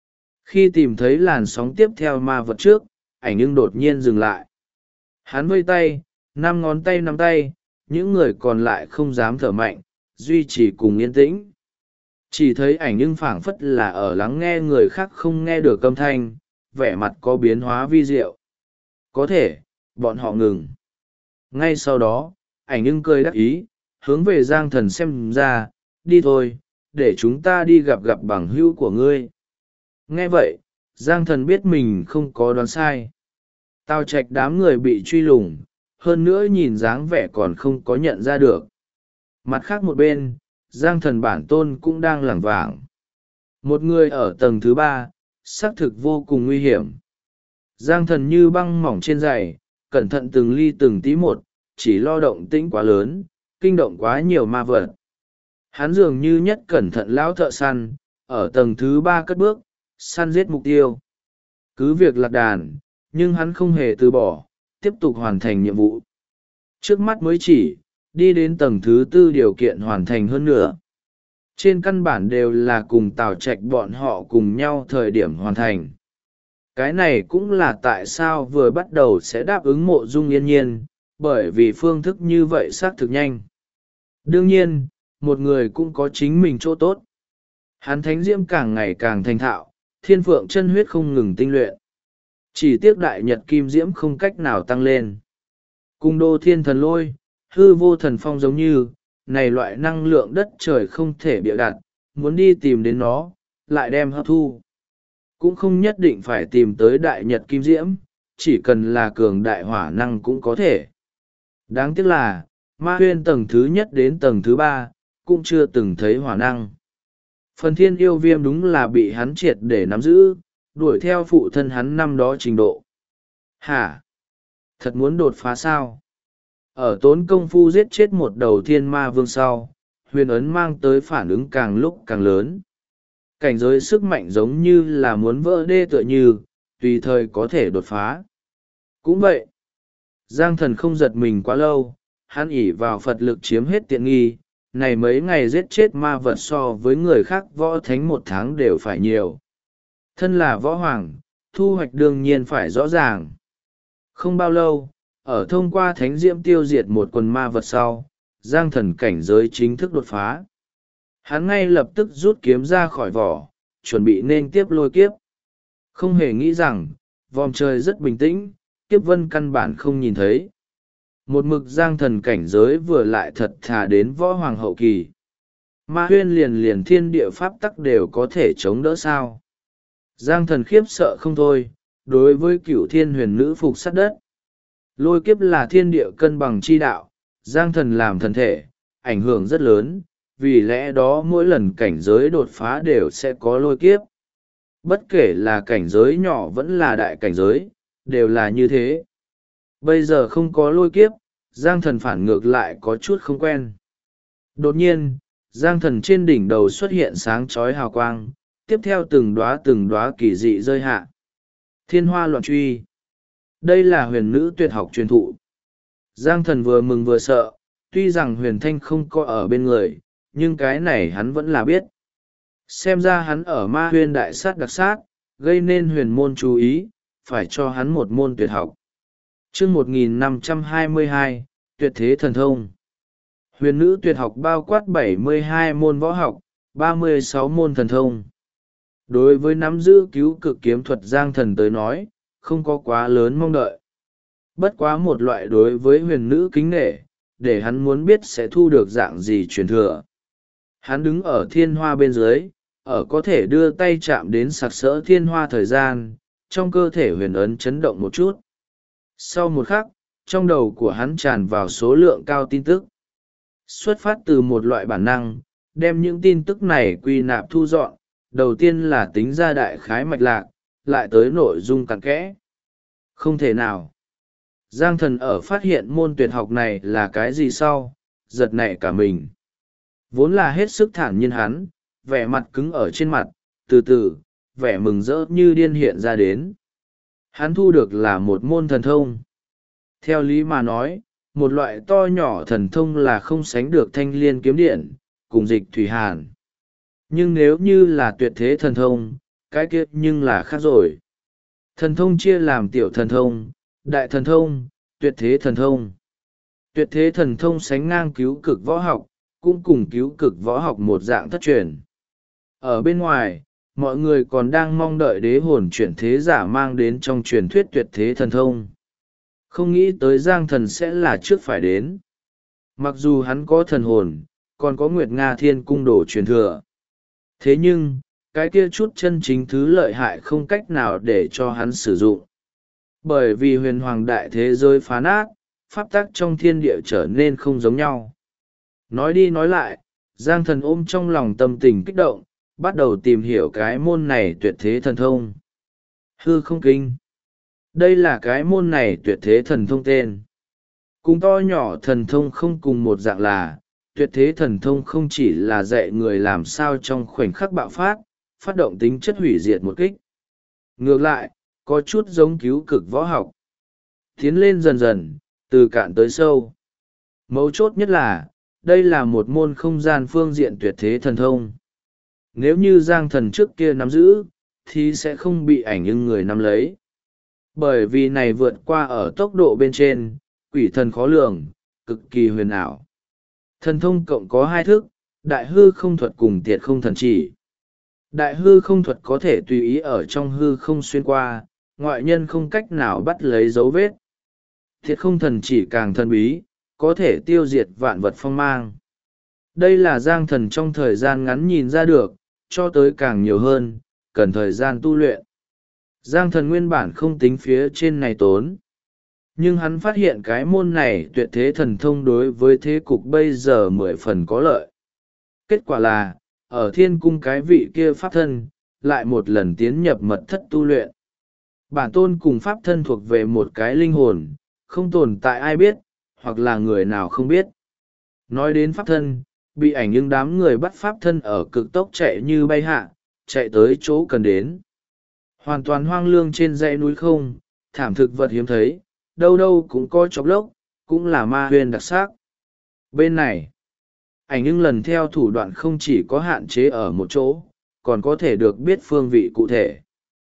Khi tìm thấy làn sóng tiếp theo ma vật trước, ảnh nhưng đột nhiên dừng lại. Hắn vây tay, 5 ngón tay nắm tay, những người còn lại không dám thở mạnh, duy trì cùng yên tĩnh. Chỉ thấy ảnh nhưng phảng phất là ở lắng nghe người khác không nghe được âm thanh, vẻ mặt có biến hóa vi diệu. Có thể, bọn họ ngừng. Ngay sau đó, ảnh nhưng cười đắc ý, hướng về Giang Thần xem ra, đi thôi, để chúng ta đi gặp gặp bằng hữu của ngươi. Nghe vậy, Giang Thần biết mình không có đoán sai. Tào Trạch đám người bị truy lùng, hơn nữa nhìn dáng vẻ còn không có nhận ra được. Mặt khác một bên, Giang Thần bản tôn cũng đang lảng vảng. Một người ở tầng thứ 3, xác thực vô cùng nguy hiểm. Giang Thần như băng mỏng trên giày, cẩn thận từng ly từng tí một, chỉ lo động tĩnh quá lớn, kinh động quá nhiều ma vật. Hắn dường như nhất cẩn thận lão thợ săn, ở tầng thứ 3 cất bước, săn giết mục tiêu. Cứ việc lạc đàn, nhưng hắn không hề từ bỏ, tiếp tục hoàn thành nhiệm vụ. Trước mắt mới chỉ, đi đến tầng thứ 4 điều kiện hoàn thành hơn nữa. Trên căn bản đều là cùng Tào Trạch bọn họ cùng nhau thời điểm hoàn thành. Cái này cũng là tại sao vừa bắt đầu sẽ đáp ứng Mộ Dung Yên Nhiên, bởi vì phương thức như vậy xác thực nhanh. Đương nhiên, một người cũng có chính mình chỗ tốt. Hắn thánh diễm càng ngày càng thành thạo, thiên phượng chân huyết không ngừng tinh luyện. Chỉ tiếc đại nhật kim diễm không cách nào tăng lên. Cung đô thiên thần lôi, hư vô thần phong giống như, này loại năng lượng đất trời không thể bịa đặt, muốn đi tìm đến nó, lại đem hấp thu. Cũng không nhất định phải tìm tới đại nhật kim diễm, chỉ cần là cường đại hỏa năng cũng có thể. Đáng tiếc là, ma huyên tầng thứ nhất đến tầng thứ 3, cũng chưa từng thấy hỏa năng. Phần thiên yêu viêm đúng là bị hắn triệt để nắm giữ, đuổi theo phụ thân hắn năm đó trình độ. Hả? Thật muốn đột phá sao? Ở tốn công phu giết chết một đầu thiên ma vương sau, huyền ấn mang tới phản ứng càng lúc càng lớn. Cảnh giới sức mạnh giống như là muốn vỡ đê tựa như, tùy thời có thể đột phá. Cũng vậy, Giang Thần không giật mình quá lâu, hắn ỷ vào Phật lực chiếm hết tiện nghi, này mấy ngày giết chết ma vật so với người khác võ thánh 1 tháng đều phải nhiều. Thân là võ hoàng, thu hoạch đương nhiên phải rõ ràng. Không bao lâu, ở thông qua thánh diễm tiêu diệt một quần ma vật sau, Giang Thần cảnh giới chính thức đột phá. Hắn ngay lập tức rút kiếm ra khỏi vỏ, chuẩn bị nên tiếp lôi kiếp. Không hề nghĩ rằng, vòm trời rất bình tĩnh, kiếp vân căn bản không nhìn thấy. Một mực Giang Thần cảnh giới vừa lại thật thà đến võ hoàng hậu kỳ. Ma huyên liền thiên địa pháp tắc đều có thể chống đỡ sao. Giang Thần khiếp sợ không thôi, đối với cửu thiên huyền nữ phục sát đất. Lôi kiếp là thiên địa cân bằng chi đạo, Giang Thần làm thần thể, ảnh hưởng rất lớn, vì lẽ đó mỗi lần cảnh giới đột phá đều sẽ có lôi kiếp. Bất kể là cảnh giới nhỏ vẫn là đại cảnh giới, đều là như thế. Bây giờ không có lôi kiếp, Giang Thần phản ngược lại có chút không quen. Đột nhiên, Giang Thần trên đỉnh đầu xuất hiện sáng chói hào quang, tiếp theo từng đóa kỳ dị rơi hạ. Thiên hoa loạn truy. Đây là huyền nữ tuyệt học truyền thụ. Giang Thần vừa mừng vừa sợ, tuy rằng huyền thanh không có ở bên người, nhưng cái này hắn vẫn là biết. Xem ra hắn ở ma huyên đại sát đặc sát, gây nên huyền môn chú ý, phải cho hắn một môn tuyệt học. Chương 1522, Tuyệt thế thần thông. Huyền nữ tuyệt học bao quát 72 môn võ học, 36 môn thần thông. Đối với nắm giữ cứu cực kiếm thuật Giang Thần tới nói, không có quá lớn mong đợi. Bất quá một loại đối với huyền nữ kính nể, để hắn muốn biết sẽ thu được dạng gì truyền thừa. Hắn đứng ở thiên hoa bên dưới, ở có thể đưa tay chạm đến sặc sỡ thiên hoa thời gian, trong cơ thể huyền ấn chấn động một chút. Sau một khắc, trong đầu của hắn tràn vào số lượng cao tin tức. Xuất phát từ một loại bản năng, đem những tin tức này quy nạp thu dọn, đầu tiên là tính ra đại khái mạch lạc, lại tới nội dung cặn kẽ. Không thể nào. Giang Thần ở phát hiện môn tuyệt học này là cái gì sau, giật nảy cả mình. Vốn là hết sức thản nhiên hắn, vẻ mặt cứng ở trên mặt, từ từ, vẻ mừng rỡ như điên hiện ra đến. Hắn thu được là một môn thần thông. Theo lý mà nói, một loại to nhỏ thần thông là không sánh được thanh liên kiếm điện, cùng dịch thủy hàn. Nhưng nếu như là tuyệt thế thần thông, cái kia nhưng là khác rồi. Thần thông chia làm tiểu thần thông, đại thần thông, tuyệt thế thần thông. Tuyệt thế thần thông sánh ngang cứu cực võ học, cũng cùng cứu cực võ học một dạng thất truyền. Ở bên ngoài, mọi người còn đang mong đợi đế hồn chuyển thế giả mang đến trong truyền thuyết tuyệt thế thần thông. Không nghĩ tới Giang Thần sẽ là trước phải đến. Mặc dù hắn có thần hồn, còn có Nguyệt Nga Thiên Cung đồ truyền thừa. Thế nhưng, cái kia chút chân chính thứ lợi hại không cách nào để cho hắn sử dụng. Bởi vì huyền hoàng đại thế giới phá nát, pháp tắc trong thiên địa trở nên không giống nhau. Nói đi nói lại, Giang Thần ôm trong lòng tâm tình kích động, bắt đầu tìm hiểu cái môn này tuyệt thế thần thông. Hư không kinh. Đây là cái môn này tuyệt thế thần thông tên. Cùng to nhỏ thần thông không cùng một dạng là, tuyệt thế thần thông không chỉ là dạy người làm sao trong khoảnh khắc bạo phát động tính chất hủy diệt một kích. Ngược lại, có chút giống cứu cực võ học. Tiến lên dần dần, từ cạn tới sâu. Mấu chốt nhất là, đây là một môn không gian phương diện tuyệt thế thần thông. Nếu như Giang Thần trước kia nắm giữ, thì sẽ không bị ảnh hưởng người nắm lấy. Bởi vì này vượt qua ở tốc độ bên trên, quỷ thần khó lường, cực kỳ huyền ảo. Thần thông cộng có hai thức, đại hư không thuật cùng tiệt không thần chỉ. Đại hư không thuật có thể tùy ý ở trong hư không xuyên qua, ngoại nhân không cách nào bắt lấy dấu vết. Tiệt không thần chỉ càng thần bí, có thể tiêu diệt vạn vật phong mang. Đây là Giang Thần trong thời gian ngắn nhìn ra được, cho tới càng nhiều hơn, cần thời gian tu luyện. Giang Thần nguyên bản không tính phía trên này tốn. Nhưng hắn phát hiện cái môn này tuyệt thế thần thông đối với thế cục bây giờ 10 phần có lợi. Kết quả là, ở thiên cung cái vị kia pháp thân, lại một lần tiến nhập mật thất tu luyện. Bản tôn cùng pháp thân thuộc về một cái linh hồn, không tồn tại ai biết, hoặc là người nào không biết. Nói đến pháp thân, bị ảnh những đám người bắt pháp thân ở cực tốc chạy như bay hạ, chạy tới chỗ cần đến. Hoàn toàn hoang lương trên dãy núi không, thảm thực vật hiếm thấy, đâu đâu cũng có chọc lốc, cũng là ma huyền đặc sắc. Bên này, ảnh những lần theo thủ đoạn không chỉ có hạn chế ở một chỗ, còn có thể được biết phương vị cụ thể.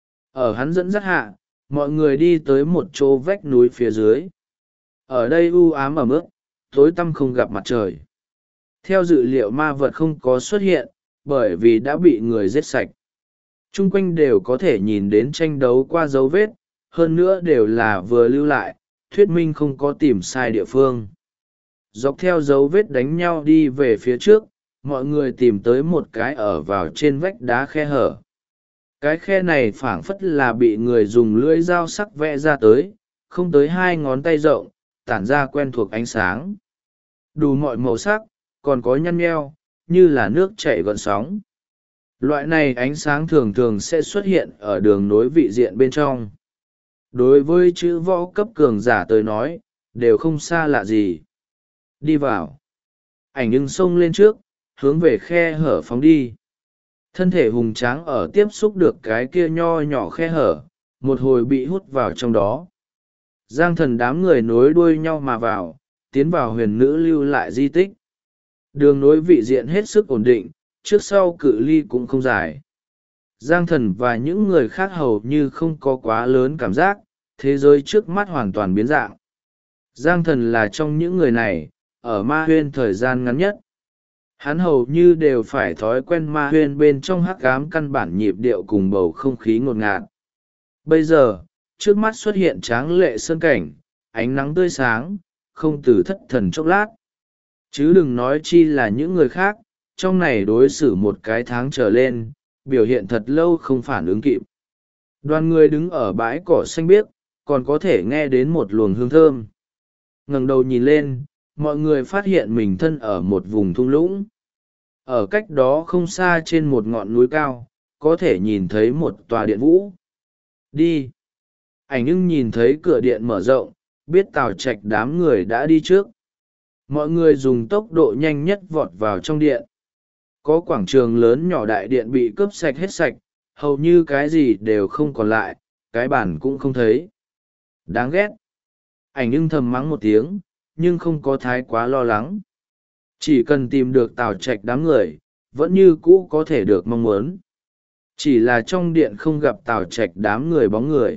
Ở hắn dẫn dắt hạ, mọi người đi tới một chỗ vách núi phía dưới. Ở đây u ám ẩm ướt, tối tăm không gặp mặt trời. Theo dự liệu ma vật không có xuất hiện, bởi vì đã bị người giết sạch. Chung quanh đều có thể nhìn đến tranh đấu qua dấu vết, hơn nữa đều là vừa lưu lại, thuyết minh không có tìm sai địa phương. Dọc theo dấu vết đánh nhau đi về phía trước, mọi người tìm tới một cái ở vào trên vách đá khe hở. Cái khe này phảng phất là bị người dùng lưỡi dao sắc vẽ ra tới, không tới 2 ngón tay rộng, tản ra quen thuộc ánh sáng. Đủ mọi màu sắc, còn có nhăn nheo, như là nước chảy gợn sóng. Loại này ánh sáng thường thường sẽ xuất hiện ở đường nối vị diện bên trong. Đối với chữ võ cấp cường giả tới nói, đều không xa lạ gì. Đi vào. Ảnh nhưng xông lên trước, hướng về khe hở phóng đi. Thân thể hùng tráng ở tiếp xúc được cái kia nho nhỏ khe hở, một hồi bị hút vào trong đó. Giang Thần đám người nối đuôi nhau mà vào, tiến vào huyền nữ lưu lại di tích. Đường nối vị diện hết sức ổn định, trước sau cự ly cũng không dài. Giang Thần và những người khác hầu như không có quá lớn cảm giác, thế giới trước mắt hoàn toàn biến dạng. Giang Thần là trong những người này, ở ma huyên thời gian ngắn nhất. Hắn hầu như đều phải thói quen ma huyên bên trong hắc ám căn bản nhịp điệu cùng bầu không khí ngột ngạt. Bây giờ, trước mắt xuất hiện tráng lệ sơn cảnh, ánh nắng tươi sáng, không từ thất thần chốc lát. Chứ đừng nói chi là những người khác, trong này đối xử một cái tháng trở lên, biểu hiện thật lâu không phản ứng kịp. Đoàn người đứng ở bãi cỏ xanh biếc, còn có thể nghe đến một luồng hương thơm. Ngẩng đầu nhìn lên, mọi người phát hiện mình thân ở một vùng thung lũng. Ở cách đó không xa trên một ngọn núi cao có thể nhìn thấy một tòa điện vũ. Đi. Ảnh ưng nhìn thấy cửa điện mở rộng, biết Tào Trạch đám người đã đi trước. Mọi người dùng tốc độ nhanh nhất vọt vào trong điện. Có quảng trường lớn nhỏ, đại điện bị cướp sạch hết sạch, hầu như cái gì đều không còn lại, cái bàn cũng không thấy. Đáng ghét. Ảnh ưng thầm mắng một tiếng, nhưng không có thái quá lo lắng. Chỉ cần tìm được Tào Trạch đám người, vẫn như cũ có thể được mong muốn. Chỉ là trong điện không gặp Tào Trạch đám người bóng người.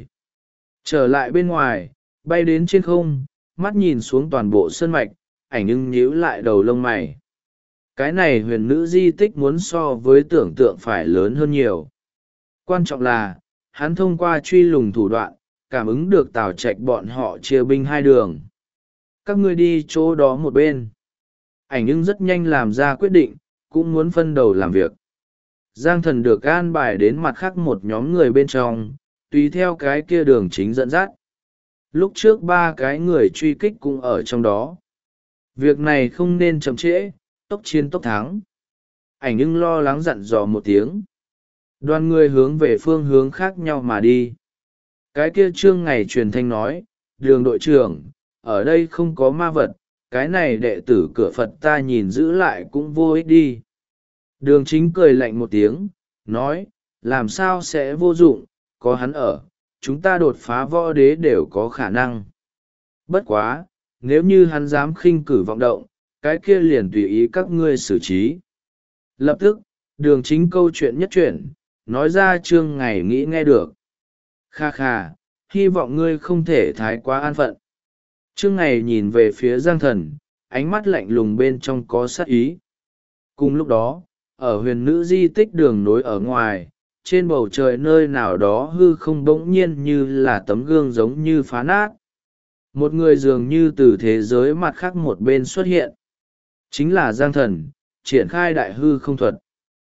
Trở lại bên ngoài, bay đến trên không, mắt nhìn xuống toàn bộ sơn mạch, ảnh ưng nhíu lại đầu lông mày. Cái này huyền nữ di tích muốn so với tưởng tượng phải lớn hơn nhiều. Quan trọng là, hắn thông qua truy lùng thủ đoạn, cảm ứng được Tào Trạch bọn họ chia binh hai đường. Các ngươi đi chỗ đó một bên. Ảnh ưng rất nhanh làm ra quyết định, cũng muốn phân đầu làm việc. Giang Thần được an bài đến mặt khác một nhóm người bên trong, tùy theo cái kia đường chính dẫn dắt. Lúc trước ba cái người truy kích cũng ở trong đó. Việc này không nên chậm trễ, tốc chiến tốc thắng. Ảnh ưng lo lắng dặn dò một tiếng. Đoàn người hướng về phương hướng khác nhau mà đi. Cái kia Trương Ngày truyền thanh nói, đường đội trưởng, ở đây không có ma vật, cái này đệ tử cửa Phật ta nhìn giữ lại cũng vô ích đi. Đường chính cười lạnh một tiếng, nói, làm sao sẽ vô dụng, có hắn ở, chúng ta đột phá võ đế đều có khả năng. Bất quá, nếu như hắn dám khinh cử vọng động, cái kia liền tùy ý các ngươi xử trí. Lập tức, đường chính câu chuyện nhất chuyển, nói ra Trương Ngày nghĩ nghe được. Kha kha, hy vọng ngươi không thể thái quá an phận. Trương Ngày nhìn về phía Giang Thần, ánh mắt lạnh lùng bên trong có sát ý. Cùng lúc đó, ở huyền nữ di tích đường nối ở ngoài, trên bầu trời nơi nào đó hư không bỗng nhiên như là tấm gương giống như phá nát. Một người dường như từ thế giới mặt khác một bên xuất hiện. Chính là Giang Thần, triển khai đại hư không thuật.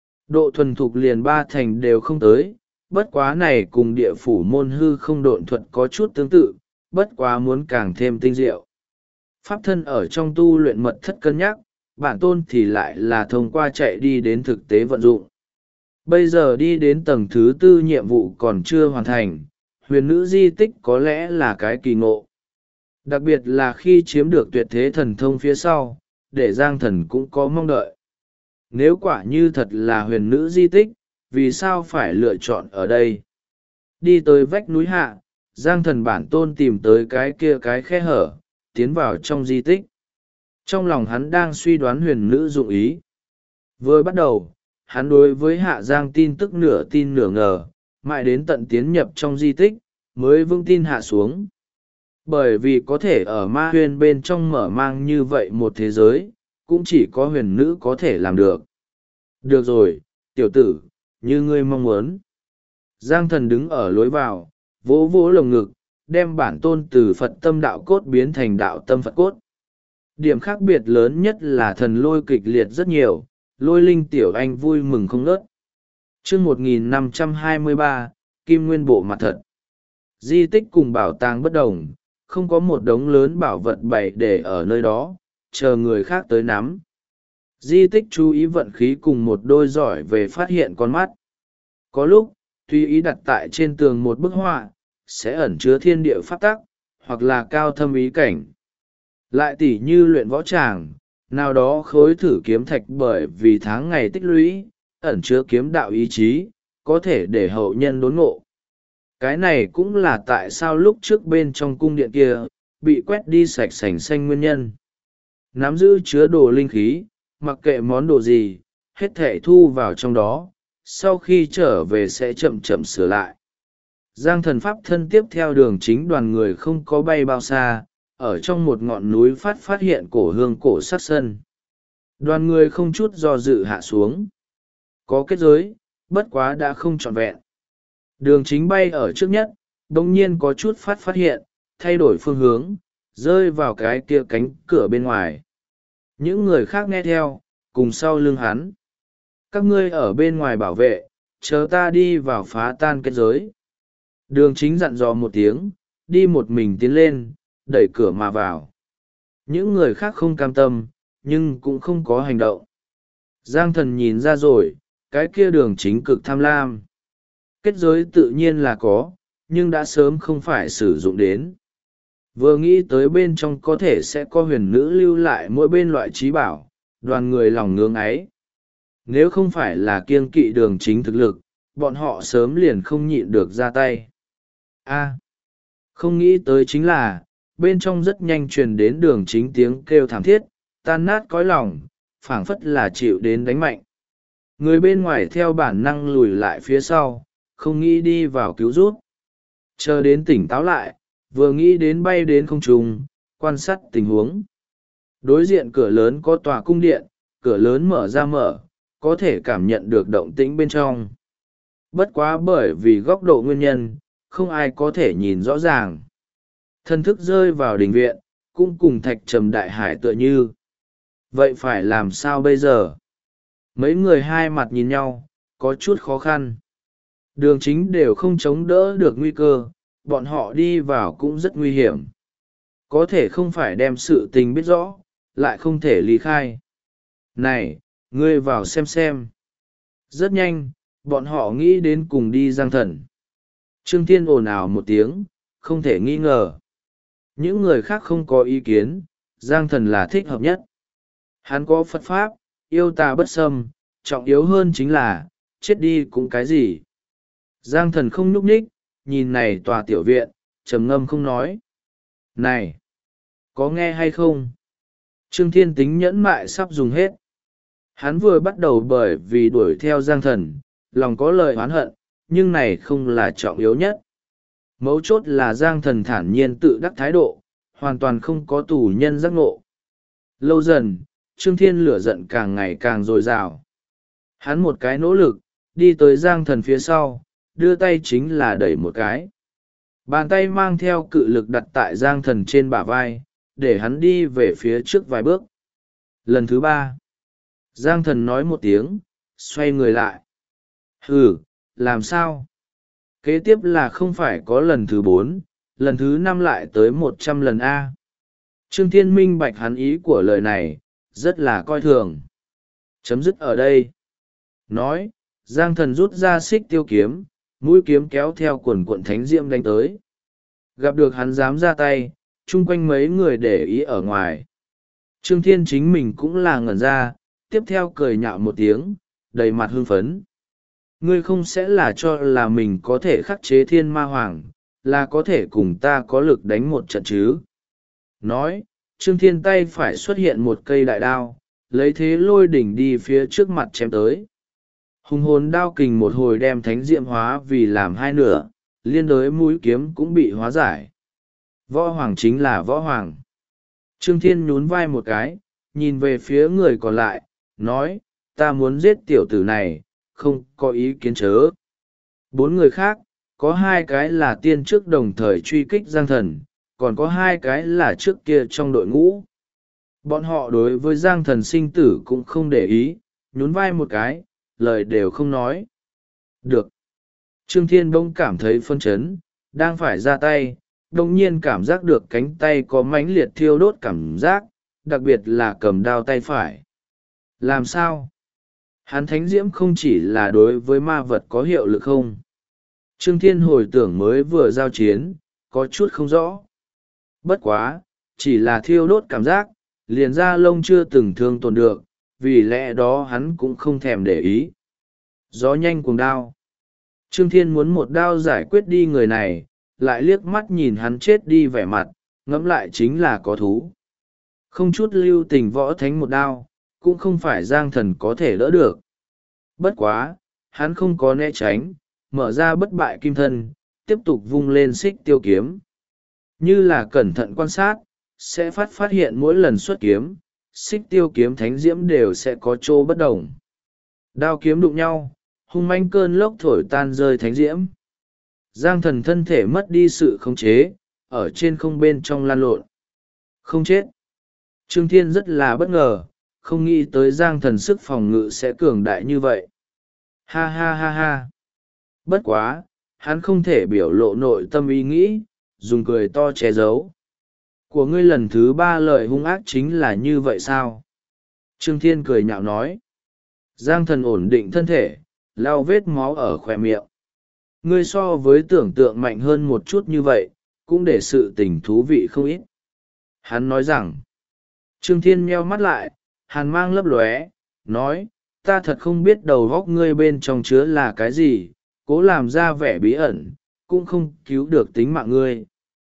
Độ thuần thục liền 3 thành đều không tới, bất quá này cùng địa phủ môn hư không độn thuật có chút tương tự, bất quá muốn càng thêm tinh diệu. Pháp thân ở trong tu luyện mật thất cân nhắc, bản tôn thì lại là thông qua chạy đi đến thực tế vận dụng. Bây giờ đi đến tầng thứ 4 nhiệm vụ còn chưa hoàn thành, huyền nữ di tích có lẽ là cái kỳ ngộ. Đặc biệt là khi chiếm được tuyệt thế thần thông phía sau, để Giang Thần cũng có mong đợi. Nếu quả như thật là huyền nữ di tích, vì sao phải lựa chọn ở đây? Đi tới vách núi hạ, Giang Thần bản tôn tìm tới cái kia cái khe hở, tiến vào trong di tích. Trong lòng hắn đang suy đoán huyền nữ dụng ý. Vừa bắt đầu, hắn đối với Hạ Giang tin tức nửa tin nửa ngờ, mãi đến tận tiến nhập trong di tích, mới vững tin hạ xuống. Bởi vì có thể ở ma huyền bên trong mở mang như vậy một thế giới, cũng chỉ có huyền nữ có thể làm được. Được rồi, tiểu tử, như ngươi mong muốn. Giang Thần đứng ở lối vào, vỗ vỗ lồng ngực, đem bản tôn từ Phật tâm đạo cốt biến thành đạo tâm Phật cốt. Điểm khác biệt lớn nhất là thần lôi kịch liệt rất nhiều, lôi linh tiểu anh vui mừng không ngớt. Chương 1523, Kim Nguyên Bộ mặt thật. Di tích cùng bảo tàng bất đồng, không có một đống lớn bảo vật bày để ở nơi đó, chờ người khác tới nắm. Di tích chú ý vận khí cùng một đôi giỏi về phát hiện con mắt. Có lúc, tùy ý đặt tại trên tường một bức họa, sẽ ẩn chứa thiên địa pháp tắc, hoặc là cao thâm ý cảnh. Lại tỉ như luyện võ tràng, nào đó khối thử kiếm thạch bởi vì tháng ngày tích lũy, ẩn chứa kiếm đạo ý chí, có thể để hậu nhân đốn ngộ. Cái này cũng là tại sao lúc trước bên trong cung điện kia, bị quét đi sạch sành xanh nguyên nhân. Nắm giữ chứa đồ linh khí, mặc kệ món đồ gì, hết thể thu vào trong đó, sau khi trở về sẽ chậm chậm sửa lại. Giang Thần pháp thân tiếp theo đường chính đoàn người không có bay bao xa, ở trong một ngọn núi phát hiện cổ hương cổ sát sân. Đoàn người không chút do dự hạ xuống. Có kết giới, bất quá đã không trọn vẹn. Đường chính bay ở trước nhất, đồng nhiên có chút phát hiện, thay đổi phương hướng, rơi vào cái kia cánh cửa bên ngoài. Những người khác nghe theo, cùng sau lưng hắn. Các ngươi ở bên ngoài bảo vệ, chờ ta đi vào phá tan kết giới. Đường chính dặn dò một tiếng, đi một mình tiến lên, đẩy cửa mà vào. Những người khác không cam tâm, nhưng cũng không có hành động. Giang Thần nhìn ra rồi, cái kia Đường Chính cực tham lam. Kết giới tự nhiên là có, nhưng đã sớm không phải sử dụng đến. Vừa nghĩ tới bên trong có thể sẽ có huyền nữ lưu lại mỗi bên loại trí bảo, đoàn người lòng ngưỡng ấy. Nếu không phải là kiêng kỵ Đường Chính thực lực, bọn họ sớm liền không nhịn được ra tay. Không nghĩ tới chính là, bên trong rất nhanh truyền đến Đường Chính tiếng kêu thảm thiết, tan nát cõi lòng, phảng phất là chịu đến đánh mạnh. Người bên ngoài theo bản năng lùi lại phía sau, không nghĩ đi vào cứu rút. Chờ đến tỉnh táo lại, vừa nghĩ đến bay đến không trung, quan sát tình huống. Đối diện cửa lớn có tòa cung điện, cửa lớn mở ra mở, có thể cảm nhận được động tĩnh bên trong. Bất quá bởi vì góc độ nguyên nhân, không ai có thể nhìn rõ ràng. Thân thức rơi vào đình viện, cũng cùng thạch trầm đại hải tựa như. Vậy phải làm sao bây giờ? Mấy người hai mặt nhìn nhau, có chút khó khăn. Đường Chính đều không chống đỡ được nguy cơ, bọn họ đi vào cũng rất nguy hiểm. Có thể không phải đem sự tình biết rõ, lại không thể ly khai. Này, ngươi vào xem. Rất nhanh, bọn họ nghĩ đến cùng đi Giang Thần. Trương Thiên ồn ào một tiếng, không thể nghi ngờ. Những người khác không có ý kiến, Giang Thần là thích hợp nhất. Hắn có Phật Pháp, yêu tà bất xâm, trọng yếu hơn chính là, chết đi cũng cái gì. Giang Thần không nhúc nhích, nhìn này tòa tiểu viện, trầm ngâm không nói. Này, có nghe hay không? Trương Thiên tính nhẫn mại sắp dùng hết. Hắn vừa bắt đầu bởi vì đuổi theo Giang Thần, lòng có lời oán hận, nhưng này không là trọng yếu nhất. Mấu chốt là Giang Thần thản nhiên tự đắc thái độ, hoàn toàn không có tù nhân giác ngộ. Lâu dần, Trương Thiên lửa giận càng ngày càng dồi dào. Hắn một cái nỗ lực, đi tới Giang Thần phía sau, đưa tay chính là đẩy một cái. Bàn tay mang theo cự lực đặt tại Giang Thần trên bả vai, để hắn đi về phía trước vài bước. Lần thứ ba, Giang Thần nói một tiếng, xoay người lại. Hừ, làm sao? Kế tiếp là không phải có lần thứ 4, lần thứ 5 lại tới 100 lần A. Trương Thiên minh bạch hắn ý của lời này, rất là coi thường. Chấm dứt ở đây. Nói, Giang Thần rút ra xích tiêu kiếm, mũi kiếm kéo theo quần cuộn thánh diệm đánh tới. Gặp được hắn dám ra tay, chung quanh mấy người để ý ở ngoài. Trương Thiên chính mình cũng là ngẩn ra, tiếp theo cười nhạo một tiếng, đầy mặt hưng phấn. Ngươi không sẽ là cho là mình có thể khắc chế thiên ma hoàng, là có thể cùng ta có lực đánh một trận chứ. Nói, Trương Thiên tay phải xuất hiện một cây đại đao, lấy thế lôi đỉnh đi phía trước mặt chém tới. Hùng hồn đao kình một hồi đem thánh diệm hóa vì làm hai nửa, liên đối mũi kiếm cũng bị hóa giải. Võ hoàng chính là võ hoàng. Trương Thiên nhún vai một cái, nhìn về phía người còn lại, nói, ta muốn giết tiểu tử này, không có ý kiến chớ. 4 người khác, có 2 cái là tiên trước đồng thời truy kích Giang Thần, còn có 2 cái là trước kia trong đội ngũ. Bọn họ đối với Giang Thần sinh tử cũng không để ý, nhún vai một cái, lời đều không nói. Được. Trương Thiên bỗng cảm thấy phân chấn, đang phải ra tay, đồng nhiên cảm giác được cánh tay có mãnh liệt thiêu đốt cảm giác, đặc biệt là cầm đao tay phải. Làm sao? Hắn thánh diễm không chỉ là đối với ma vật có hiệu lực không? Trương Thiên hồi tưởng mới vừa giao chiến, có chút không rõ. Bất quá, chỉ là thiêu đốt cảm giác, liền da lông chưa từng thương tổn được, vì lẽ đó hắn cũng không thèm để ý. Gió nhanh cuồng đao. Trương Thiên muốn một đao giải quyết đi người này, lại liếc mắt nhìn hắn chết đi vẻ mặt, ngẫm lại chính là có thú. Không chút lưu tình võ thánh một đao, cũng không phải Giang Thần có thể đỡ được. Bất quá, hắn không có né tránh, mở ra bất bại kim thân, tiếp tục vung lên xích tiêu kiếm. Như là cẩn thận quan sát, sẽ phát hiện mỗi lần xuất kiếm, xích tiêu kiếm thánh diễm đều sẽ có chỗ bất đồng. Đao kiếm đụng nhau, hung manh cơn lốc thổi tan rơi thánh diễm. Giang Thần thân thể mất đi sự khống chế, ở trên không bên trong lan lộn. Không chết. Trương Thiên rất là bất ngờ, không nghĩ tới Giang Thần sức phòng ngự sẽ cường đại như vậy. Ha ha ha ha. Bất quá, hắn không thể biểu lộ nội tâm ý nghĩ, dùng cười to che giấu. Của ngươi lần thứ 3 lời hung ác chính là như vậy sao? Trương Thiên cười nhạo nói. Giang thần ổn định thân thể, lau vết máu ở khóe miệng. Ngươi so với tưởng tượng mạnh hơn một chút như vậy, cũng để sự tình thú vị không ít. Hắn nói rằng, Trương Thiên nheo mắt lại, hàn mang lấp lóe, nói, ta thật không biết đầu góc ngươi bên trong chứa là cái gì, cố làm ra vẻ bí ẩn, cũng không cứu được tính mạng ngươi.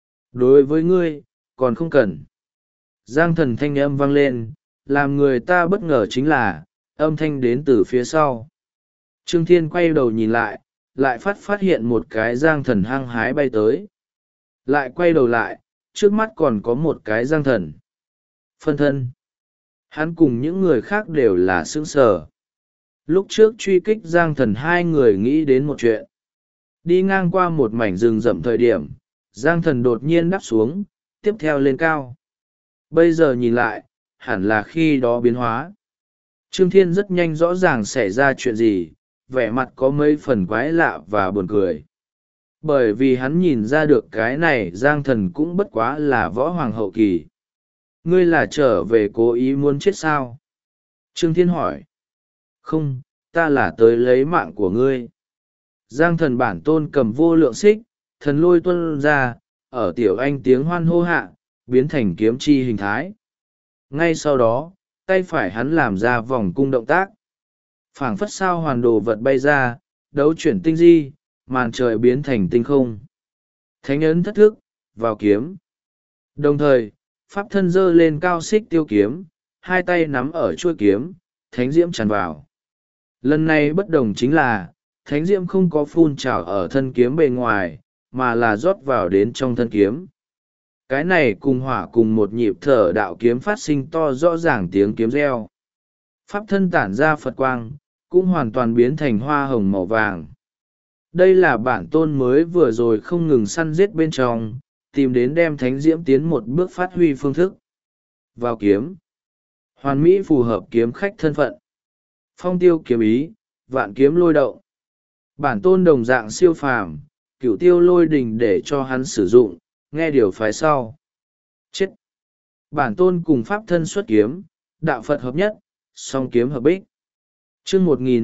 Đối với ngươi, còn không cần. Giang thần thanh âm vang lên, làm người ta bất ngờ chính là, âm thanh đến từ phía sau. Trương Thiên quay đầu nhìn lại phát hiện một cái giang thần hăng hái bay tới. Lại quay đầu lại, trước mắt còn có một cái giang thần. Phân thân. Hắn cùng những người khác đều là sững sờ. Lúc trước truy kích giang thần hai người nghĩ đến một chuyện. Đi ngang qua một mảnh rừng rậm thời điểm, giang thần đột nhiên đáp xuống, tiếp theo lên cao. Bây giờ nhìn lại, hẳn là khi đó biến hóa. Trương Thiên rất nhanh rõ ràng xảy ra chuyện gì, vẻ mặt có mấy phần quái lạ và buồn cười. Bởi vì hắn nhìn ra được cái này giang thần cũng bất quá là võ hoàng hậu kỳ. Ngươi là trở về cố ý muốn chết sao? Trương Thiên hỏi. Không, ta là tới lấy mạng của ngươi. Giang thần bản tôn cầm vô lượng xích, thần lôi tuân ra, ở tiểu anh tiếng hoan hô hạ, biến thành kiếm chi hình thái. Ngay sau đó, tay phải hắn làm ra vòng cung động tác. Phảng phất sao hoàn đồ vật bay ra, đấu chuyển tinh di, màn trời biến thành tinh không. Thánh ấn thất thức, vào kiếm. Đồng thời, pháp thân giơ lên cao xích tiêu kiếm, hai tay nắm ở chuôi kiếm, thánh diễm tràn vào. Lần này bất đồng chính là, thánh diễm không có phun trào ở thân kiếm bề ngoài, mà là rót vào đến trong thân kiếm. Cái này cùng hỏa cùng một nhịp thở đạo kiếm phát sinh to rõ ràng tiếng kiếm reo. Pháp thân tản ra Phật quang, cũng hoàn toàn biến thành hoa hồng màu vàng. Đây là bản tôn mới vừa rồi không ngừng săn giết bên trong, tìm đến đem thánh diễm tiến một bước phát huy phương thức. Vào kiếm. Hoàn mỹ phù hợp kiếm khách thân phận. Phong tiêu kiếm ý, vạn kiếm lôi động. Bản tôn đồng dạng siêu phàm, cửu tiêu lôi đình để cho hắn sử dụng, nghe điều phái sau. Chết! Bản tôn cùng pháp thân xuất kiếm, đạo Phật hợp nhất, song kiếm hợp bích. Chương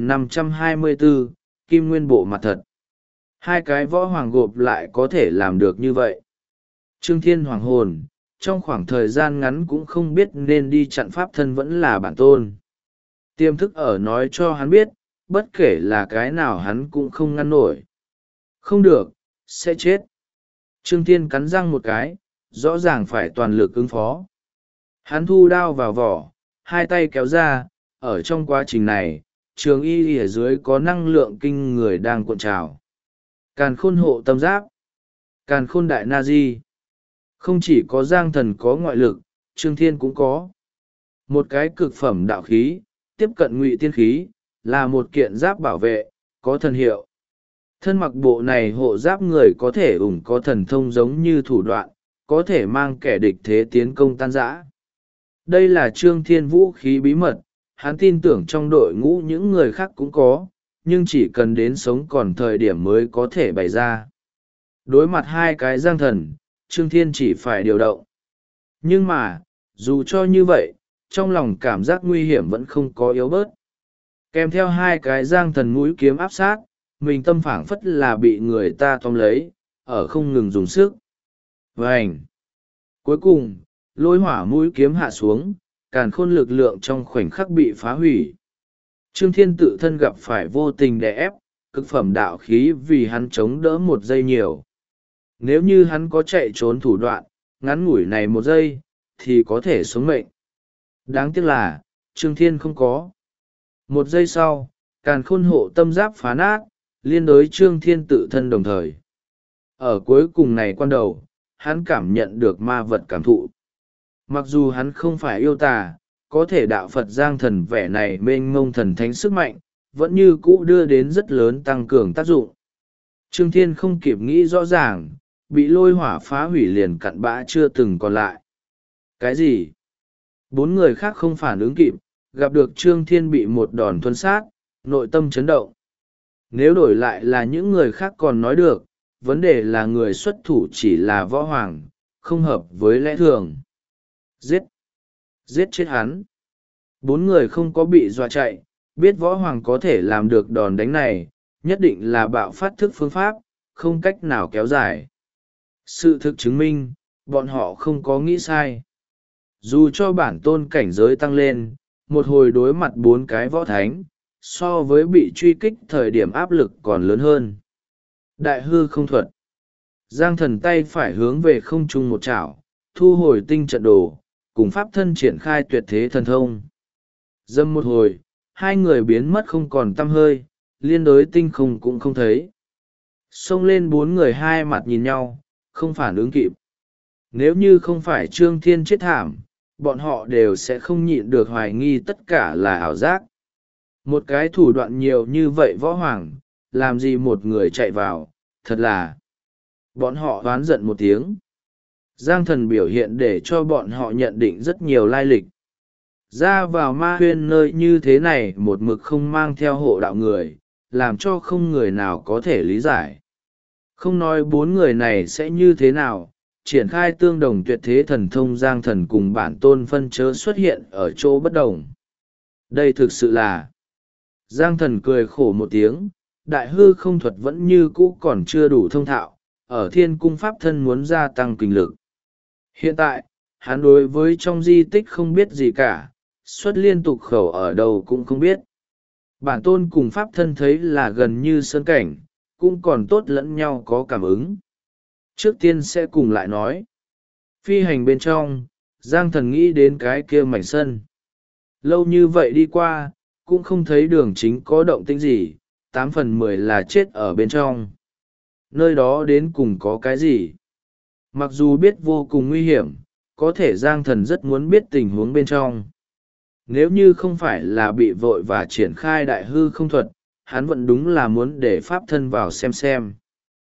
1524, Kim Nguyên Bộ mặt thật. Hai cái võ hoàng gộp lại có thể làm được như vậy. Trương Thiên hoàng hồn, trong khoảng thời gian ngắn cũng không biết nên đi chặn pháp thân vẫn là bản tôn. Tiềm thức ở nói cho hắn biết, bất kể là cái nào hắn cũng không ngăn nổi. Không được, sẽ chết. Trương Thiên cắn răng một cái, rõ ràng phải toàn lực ứng phó. Hắn thu đao vào vỏ, hai tay kéo ra, ở trong quá trình này, trường y ở dưới có năng lượng kinh người đang cuộn trào. Càn khôn hộ tâm giáp, càn khôn đại na di. Không chỉ có giang thần có ngoại lực, Trương Thiên cũng có. Một cái cực phẩm đạo khí, tiếp cận ngụy tiên khí, là một kiện giáp bảo vệ, có thần hiệu. Thân mặc bộ này hộ giáp người có thể có thần thông giống như thủ đoạn, có thể mang kẻ địch thế tiến công tan rã. Đây là Trương Thiên vũ khí bí mật, hắn tin tưởng trong đội ngũ những người khác cũng có, nhưng chỉ cần đến sống còn thời điểm mới có thể bày ra. Đối mặt hai cái giang thần, Trương Thiên chỉ phải điều động. Nhưng mà, dù cho như vậy, trong lòng cảm giác nguy hiểm vẫn không có yếu bớt. Kèm theo hai cái giang thần mũi kiếm áp sát, mình tâm phảng phất là bị người ta tóm lấy, ở không ngừng dùng sức. Vành! Cuối cùng, lôi hỏa mũi kiếm hạ xuống, càn khôn lực lượng trong khoảnh khắc bị phá hủy. Trương Thiên tự thân gặp phải vô tình đè ép, cực phẩm đạo khí vì hắn chống đỡ một giây nhiều. Nếu như hắn có chạy trốn thủ đoạn, ngắn ngủi này một giây, thì có thể sống mệnh. Đáng tiếc là, Trương Thiên không có. Một giây sau, càn khôn hộ tâm giáp phá nát, liên đối Trương Thiên tự thân đồng thời. Ở cuối cùng này quan đầu, hắn cảm nhận được ma vật cảm thụ. Mặc dù hắn không phải yêu tà, có thể đạo Phật giang thần vẻ này mênh mông thần thánh sức mạnh, vẫn như cũ đưa đến rất lớn tăng cường tác dụng. Trương Thiên không kịp nghĩ rõ ràng, bị lôi hỏa phá hủy liền cặn bã chưa từng còn lại. Cái gì? Bốn người khác không phản ứng kịp, gặp được Trương Thiên bị một đòn thuần sát, nội tâm chấn động. Nếu đổi lại là những người khác còn nói được, vấn đề là người xuất thủ chỉ là võ hoàng, không hợp với lẽ thường. Giết! Giết chết hắn! Bốn người không có bị dọa chạy, biết võ hoàng có thể làm được đòn đánh này, nhất định là bạo phát thức phương pháp, không cách nào kéo dài. Sự thực chứng minh, bọn họ không có nghĩ sai. Dù cho bản tôn cảnh giới tăng lên, một hồi đối mặt 4 cái võ thánh, so với bị truy kích thời điểm áp lực còn lớn hơn. Đại hư không thuật. Giang thần tay phải hướng về không trung một chảo, thu hồi tinh trận đồ, cùng pháp thân triển khai tuyệt thế thần thông. Dâm một hồi, hai người biến mất không còn tăm hơi, liên đối tinh không cũng không thấy. Xông lên 4 người hai mặt nhìn nhau, không phản ứng kịp. Nếu như không phải Trương Thiên chết thảm, bọn họ đều sẽ không nhịn được hoài nghi tất cả là ảo giác. Một cái thủ đoạn nhiều như vậy võ hoàng, làm gì một người chạy vào, thật là... Bọn họ oán giận một tiếng. Giang thần biểu hiện để cho bọn họ nhận định rất nhiều lai lịch. Ra vào ma huyên nơi như thế này một mực không mang theo hộ đạo người, làm cho không người nào có thể lý giải. Không nói 4 người này sẽ như thế nào, triển khai tương đồng tuyệt thế thần thông Giang thần cùng bản tôn phân chớ xuất hiện ở chỗ bất đồng. Đây thực sự là... Giang thần cười khổ một tiếng, đại hư không thuật vẫn như cũ còn chưa đủ thông thạo, ở thiên cung pháp thân muốn gia tăng kinh lực. Hiện tại, hắn đối với trong di tích không biết gì cả, xuất liên tục khẩu ở đâu cũng không biết. Bản tôn cùng pháp thân thấy là gần như sơn cảnh, cũng còn tốt lẫn nhau có cảm ứng. Trước tiên sẽ cùng lại nói. Phi hành bên trong, Giang thần nghĩ đến cái kia mảnh sân. Lâu như vậy đi qua, cũng không thấy đường chính có động tĩnh gì, 8/10 là chết ở bên trong. Nơi đó đến cùng có cái gì? Mặc dù biết vô cùng nguy hiểm, có thể Giang thần rất muốn biết tình huống bên trong. Nếu như không phải là bị vội và triển khai đại hư không thuật, hắn vẫn đúng là muốn để pháp thân vào xem.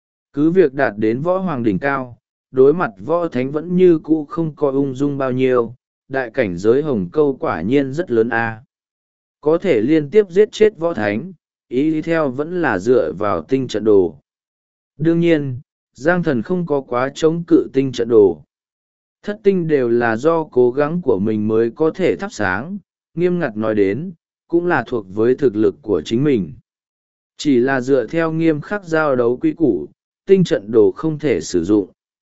Cứ việc đạt đến võ hoàng đỉnh cao, đối mặt võ thánh vẫn như cũ không có ung dung bao nhiêu, đại cảnh giới hồng câu quả nhiên rất lớn a. Có thể liên tiếp giết chết võ thánh, ý theo vẫn là dựa vào tinh trận đồ. Đương nhiên, Giang thần không có quá chống cự tinh trận đồ. Thất tinh đều là do cố gắng của mình mới có thể thắp sáng, nghiêm ngặt nói đến, cũng là thuộc với thực lực của chính mình. Chỉ là dựa theo nghiêm khắc giao đấu quy củ, tinh trận đồ không thể sử dụng.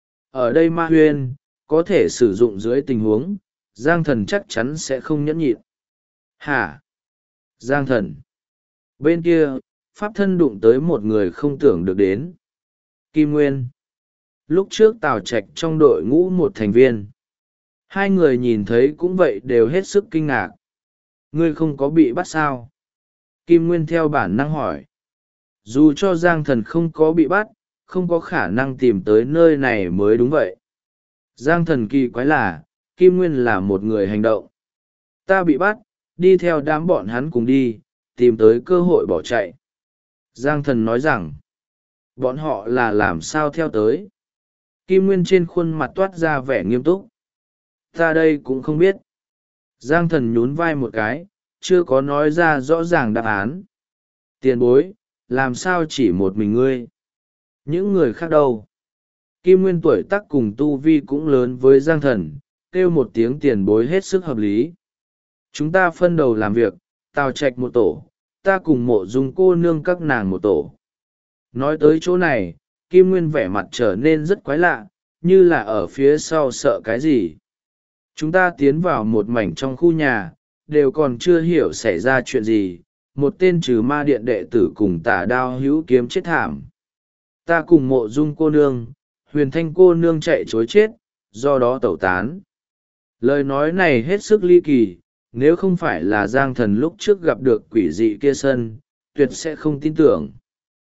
Ở đây ma huyên, có thể sử dụng dưới tình huống, Giang thần chắc chắn sẽ không nhẫn nhịn. Hả? Giang thần. Bên kia, pháp thân đụng tới một người không tưởng được đến. Kim Nguyên. Lúc trước Tào Trạch trong đội ngũ một thành viên. Hai người nhìn thấy cũng vậy đều hết sức kinh ngạc. Ngươi không có bị bắt sao? Kim Nguyên theo bản năng hỏi. Dù cho Giang thần không có bị bắt, không có khả năng tìm tới nơi này mới đúng vậy. Giang thần kỳ quái là, Kim Nguyên là một người hành động. Ta bị bắt, đi theo đám bọn hắn cùng đi, tìm tới cơ hội bỏ chạy. Giang thần nói rằng, bọn họ là làm sao theo tới. Kim Nguyên trên khuôn mặt toát ra vẻ nghiêm túc. Ta đây cũng không biết. Giang thần nhún vai một cái, chưa có nói ra rõ ràng đáp án. Tiền bối, làm sao chỉ một mình ngươi? Những người khác đâu? Kim Nguyên tuổi tác cùng tu vi cũng lớn với Giang thần, kêu một tiếng tiền bối hết sức hợp lý. Chúng ta phân đầu làm việc, Tào Trạch một tổ, ta cùng Mộ Dung cô nương các nàng một tổ. Nói tới chỗ này, Kim Nguyên vẻ mặt trở nên rất quái lạ, như là ở phía sau sợ cái gì. Chúng ta tiến vào một mảnh trong khu nhà, đều còn chưa hiểu xảy ra chuyện gì, một tên trừ ma điện đệ tử cùng Tả Đao hữu kiếm chết thảm. Ta cùng Mộ Dung cô nương, Huyền Thanh cô nương chạy chối chết, do đó tẩu tán. Lời nói này hết sức ly kỳ, nếu không phải là Giang thần lúc trước gặp được quỷ dị kia sân, tuyệt sẽ không tin tưởng.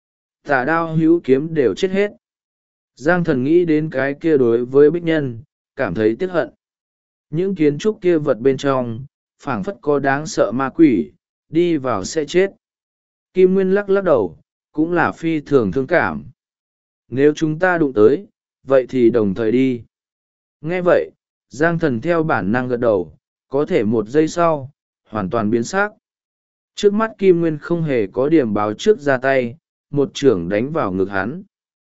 Tả Đao hữu kiếm đều chết hết. Giang thần nghĩ đến cái kia đối với bích nhân, cảm thấy tiếc hận. Những kiến trúc kia vật bên trong, phảng phất có đáng sợ ma quỷ, đi vào sẽ chết. Kim Nguyên lắc lắc đầu, cũng là phi thường thương cảm. Nếu chúng ta đụng tới, vậy thì đồng thời đi. Nghe vậy, Giang thần theo bản năng gật đầu, có thể một giây sau, hoàn toàn biến sắc. Trước mắt Kim Nguyên không hề có điểm báo trước ra tay, một chưởng đánh vào ngực hắn.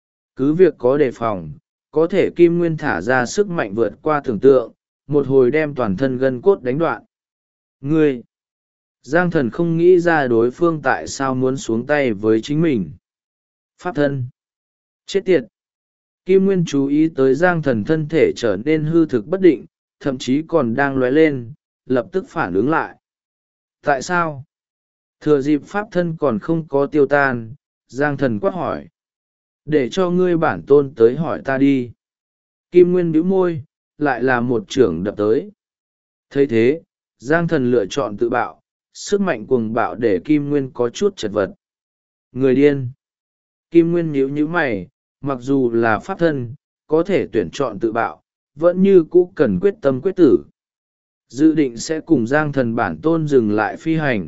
Cứ việc có đề phòng, có thể Kim Nguyên thả ra sức mạnh vượt qua tưởng tượng, một hồi đem toàn thân gân cốt đánh đoạn. Ngươi! Giang thần không nghĩ ra đối phương tại sao muốn xuống tay với chính mình. Pháp thân. Chết tiệt. Kim Nguyên chú ý tới Giang thần thân thể trở nên hư thực bất định, thậm chí còn đang lóe lên, lập tức phản ứng lại. Tại sao? Thừa dịp pháp thân còn không có tiêu tan, Giang thần quát hỏi. Để cho ngươi bản tôn tới hỏi ta đi. Kim Nguyên bĩu môi, lại là một chưởng đập tới. Thấy thế, Giang thần lựa chọn tự bạo, sức mạnh cuồng bạo để Kim Nguyên có chút chật vật. Người điên. Kim Nguyên nhíu mày, mặc dù là pháp thân, có thể tuyển chọn tự bạo, vẫn như cũ cần quyết tâm quyết tử. Dự định sẽ cùng Giang thần bản tôn dừng lại phi hành.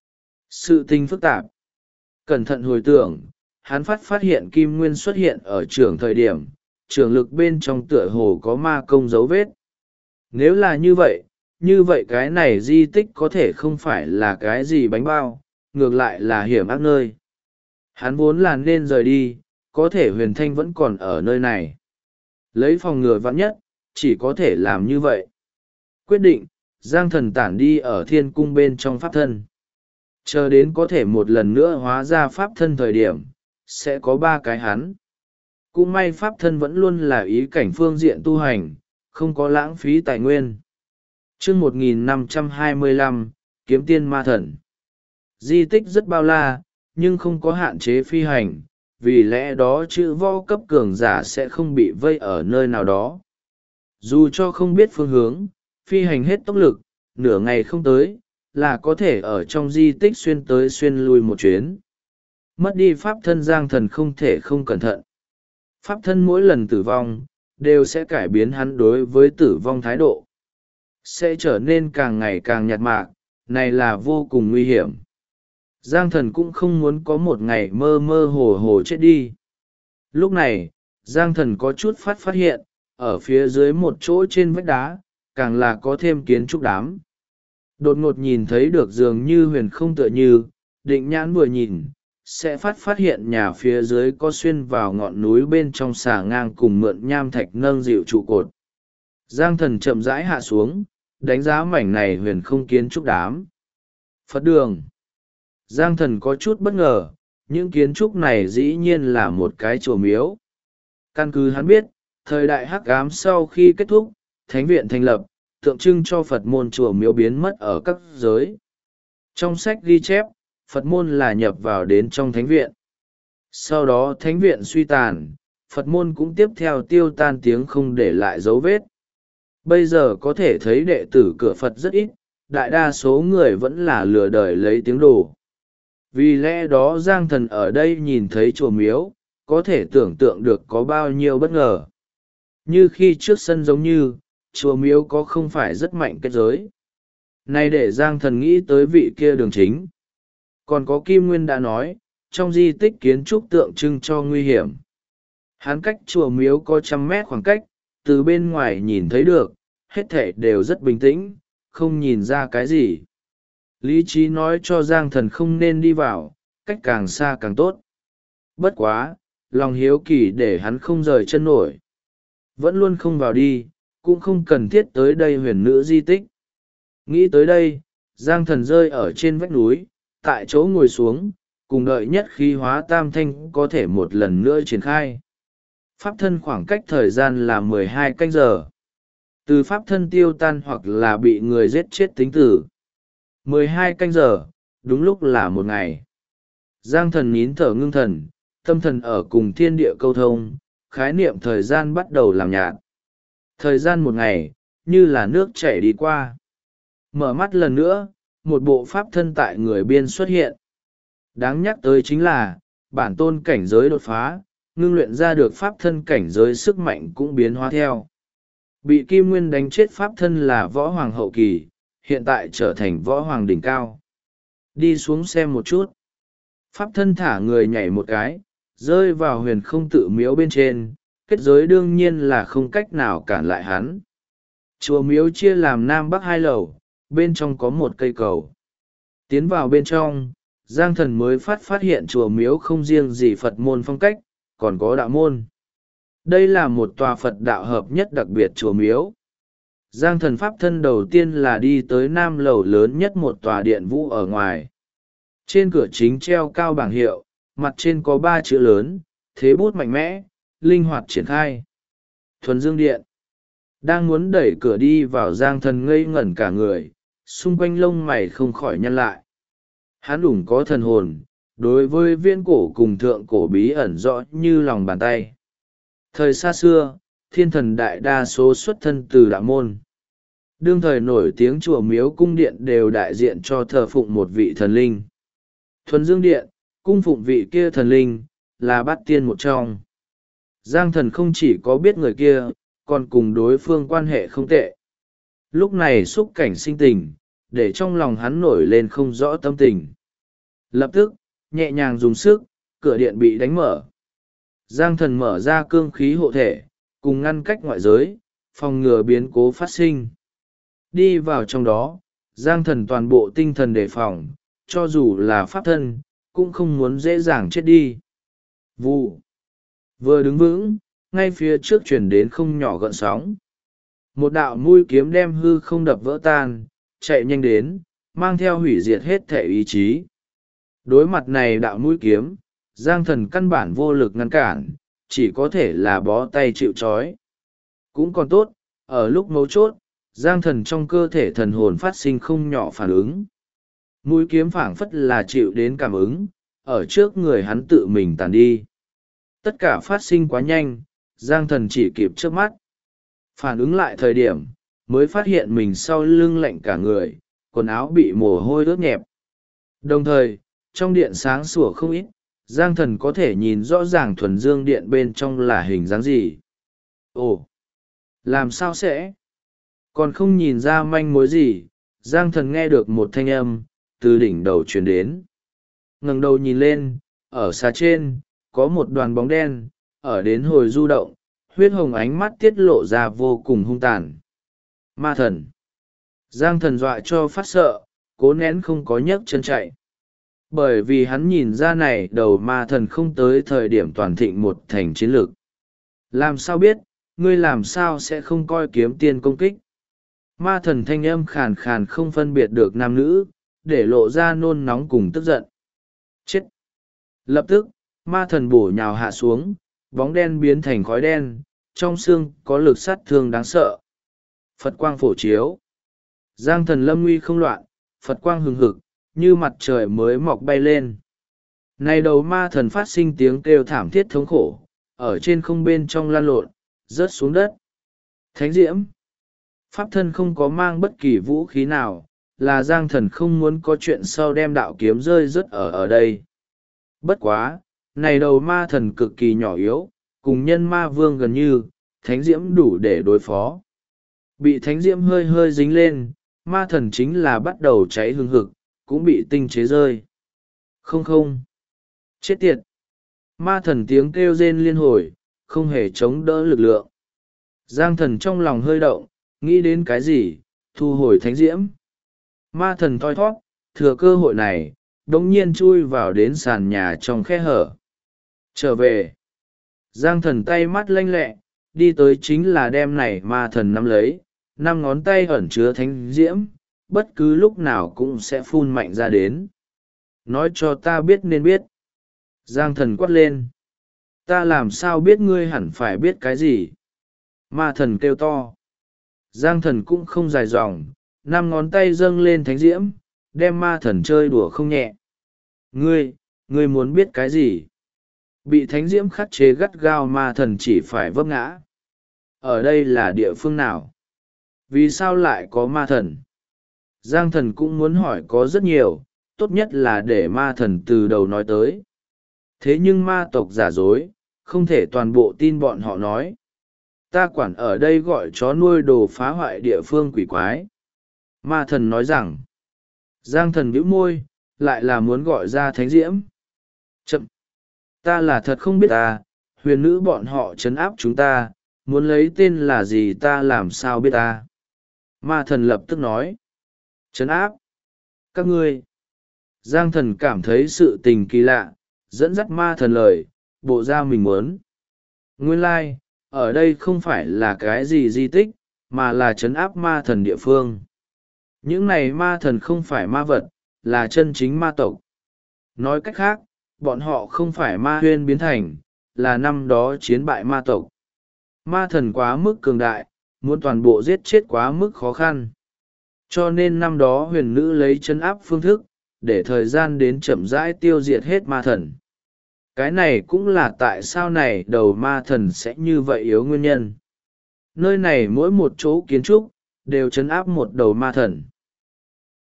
Sự tình phức tạp. Cẩn thận hồi tưởng, hắn phát hiện Kim Nguyên xuất hiện ở trường thời điểm, trường lực bên trong tựa hồ có ma công dấu vết. Nếu là như vậy cái này di tích có thể không phải là cái gì bánh bao, ngược lại là hiểm ác nơi. Hắn vốn là nên rời đi, có thể Huyền Thanh vẫn còn ở nơi này. Lấy phòng ngừa vạn nhất, chỉ có thể làm như vậy. Quyết định, Giang thần tản đi ở thiên cung bên trong pháp thân. Chờ đến có thể một lần nữa hóa ra pháp thân thời điểm, sẽ có 3 cái hắn. Cũng may pháp thân vẫn luôn là ý cảnh phương diện tu hành, không có lãng phí tài nguyên. Chương 1525, Kiếm Tiên Ma Thần. Di tích rất bao la, nhưng không có hạn chế phi hành, vì lẽ đó chữ võ cấp cường giả sẽ không bị vây ở nơi nào đó. Dù cho không biết phương hướng, phi hành hết tốc lực, nửa ngày không tới, là có thể ở trong di tích xuyên tới xuyên lui một chuyến. Mất đi pháp thân Giang thần không thể không cẩn thận. Pháp thân mỗi lần tử vong, đều sẽ cải biến hắn đối với tử vong thái độ. Sẽ trở nên càng ngày càng nhạt mạc, này là vô cùng nguy hiểm. Giang thần cũng không muốn có một ngày mơ mơ hồ hồ chết đi. Lúc này, Giang thần có chút phát hiện, ở phía dưới một chỗ trên vách đá, càng là có thêm kiến trúc đám. Đột ngột nhìn thấy được dường như huyền không tựa như, định nhãn vừa nhìn, sẽ phát hiện nhà phía dưới có xuyên vào ngọn núi bên trong xà ngang cùng mượn nham thạch nâng dịu trụ cột. Giang thần chậm rãi hạ xuống, đánh giá mảnh này huyền không kiến trúc đám. Phật đường. Giang thần có chút bất ngờ, những kiến trúc này dĩ nhiên là một cái chùa miếu. Căn cứ hắn biết, thời đại hắc ám sau khi kết thúc, thánh viện thành lập, tượng trưng cho Phật môn chùa miếu biến mất ở các giới. Trong sách ghi chép, Phật môn là nhập vào đến trong thánh viện. Sau đó thánh viện suy tàn, Phật môn cũng tiếp theo tiêu tan tiếng không để lại dấu vết. Bây giờ có thể thấy đệ tử cửa Phật rất ít, đại đa số người vẫn là lừa đời lấy tiếng đồ. Vì lẽ đó Giang thần ở đây nhìn thấy chùa miếu, có thể tưởng tượng được có bao nhiêu bất ngờ. Như khi trước sân giống như, chùa miếu có không phải rất mạnh kết giới. Này để Giang thần nghĩ tới vị kia đường chính. Còn có Kim Nguyên đã nói, trong di tích kiến trúc tượng trưng cho nguy hiểm. Hắn cách chùa miếu có 100 mét khoảng cách, từ bên ngoài nhìn thấy được, hết thảy đều rất bình tĩnh, không nhìn ra cái gì. Lý trí nói cho Giang thần không nên đi vào, cách càng xa càng tốt. Bất quá, lòng hiếu kỳ để hắn không rời chân nổi. Vẫn luôn không vào đi, cũng không cần thiết tới đây huyền nữ di tích. Nghĩ tới đây, Giang thần rơi ở trên vách núi, tại chỗ ngồi xuống, cùng đợi nhất khí hóa tam thanh có thể một lần nữa triển khai. Pháp thân khoảng cách thời gian là 12 canh giờ. Từ pháp thân tiêu tan hoặc là bị người giết chết tính tử. 12 canh giờ, đúng lúc là một ngày. Giang thần nín thở ngưng thần, tâm thần ở cùng thiên địa câu thông, khái niệm thời gian bắt đầu làm nhạt. Thời gian một ngày, như là nước chảy đi qua. Mở mắt lần nữa, một bộ pháp thân tại người biên xuất hiện. Đáng nhắc tới chính là, bản tôn cảnh giới đột phá, ngưng luyện ra được pháp thân cảnh giới sức mạnh cũng biến hóa theo. Bị Kim Nguyên đánh chết pháp thân là võ hoàng hậu kỳ, hiện tại trở thành võ hoàng đỉnh cao. Đi xuống xem một chút. Pháp thân thả người nhảy một cái, rơi vào huyền không tự miếu bên trên, kết giới đương nhiên là không cách nào cản lại hắn. Chùa miếu chia làm nam bắc 2 lầu, bên trong có một cây cầu. Tiến vào bên trong, Giang thần mới phát hiện chùa miếu không riêng gì Phật môn phong cách, còn có đạo môn. Đây là một tòa Phật đạo hợp nhất đặc biệt chùa miếu. Giang thần pháp thân đầu tiên là đi tới nam lầu lớn nhất một tòa điện vũ ở ngoài. Trên cửa chính treo cao bảng hiệu, mặt trên có 3 chữ lớn: thế bút mạnh mẽ, linh hoạt triển khai. Thuần Dương Điện. Đang muốn đẩy cửa đi vào, Giang thần ngây ngẩn cả người, xung quanh lông mày không khỏi nhăn lại. Hắn đủng có thần hồn, đối với viễn cổ cùng thượng cổ bí ẩn rõ như lòng bàn tay. Thời xa xưa, thiên thần đại đa số xuất thân từ đạo môn. Đương thời nổi tiếng chùa miếu cung điện đều đại diện cho thờ phụng một vị thần linh. Thuần Dương Điện, cung phụng vị kia thần linh, là bát tiên một trong. Giang thần không chỉ có biết người kia, còn cùng đối phương quan hệ không tệ. Lúc này xúc cảnh sinh tình, để trong lòng hắn nổi lên không rõ tâm tình. Lập tức, nhẹ nhàng dùng sức, cửa điện bị đánh mở. Giang thần mở ra cương khí hộ thể, cùng ngăn cách ngoại giới, phòng ngừa biến cố phát sinh. Đi vào trong đó, Giang thần toàn bộ tinh thần đề phòng, cho dù là pháp thân, cũng không muốn dễ dàng chết đi. Vụ. Vừa đứng vững, ngay phía trước chuyển đến không nhỏ gợn sóng. Một đạo mũi kiếm đem hư không đập vỡ tan, chạy nhanh đến, mang theo hủy diệt hết thể ý chí. Đối mặt này đạo mũi kiếm, Giang thần căn bản vô lực ngăn cản, chỉ có thể là bó tay chịu trói. Cũng còn tốt, ở lúc mấu chốt, Giang thần trong cơ thể thần hồn phát sinh không nhỏ phản ứng. Mũi kiếm phảng phất là chịu đến cảm ứng, ở trước người hắn tự mình tàn đi. Tất cả phát sinh quá nhanh, Giang thần chỉ kịp trước mắt. Phản ứng lại thời điểm, mới phát hiện mình sau lưng lạnh cả người, quần áo bị mồ hôi ướt nhẹp. Đồng thời, trong điện sáng sủa không ít, Giang thần có thể nhìn rõ ràng thuần dương điện bên trong là hình dáng gì. Ồ! Làm sao sẽ? Còn không nhìn ra manh mối gì, Giang thần nghe được một thanh âm, từ đỉnh đầu truyền đến. Ngẩng đầu nhìn lên, ở xa trên, có một đoàn bóng đen, ở đến hồi du động, huyết hồng ánh mắt tiết lộ ra vô cùng hung tàn. Ma thần! Giang thần dọa cho phát sợ, cố nén không có nhấc chân chạy. Bởi vì hắn nhìn ra này đầu ma thần không tới thời điểm toàn thịnh một thành chiến lược. Làm sao biết, ngươi làm sao sẽ không coi kiếm tiên công kích? Ma thần thanh âm khàn khàn không phân biệt được nam nữ, để lộ ra nôn nóng cùng tức giận. Chết! Lập tức, ma thần bổ nhào hạ xuống, bóng đen biến thành khói đen, trong xương có lực sát thương đáng sợ. Phật quang phổ chiếu. Giang thần lâm nguy không loạn, Phật quang hừng hực, như mặt trời mới mọc bay lên. Này đầu ma thần phát sinh tiếng kêu thảm thiết thống khổ, ở trên không bên trong lan lộn, rớt xuống đất. Thánh diễm. Pháp thân không có mang bất kỳ vũ khí nào, là Giang thần không muốn có chuyện sau đem đạo kiếm rơi rớt ở đây. Bất quá, này đầu ma thần cực kỳ nhỏ yếu, cùng nhân ma vương gần như, thánh diễm đủ để đối phó. Bị thánh diễm hơi hơi dính lên, ma thần chính là bắt đầu cháy hừng hực, cũng bị tinh chế rơi. Không không. Chết tiệt. Ma thần tiếng kêu rên liên hồi, không hề chống đỡ lực lượng. Giang thần trong lòng hơi động, nghĩ đến cái gì, thu hồi thánh diễm. Ma thần thoi thoát, thừa cơ hội này, đống nhiên chui vào đến sàn nhà trong khe hở. Trở về. Giang thần tay mắt lanh lẹ, đi tới chính là đem này ma thần nắm lấy, 5 ngón tay ẩn chứa thánh diễm, bất cứ lúc nào cũng sẽ phun mạnh ra đến. Nói cho ta biết nên biết. Giang thần quát lên. Ta làm sao biết, ngươi hẳn phải biết cái gì? Ma thần kêu to. Giang thần cũng không dài dòng, 5 ngón tay dâng lên thánh diễm, đem ma thần chơi đùa không nhẹ. Ngươi muốn biết cái gì? Bị thánh diễm khắc chế gắt gao, ma thần chỉ phải vấp ngã. Ở đây là địa phương nào? Vì sao lại có ma thần? Giang thần cũng muốn hỏi có rất nhiều, tốt nhất là để ma thần từ đầu nói tới. Thế nhưng ma tộc giả dối, không thể toàn bộ tin bọn họ nói. Ta quản ở đây gọi chó nuôi đồ phá hoại địa phương quỷ quái. Ma thần nói rằng. Giang thần bĩu môi, lại là muốn gọi ra thánh diễm. Chậm! Ta là thật không biết ta, huyền nữ bọn họ trấn áp chúng ta, muốn lấy tên là gì ta làm sao biết ta. Ma thần lập tức nói. Trấn áp! Các ngươi! Giang thần cảm thấy sự tình kỳ lạ, dẫn dắt ma thần lời, bộ ra mình muốn. Nguyên lai, ở đây không phải là cái gì di tích, mà là trấn áp ma thần địa phương. Những này ma thần không phải ma vật, là chân chính ma tộc. Nói cách khác, bọn họ không phải ma huyên biến thành, là năm đó chiến bại ma tộc. Ma thần quá mức cường đại, muốn toàn bộ giết chết quá mức khó khăn. Cho nên năm đó huyền nữ lấy chân áp phương thức, để thời gian đến chậm rãi tiêu diệt hết ma thần. Cái này cũng là tại sao này đầu ma thần sẽ như vậy yếu nguyên nhân. Nơi này mỗi một chỗ kiến trúc, đều trấn áp một đầu ma thần.